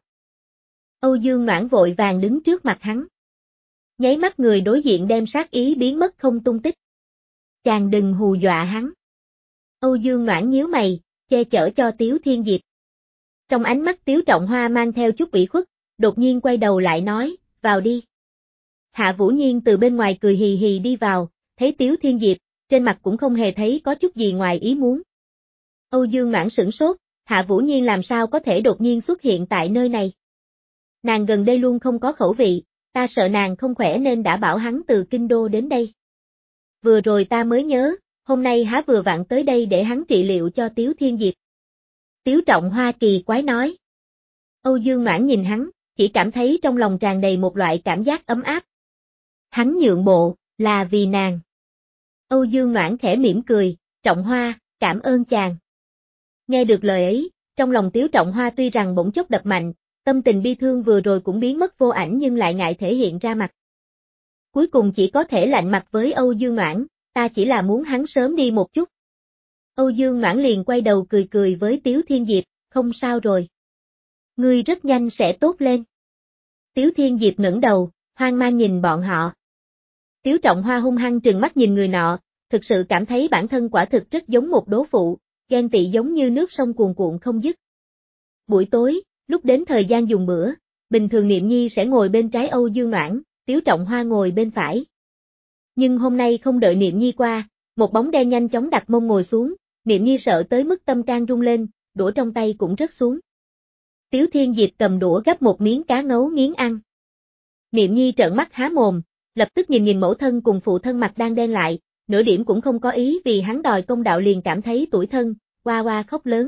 Âu Dương Noãn vội vàng đứng trước mặt hắn. Nháy mắt người đối diện đem sát ý biến mất không tung tích. Chàng đừng hù dọa hắn. Âu Dương Noãn nhíu mày, che chở cho Tiếu Thiên Diệp. Trong ánh mắt Tiếu Trọng Hoa mang theo chút ủy khuất, đột nhiên quay đầu lại nói, vào đi. Hạ Vũ Nhiên từ bên ngoài cười hì hì đi vào, thấy Tiếu Thiên Diệp, trên mặt cũng không hề thấy có chút gì ngoài ý muốn. Âu Dương Noãn sửng sốt, Hạ Vũ Nhiên làm sao có thể đột nhiên xuất hiện tại nơi này. Nàng gần đây luôn không có khẩu vị, ta sợ nàng không khỏe nên đã bảo hắn từ Kinh Đô đến đây. Vừa rồi ta mới nhớ, hôm nay há vừa vặn tới đây để hắn trị liệu cho Tiếu Thiên Diệp. Tiếu Trọng Hoa kỳ quái nói. Âu Dương Noãn nhìn hắn, chỉ cảm thấy trong lòng tràn đầy một loại cảm giác ấm áp. Hắn nhượng bộ, là vì nàng. Âu Dương Noãn khẽ mỉm cười, Trọng Hoa, cảm ơn chàng. Nghe được lời ấy, trong lòng Tiếu Trọng Hoa tuy rằng bỗng chốc đập mạnh, tâm tình bi thương vừa rồi cũng biến mất vô ảnh nhưng lại ngại thể hiện ra mặt. Cuối cùng chỉ có thể lạnh mặt với Âu Dương Noãn, ta chỉ là muốn hắn sớm đi một chút. Âu Dương Noãn liền quay đầu cười cười với Tiếu Thiên Diệp, không sao rồi. Ngươi rất nhanh sẽ tốt lên. Tiếu Thiên Diệp ngẩng đầu, hoang mang nhìn bọn họ. Tiếu Trọng Hoa hung hăng trừng mắt nhìn người nọ, thực sự cảm thấy bản thân quả thực rất giống một đố phụ, ghen tị giống như nước sông cuồn cuộn không dứt. Buổi tối, lúc đến thời gian dùng bữa, bình thường Niệm Nhi sẽ ngồi bên trái Âu Dương Noãn, Tiếu Trọng Hoa ngồi bên phải. Nhưng hôm nay không đợi Niệm Nhi qua, một bóng đen nhanh chóng đặt mông ngồi xuống, Niệm Nhi sợ tới mức tâm can rung lên, đũa trong tay cũng rớt xuống. Tiếu Thiên Diệp cầm đũa gắp một miếng cá ngấu nghiến ăn. Niệm Nhi trợn mắt há mồm, lập tức nhìn nhìn mẫu thân cùng phụ thân mặt đang đen lại, nửa điểm cũng không có ý vì hắn đòi công đạo liền cảm thấy tủi thân, oa oa khóc lớn.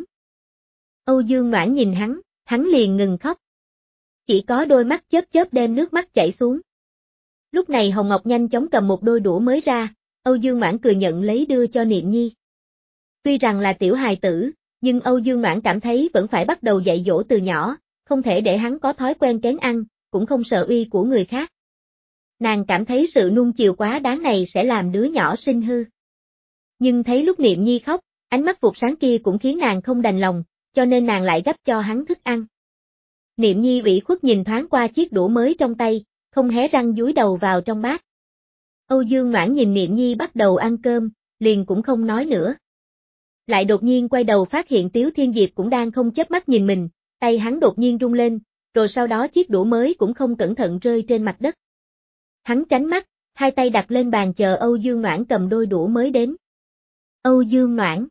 Âu Dương Noãn nhìn hắn, hắn liền ngừng khóc. Chỉ có đôi mắt chớp chớp đem nước mắt chảy xuống. Lúc này Hồng Ngọc nhanh chóng cầm một đôi đũa mới ra, Âu Dương Noãn cười nhận lấy đưa cho Niệm Nhi. Tuy rằng là tiểu hài tử, nhưng Âu Dương Noãn cảm thấy vẫn phải bắt đầu dạy dỗ từ nhỏ, không thể để hắn có thói quen kén ăn, cũng không sợ uy của người khác. Nàng cảm thấy sự nuông chiều quá đáng này sẽ làm đứa nhỏ sinh hư. Nhưng thấy lúc Niệm Nhi khóc, ánh mắt vụt sáng kia cũng khiến nàng không đành lòng, cho nên nàng lại gắp cho hắn thức ăn. Niệm Nhi ủy khuất nhìn thoáng qua chiếc đũa mới trong tay, không hé răng dúi đầu vào trong bát. Âu Dương Noãn nhìn Niệm Nhi bắt đầu ăn cơm, liền cũng không nói nữa. Lại đột nhiên quay đầu phát hiện Tiếu Thiên Diệp cũng đang không chớp mắt nhìn mình, tay hắn đột nhiên rung lên, rồi sau đó chiếc đũa mới cũng không cẩn thận rơi trên mặt đất. Hắn tránh mắt, hai tay đặt lên bàn chờ Âu Dương Noãn cầm đôi đũa mới đến. Âu Dương Noãn.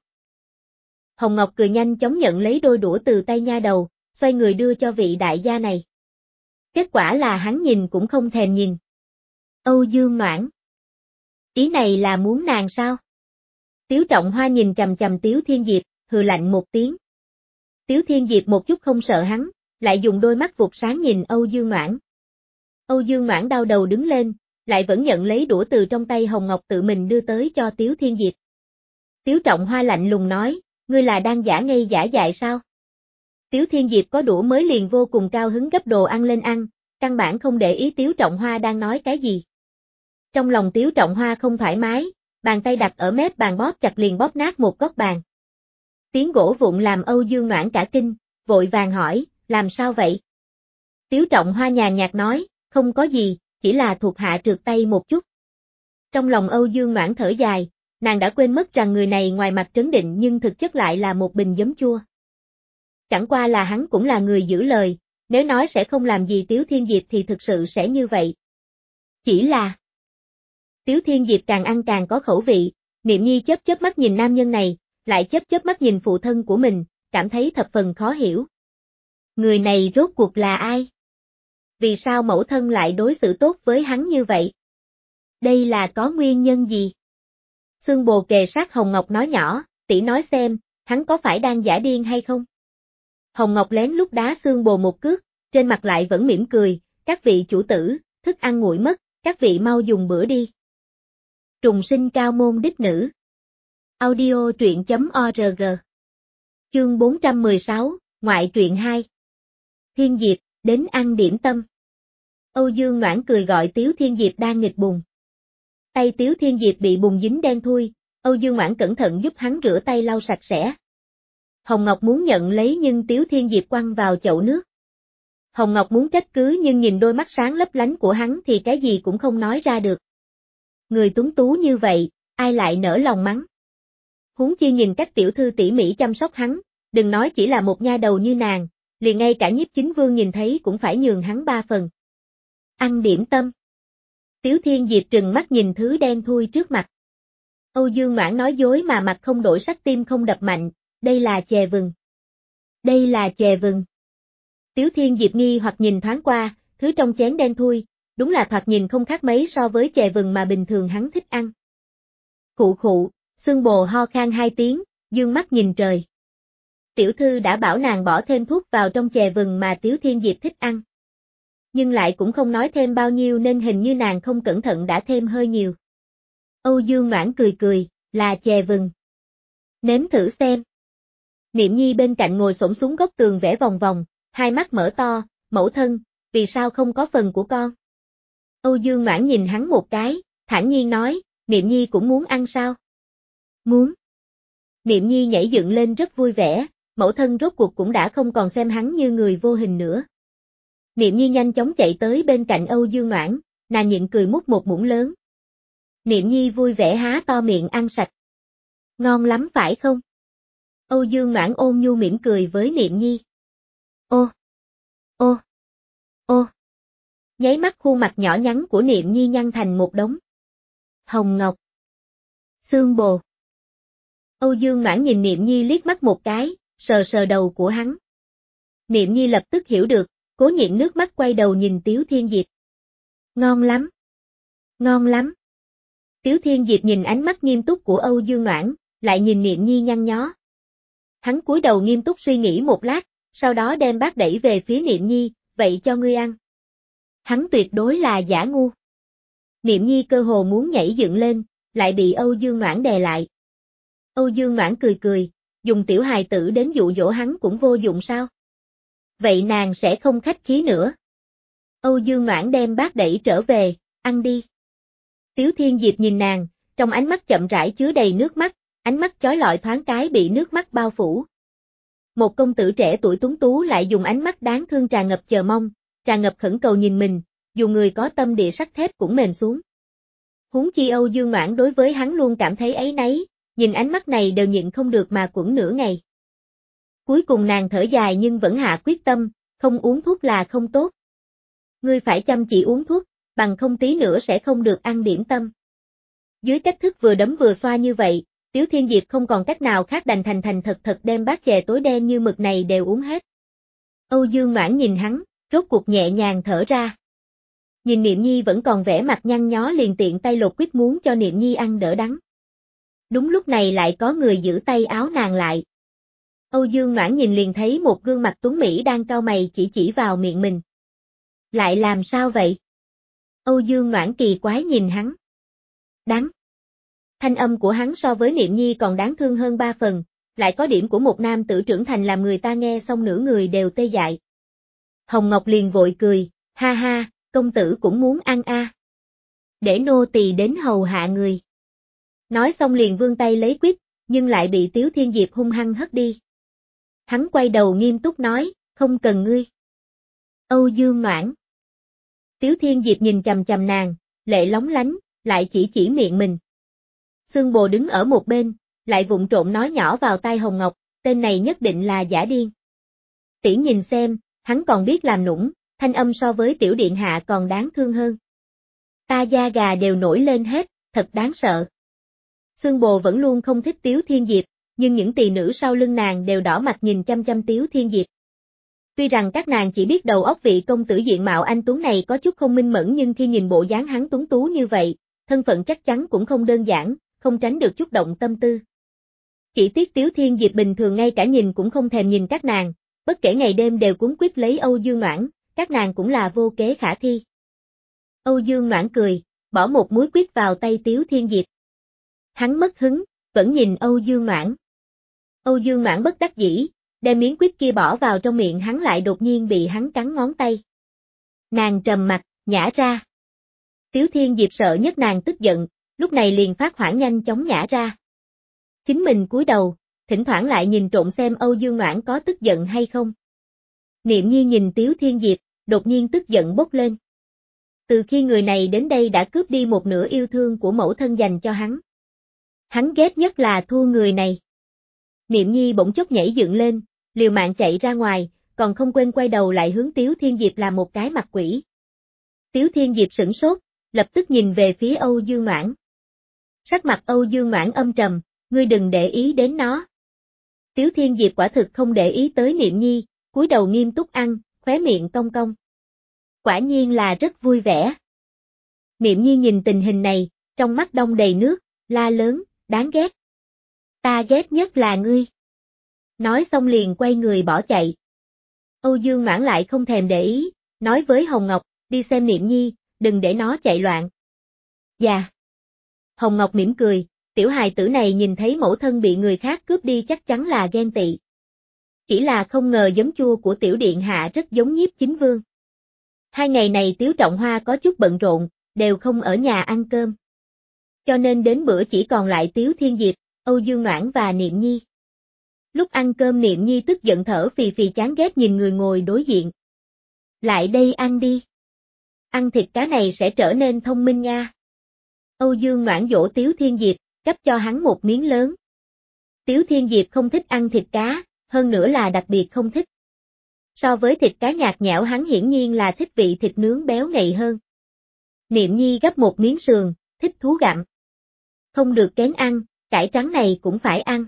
Hồng Ngọc cười nhanh chóng nhận lấy đôi đũa từ tay nha đầu, xoay người đưa cho vị đại gia này. Kết quả là hắn nhìn cũng không thèm nhìn. Âu Dương Noãn. Ý này là muốn nàng sao? Tiếu Trọng Hoa nhìn chằm chằm Tiếu Thiên Diệp, hừ lạnh một tiếng. Tiếu Thiên Diệp một chút không sợ hắn, lại dùng đôi mắt vụt sáng nhìn Âu Dương Noãn. Âu Dương Noãn đau đầu đứng lên, lại vẫn nhận lấy đũa từ trong tay Hồng Ngọc tự mình đưa tới cho Tiếu Thiên Diệp. Tiếu Trọng Hoa lạnh lùng nói, ngươi là đang giả ngây giả dại sao? Tiếu Thiên Diệp có đũa mới liền vô cùng cao hứng gấp đồ ăn lên ăn, căn bản không để ý Tiếu Trọng Hoa đang nói cái gì. Trong lòng Tiếu Trọng Hoa không thoải mái, bàn tay đặt ở mép bàn bóp chặt liền bóp nát một góc bàn. Tiếng gỗ vụn làm Âu Dương Noãn cả kinh, vội vàng hỏi, làm sao vậy? Tiếu Trọng Hoa nhàn nhạt nói, không có gì, chỉ là thuộc hạ trượt tay một chút. Trong lòng Âu Dương Noãn thở dài, nàng đã quên mất rằng người này ngoài mặt trấn định nhưng thực chất lại là một bình giấm chua. Chẳng qua là hắn cũng là người giữ lời, nếu nói sẽ không làm gì Tiếu Thiên Diệp thì thực sự sẽ như vậy. Chỉ là... Tiếu Thiên Diệp càng ăn càng có khẩu vị, Niệm Nhi chớp chớp mắt nhìn nam nhân này, lại chớp chớp mắt nhìn phụ thân của mình, cảm thấy thập phần khó hiểu. Người này rốt cuộc là ai? Vì sao mẫu thân lại đối xử tốt với hắn như vậy? Đây là có nguyên nhân gì? Xương Bồ kề sát Hồng Ngọc nói nhỏ, tỷ nói xem, hắn có phải đang giả điên hay không? Hồng Ngọc lén lút đá Xương Bồ một cước, trên mặt lại vẫn mỉm cười, các vị chủ tử, thức ăn nguội mất, các vị mau dùng bữa đi. Trùng sinh cao môn đích nữ. Audio truyện chấm org. Chương bốn trăm mười sáu, Ngoại truyện hai. Thiên Diệp, đến ăn điểm tâm. Âu Dương Noãn cười gọi Tiếu Thiên Diệp đang nghịch bùn. Tay Tiếu Thiên Diệp bị bùn dính đen thui, Âu Dương Noãn cẩn thận giúp hắn rửa tay lau sạch sẽ. Hồng Ngọc muốn nhận lấy nhưng Tiếu Thiên Diệp quăng vào chậu nước. Hồng Ngọc muốn trách cứ nhưng nhìn đôi mắt sáng lấp lánh của hắn thì cái gì cũng không nói ra được. Người tuấn tú như vậy, ai lại nỡ lòng mắng. Huống chi nhìn cách tiểu thư tỉ mỉ chăm sóc hắn, đừng nói chỉ là một nha đầu như nàng, liền ngay cả Nhiếp Chính Vương nhìn thấy cũng phải nhường hắn ba phần. Ăn điểm tâm. Tiếu Thiên Diệp trừng mắt nhìn thứ đen thui trước mặt. Âu Dương Noãn nói dối mà mặt không đổi sắc tim không đập mạnh, đây là chè vừng. Đây là chè vừng. Tiếu Thiên Diệp nghi hoặc nhìn thoáng qua, thứ trong chén đen thui, đúng là thoạt nhìn không khác mấy so với chè vừng mà bình thường hắn thích ăn. Khụ khụ, Xương Bồ ho khan hai tiếng, dương mắt nhìn trời. Tiểu thư đã bảo nàng bỏ thêm thuốc vào trong chè vừng mà Tiếu Thiên Diệp thích ăn. Nhưng lại cũng không nói thêm bao nhiêu nên hình như nàng không cẩn thận đã thêm hơi nhiều. Âu Dương Noãn cười cười, là chè vừng. Nếm thử xem. Niệm Nhi bên cạnh ngồi xổm xuống góc tường vẽ vòng vòng, hai mắt mở to, mẫu thân, vì sao không có phần của con? Âu Dương Noãn nhìn hắn một cái, thản nhiên nói, Niệm Nhi cũng muốn ăn sao? Muốn. Niệm Nhi nhảy dựng lên rất vui vẻ, mẫu thân rốt cuộc cũng đã không còn xem hắn như người vô hình nữa. Niệm Nhi nhanh chóng chạy tới bên cạnh Âu Dương Noãn, nàng nhịn cười múc một muỗng lớn. Niệm Nhi vui vẻ há to miệng ăn sạch. Ngon lắm phải không? Âu Dương Noãn ôn nhu mỉm cười với Niệm Nhi. Ô! Ô! Ô! Nháy mắt khuôn mặt nhỏ nhắn của Niệm Nhi nhăn thành một đống. Hồng Ngọc. Xương Bồ. Âu Dương Noãn nhìn Niệm Nhi liếc mắt một cái, sờ sờ đầu của hắn. Niệm Nhi lập tức hiểu được, cố nhịn nước mắt quay đầu nhìn Tiếu Thiên Diệp. Ngon lắm. Ngon lắm. Tiếu Thiên Diệp nhìn ánh mắt nghiêm túc của Âu Dương Noãn, lại nhìn Niệm Nhi nhăn nhó. Hắn cúi đầu nghiêm túc suy nghĩ một lát, sau đó đem bát đẩy về phía Niệm Nhi, vậy cho ngươi ăn. Hắn tuyệt đối là giả ngu. Niệm Nhi cơ hồ muốn nhảy dựng lên, lại bị Âu Dương Noãn đè lại. Âu Dương Noãn cười cười, dùng tiểu hài tử đến dụ dỗ hắn cũng vô dụng sao? Vậy nàng sẽ không khách khí nữa. Âu Dương Noãn đem bát đẩy trở về, ăn đi. Tiếu Thiên Diệp nhìn nàng, trong ánh mắt chậm rãi chứa đầy nước mắt, ánh mắt chói lọi thoáng cái bị nước mắt bao phủ. Một công tử trẻ tuổi tuấn tú lại dùng ánh mắt đáng thương tràn ngập chờ mong, tràn ngập khẩn cầu nhìn mình, dù người có tâm địa sắt thép cũng mềm xuống. Huống chi Âu Dương Noãn đối với hắn luôn cảm thấy áy náy, nhìn ánh mắt này đều nhịn không được mà quẫn nửa ngày. Cuối cùng nàng thở dài nhưng vẫn hạ quyết tâm, không uống thuốc là không tốt. Ngươi phải chăm chỉ uống thuốc, bằng không tí nữa sẽ không được ăn điểm tâm. Dưới cách thức vừa đấm vừa xoa như vậy, Tiếu Thiên Diệp không còn cách nào khác đành thành thành thật thật đem bát chè tối đen như mực này đều uống hết. Âu Dương Noãn nhìn hắn, rốt cuộc nhẹ nhàng thở ra. Nhìn Niệm Nhi vẫn còn vẻ mặt nhăn nhó liền tiện tay lột quýt muốn cho Niệm Nhi ăn đỡ đắng. Đúng lúc này lại có người giữ tay áo nàng lại. Âu Dương Noãn nhìn liền thấy một gương mặt tuấn mỹ đang cau mày chỉ chỉ vào miệng mình. Lại làm sao vậy? Âu Dương Noãn kỳ quái nhìn hắn. Đáng. Thanh âm của hắn so với Niệm Nhi còn đáng thương hơn ba phần, lại có điểm của một nam tử trưởng thành làm người ta nghe xong nửa người đều tê dại. Hồng Ngọc liền vội cười, ha ha, công tử cũng muốn ăn a. À. Để nô tỳ đến hầu hạ người. Nói xong liền vươn tay lấy quýt, nhưng lại bị Tiếu Thiên Diệp hung hăng hất đi. Hắn quay đầu nghiêm túc nói, không cần ngươi. Âu Dương Noãn. Tiếu Thiên Diệp nhìn chằm chằm nàng, lệ lóng lánh, lại chỉ chỉ miệng mình. Xương Bồ đứng ở một bên, lại vụng trộn nói nhỏ vào tai Hồng Ngọc, tên này nhất định là giả điên. Tỷ nhìn xem, hắn còn biết làm nũng, thanh âm so với tiểu điện hạ còn đáng thương hơn. Ta da gà đều nổi lên hết, thật đáng sợ. Xương Bồ vẫn luôn không thích Tiếu Thiên Diệp, nhưng những tỳ nữ sau lưng nàng đều đỏ mặt nhìn chăm chăm Tiếu Thiên Diệp. Tuy rằng các nàng chỉ biết đầu óc vị công tử diện mạo anh tuấn này có chút không minh mẫn, nhưng khi nhìn bộ dáng hắn tuấn tú như vậy, thân phận chắc chắn cũng không đơn giản, không tránh được chút động tâm tư. Chỉ tiếc Tiếu Thiên Diệp bình thường ngay cả nhìn cũng không thèm nhìn các nàng, bất kể ngày đêm đều cuốn quýt lấy Âu Dương Noãn, các nàng cũng là vô kế khả thi. Âu Dương Noãn cười, bỏ một muối quýt vào tay Tiếu Thiên Diệp. Hắn mất hứng, vẫn nhìn Âu Dương Noãn. Âu Dương Noãn bất đắc dĩ, đem miếng quýt kia bỏ vào trong miệng hắn, lại đột nhiên bị hắn cắn ngón tay. Nàng trầm mặt, nhả ra. Tiếu Thiên Diệp sợ nhất nàng tức giận, lúc này liền phát hỏa nhanh chóng nhả ra. Chính mình cúi đầu, thỉnh thoảng lại nhìn trộm xem Âu Dương Noãn có tức giận hay không. Niệm Nhi nhìn Tiếu Thiên Diệp, đột nhiên tức giận bốc lên. Từ khi người này đến đây đã cướp đi một nửa yêu thương của mẫu thân dành cho hắn. Hắn ghét nhất là thua người này. Niệm Nhi bỗng chốc nhảy dựng lên, liều mạng chạy ra ngoài, còn không quên quay đầu lại hướng Tiếu Thiên Diệp làm một cái mặt quỷ. Tiếu Thiên Diệp sửng sốt, lập tức nhìn về phía Âu Dương Noãn. Sắc mặt Âu Dương Noãn âm trầm, ngươi đừng để ý đến nó. Tiếu Thiên Diệp quả thực không để ý tới Niệm Nhi, cúi đầu nghiêm túc ăn, khóe miệng cong cong. Quả nhiên là rất vui vẻ. Niệm Nhi nhìn tình hình này, trong mắt đong đầy nước, la lớn, đáng ghét. Ta ghét nhất là ngươi. Nói xong liền quay người bỏ chạy. Âu Dương Noãn lại không thèm để ý, nói với Hồng Ngọc, đi xem Niệm Nhi, đừng để nó chạy loạn. Dạ. Hồng Ngọc mỉm cười, tiểu hài tử này nhìn thấy mẫu thân bị người khác cướp đi chắc chắn là ghen tị. Chỉ là không ngờ giấm chua của tiểu điện hạ rất giống Nhiếp Chính Vương. Hai ngày này Tiếu Trọng Hoa có chút bận rộn, đều không ở nhà ăn cơm. Cho nên đến bữa chỉ còn lại Tiếu Thiên Diệp, Âu Dương Noãn và Niệm Nhi. Lúc ăn cơm Niệm Nhi tức giận thở phì phì chán ghét nhìn người ngồi đối diện. Lại đây ăn đi. Ăn thịt cá này sẽ trở nên thông minh nha. Âu Dương Noãn dỗ Tiếu Thiên Diệp, cấp cho hắn một miếng lớn. Tiếu Thiên Diệp không thích ăn thịt cá, hơn nữa là đặc biệt không thích. So với thịt cá nhạt nhẽo hắn hiển nhiên là thích vị thịt nướng béo ngậy hơn. Niệm Nhi gấp một miếng sườn, thích thú gặm. Không được kén ăn, cải trắng này cũng phải ăn.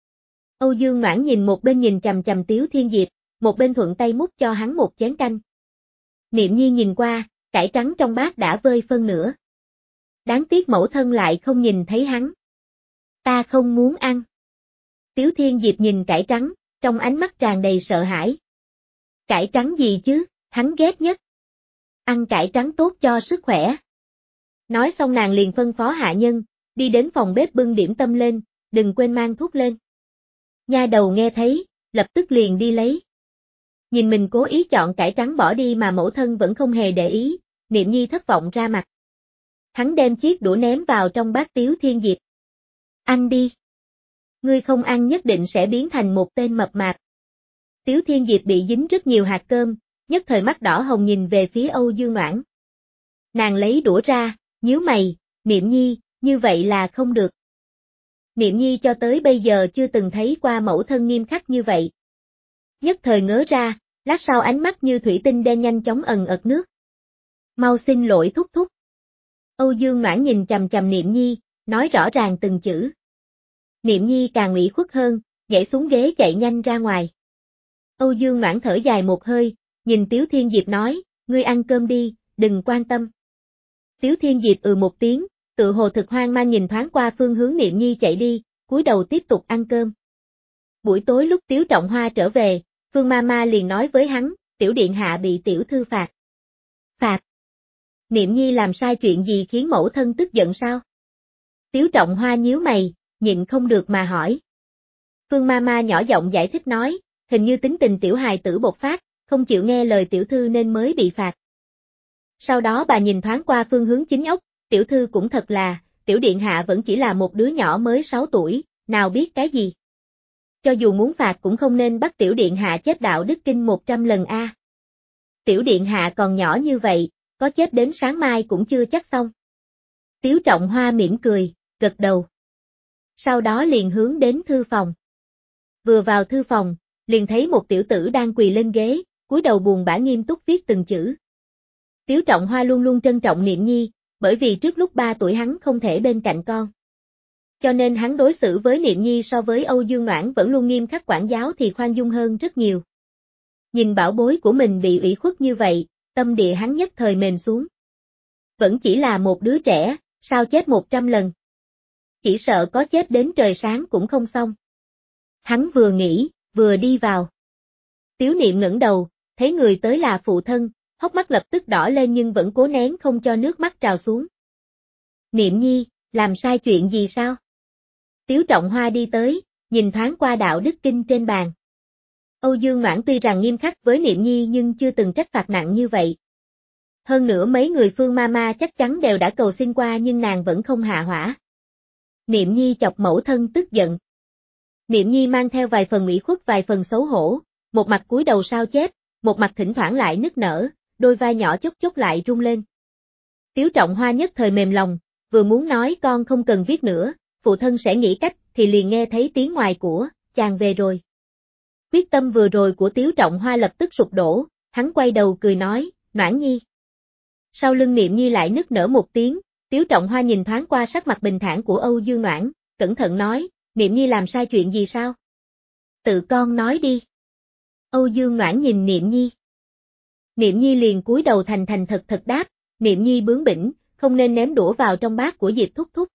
Âu Dương Noãn nhìn một bên nhìn chằm chằm Tiếu Thiên Diệp, một bên thuận tay múc cho hắn một chén canh. Niệm Nhi nhìn qua, cải trắng trong bát đã vơi phân nửa. Đáng tiếc mẫu thân lại không nhìn thấy hắn. Ta không muốn ăn. Tiếu Thiên Diệp nhìn cải trắng, trong ánh mắt tràn đầy sợ hãi. Cải trắng gì chứ, hắn ghét nhất. Ăn cải trắng tốt cho sức khỏe. Nói xong nàng liền phân phó hạ nhân, đi đến phòng bếp bưng điểm tâm lên, đừng quên mang thuốc lên. Nha đầu nghe thấy, lập tức liền đi lấy. Nhìn mình cố ý chọn cải trắng bỏ đi mà mẫu thân vẫn không hề để ý, Niệm Nhi thất vọng ra mặt. Hắn đem chiếc đũa ném vào trong bát Tiếu Thiên Diệp. Ăn đi. Ngươi không ăn nhất định sẽ biến thành một tên mập mạp. Tiếu Thiên Diệp bị dính rất nhiều hạt cơm, nhất thời mắt đỏ hồng nhìn về phía Âu Dương Noãn. Nàng lấy đũa ra, nhíu mày, Niệm Nhi, như vậy là không được. Niệm Nhi cho tới bây giờ chưa từng thấy qua mẫu thân nghiêm khắc như vậy. Nhất thời ngớ ra, lát sau ánh mắt như thủy tinh đen nhanh chóng ẩn ật nước. Mau xin lỗi thúc thúc. Âu Dương Noãn nhìn chằm chằm Niệm Nhi, nói rõ ràng từng chữ. Niệm Nhi càng ủy khuất hơn, nhảy xuống ghế chạy nhanh ra ngoài. Âu Dương Noãn thở dài một hơi, nhìn Tiếu Thiên Diệp nói, ngươi ăn cơm đi, đừng quan tâm. Tiếu Thiên Diệp ừ một tiếng, tự hồ thực hoang mang nhìn thoáng qua phương hướng Niệm Nhi chạy đi, cúi đầu tiếp tục ăn cơm. Buổi tối lúc Tiếu Trọng Hoa trở về, Phương Mama liền nói với hắn, tiểu điện hạ bị tiểu thư phạt. Phạt? Niệm Nhi làm sai chuyện gì khiến mẫu thân tức giận sao? Tiếu Trọng Hoa nhíu mày, nhịn không được mà hỏi. Phương Mama nhỏ giọng giải thích nói, hình như tính tình tiểu hài tử bộc phát, không chịu nghe lời tiểu thư nên mới bị phạt. Sau đó bà nhìn thoáng qua phương hướng chính ốc, tiểu thư cũng thật là, tiểu điện hạ vẫn chỉ là một đứa nhỏ mới sáu tuổi, nào biết cái gì. Cho dù muốn phạt cũng không nên bắt tiểu điện hạ chép đạo đức kinh một trăm lần a. À. Tiểu điện hạ còn nhỏ như vậy, có chép đến sáng mai cũng chưa chắc xong. Tiếu Trọng Hoa mỉm cười, gật đầu. Sau đó liền hướng đến thư phòng. Vừa vào thư phòng, liền thấy một tiểu tử đang quỳ lên ghế, cúi đầu buồn bã nghiêm túc viết từng chữ. Tiếu Trọng Hoa luôn luôn trân trọng Niệm Nhi, bởi vì trước lúc ba tuổi hắn không thể bên cạnh con. Cho nên hắn đối xử với Niệm Nhi so với Âu Dương Noãn vẫn luôn nghiêm khắc quản giáo thì khoan dung hơn rất nhiều. Nhìn bảo bối của mình bị ủy khuất như vậy, tâm địa hắn nhất thời mềm xuống. Vẫn chỉ là một đứa trẻ, sao chép một trăm lần. Chỉ sợ có chép đến trời sáng cũng không xong. Hắn vừa nghĩ, vừa đi vào. Tiếu Niệm ngẩng đầu, thấy người tới là phụ thân, hốc mắt lập tức đỏ lên nhưng vẫn cố nén không cho nước mắt trào xuống. Niệm Nhi, làm sai chuyện gì sao? Tiếu Trọng Hoa đi tới, nhìn thoáng qua đạo đức kinh trên bàn. Âu Dương Noãn tuy rằng nghiêm khắc với Niệm Nhi nhưng chưa từng trách phạt nặng như vậy. Hơn nữa mấy người Phương Mama chắc chắn đều đã cầu xin qua nhưng nàng vẫn không hạ hỏa. Niệm Nhi chọc mẫu thân tức giận. Niệm Nhi mang theo vài phần ủy khuất vài phần xấu hổ, một mặt cúi đầu sao chép, một mặt thỉnh thoảng lại nức nở, đôi vai nhỏ chốc chốc lại rung lên. Tiếu Trọng Hoa nhất thời mềm lòng, vừa muốn nói con không cần viết nữa, phụ thân sẽ nghĩ cách, thì liền nghe thấy tiếng ngoài của, chàng về rồi. Quyết tâm vừa rồi của Tiếu Trọng Hoa lập tức sụp đổ, hắn quay đầu cười nói, Noãn Nhi. Sau lưng Niệm Nhi lại nức nở một tiếng, Tiếu Trọng Hoa nhìn thoáng qua sắc mặt bình thản của Âu Dương Noãn, cẩn thận nói, Niệm Nhi làm sai chuyện gì sao? Tự con nói đi. Âu Dương Noãn nhìn Niệm Nhi. Niệm Nhi liền cúi đầu thành thành thật thật đáp, Niệm Nhi bướng bỉnh, không nên ném đũa vào trong bát của Diệp Thúc Thúc.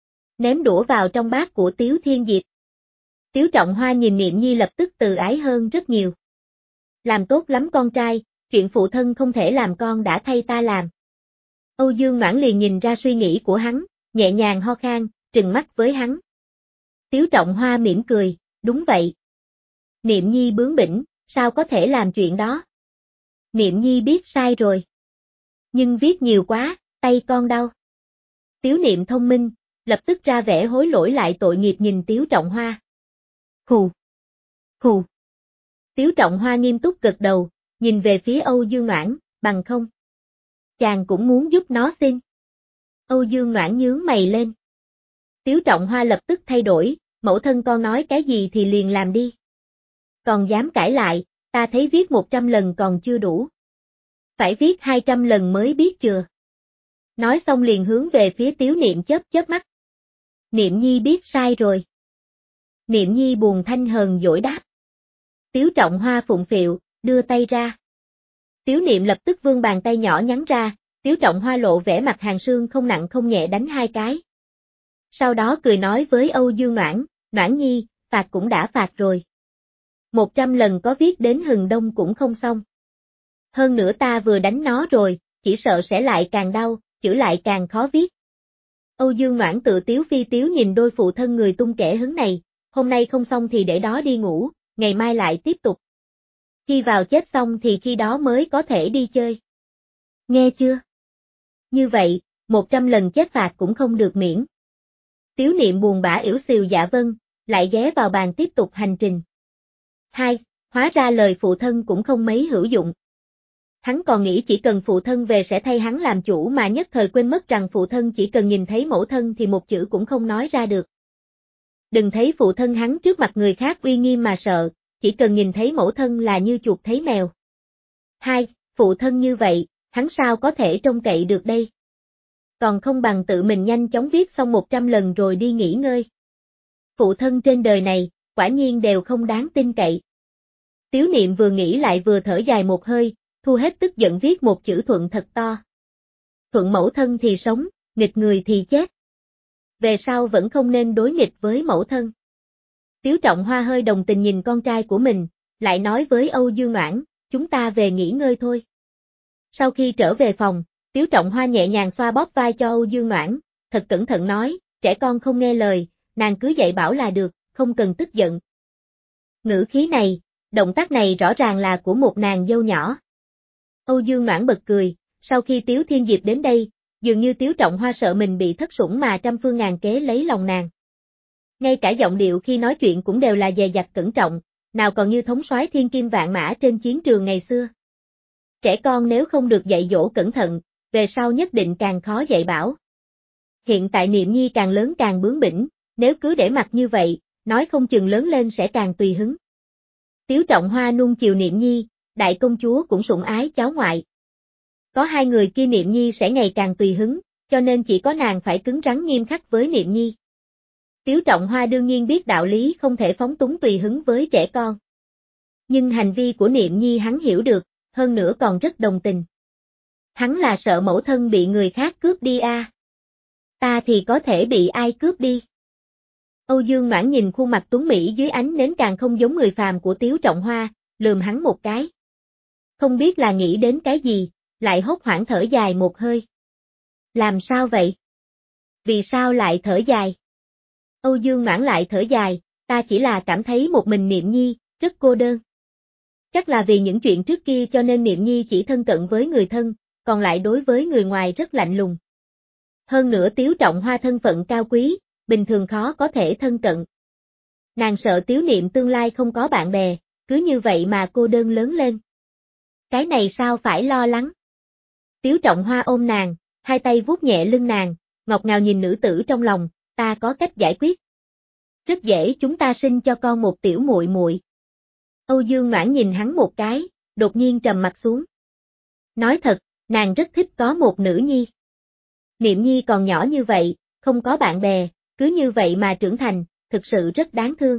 Ném đũa vào trong bát của Tiếu Thiên Diệp. Tiếu Trọng Hoa nhìn Niệm Nhi lập tức từ ái hơn rất nhiều. Làm tốt lắm con trai, chuyện phụ thân không thể làm con đã thay ta làm. Âu Dương Noãn liền nhìn ra suy nghĩ của hắn, nhẹ nhàng ho khan, trừng mắt với hắn. Tiếu Trọng Hoa mỉm cười, đúng vậy. Niệm Nhi bướng bỉnh, sao có thể làm chuyện đó? Niệm Nhi biết sai rồi. Nhưng viết nhiều quá, tay con đau. Tiếu Niệm thông minh, lập tức ra vẻ hối lỗi lại tội nghiệp nhìn Tiếu Trọng Hoa. Khù. Khù. Tiếu Trọng Hoa nghiêm túc gật đầu, nhìn về phía Âu Dương Noãn, bằng không. Chàng cũng muốn giúp nó xin. Âu Dương Noãn nhướng mày lên. Tiếu Trọng Hoa lập tức thay đổi, mẫu thân con nói cái gì thì liền làm đi. Còn dám cãi lại, ta thấy viết một trăm lần còn chưa đủ. Phải viết hai trăm lần mới biết chưa. Nói xong liền hướng về phía Tiếu Niệm chớp chớp mắt. Niệm Nhi biết sai rồi. Niệm Nhi buồn thanh hờn dỗi đáp. Tiếu Trọng Hoa phụng phịu, đưa tay ra. Tiếu Niệm lập tức vươn bàn tay nhỏ nhắn ra, Tiếu Trọng Hoa lộ vẻ mặt hàng sương không nặng không nhẹ đánh hai cái. Sau đó cười nói với Âu Dương Noãn, Noãn Nhi, phạt cũng đã phạt rồi. Một trăm lần có viết đến hừng đông cũng không xong. Hơn nữa ta vừa đánh nó rồi, chỉ sợ sẽ lại càng đau, chữ lại càng khó viết. Âu Dương Noãn tự tiếu phi tiếu nhìn đôi phụ thân người tung kẻ hứng này, hôm nay không xong thì để đó đi ngủ, ngày mai lại tiếp tục. Khi vào chết xong thì khi đó mới có thể đi chơi. Nghe chưa? Như vậy, một trăm lần chết phạt cũng không được miễn. Tiếu Niệm buồn bã ỉu xìu dạ vâng, lại ghé vào bàn tiếp tục hành trình. Hai, hóa ra lời phụ thân cũng không mấy hữu dụng. Hắn còn nghĩ chỉ cần phụ thân về sẽ thay hắn làm chủ mà nhất thời quên mất rằng phụ thân chỉ cần nhìn thấy mẫu thân thì một chữ cũng không nói ra được. Đừng thấy phụ thân hắn trước mặt người khác uy nghiêm mà sợ, chỉ cần nhìn thấy mẫu thân là như chuột thấy mèo. Hai, phụ thân như vậy, hắn sao có thể trông cậy được đây? Còn không bằng tự mình nhanh chóng viết xong một trăm lần rồi đi nghỉ ngơi. Phụ thân trên đời này, quả nhiên đều không đáng tin cậy. Tiếu Niệm vừa nghĩ lại vừa thở dài một hơi, thu hết tức giận viết một chữ thuận thật to. Thuận mẫu thân thì sống, nghịch người thì chết. Về sau vẫn không nên đối nghịch với mẫu thân. Tiếu Trọng Hoa hơi đồng tình nhìn con trai của mình, lại nói với Âu Dương Noãn, chúng ta về nghỉ ngơi thôi. Sau khi trở về phòng, Tiếu Trọng Hoa nhẹ nhàng xoa bóp vai cho Âu Dương Noãn, thật cẩn thận nói, trẻ con không nghe lời, nàng cứ dạy bảo là được, không cần tức giận. Ngữ khí này, động tác này rõ ràng là của một nàng dâu nhỏ. Âu Dương Noãn bật cười, sau khi Tiếu Thiên Diệp đến đây, dường như Tiếu Trọng Hoa sợ mình bị thất sủng mà trăm phương ngàn kế lấy lòng nàng. Ngay cả giọng điệu khi nói chuyện cũng đều là dè dặt cẩn trọng, nào còn như thống soái thiên kim vạn mã trên chiến trường ngày xưa. Trẻ con nếu không được dạy dỗ cẩn thận, về sau nhất định càng khó dạy bảo. Hiện tại Niệm Nhi càng lớn càng bướng bỉnh, nếu cứ để mặc như vậy, nói không chừng lớn lên sẽ càng tùy hứng. Tiếu Trọng Hoa nuông chiều Niệm Nhi, đại công chúa cũng sủng ái cháu ngoại. Có hai người kia Niệm Nhi sẽ ngày càng tùy hứng, cho nên chỉ có nàng phải cứng rắn nghiêm khắc với Niệm Nhi. Tiếu Trọng Hoa đương nhiên biết đạo lý không thể phóng túng tùy hứng với trẻ con. Nhưng hành vi của Niệm Nhi hắn hiểu được, hơn nữa còn rất đồng tình. Hắn là sợ mẫu thân bị người khác cướp đi à. Ta thì có thể bị ai cướp đi. Âu Dương Noãn nhìn khuôn mặt tuấn mỹ dưới ánh nến càng không giống người phàm của Tiếu Trọng Hoa, lườm hắn một cái. Không biết là nghĩ đến cái gì, lại hốt hoảng thở dài một hơi. Làm sao vậy? Vì sao lại thở dài? Âu Dương Noãn lại thở dài, ta chỉ là cảm thấy một mình Niệm Nhi, rất cô đơn. Chắc là vì những chuyện trước kia cho nên Niệm Nhi chỉ thân cận với người thân, còn lại đối với người ngoài rất lạnh lùng. Hơn nữa Tiếu Trọng Hoa thân phận cao quý, bình thường khó có thể thân cận. Nàng sợ Tiếu Niệm tương lai không có bạn bè, cứ như vậy mà cô đơn lớn lên. Cái này sao phải lo lắng? Tiếu Trọng Hoa ôm nàng, hai tay vuốt nhẹ lưng nàng, ngọt ngào nhìn nữ tử trong lòng, ta có cách giải quyết. Rất dễ, chúng ta sinh cho con một tiểu muội muội. Âu Dương Noãn nhìn hắn một cái, đột nhiên trầm mặt xuống. Nói thật, nàng rất thích có một nữ nhi. Niệm Nhi còn nhỏ như vậy, không có bạn bè, cứ như vậy mà trưởng thành, thực sự rất đáng thương.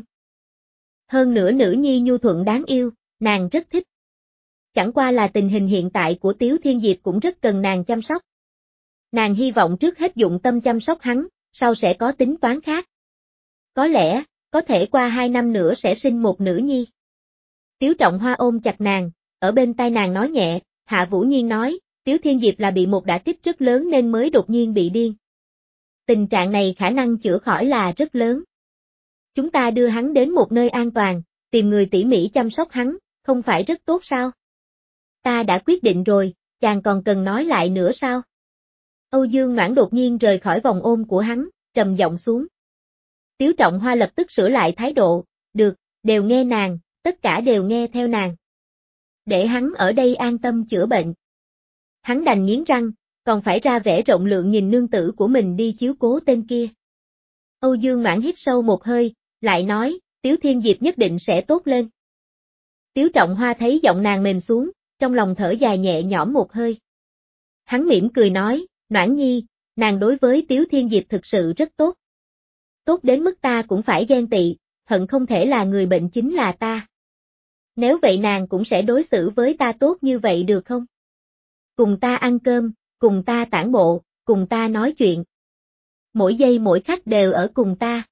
Hơn nữa nữ nhi nhu thuận đáng yêu, nàng rất thích. Chẳng qua là tình hình hiện tại của Tiếu Thiên Diệp cũng rất cần nàng chăm sóc. Nàng hy vọng trước hết dụng tâm chăm sóc hắn, sau sẽ có tính toán khác. Có lẽ, có thể qua hai năm nữa sẽ sinh một nữ nhi. Tiếu Trọng Hoa ôm chặt nàng, ở bên tai nàng nói nhẹ, Hạ Vũ Nhiên nói, Tiếu Thiên Diệp là bị một đả kích rất lớn nên mới đột nhiên bị điên. Tình trạng này khả năng chữa khỏi là rất lớn. Chúng ta đưa hắn đến một nơi an toàn, tìm người tỉ mỉ chăm sóc hắn, không phải rất tốt sao? Ta đã quyết định rồi, chàng còn cần nói lại nữa sao? Âu Dương Noãn đột nhiên rời khỏi vòng ôm của hắn, trầm giọng xuống. Tiếu Trọng Hoa lập tức sửa lại thái độ, được, đều nghe nàng, tất cả đều nghe theo nàng. Để hắn ở đây an tâm chữa bệnh. Hắn đành nghiến răng, còn phải ra vẻ rộng lượng nhìn nương tử của mình đi chiếu cố tên kia. Âu Dương Noãn hít sâu một hơi, lại nói, Tiếu Thiên Diệp nhất định sẽ tốt lên. Tiếu Trọng Hoa thấy giọng nàng mềm xuống, trong lòng thở dài nhẹ nhõm một hơi. Hắn mỉm cười nói, Noãn Nhi, nàng đối với Tiếu Thiên Diệp thực sự rất tốt. Tốt đến mức ta cũng phải ghen tị, hận không thể là người bệnh chính là ta. Nếu vậy nàng cũng sẽ đối xử với ta tốt như vậy được không? Cùng ta ăn cơm, cùng ta tản bộ, cùng ta nói chuyện. Mỗi giây mỗi khắc đều ở cùng ta.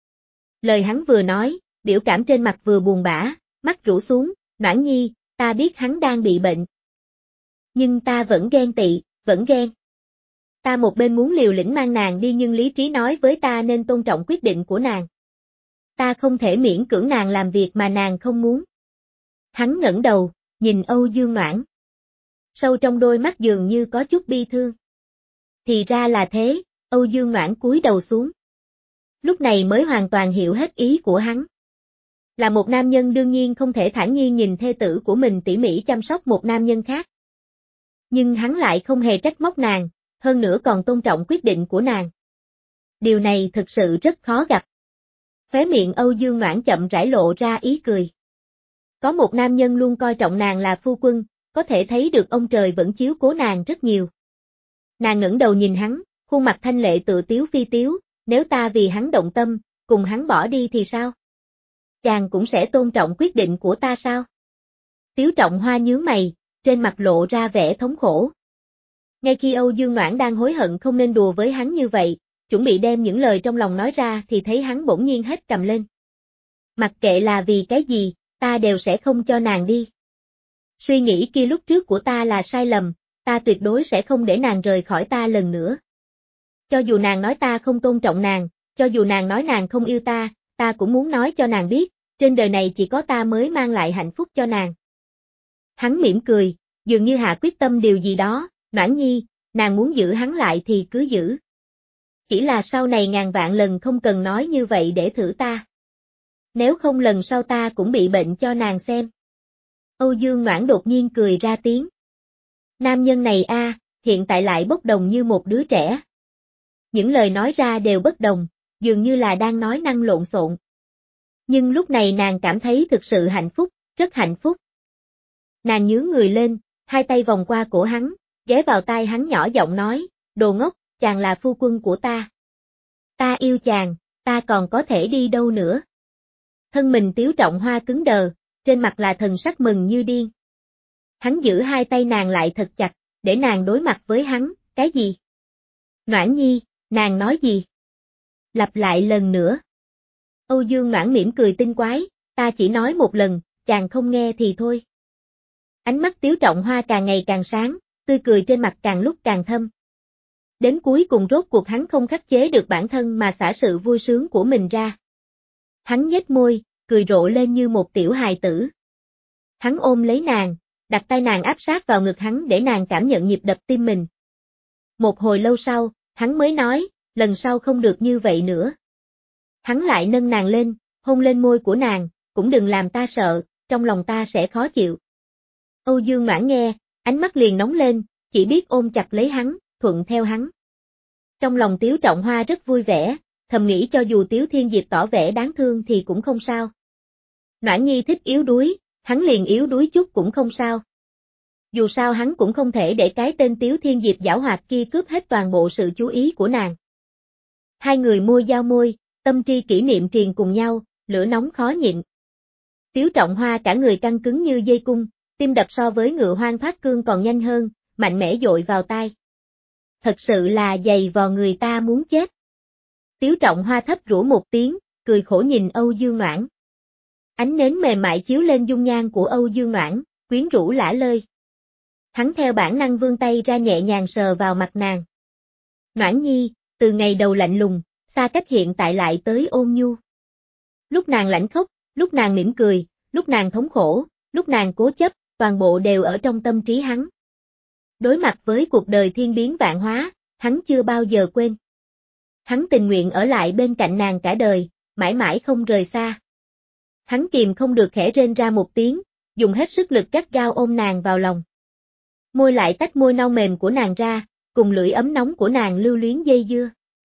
Lời hắn vừa nói, biểu cảm trên mặt vừa buồn bã, mắt rũ xuống, Noãn Nhi, ta biết hắn đang bị bệnh. Nhưng ta vẫn ghen tị, vẫn ghen. Ta một bên muốn liều lĩnh mang nàng đi nhưng lý trí nói với ta nên tôn trọng quyết định của nàng. Ta không thể miễn cưỡng nàng làm việc mà nàng không muốn. Hắn ngẩng đầu, nhìn Âu Dương Noãn. Sâu trong đôi mắt dường như có chút bi thương. Thì ra là thế, Âu Dương Noãn cúi đầu xuống. Lúc này mới hoàn toàn hiểu hết ý của hắn. Là một nam nhân đương nhiên không thể thản nhiên nhìn thê tử của mình tỉ mỉ chăm sóc một nam nhân khác. Nhưng hắn lại không hề trách móc nàng, hơn nữa còn tôn trọng quyết định của nàng. Điều này thực sự rất khó gặp. Khóe miệng Âu Dương Noãn chậm rãi lộ ra ý cười. Có một nam nhân luôn coi trọng nàng là phu quân, có thể thấy được ông trời vẫn chiếu cố nàng rất nhiều. Nàng ngẩng đầu nhìn hắn, khuôn mặt thanh lệ tự tiếu phi tiếu, nếu ta vì hắn động tâm, cùng hắn bỏ đi thì sao? Chàng cũng sẽ tôn trọng quyết định của ta sao? Tiếu Trọng Hoa nhướng mày, trên mặt lộ ra vẻ thống khổ. Ngay khi Âu Dương Noãn đang hối hận không nên đùa với hắn như vậy, chuẩn bị đem những lời trong lòng nói ra thì thấy hắn bỗng nhiên hết cầm lên. Mặc kệ là vì cái gì, ta đều sẽ không cho nàng đi. Suy nghĩ kia lúc trước của ta là sai lầm, ta tuyệt đối sẽ không để nàng rời khỏi ta lần nữa. Cho dù nàng nói ta không tôn trọng nàng, cho dù nàng nói nàng không yêu ta, ta cũng muốn nói cho nàng biết, trên đời này chỉ có ta mới mang lại hạnh phúc cho nàng. Hắn mỉm cười, dường như hạ quyết tâm điều gì đó, Noãn Nhi, nàng muốn giữ hắn lại thì cứ giữ. Chỉ là sau này ngàn vạn lần không cần nói như vậy để thử ta. Nếu không lần sau ta cũng bị bệnh cho nàng xem. Âu Dương Noãn đột nhiên cười ra tiếng. Nam nhân này a, hiện tại lại bốc đồng như một đứa trẻ. Những lời nói ra đều bất đồng, dường như là đang nói năng lộn xộn. Nhưng lúc này nàng cảm thấy thực sự hạnh phúc, rất hạnh phúc. Nàng nhướng người lên, hai tay vòng qua cổ hắn, ghé vào tai hắn nhỏ giọng nói, đồ ngốc, chàng là phu quân của ta. Ta yêu chàng, ta còn có thể đi đâu nữa. Thân mình Tiếu Trọng Hoa cứng đờ, trên mặt là thần sắc mừng như điên. Hắn giữ hai tay nàng lại thật chặt, để nàng đối mặt với hắn, cái gì? Noãn Nhi, nàng nói gì? Lặp lại lần nữa. Âu Dương Noãn mỉm cười tinh quái, ta chỉ nói một lần, chàng không nghe thì thôi. Ánh mắt Tiếu Trọng Hoa càng ngày càng sáng, tươi cười trên mặt càng lúc càng thâm. Đến cuối cùng rốt cuộc hắn không khắc chế được bản thân mà xả sự vui sướng của mình ra. Hắn nhếch môi, cười rộ lên như một tiểu hài tử. Hắn ôm lấy nàng, đặt tay nàng áp sát vào ngực hắn để nàng cảm nhận nhịp đập tim mình. Một hồi lâu sau, hắn mới nói, lần sau không được như vậy nữa. Hắn lại nâng nàng lên, hôn lên môi của nàng, cũng đừng làm ta sợ, trong lòng ta sẽ khó chịu. Âu Dương Noãn nghe, ánh mắt liền nóng lên, chỉ biết ôm chặt lấy hắn, thuận theo hắn. Trong lòng Tiếu Trọng Hoa rất vui vẻ, thầm nghĩ cho dù Tiếu Thiên Diệp tỏ vẻ đáng thương thì cũng không sao. Noãn Nhi thích yếu đuối, hắn liền yếu đuối chút cũng không sao. Dù sao hắn cũng không thể để cái tên Tiếu Thiên Diệp giảo hoạt kia cướp hết toàn bộ sự chú ý của nàng. Hai người môi giao môi, tâm tri kỷ niệm triền cùng nhau, lửa nóng khó nhịn. Tiếu Trọng Hoa cả người căng cứng như dây cung, tim đập so với ngựa hoang thoát cương còn nhanh hơn, mạnh mẽ dội vào tai. Thật sự là dày vò người ta muốn chết. Tiếu Trọng Hoa thấp rũ một tiếng, cười khổ nhìn Âu Dương Noãn. Ánh nến mềm mại chiếu lên dung nhan của Âu Dương Noãn, quyến rũ lả lơi. Hắn theo bản năng vươn tay ra nhẹ nhàng sờ vào mặt nàng. Noãn Nhi, từ ngày đầu lạnh lùng, xa cách hiện tại lại tới ôn nhu. Lúc nàng lãnh khóc, lúc nàng mỉm cười, lúc nàng thống khổ, lúc nàng cố chấp, toàn bộ đều ở trong tâm trí hắn. Đối mặt với cuộc đời thiên biến vạn hóa, hắn chưa bao giờ quên. Hắn tình nguyện ở lại bên cạnh nàng cả đời, mãi mãi không rời xa. Hắn kìm không được khẽ rên ra một tiếng, dùng hết sức lực gắt gao ôm nàng vào lòng. Môi lại tách môi nâu mềm của nàng ra, cùng lưỡi ấm nóng của nàng lưu luyến dây dưa.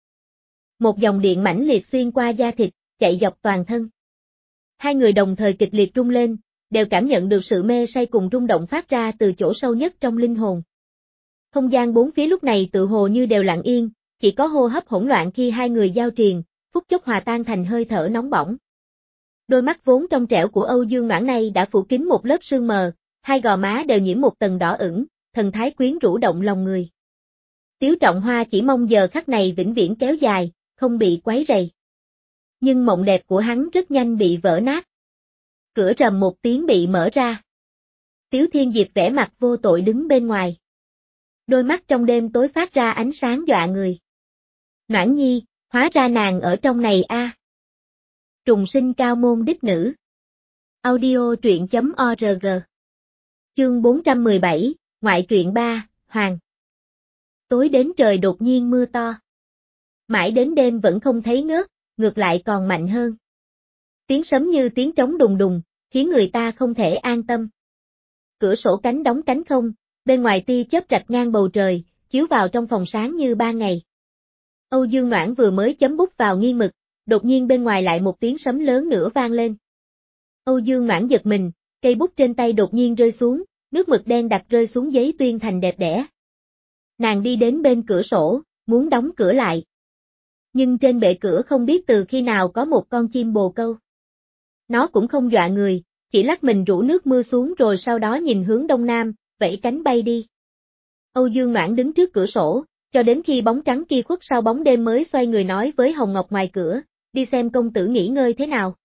Một dòng điện mãnh liệt xuyên qua da thịt, chạy dọc toàn thân. Hai người đồng thời kịch liệt rung lên, đều cảm nhận được sự mê say cùng rung động phát ra từ chỗ sâu nhất trong linh hồn. Không gian bốn phía lúc này tự hồ như đều lặng yên, chỉ có hô hấp hỗn loạn khi hai người giao triền, phút chốc hòa tan thành hơi thở nóng bỏng. Đôi mắt vốn trong trẻo của Âu Dương Noãn này đã phủ kín một lớp sương mờ, hai gò má đều nhiễm một tầng đỏ ửng, thần thái quyến rũ động lòng người. Tiếu Trọng Hoa chỉ mong giờ khắc này vĩnh viễn kéo dài, không bị quấy rầy. Nhưng mộng đẹp của hắn rất nhanh bị vỡ nát. Cửa rầm một tiếng bị mở ra. Tiếu Thiên Diệp vẻ mặt vô tội đứng bên ngoài. Đôi mắt trong đêm tối phát ra ánh sáng dọa người. Noãn Nhi, hóa ra nàng ở trong này a. À. Trùng sinh cao môn đích nữ. Audio truyện chấm org. Chương bốn trăm mười bảy, ngoại truyện ba, Hoàng. Tối đến trời đột nhiên mưa to. Mãi đến đêm vẫn không thấy ngớt, ngược lại còn mạnh hơn. Tiếng sấm như tiếng trống đùng đùng, khiến người ta không thể an tâm. Cửa sổ cánh đóng cánh không, bên ngoài tia chớp rạch ngang bầu trời, chiếu vào trong phòng sáng như ban ngày. Âu Dương Noãn vừa mới chấm bút vào nghiêng mực, đột nhiên bên ngoài lại một tiếng sấm lớn nữa vang lên. Âu Dương Noãn giật mình, cây bút trên tay đột nhiên rơi xuống, nước mực đen đặc rơi xuống giấy tuyên thành đẹp đẽ. Nàng đi đến bên cửa sổ, muốn đóng cửa lại. Nhưng trên bệ cửa không biết từ khi nào có một con chim bồ câu. Nó cũng không dọa người, chỉ lắc mình rủ nước mưa xuống rồi sau đó nhìn hướng đông nam, vẫy cánh bay đi. Âu Dương Noãn đứng trước cửa sổ, cho đến khi bóng trắng kia khuất sau bóng đêm mới xoay người nói với Hồng Ngọc ngoài cửa, đi xem công tử nghỉ ngơi thế nào.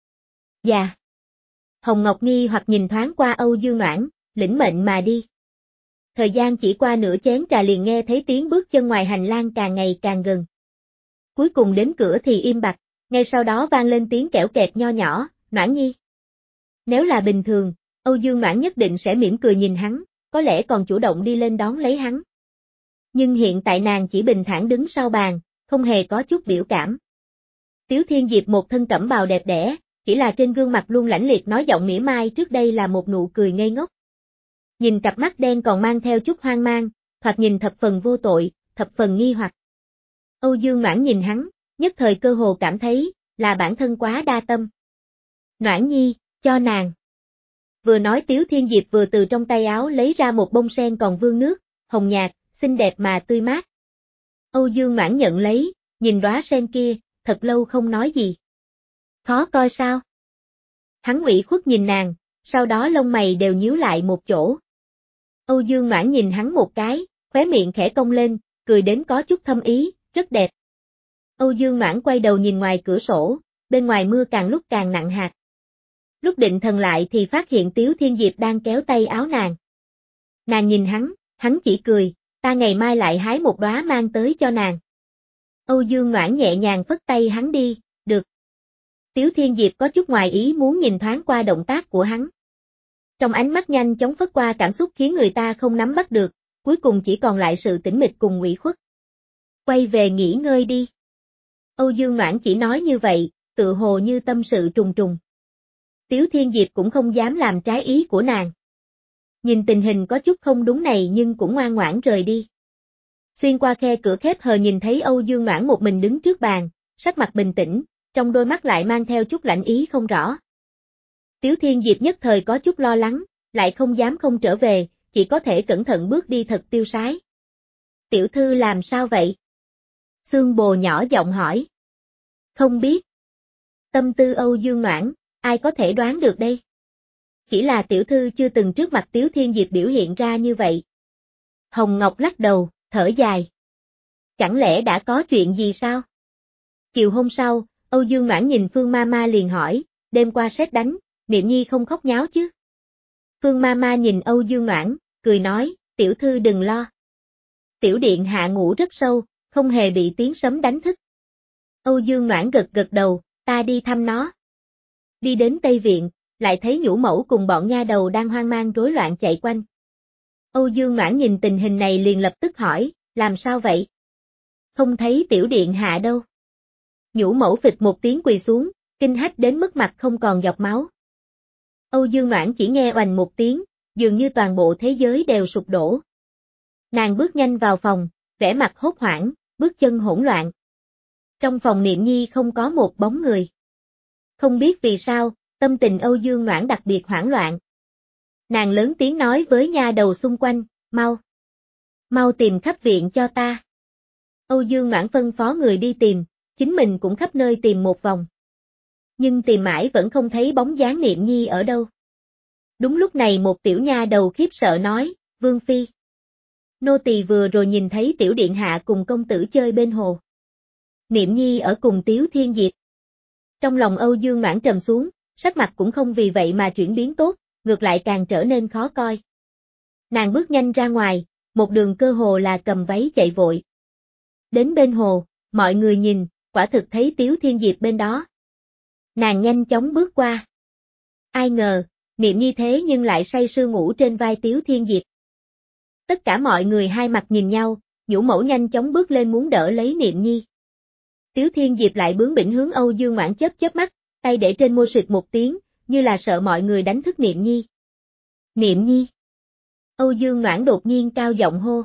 Dạ. Hồng Ngọc nghi hoặc nhìn thoáng qua Âu Dương Noãn, lĩnh mệnh mà đi. Thời gian chỉ qua nửa chén trà liền nghe thấy tiếng bước chân ngoài hành lang càng ngày càng gần. Cuối cùng đến cửa thì im bặt, ngay sau đó vang lên tiếng kẽo kẹt nho nhỏ, Noãn Nhi. Nếu là bình thường, Âu Dương Noãn nhất định sẽ mỉm cười nhìn hắn, có lẽ còn chủ động đi lên đón lấy hắn. Nhưng hiện tại nàng chỉ bình thản đứng sau bàn, không hề có chút biểu cảm. Tiếu Thiên Diệp một thân cẩm bào đẹp đẽ, chỉ là trên gương mặt luôn lãnh liệt nói giọng mỉa mai trước đây là một nụ cười ngây ngốc. Nhìn cặp mắt đen còn mang theo chút hoang mang, thoạt nhìn thập phần vô tội, thập phần nghi hoặc. Âu Dương Noãn nhìn hắn, nhất thời cơ hồ cảm thấy, là bản thân quá đa tâm. Noãn nhi, cho nàng. Vừa nói Tiếu Thiên Diệp vừa từ trong tay áo lấy ra một bông sen còn vương nước, hồng nhạt, xinh đẹp mà tươi mát. Âu Dương Noãn nhận lấy, nhìn đóa sen kia, thật lâu không nói gì. Khó coi sao? Hắn ủy khuất nhìn nàng, sau đó lông mày đều nhíu lại một chỗ. Âu Dương Noãn nhìn hắn một cái, khóe miệng khẽ cong lên, cười đến có chút thâm ý, rất đẹp. Âu Dương Noãn quay đầu nhìn ngoài cửa sổ, bên ngoài mưa càng lúc càng nặng hạt. Lúc định thần lại thì phát hiện Tiếu Thiên Diệp đang kéo tay áo nàng. Nàng nhìn hắn, hắn chỉ cười, ta ngày mai lại hái một đóa mang tới cho nàng. Âu Dương Noãn nhẹ nhàng phất tay hắn đi, được. Tiếu Thiên Diệp có chút ngoài ý muốn nhìn thoáng qua động tác của hắn. Trong ánh mắt nhanh chóng phất qua cảm xúc khiến người ta không nắm bắt được, cuối cùng chỉ còn lại sự tĩnh mịch cùng ủy khuất. Quay về nghỉ ngơi đi. Âu Dương Noãn chỉ nói như vậy, tự hồ như tâm sự trùng trùng. Tiếu Thiên Diệp cũng không dám làm trái ý của nàng. Nhìn tình hình có chút không đúng này nhưng cũng ngoan ngoãn rời đi. Xuyên qua khe cửa khép hờ nhìn thấy Âu Dương Noãn một mình đứng trước bàn, sắc mặt bình tĩnh, trong đôi mắt lại mang theo chút lạnh ý không rõ. Tiếu Thiên Diệp nhất thời có chút lo lắng, lại không dám không trở về, chỉ có thể cẩn thận bước đi thật tiêu sái. Tiểu thư làm sao vậy? Xương Bồ nhỏ giọng hỏi. Không biết. Tâm tư Âu Dương Noãn, ai có thể đoán được đây? Chỉ là tiểu thư chưa từng trước mặt Tiếu Thiên Diệp biểu hiện ra như vậy. Hồng Ngọc lắc đầu, thở dài. Chẳng lẽ đã có chuyện gì sao? Chiều hôm sau, Âu Dương Noãn nhìn Phương Mama liền hỏi, đêm qua sét đánh, Niệm Nhi không khóc nháo chứ? Phương Mama nhìn Âu Dương Noãn, cười nói, tiểu thư đừng lo. Tiểu điện hạ ngủ rất sâu, không hề bị tiếng sấm đánh thức. Âu Dương Noãn gật gật đầu, ta đi thăm nó. Đi đến Tây Viện, lại thấy Nhũ Mẫu cùng bọn nha đầu đang hoang mang rối loạn chạy quanh. Âu Dương Noãn nhìn tình hình này liền lập tức hỏi, làm sao vậy? Không thấy tiểu điện hạ đâu. Nhũ Mẫu phịch một tiếng quỳ xuống, kinh hách đến mức mặt không còn giọt máu. Âu Dương Noãn chỉ nghe oành một tiếng, dường như toàn bộ thế giới đều sụp đổ. Nàng bước nhanh vào phòng, vẻ mặt hốt hoảng, bước chân hỗn loạn. Trong phòng Niệm Nhi không có một bóng người. Không biết vì sao, tâm tình Âu Dương Noãn đặc biệt hoảng loạn. Nàng lớn tiếng nói với nha đầu xung quanh, mau. Mau tìm khắp viện cho ta. Âu Dương Noãn phân phó người đi tìm, chính mình cũng khắp nơi tìm một vòng. Nhưng tìm mãi vẫn không thấy bóng dáng Niệm Nhi ở đâu. Đúng lúc này một tiểu nha đầu khiếp sợ nói, Vương Phi. Nô tỳ vừa rồi nhìn thấy tiểu điện hạ cùng công tử chơi bên hồ. Niệm Nhi ở cùng Tiếu Thiên Diệp. Trong lòng Âu Dương Noãn trầm xuống, sắc mặt cũng không vì vậy mà chuyển biến tốt, ngược lại càng trở nên khó coi. Nàng bước nhanh ra ngoài, một đường cơ hồ là cầm váy chạy vội. Đến bên hồ, mọi người nhìn, quả thực thấy Tiếu Thiên Diệp bên đó. Nàng nhanh chóng bước qua. Ai ngờ, Niệm Nhi thế nhưng lại say sưa ngủ trên vai Tiếu Thiên Diệp. Tất cả mọi người hai mặt nhìn nhau, Nhũ Mẫu nhanh chóng bước lên muốn đỡ lấy Niệm Nhi. Tiếu Thiên Diệp lại bướng bỉnh hướng Âu Dương Noãn chớp chớp mắt, tay để trên môi suyệt một tiếng, như là sợ mọi người đánh thức Niệm Nhi. Niệm Nhi. Âu Dương Noãn đột nhiên cao giọng hô.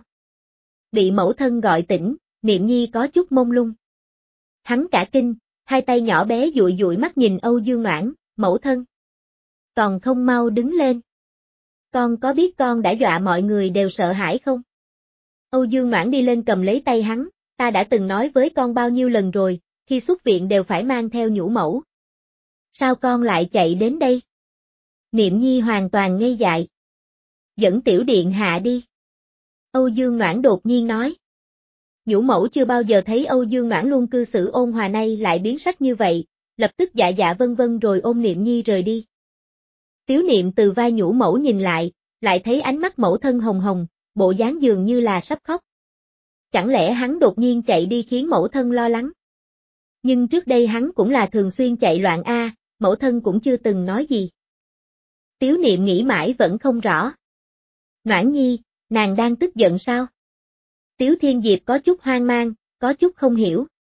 Bị mẫu thân gọi tỉnh, Niệm Nhi có chút mông lung. Hắn cả kinh, hai tay nhỏ bé dụi dụi mắt nhìn Âu Dương Noãn, mẫu thân. Còn không mau đứng lên. Con có biết con đã dọa mọi người đều sợ hãi không? Âu Dương Noãn đi lên cầm lấy tay hắn, ta đã từng nói với con bao nhiêu lần rồi, khi xuất viện đều phải mang theo Nhũ Mẫu. Sao con lại chạy đến đây? Niệm Nhi hoàn toàn ngây dại. Dẫn tiểu điện hạ đi. Âu Dương Noãn đột nhiên nói. Nhũ Mẫu chưa bao giờ thấy Âu Dương Noãn luôn cư xử ôn hòa nay lại biến sắc như vậy, lập tức dạ dạ vân vân rồi ôm Niệm Nhi rời đi. Tiếu Niệm từ vai Nhũ Mẫu nhìn lại, lại thấy ánh mắt mẫu thân hồng hồng, bộ dáng dường như là sắp khóc. Chẳng lẽ hắn đột nhiên chạy đi khiến mẫu thân lo lắng? Nhưng trước đây hắn cũng là thường xuyên chạy loạn a, mẫu thân cũng chưa từng nói gì. Tiếu Niệm nghĩ mãi vẫn không rõ. Noãn Nhi, nàng đang tức giận sao? Tiếu Thiên Diệp có chút hoang mang, có chút không hiểu.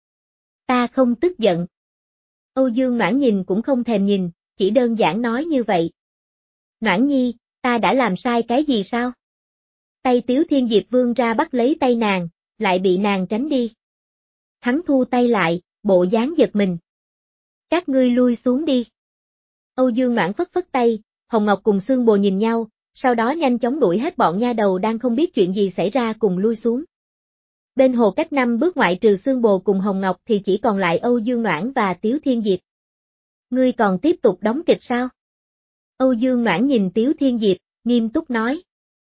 Ta không tức giận. Âu Dương Noãn nhìn cũng không thèm nhìn, chỉ đơn giản nói như vậy. Noãn nhi, ta đã làm sai cái gì sao? Tay Tiếu Thiên Diệp vươn ra bắt lấy tay nàng, lại bị nàng tránh đi. Hắn thu tay lại, bộ dáng giật mình. Các ngươi lui xuống đi. Âu Dương Noãn phất phất tay, Hồng Ngọc cùng Xương Bồ nhìn nhau, sau đó nhanh chóng đuổi hết bọn nha đầu đang không biết chuyện gì xảy ra cùng lui xuống. Bên hồ cách năm bước ngoại trừ Xương Bồ cùng Hồng Ngọc thì chỉ còn lại Âu Dương Noãn và Tiếu Thiên Diệp. Ngươi còn tiếp tục đóng kịch sao? Âu Dương Noãn nhìn Tiếu Thiên Diệp, nghiêm túc nói.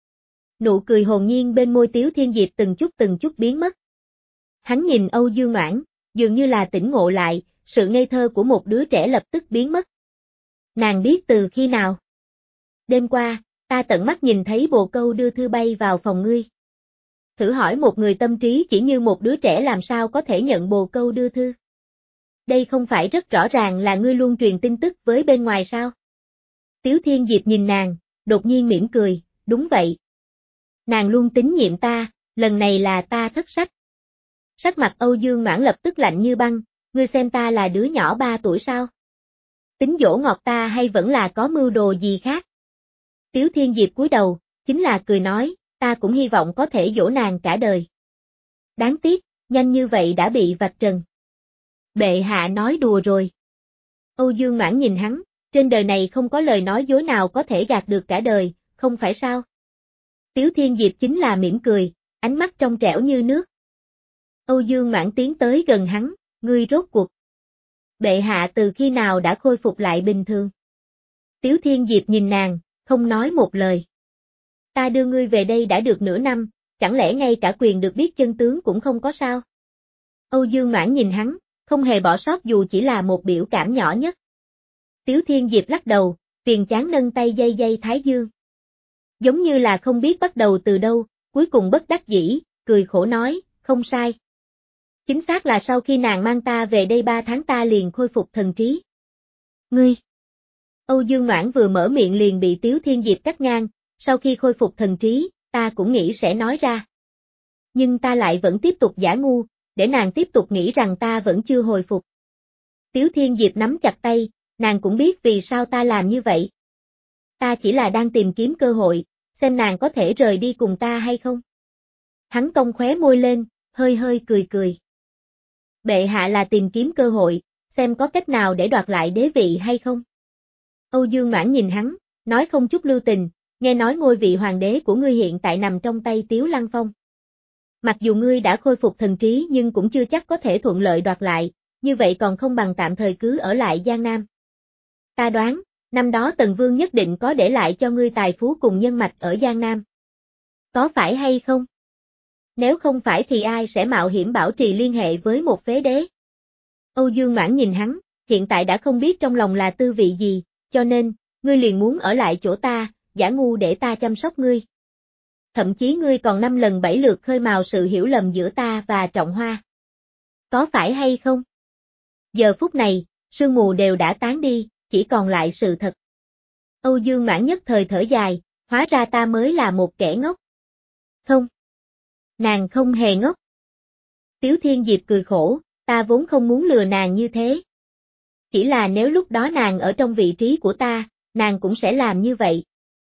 Nụ cười hồn nhiên bên môi Tiếu Thiên Diệp từng chút từng chút biến mất. Hắn nhìn Âu Dương Noãn, dường như là tỉnh ngộ lại, sự ngây thơ của một đứa trẻ lập tức biến mất. Nàng biết từ khi nào? Đêm qua, ta tận mắt nhìn thấy bồ câu đưa thư bay vào phòng ngươi. Thử hỏi một người tâm trí chỉ như một đứa trẻ làm sao có thể nhận bồ câu đưa thư? Đây không phải rất rõ ràng là ngươi luôn truyền tin tức với bên ngoài sao? Tiếu Thiên Diệp nhìn nàng, đột nhiên mỉm cười, đúng vậy. Nàng luôn tín nhiệm ta, lần này là ta thất sách. Sắc mặt Âu Dương Noãn lập tức lạnh như băng, ngươi xem ta là đứa nhỏ ba tuổi sao? Tính dỗ ngọt ta hay vẫn là có mưu đồ gì khác? Tiếu Thiên Diệp cúi đầu, chính là cười nói, ta cũng hy vọng có thể dỗ nàng cả đời. Đáng tiếc, nhanh như vậy đã bị vạch trần. Bệ hạ nói đùa rồi. Âu Dương Noãn nhìn hắn, trên đời này không có lời nói dối nào có thể gạt được cả đời, không phải sao? Tiếu Thiên Diệp chính là mỉm cười, ánh mắt trong trẻo như nước. Âu Dương Noãn tiến tới gần hắn, ngươi rốt cuộc. Bệ hạ từ khi nào đã khôi phục lại bình thường? Tiếu Thiên Diệp nhìn nàng, không nói một lời. Ta đưa ngươi về đây đã được nửa năm, chẳng lẽ ngay cả quyền được biết chân tướng cũng không có sao? Âu Dương Noãn nhìn hắn, không hề bỏ sót dù chỉ là một biểu cảm nhỏ nhất. Tiếu Thiên Diệp lắc đầu, phiền chán nâng tay dây dây thái dương. Giống như là không biết bắt đầu từ đâu, cuối cùng bất đắc dĩ, cười khổ nói, không sai. Chính xác là sau khi nàng mang ta về đây ba tháng ta liền khôi phục thần trí. Ngươi! Âu Dương Noãn vừa mở miệng liền bị Tiếu Thiên Diệp cắt ngang, sau khi khôi phục thần trí, ta cũng nghĩ sẽ nói ra. Nhưng ta lại vẫn tiếp tục giả ngu, để nàng tiếp tục nghĩ rằng ta vẫn chưa hồi phục. Tiếu Thiên Diệp nắm chặt tay, nàng cũng biết vì sao ta làm như vậy. Ta chỉ là đang tìm kiếm cơ hội, xem nàng có thể rời đi cùng ta hay không. Hắn cong khóe môi lên, hơi hơi cười cười. Bệ hạ là tìm kiếm cơ hội, xem có cách nào để đoạt lại đế vị hay không. Âu Dương Noãn nhìn hắn, nói không chút lưu tình, nghe nói ngôi vị hoàng đế của ngươi hiện tại nằm trong tay Tiếu Lăng Phong. Mặc dù ngươi đã khôi phục thần trí nhưng cũng chưa chắc có thể thuận lợi đoạt lại, như vậy còn không bằng tạm thời cứ ở lại Giang Nam. Ta đoán, năm đó Tần Vương nhất định có để lại cho ngươi tài phú cùng nhân mạch ở Giang Nam. Có phải hay không? Nếu không phải thì ai sẽ mạo hiểm bảo trì liên hệ với một phế đế? Âu Dương Noãn nhìn hắn, hiện tại đã không biết trong lòng là tư vị gì, cho nên, ngươi liền muốn ở lại chỗ ta, giả ngu để ta chăm sóc ngươi. Thậm chí ngươi còn năm lần bảy lượt khơi mào sự hiểu lầm giữa ta và Trọng Hoa. Có phải hay không? Giờ phút này, sương mù đều đã tán đi, chỉ còn lại sự thật. Âu Dương Noãn nhất thời thở dài, hóa ra ta mới là một kẻ ngốc. Không. Nàng không hề ngốc. Tiếu Thiên Diệp cười khổ, ta vốn không muốn lừa nàng như thế. Chỉ là nếu lúc đó nàng ở trong vị trí của ta, nàng cũng sẽ làm như vậy.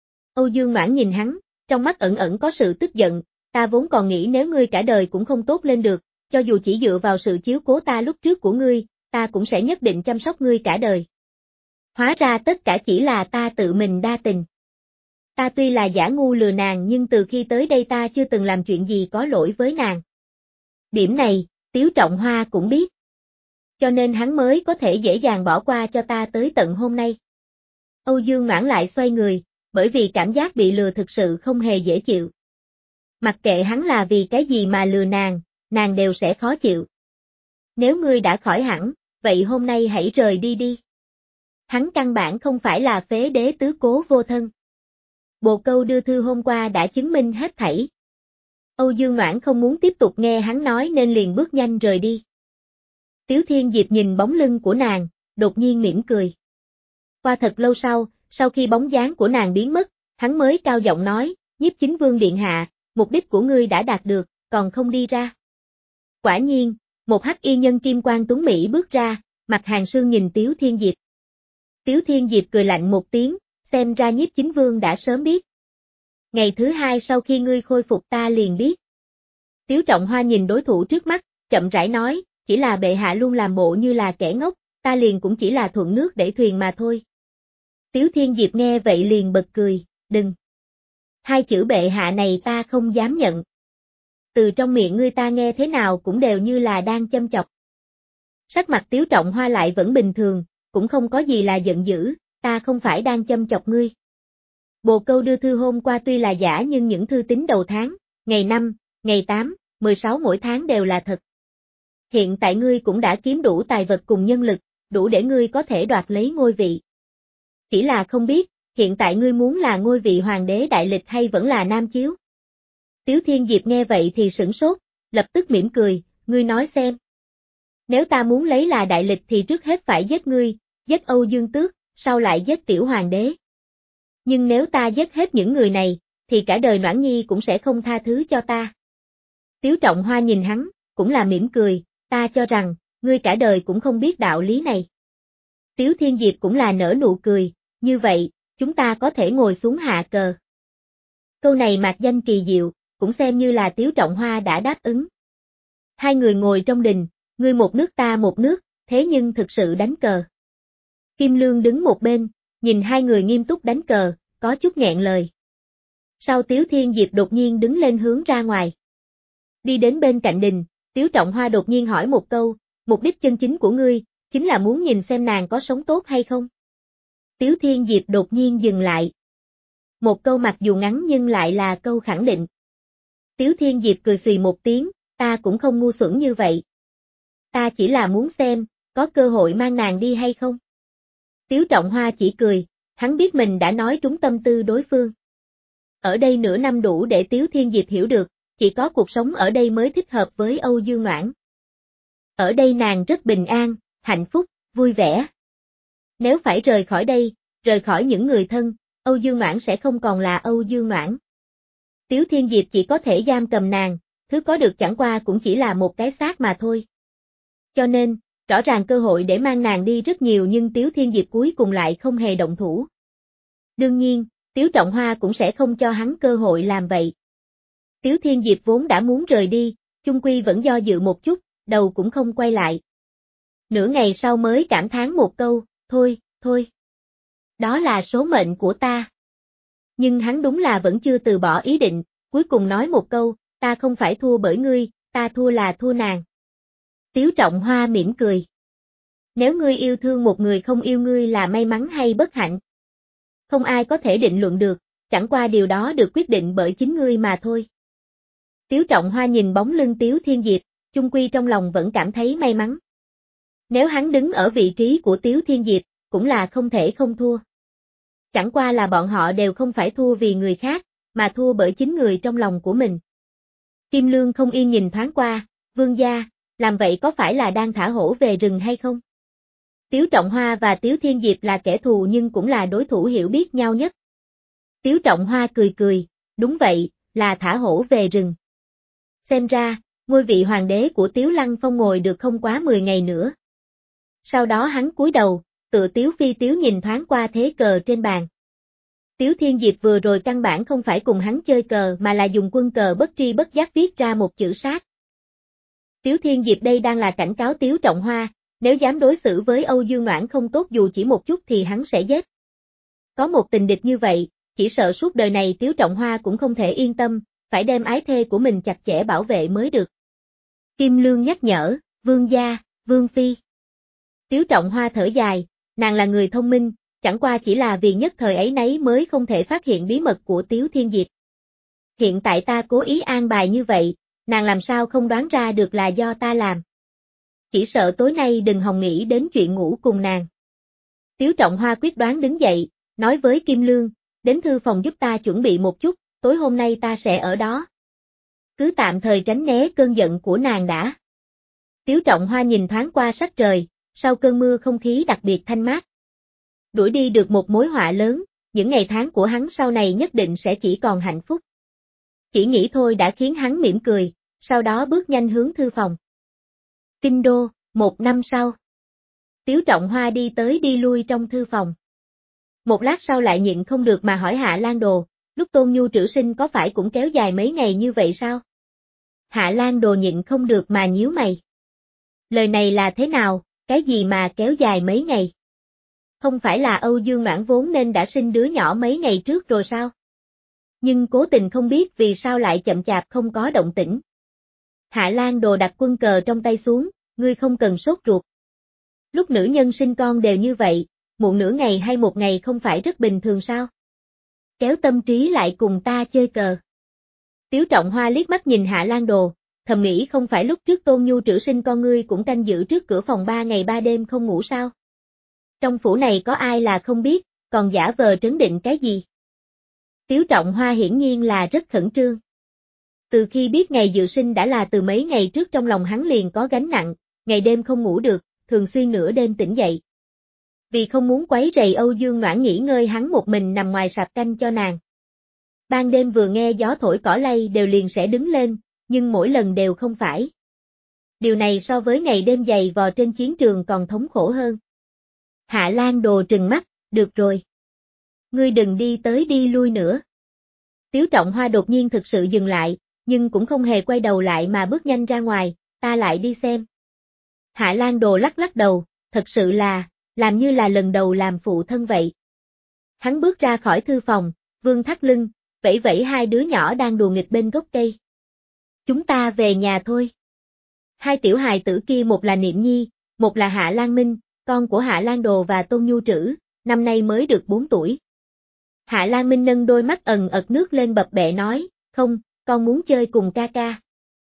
Âu Dương Noãn nhìn hắn, trong mắt ẩn ẩn có sự tức giận, ta vốn còn nghĩ nếu ngươi cả đời cũng không tốt lên được, cho dù chỉ dựa vào sự chiếu cố ta lúc trước của ngươi, ta cũng sẽ nhất định chăm sóc ngươi cả đời. Hóa ra tất cả chỉ là ta tự mình đa tình. Ta tuy là giả ngu lừa nàng nhưng từ khi tới đây ta chưa từng làm chuyện gì có lỗi với nàng. Điểm này, Tiếu Trọng Hoa cũng biết. Cho nên hắn mới có thể dễ dàng bỏ qua cho ta tới tận hôm nay. Âu Dương Noãn lại xoay người, bởi vì cảm giác bị lừa thực sự không hề dễ chịu. Mặc kệ hắn là vì cái gì mà lừa nàng, nàng đều sẽ khó chịu. Nếu ngươi đã khỏi hẳn, vậy hôm nay hãy rời đi đi. Hắn căn bản không phải là phế đế tứ cố vô thân. Bồ câu đưa thư hôm qua đã chứng minh hết thảy. Âu Dương Noãn không muốn tiếp tục nghe hắn nói nên liền bước nhanh rời đi. Tiếu Thiên Diệp nhìn bóng lưng của nàng, đột nhiên mỉm cười. Qua thật lâu sau, sau khi bóng dáng của nàng biến mất, hắn mới cao giọng nói, Nhiếp Chính Vương điện hạ, mục đích của ngươi đã đạt được, còn không đi ra. Quả nhiên, Một hắc y nhân kim quan tuấn Mỹ bước ra, mặt Hàn Sương nhìn Tiếu Thiên Diệp. Tiếu Thiên Diệp cười lạnh một tiếng, xem ra Nhiếp Chính Vương đã sớm biết. Ngày thứ hai sau khi ngươi khôi phục ta liền biết. Tiếu Trọng Hoa nhìn đối thủ trước mắt, chậm rãi nói, chỉ là bệ hạ luôn làm bộ như là kẻ ngốc, ta liền cũng chỉ là thuận nước đẩy thuyền mà thôi. Tiếu Thiên Diệp nghe vậy liền bật cười, đừng. Hai chữ bệ hạ này ta không dám nhận. Từ trong miệng ngươi ta nghe thế nào cũng đều như là đang châm chọc. Sắc mặt Tiếu Trọng Hoa lại vẫn bình thường, cũng không có gì là giận dữ, ta không phải đang châm chọc ngươi. Bồ câu đưa thư hôm qua tuy là giả nhưng những thư tín đầu tháng, ngày năm, ngày tám, mười sáu mỗi tháng đều là thật. Hiện tại ngươi cũng đã kiếm đủ tài vật cùng nhân lực, đủ để ngươi có thể đoạt lấy ngôi vị. Chỉ là không biết, hiện tại ngươi muốn là ngôi vị hoàng đế đại lịch hay vẫn là nam chiếu? Tiếu Thiên Diệp nghe vậy thì sửng sốt, lập tức mỉm cười, ngươi nói xem. Nếu ta muốn lấy là đại lịch thì trước hết phải giết ngươi, giết Âu Dương Tước, sau lại giết tiểu hoàng đế. Nhưng nếu ta giết hết những người này, thì cả đời Noãn Nhi cũng sẽ không tha thứ cho ta. Tiếu Trọng Hoa nhìn hắn, cũng là mỉm cười, ta cho rằng, ngươi cả đời cũng không biết đạo lý này. Tiếu Thiên Diệp cũng là nở nụ cười, như vậy, chúng ta có thể ngồi xuống hạ cờ. Câu này mạc danh kỳ diệu, cũng xem như là Tiếu Trọng Hoa đã đáp ứng. Hai người ngồi trong đình, ngươi một nước ta một nước, thế nhưng thực sự đánh cờ. Kim Lương đứng một bên, nhìn hai người nghiêm túc đánh cờ, có chút nghẹn lời. Sau Tiếu Thiên Diệp đột nhiên đứng lên hướng ra ngoài. Đi đến bên cạnh đình, Tiếu Trọng Hoa đột nhiên hỏi một câu, mục đích chân chính của ngươi, chính là muốn nhìn xem nàng có sống tốt hay không? Tiếu Thiên Diệp đột nhiên dừng lại. Một câu mặc dù ngắn nhưng lại là câu khẳng định. Tiếu Thiên Diệp cười xùy một tiếng, ta cũng không ngu xuẩn như vậy. Ta chỉ là muốn xem, có cơ hội mang nàng đi hay không? Tiếu Trọng Hoa chỉ cười, hắn biết mình đã nói trúng tâm tư đối phương. Ở đây nửa năm đủ để Tiếu Thiên Diệp hiểu được, chỉ có cuộc sống ở đây mới thích hợp với Âu Dương Noãn. Ở đây nàng rất bình an, hạnh phúc, vui vẻ. Nếu phải rời khỏi đây, rời khỏi những người thân, Âu Dương Noãn sẽ không còn là Âu Dương Noãn. Tiếu Thiên Diệp chỉ có thể giam cầm nàng, thứ có được chẳng qua cũng chỉ là một cái xác mà thôi. Cho nên, rõ ràng cơ hội để mang nàng đi rất nhiều nhưng Tiếu Thiên Diệp cuối cùng lại không hề động thủ. Đương nhiên, Tiếu Trọng Hoa cũng sẽ không cho hắn cơ hội làm vậy. Tiếu Thiên Diệp vốn đã muốn rời đi, chung quy vẫn do dự một chút, đầu cũng không quay lại. Nửa ngày sau mới cảm thán một câu, thôi, thôi. Đó là số mệnh của ta. Nhưng hắn đúng là vẫn chưa từ bỏ ý định, cuối cùng nói một câu, ta không phải thua bởi ngươi, ta thua là thua nàng. Tiếu Trọng Hoa mỉm cười. Nếu ngươi yêu thương một người không yêu ngươi là may mắn hay bất hạnh? Không ai có thể định luận được, chẳng qua điều đó được quyết định bởi chính ngươi mà thôi. Tiếu Trọng Hoa nhìn bóng lưng Tiếu Thiên Diệp, chung quy trong lòng vẫn cảm thấy may mắn. Nếu hắn đứng ở vị trí của Tiếu Thiên Diệp, cũng là không thể không thua. Chẳng qua là bọn họ đều không phải thua vì người khác, mà thua bởi chính người trong lòng của mình. Kim Lương không yên nhìn thoáng qua, vương gia, làm vậy có phải là đang thả hổ về rừng hay không? Tiếu Trọng Hoa và Tiếu Thiên Diệp là kẻ thù nhưng cũng là đối thủ hiểu biết nhau nhất. Tiếu Trọng Hoa cười cười, đúng vậy, là thả hổ về rừng. Xem ra, ngôi vị hoàng đế của Tiếu Lăng Phong ngồi được không quá mười ngày nữa. Sau đó hắn cúi đầu, tựa Tiếu Phi Tiếu nhìn thoáng qua thế cờ trên bàn. Tiếu Thiên Diệp vừa rồi căn bản không phải cùng hắn chơi cờ mà là dùng quân cờ bất tri bất giác viết ra một chữ sát. Tiếu Thiên Diệp đây đang là cảnh cáo Tiếu Trọng Hoa, nếu dám đối xử với Âu Dương Noãn không tốt dù chỉ một chút thì hắn sẽ giết. Có một tình địch như vậy, chỉ sợ suốt đời này Tiếu Trọng Hoa cũng không thể yên tâm, phải đem ái thê của mình chặt chẽ bảo vệ mới được. Kim Lương nhắc nhở, vương gia, vương phi. Tiếu Trọng Hoa thở dài, nàng là người thông minh, chẳng qua chỉ là vì nhất thời ấy nấy mới không thể phát hiện bí mật của Tiếu Thiên Diệp. Hiện tại ta cố ý an bài như vậy, nàng làm sao không đoán ra được là do ta làm. Chỉ sợ tối nay đừng hòng nghĩ đến chuyện ngủ cùng nàng. Tiếu Trọng Hoa quyết đoán đứng dậy, nói với Kim Lương, đến thư phòng giúp ta chuẩn bị một chút, tối hôm nay ta sẽ ở đó. Cứ tạm thời tránh né cơn giận của nàng đã. Tiếu Trọng Hoa nhìn thoáng qua sắc trời, sau cơn mưa không khí đặc biệt thanh mát. Đuổi đi được một mối họa lớn, những ngày tháng của hắn sau này nhất định sẽ chỉ còn hạnh phúc. Chỉ nghĩ thôi đã khiến hắn mỉm cười, sau đó bước nhanh hướng thư phòng. Kinh đô, một năm sau. Tiếu Trọng Hoa đi tới đi lui trong thư phòng. Một lát sau lại nhịn không được mà hỏi Hạ Lan Đồ, lúc Tôn Nhu trữ sinh có phải cũng kéo dài mấy ngày như vậy sao? Hạ Lan Đồ nhịn không được mà nhíu mày. Lời này là thế nào, cái gì mà kéo dài mấy ngày? Không phải là Âu Dương Noãn vốn nên đã sinh đứa nhỏ mấy ngày trước rồi sao? Nhưng cố tình không biết vì sao lại chậm chạp không có động tĩnh. Hạ Lan Đồ đặt quân cờ trong tay xuống, ngươi không cần sốt ruột. Lúc nữ nhân sinh con đều như vậy, muộn nửa ngày hay một ngày không phải rất bình thường sao? Kéo tâm trí lại cùng ta chơi cờ. Tiếu Trọng Hoa liếc mắt nhìn Hạ Lan Đồ, thầm nghĩ không phải lúc trước Tôn Nhu trữ sinh con ngươi cũng canh giữ trước cửa phòng ba ngày ba đêm không ngủ sao? Trong phủ này có ai là không biết, còn giả vờ trấn định cái gì? Tiếu Trọng Hoa hiển nhiên là rất khẩn trương. Từ khi biết ngày dự sinh đã là từ mấy ngày trước trong lòng hắn liền có gánh nặng, ngày đêm không ngủ được, thường xuyên nửa đêm tỉnh dậy. Vì không muốn quấy rầy Âu Dương Noãn nghỉ ngơi hắn một mình nằm ngoài sạp canh cho nàng. Ban đêm vừa nghe gió thổi cỏ lay đều liền sẽ đứng lên, nhưng mỗi lần đều không phải. Điều này so với ngày đêm dày vò trên chiến trường còn thống khổ hơn. Hạ Lan Đồ trừng mắt, được rồi. Ngươi đừng đi tới đi lui nữa. Tiếu Trọng Hoa đột nhiên thực sự dừng lại, nhưng cũng không hề quay đầu lại mà bước nhanh ra ngoài, ta lại đi xem. Hạ Lan Đồ lắc lắc đầu, thật sự là, làm như là lần đầu làm phụ thân vậy. Hắn bước ra khỏi thư phòng, vương thắt lưng, vẫy vẫy hai đứa nhỏ đang đùa nghịch bên gốc cây. Chúng ta về nhà thôi. Hai tiểu hài tử kia một là Niệm Nhi, một là Hạ Lan Minh, con của Hạ Lan Đồ và Tôn Nhu trữ, năm nay mới được bốn tuổi. Hạ Lan Minh nâng đôi mắt ẩn ật nước lên bập bẹ nói, không, con muốn chơi cùng ca ca.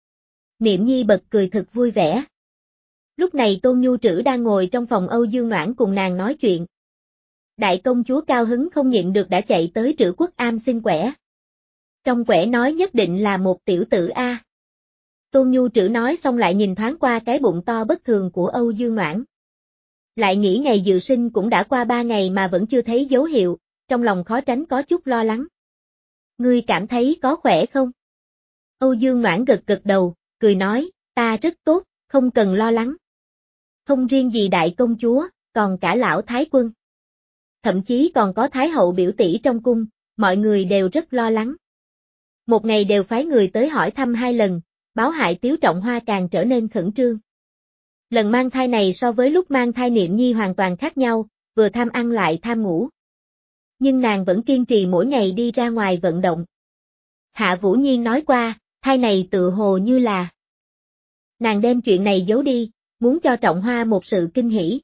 Niệm Nhi bật cười thật vui vẻ. Lúc này Tôn Nhu trữ đang ngồi trong phòng Âu Dương Noãn cùng nàng nói chuyện. Đại công chúa cao hứng không nhịn được đã chạy tới Trữ Quốc Am xin quẻ. Trong quẻ nói nhất định là một tiểu tử A. Tôn Nhu trữ nói xong lại nhìn thoáng qua cái bụng to bất thường của Âu Dương Noãn. Lại nghĩ ngày dự sinh cũng đã qua ba ngày mà vẫn chưa thấy dấu hiệu, trong lòng khó tránh có chút lo lắng. Ngươi cảm thấy có khỏe không? Âu Dương Noãn gật gật đầu, cười nói, ta rất tốt, không cần lo lắng. Không riêng gì đại công chúa, còn cả lão thái quân. Thậm chí còn có thái hậu biểu tỷ trong cung, mọi người đều rất lo lắng. Một ngày đều phái người tới hỏi thăm hai lần, báo hại Tiếu Trọng Hoa càng trở nên khẩn trương. Lần mang thai này so với lúc mang thai Niệm Nhi hoàn toàn khác nhau, vừa tham ăn lại tham ngủ. Nhưng nàng vẫn kiên trì mỗi ngày đi ra ngoài vận động. Hạ Vũ Nhiên nói qua, thai này tự hồ như là. Nàng đem chuyện này giấu đi, muốn cho Trọng Hoa một sự kinh hỉ.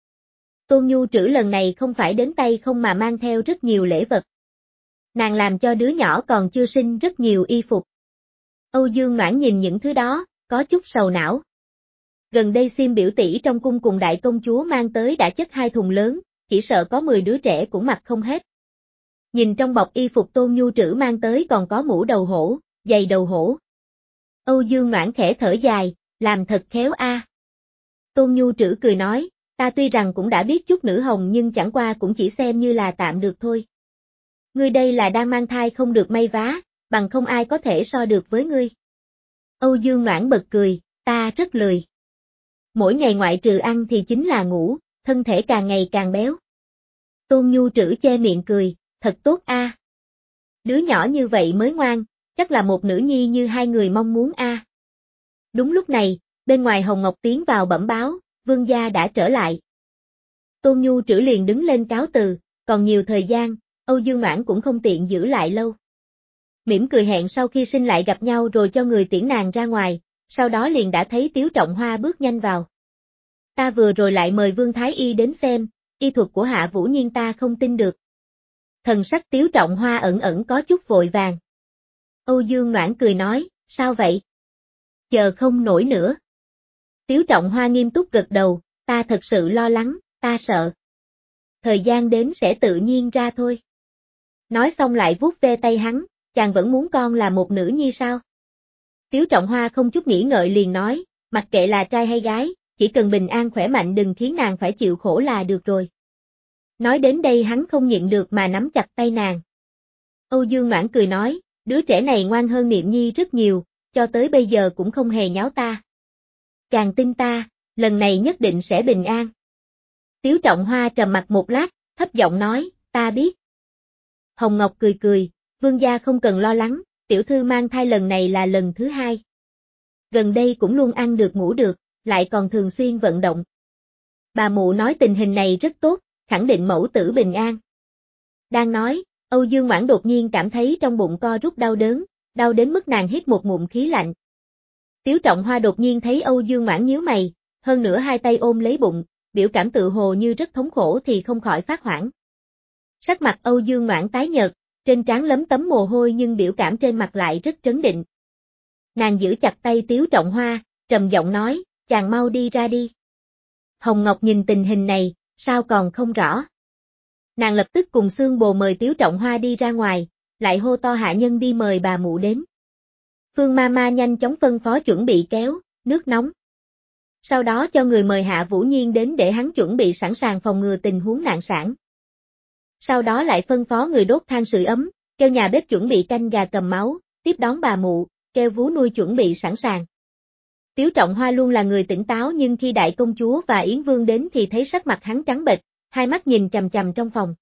Tôn Nhu trữ lần này không phải đến tay không mà mang theo rất nhiều lễ vật. Nàng làm cho đứa nhỏ còn chưa sinh rất nhiều y phục. Âu Dương Noãn nhìn những thứ đó, có chút sầu não. Gần đây xiêm biểu tỷ trong cung cùng đại công chúa mang tới đã chất hai thùng lớn, chỉ sợ có mười đứa trẻ cũng mặc không hết. Nhìn trong bọc y phục Tôn Nhu trữ mang tới còn có mũ đầu hổ, giày đầu hổ. Âu Dương Noãn khẽ thở dài, làm thật khéo a. Tôn Nhu trữ cười nói, ta tuy rằng cũng đã biết chút nữ hồng nhưng chẳng qua cũng chỉ xem như là tạm được thôi. Ngươi đây là đang mang thai không được may vá, bằng không ai có thể so được với ngươi. Âu Dương Noãn bật cười, ta rất lười. Mỗi ngày ngoại trừ ăn thì chính là ngủ, thân thể càng ngày càng béo. Tôn Nhu trữ che miệng cười, thật tốt a. Đứa nhỏ như vậy mới ngoan, chắc là một nữ nhi như hai người mong muốn a. Đúng lúc này, bên ngoài Hồng Ngọc tiến vào bẩm báo, vương gia đã trở lại. Tôn Nhu trữ liền đứng lên cáo từ, còn nhiều thời gian, Âu Dương Noãn cũng không tiện giữ lại lâu. Mỉm cười hẹn sau khi sinh lại gặp nhau rồi cho người tiễn nàng ra ngoài, sau đó liền đã thấy Tiếu Trọng Hoa bước nhanh vào. Ta vừa rồi lại mời Vương Thái Y đến xem, y thuật của Hạ Vũ Nhiên ta không tin được. Thần sắc Tiếu Trọng Hoa ẩn ẩn có chút vội vàng. Âu Dương Noãn cười nói, sao vậy? Chờ không nổi nữa. Tiếu Trọng Hoa nghiêm túc gật đầu, ta thật sự lo lắng, ta sợ. Thời gian đến sẽ tự nhiên ra thôi. Nói xong lại vuốt ve tay hắn, chàng vẫn muốn con là một nữ nhi sao? Tiếu Trọng Hoa không chút nghĩ ngợi liền nói, mặc kệ là trai hay gái, chỉ cần bình an khỏe mạnh đừng khiến nàng phải chịu khổ là được rồi. Nói đến đây hắn không nhịn được mà nắm chặt tay nàng. Âu Dương Noãn cười nói, đứa trẻ này ngoan hơn Niệm Nhi rất nhiều, cho tới bây giờ cũng không hề nháo ta. Chàng tin ta, lần này nhất định sẽ bình an. Tiếu Trọng Hoa trầm mặt một lát, thấp giọng nói, ta biết. Hồng Ngọc cười cười, vương gia không cần lo lắng, tiểu thư mang thai lần này là lần thứ hai. Gần đây cũng luôn ăn được ngủ được, lại còn thường xuyên vận động. Bà mụ nói tình hình này rất tốt, khẳng định mẫu tử bình an. Đang nói, Âu Dương Ngoãn đột nhiên cảm thấy trong bụng co rút đau đớn, đau đến mức nàng hít một ngụm khí lạnh. Tiếu Trọng Hoa đột nhiên thấy Âu Dương Ngoãn nhíu mày, hơn nữa hai tay ôm lấy bụng, biểu cảm tự hồ như rất thống khổ thì không khỏi phát hoảng. Sắc mặt Âu Dương Ngoãn tái nhợt, trên trán lấm tấm mồ hôi nhưng biểu cảm trên mặt lại rất trấn định. Nàng giữ chặt tay Tiếu Trọng Hoa, trầm giọng nói, chàng mau đi ra đi. Hồng Ngọc nhìn tình hình này, sao còn không rõ. Nàng lập tức cùng Xương Bồ mời Tiếu Trọng Hoa đi ra ngoài, lại hô to hạ nhân đi mời bà mụ đến. Phương Mama nhanh chóng phân phó chuẩn bị kéo, nước nóng. Sau đó cho người mời Hạ Vũ Nhiên đến để hắn chuẩn bị sẵn sàng phòng ngừa tình huống nạn sản. Sau đó lại phân phó người đốt than sưởi ấm, kêu nhà bếp chuẩn bị canh gà cầm máu, tiếp đón bà mụ, kêu vú nuôi chuẩn bị sẵn sàng. Tiếu Trọng Hoa luôn là người tỉnh táo nhưng khi đại công chúa và Yến Vương đến thì thấy sắc mặt hắn trắng bệch, hai mắt nhìn chằm chằm trong phòng.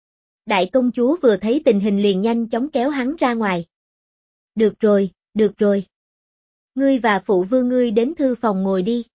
Đại công chúa vừa thấy tình hình liền nhanh chóng kéo hắn ra ngoài. Được rồi, được rồi. Ngươi và phụ vương ngươi đến thư phòng ngồi đi.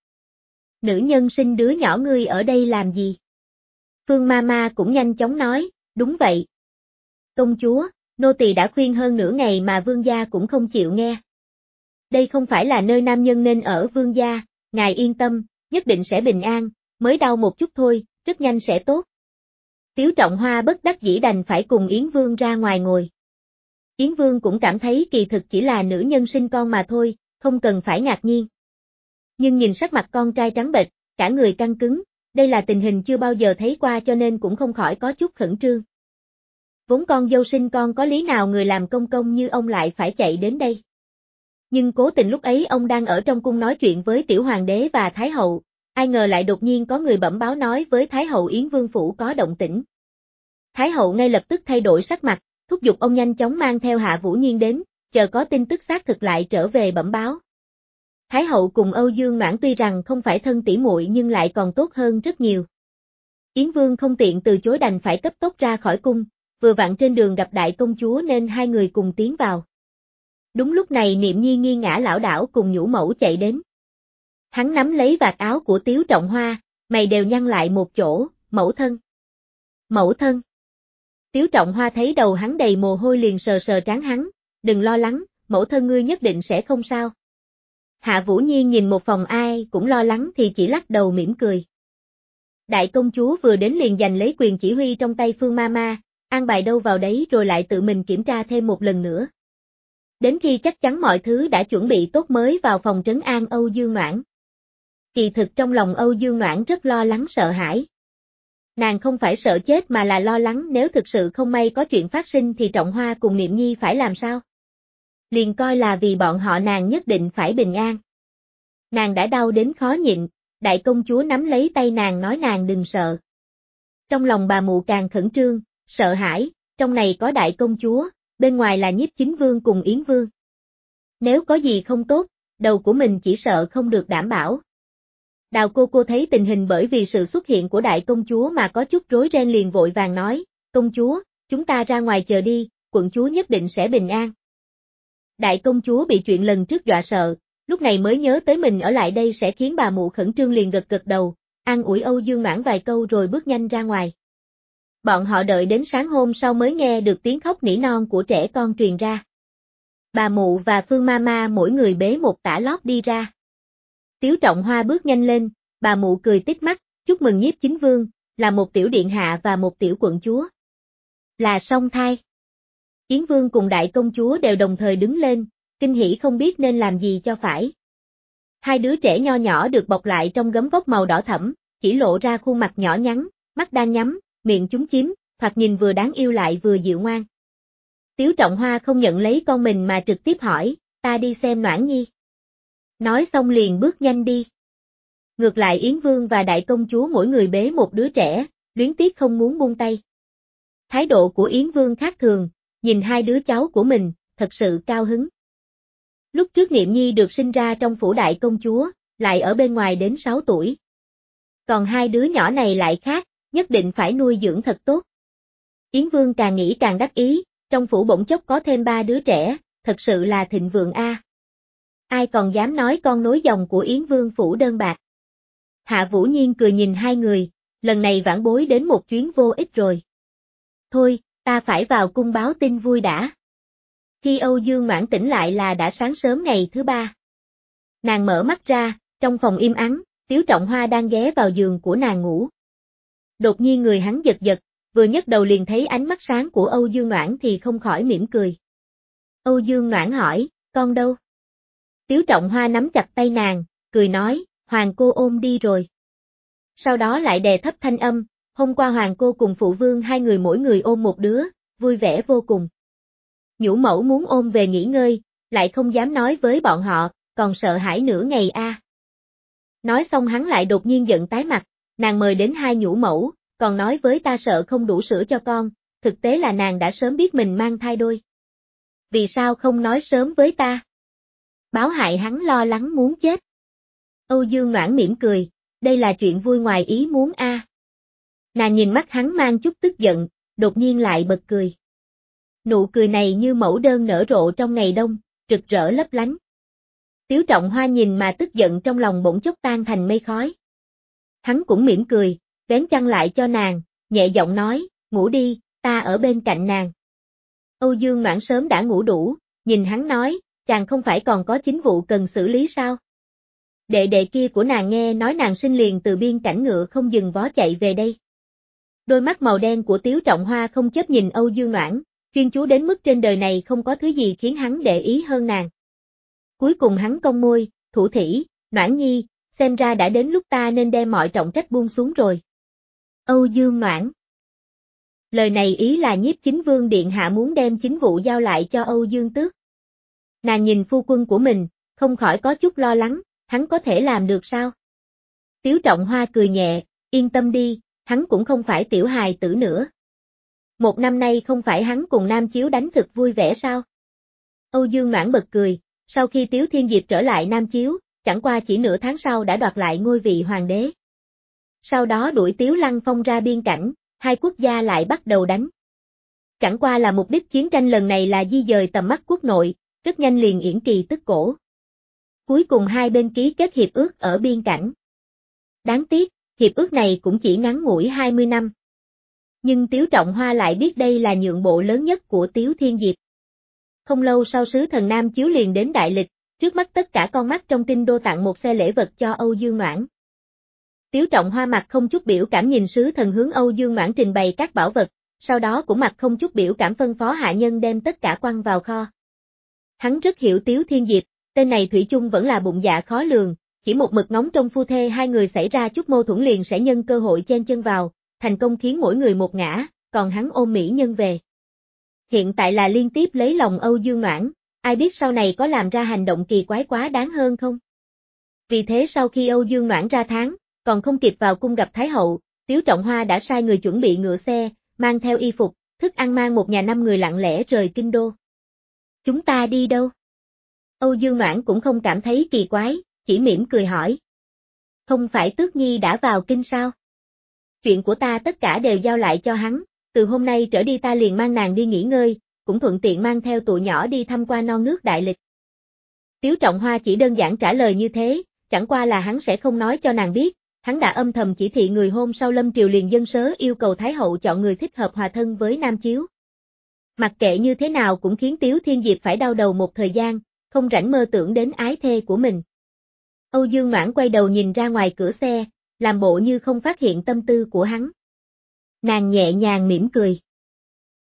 Nữ nhân sinh đứa nhỏ ngươi ở đây làm gì? Phương Mama cũng nhanh chóng nói, đúng vậy. Công chúa, nô tỳ đã khuyên hơn nửa ngày mà vương gia cũng không chịu nghe. Đây không phải là nơi nam nhân nên ở vương gia, ngài yên tâm, nhất định sẽ bình an, mới đau một chút thôi, rất nhanh sẽ tốt. Tiếu Trọng Hoa bất đắc dĩ đành phải cùng Yến Vương ra ngoài ngồi. Yến Vương cũng cảm thấy kỳ thực chỉ là nữ nhân sinh con mà thôi, không cần phải ngạc nhiên. Nhưng nhìn sắc mặt con trai trắng bệch, cả người căng cứng, đây là tình hình chưa bao giờ thấy qua cho nên cũng không khỏi có chút khẩn trương. Vốn con dâu sinh con có lý nào người làm công công như ông lại phải chạy đến đây. Nhưng cố tình lúc ấy ông đang ở trong cung nói chuyện với tiểu hoàng đế và thái hậu, ai ngờ lại đột nhiên có người bẩm báo nói với thái hậu Yến Vương phủ có động tĩnh. Thái hậu ngay lập tức thay đổi sắc mặt, thúc giục ông nhanh chóng mang theo Hạ Vũ Nhiên đến, chờ có tin tức xác thực lại trở về bẩm báo. Thái hậu cùng Âu Dương Noãn tuy rằng không phải thân tỉ muội nhưng lại còn tốt hơn rất nhiều. Yến Vương không tiện từ chối đành phải cấp tốc ra khỏi cung, vừa vặn trên đường gặp đại công chúa nên hai người cùng tiến vào. Đúng lúc này Niệm Nhi nghiêng ngã lảo đảo cùng nhũ mẫu chạy đến. Hắn nắm lấy vạt áo của Tiếu Trọng Hoa, mày đều nhăn lại một chỗ, mẫu thân. Mẫu thân. Tiếu Trọng Hoa thấy đầu hắn đầy mồ hôi liền sờ sờ trán hắn, đừng lo lắng, mẫu thân ngươi nhất định sẽ không sao. Hạ Vũ Nhiên nhìn một phòng ai cũng lo lắng thì chỉ lắc đầu mỉm cười. Đại công chúa vừa đến liền giành lấy quyền chỉ huy trong tay Phương Mama, an bài đâu vào đấy rồi lại tự mình kiểm tra thêm một lần nữa. Đến khi chắc chắn mọi thứ đã chuẩn bị tốt mới vào phòng trấn an Âu Dương Noãn. Kỳ thực trong lòng Âu Dương Noãn rất lo lắng sợ hãi. Nàng không phải sợ chết mà là lo lắng nếu thực sự không may có chuyện phát sinh thì Trọng Hoa cùng Niệm Nhi phải làm sao. Liền coi là vì bọn họ nàng nhất định phải bình an. Nàng đã đau đến khó nhịn, đại công chúa nắm lấy tay nàng nói nàng đừng sợ. Trong lòng bà mụ càng khẩn trương, sợ hãi, trong này có đại công chúa, bên ngoài là Nhiếp Chính Vương cùng Yến Vương. Nếu có gì không tốt, đầu của mình chỉ sợ không được đảm bảo. Đào cô cô thấy tình hình bởi vì sự xuất hiện của đại công chúa mà có chút rối ren liền vội vàng nói, công chúa, chúng ta ra ngoài chờ đi, quận chúa nhất định sẽ bình an. Đại công chúa bị chuyện lần trước dọa sợ, lúc này mới nhớ tới mình ở lại đây sẽ khiến bà mụ khẩn trương liền gật gật đầu, an ủi Âu Dương Noãn vài câu rồi bước nhanh ra ngoài. Bọn họ đợi đến sáng hôm sau mới nghe được tiếng khóc nỉ non của trẻ con truyền ra. Bà mụ và Phương Mama mỗi người bế một tả lót đi ra. Tiếu Trọng Hoa bước nhanh lên, bà mụ cười tít mắt, chúc mừng Nhiếp Chính Vương, là một tiểu điện hạ và một tiểu quận chúa. Là song thai. Yến Vương cùng đại công chúa đều đồng thời đứng lên, kinh hỉ không biết nên làm gì cho phải. Hai đứa trẻ nho nhỏ được bọc lại trong gấm vóc màu đỏ thẫm, chỉ lộ ra khuôn mặt nhỏ nhắn, mắt đang nhắm, miệng chúng chím, thoạt nhìn vừa đáng yêu lại vừa dịu ngoan. Tiếu Trọng Hoa không nhận lấy con mình mà trực tiếp hỏi, ta đi xem Noãn Nhi. Nói xong liền bước nhanh đi. Ngược lại Yến Vương và đại công chúa mỗi người bế một đứa trẻ, luyến tiếc không muốn buông tay. Thái độ của Yến Vương khác thường, nhìn hai đứa cháu của mình, thật sự cao hứng. Lúc trước Niệm Nhi được sinh ra trong phủ đại công chúa, lại ở bên ngoài đến sáu tuổi. Còn hai đứa nhỏ này lại khác, nhất định phải nuôi dưỡng thật tốt. Yến Vương càng nghĩ càng đắc ý, trong phủ bỗng chốc có thêm ba đứa trẻ, thật sự là thịnh vượng a. Ai còn dám nói con nối dòng của Yến Vương phủ đơn bạc. Hạ Vũ Nhiên cười nhìn hai người, lần này vãn bối đến một chuyến vô ích rồi. Thôi, ta phải vào cung báo tin vui đã. Khi Âu Dương Noãn tỉnh lại là đã sáng sớm ngày thứ ba. Nàng mở mắt ra, trong phòng im ắng, Tiếu Trọng Hoa đang ghé vào giường của nàng ngủ. Đột nhiên người hắn giật giật, vừa nhấc đầu liền thấy ánh mắt sáng của Âu Dương Noãn thì không khỏi mỉm cười. Âu Dương Noãn hỏi, con đâu? Tiếu Trọng Hoa nắm chặt tay nàng, cười nói, Hoàng cô ôm đi rồi. Sau đó lại đè thấp thanh âm, hôm qua Hoàng cô cùng phụ vương hai người mỗi người ôm một đứa, vui vẻ vô cùng. Nhũ mẫu muốn ôm về nghỉ ngơi, lại không dám nói với bọn họ, còn sợ hãi nửa ngày a. À. Nói xong hắn lại đột nhiên giận tái mặt, nàng mời đến hai nhũ mẫu, còn nói với ta sợ không đủ sữa cho con, thực tế là nàng đã sớm biết mình mang thai đôi. Vì sao không nói sớm với ta? Báo hại hắn lo lắng muốn chết. Âu Dương Noãn mỉm cười, đây là chuyện vui ngoài ý muốn a. À. Nàng nhìn mắt hắn mang chút tức giận, đột nhiên lại bật cười. Nụ cười này như mẫu đơn nở rộ trong ngày đông, rực rỡ lấp lánh. Tiếu Trọng Hoa nhìn mà tức giận trong lòng bỗng chốc tan thành mây khói. Hắn cũng mỉm cười, vén chăn lại cho nàng, nhẹ giọng nói, ngủ đi, ta ở bên cạnh nàng. Âu Dương Noãn sớm đã ngủ đủ, nhìn hắn nói, chàng không phải còn có chính vụ cần xử lý sao? Đệ đệ kia của nàng nghe nói nàng sinh liền từ biên cảnh ngựa không dừng vó chạy về đây. Đôi mắt màu đen của Tiếu Trọng Hoa không chớp nhìn Âu Dương Noãn, chuyên chú đến mức trên đời này không có thứ gì khiến hắn để ý hơn nàng. Cuối cùng hắn cong môi, thủ thỉ, Noãn nhi, xem ra đã đến lúc ta nên đem mọi trọng trách buông xuống rồi. Âu Dương Noãn. Lời này ý là Nhiếp Chính Vương điện hạ muốn đem chính vụ giao lại cho Âu Dương Tước. Nàng nhìn phu quân của mình, không khỏi có chút lo lắng, hắn có thể làm được sao? Tiếu Trọng Hoa cười nhẹ, yên tâm đi, hắn cũng không phải tiểu hài tử nữa. Một năm nay không phải hắn cùng Nam Chiếu đánh thực vui vẻ sao? Âu Dương Noãn bật cười, sau khi Tiếu Thiên Diệp trở lại Nam Chiếu, chẳng qua chỉ nửa tháng sau đã đoạt lại ngôi vị hoàng đế. Sau đó đuổi Tiếu Lăng Phong ra biên cảnh, hai quốc gia lại bắt đầu đánh. Chẳng qua là mục đích chiến tranh lần này là di dời tầm mắt quốc nội, rất nhanh liền yển kỳ tức cổ. Cuối cùng hai bên ký kết hiệp ước ở biên cảnh. Đáng tiếc, hiệp ước này cũng chỉ ngắn ngủi hai mươi năm. Nhưng Tiếu Trọng Hoa lại biết đây là nhượng bộ lớn nhất của Tiếu Thiên Diệp. Không lâu sau sứ thần Nam Chiếu liền đến đại lịch, trước mắt tất cả con mắt trong kinh đô tặng một xe lễ vật cho Âu Dương Noãn. Tiếu Trọng Hoa mặt không chút biểu cảm nhìn sứ thần hướng Âu Dương Noãn trình bày các bảo vật, sau đó cũng mặt không chút biểu cảm phân phó hạ nhân đem tất cả quăng vào kho. Hắn rất hiểu Tiếu Thiên Diệp, tên này thủy chung vẫn là bụng dạ khó lường, chỉ một mực ngóng trong phu thê hai người xảy ra chút mâu thuẫn liền sẽ nhân cơ hội chen chân vào, thành công khiến mỗi người một ngã, còn hắn ôm mỹ nhân về. Hiện tại là liên tiếp lấy lòng Âu Dương Noãn, ai biết sau này có làm ra hành động kỳ quái quá đáng hơn không? Vì thế sau khi Âu Dương Noãn ra tháng, còn không kịp vào cung gặp Thái hậu, Tiếu Trọng Hoa đã sai người chuẩn bị ngựa xe, mang theo y phục, thức ăn mang một nhà năm người lặng lẽ rời kinh đô. Chúng ta đi đâu? Âu Dương Noãn cũng không cảm thấy kỳ quái, chỉ mỉm cười hỏi. Không phải Tước Nhi đã vào kinh sao? Chuyện của ta tất cả đều giao lại cho hắn, từ hôm nay trở đi ta liền mang nàng đi nghỉ ngơi, cũng thuận tiện mang theo tụi nhỏ đi thăm qua non nước đại lịch. Tiếu Trọng Hoa chỉ đơn giản trả lời như thế, chẳng qua là hắn sẽ không nói cho nàng biết, hắn đã âm thầm chỉ thị người hôm sau Lâm Triều liền dân sớ yêu cầu Thái hậu chọn người thích hợp hòa thân với Nam Chiếu. Mặc kệ như thế nào cũng khiến Tiếu Thiên Diệp phải đau đầu một thời gian, không rảnh mơ tưởng đến ái thê của mình. Âu Dương Noãn quay đầu nhìn ra ngoài cửa xe, làm bộ như không phát hiện tâm tư của hắn. Nàng nhẹ nhàng mỉm cười.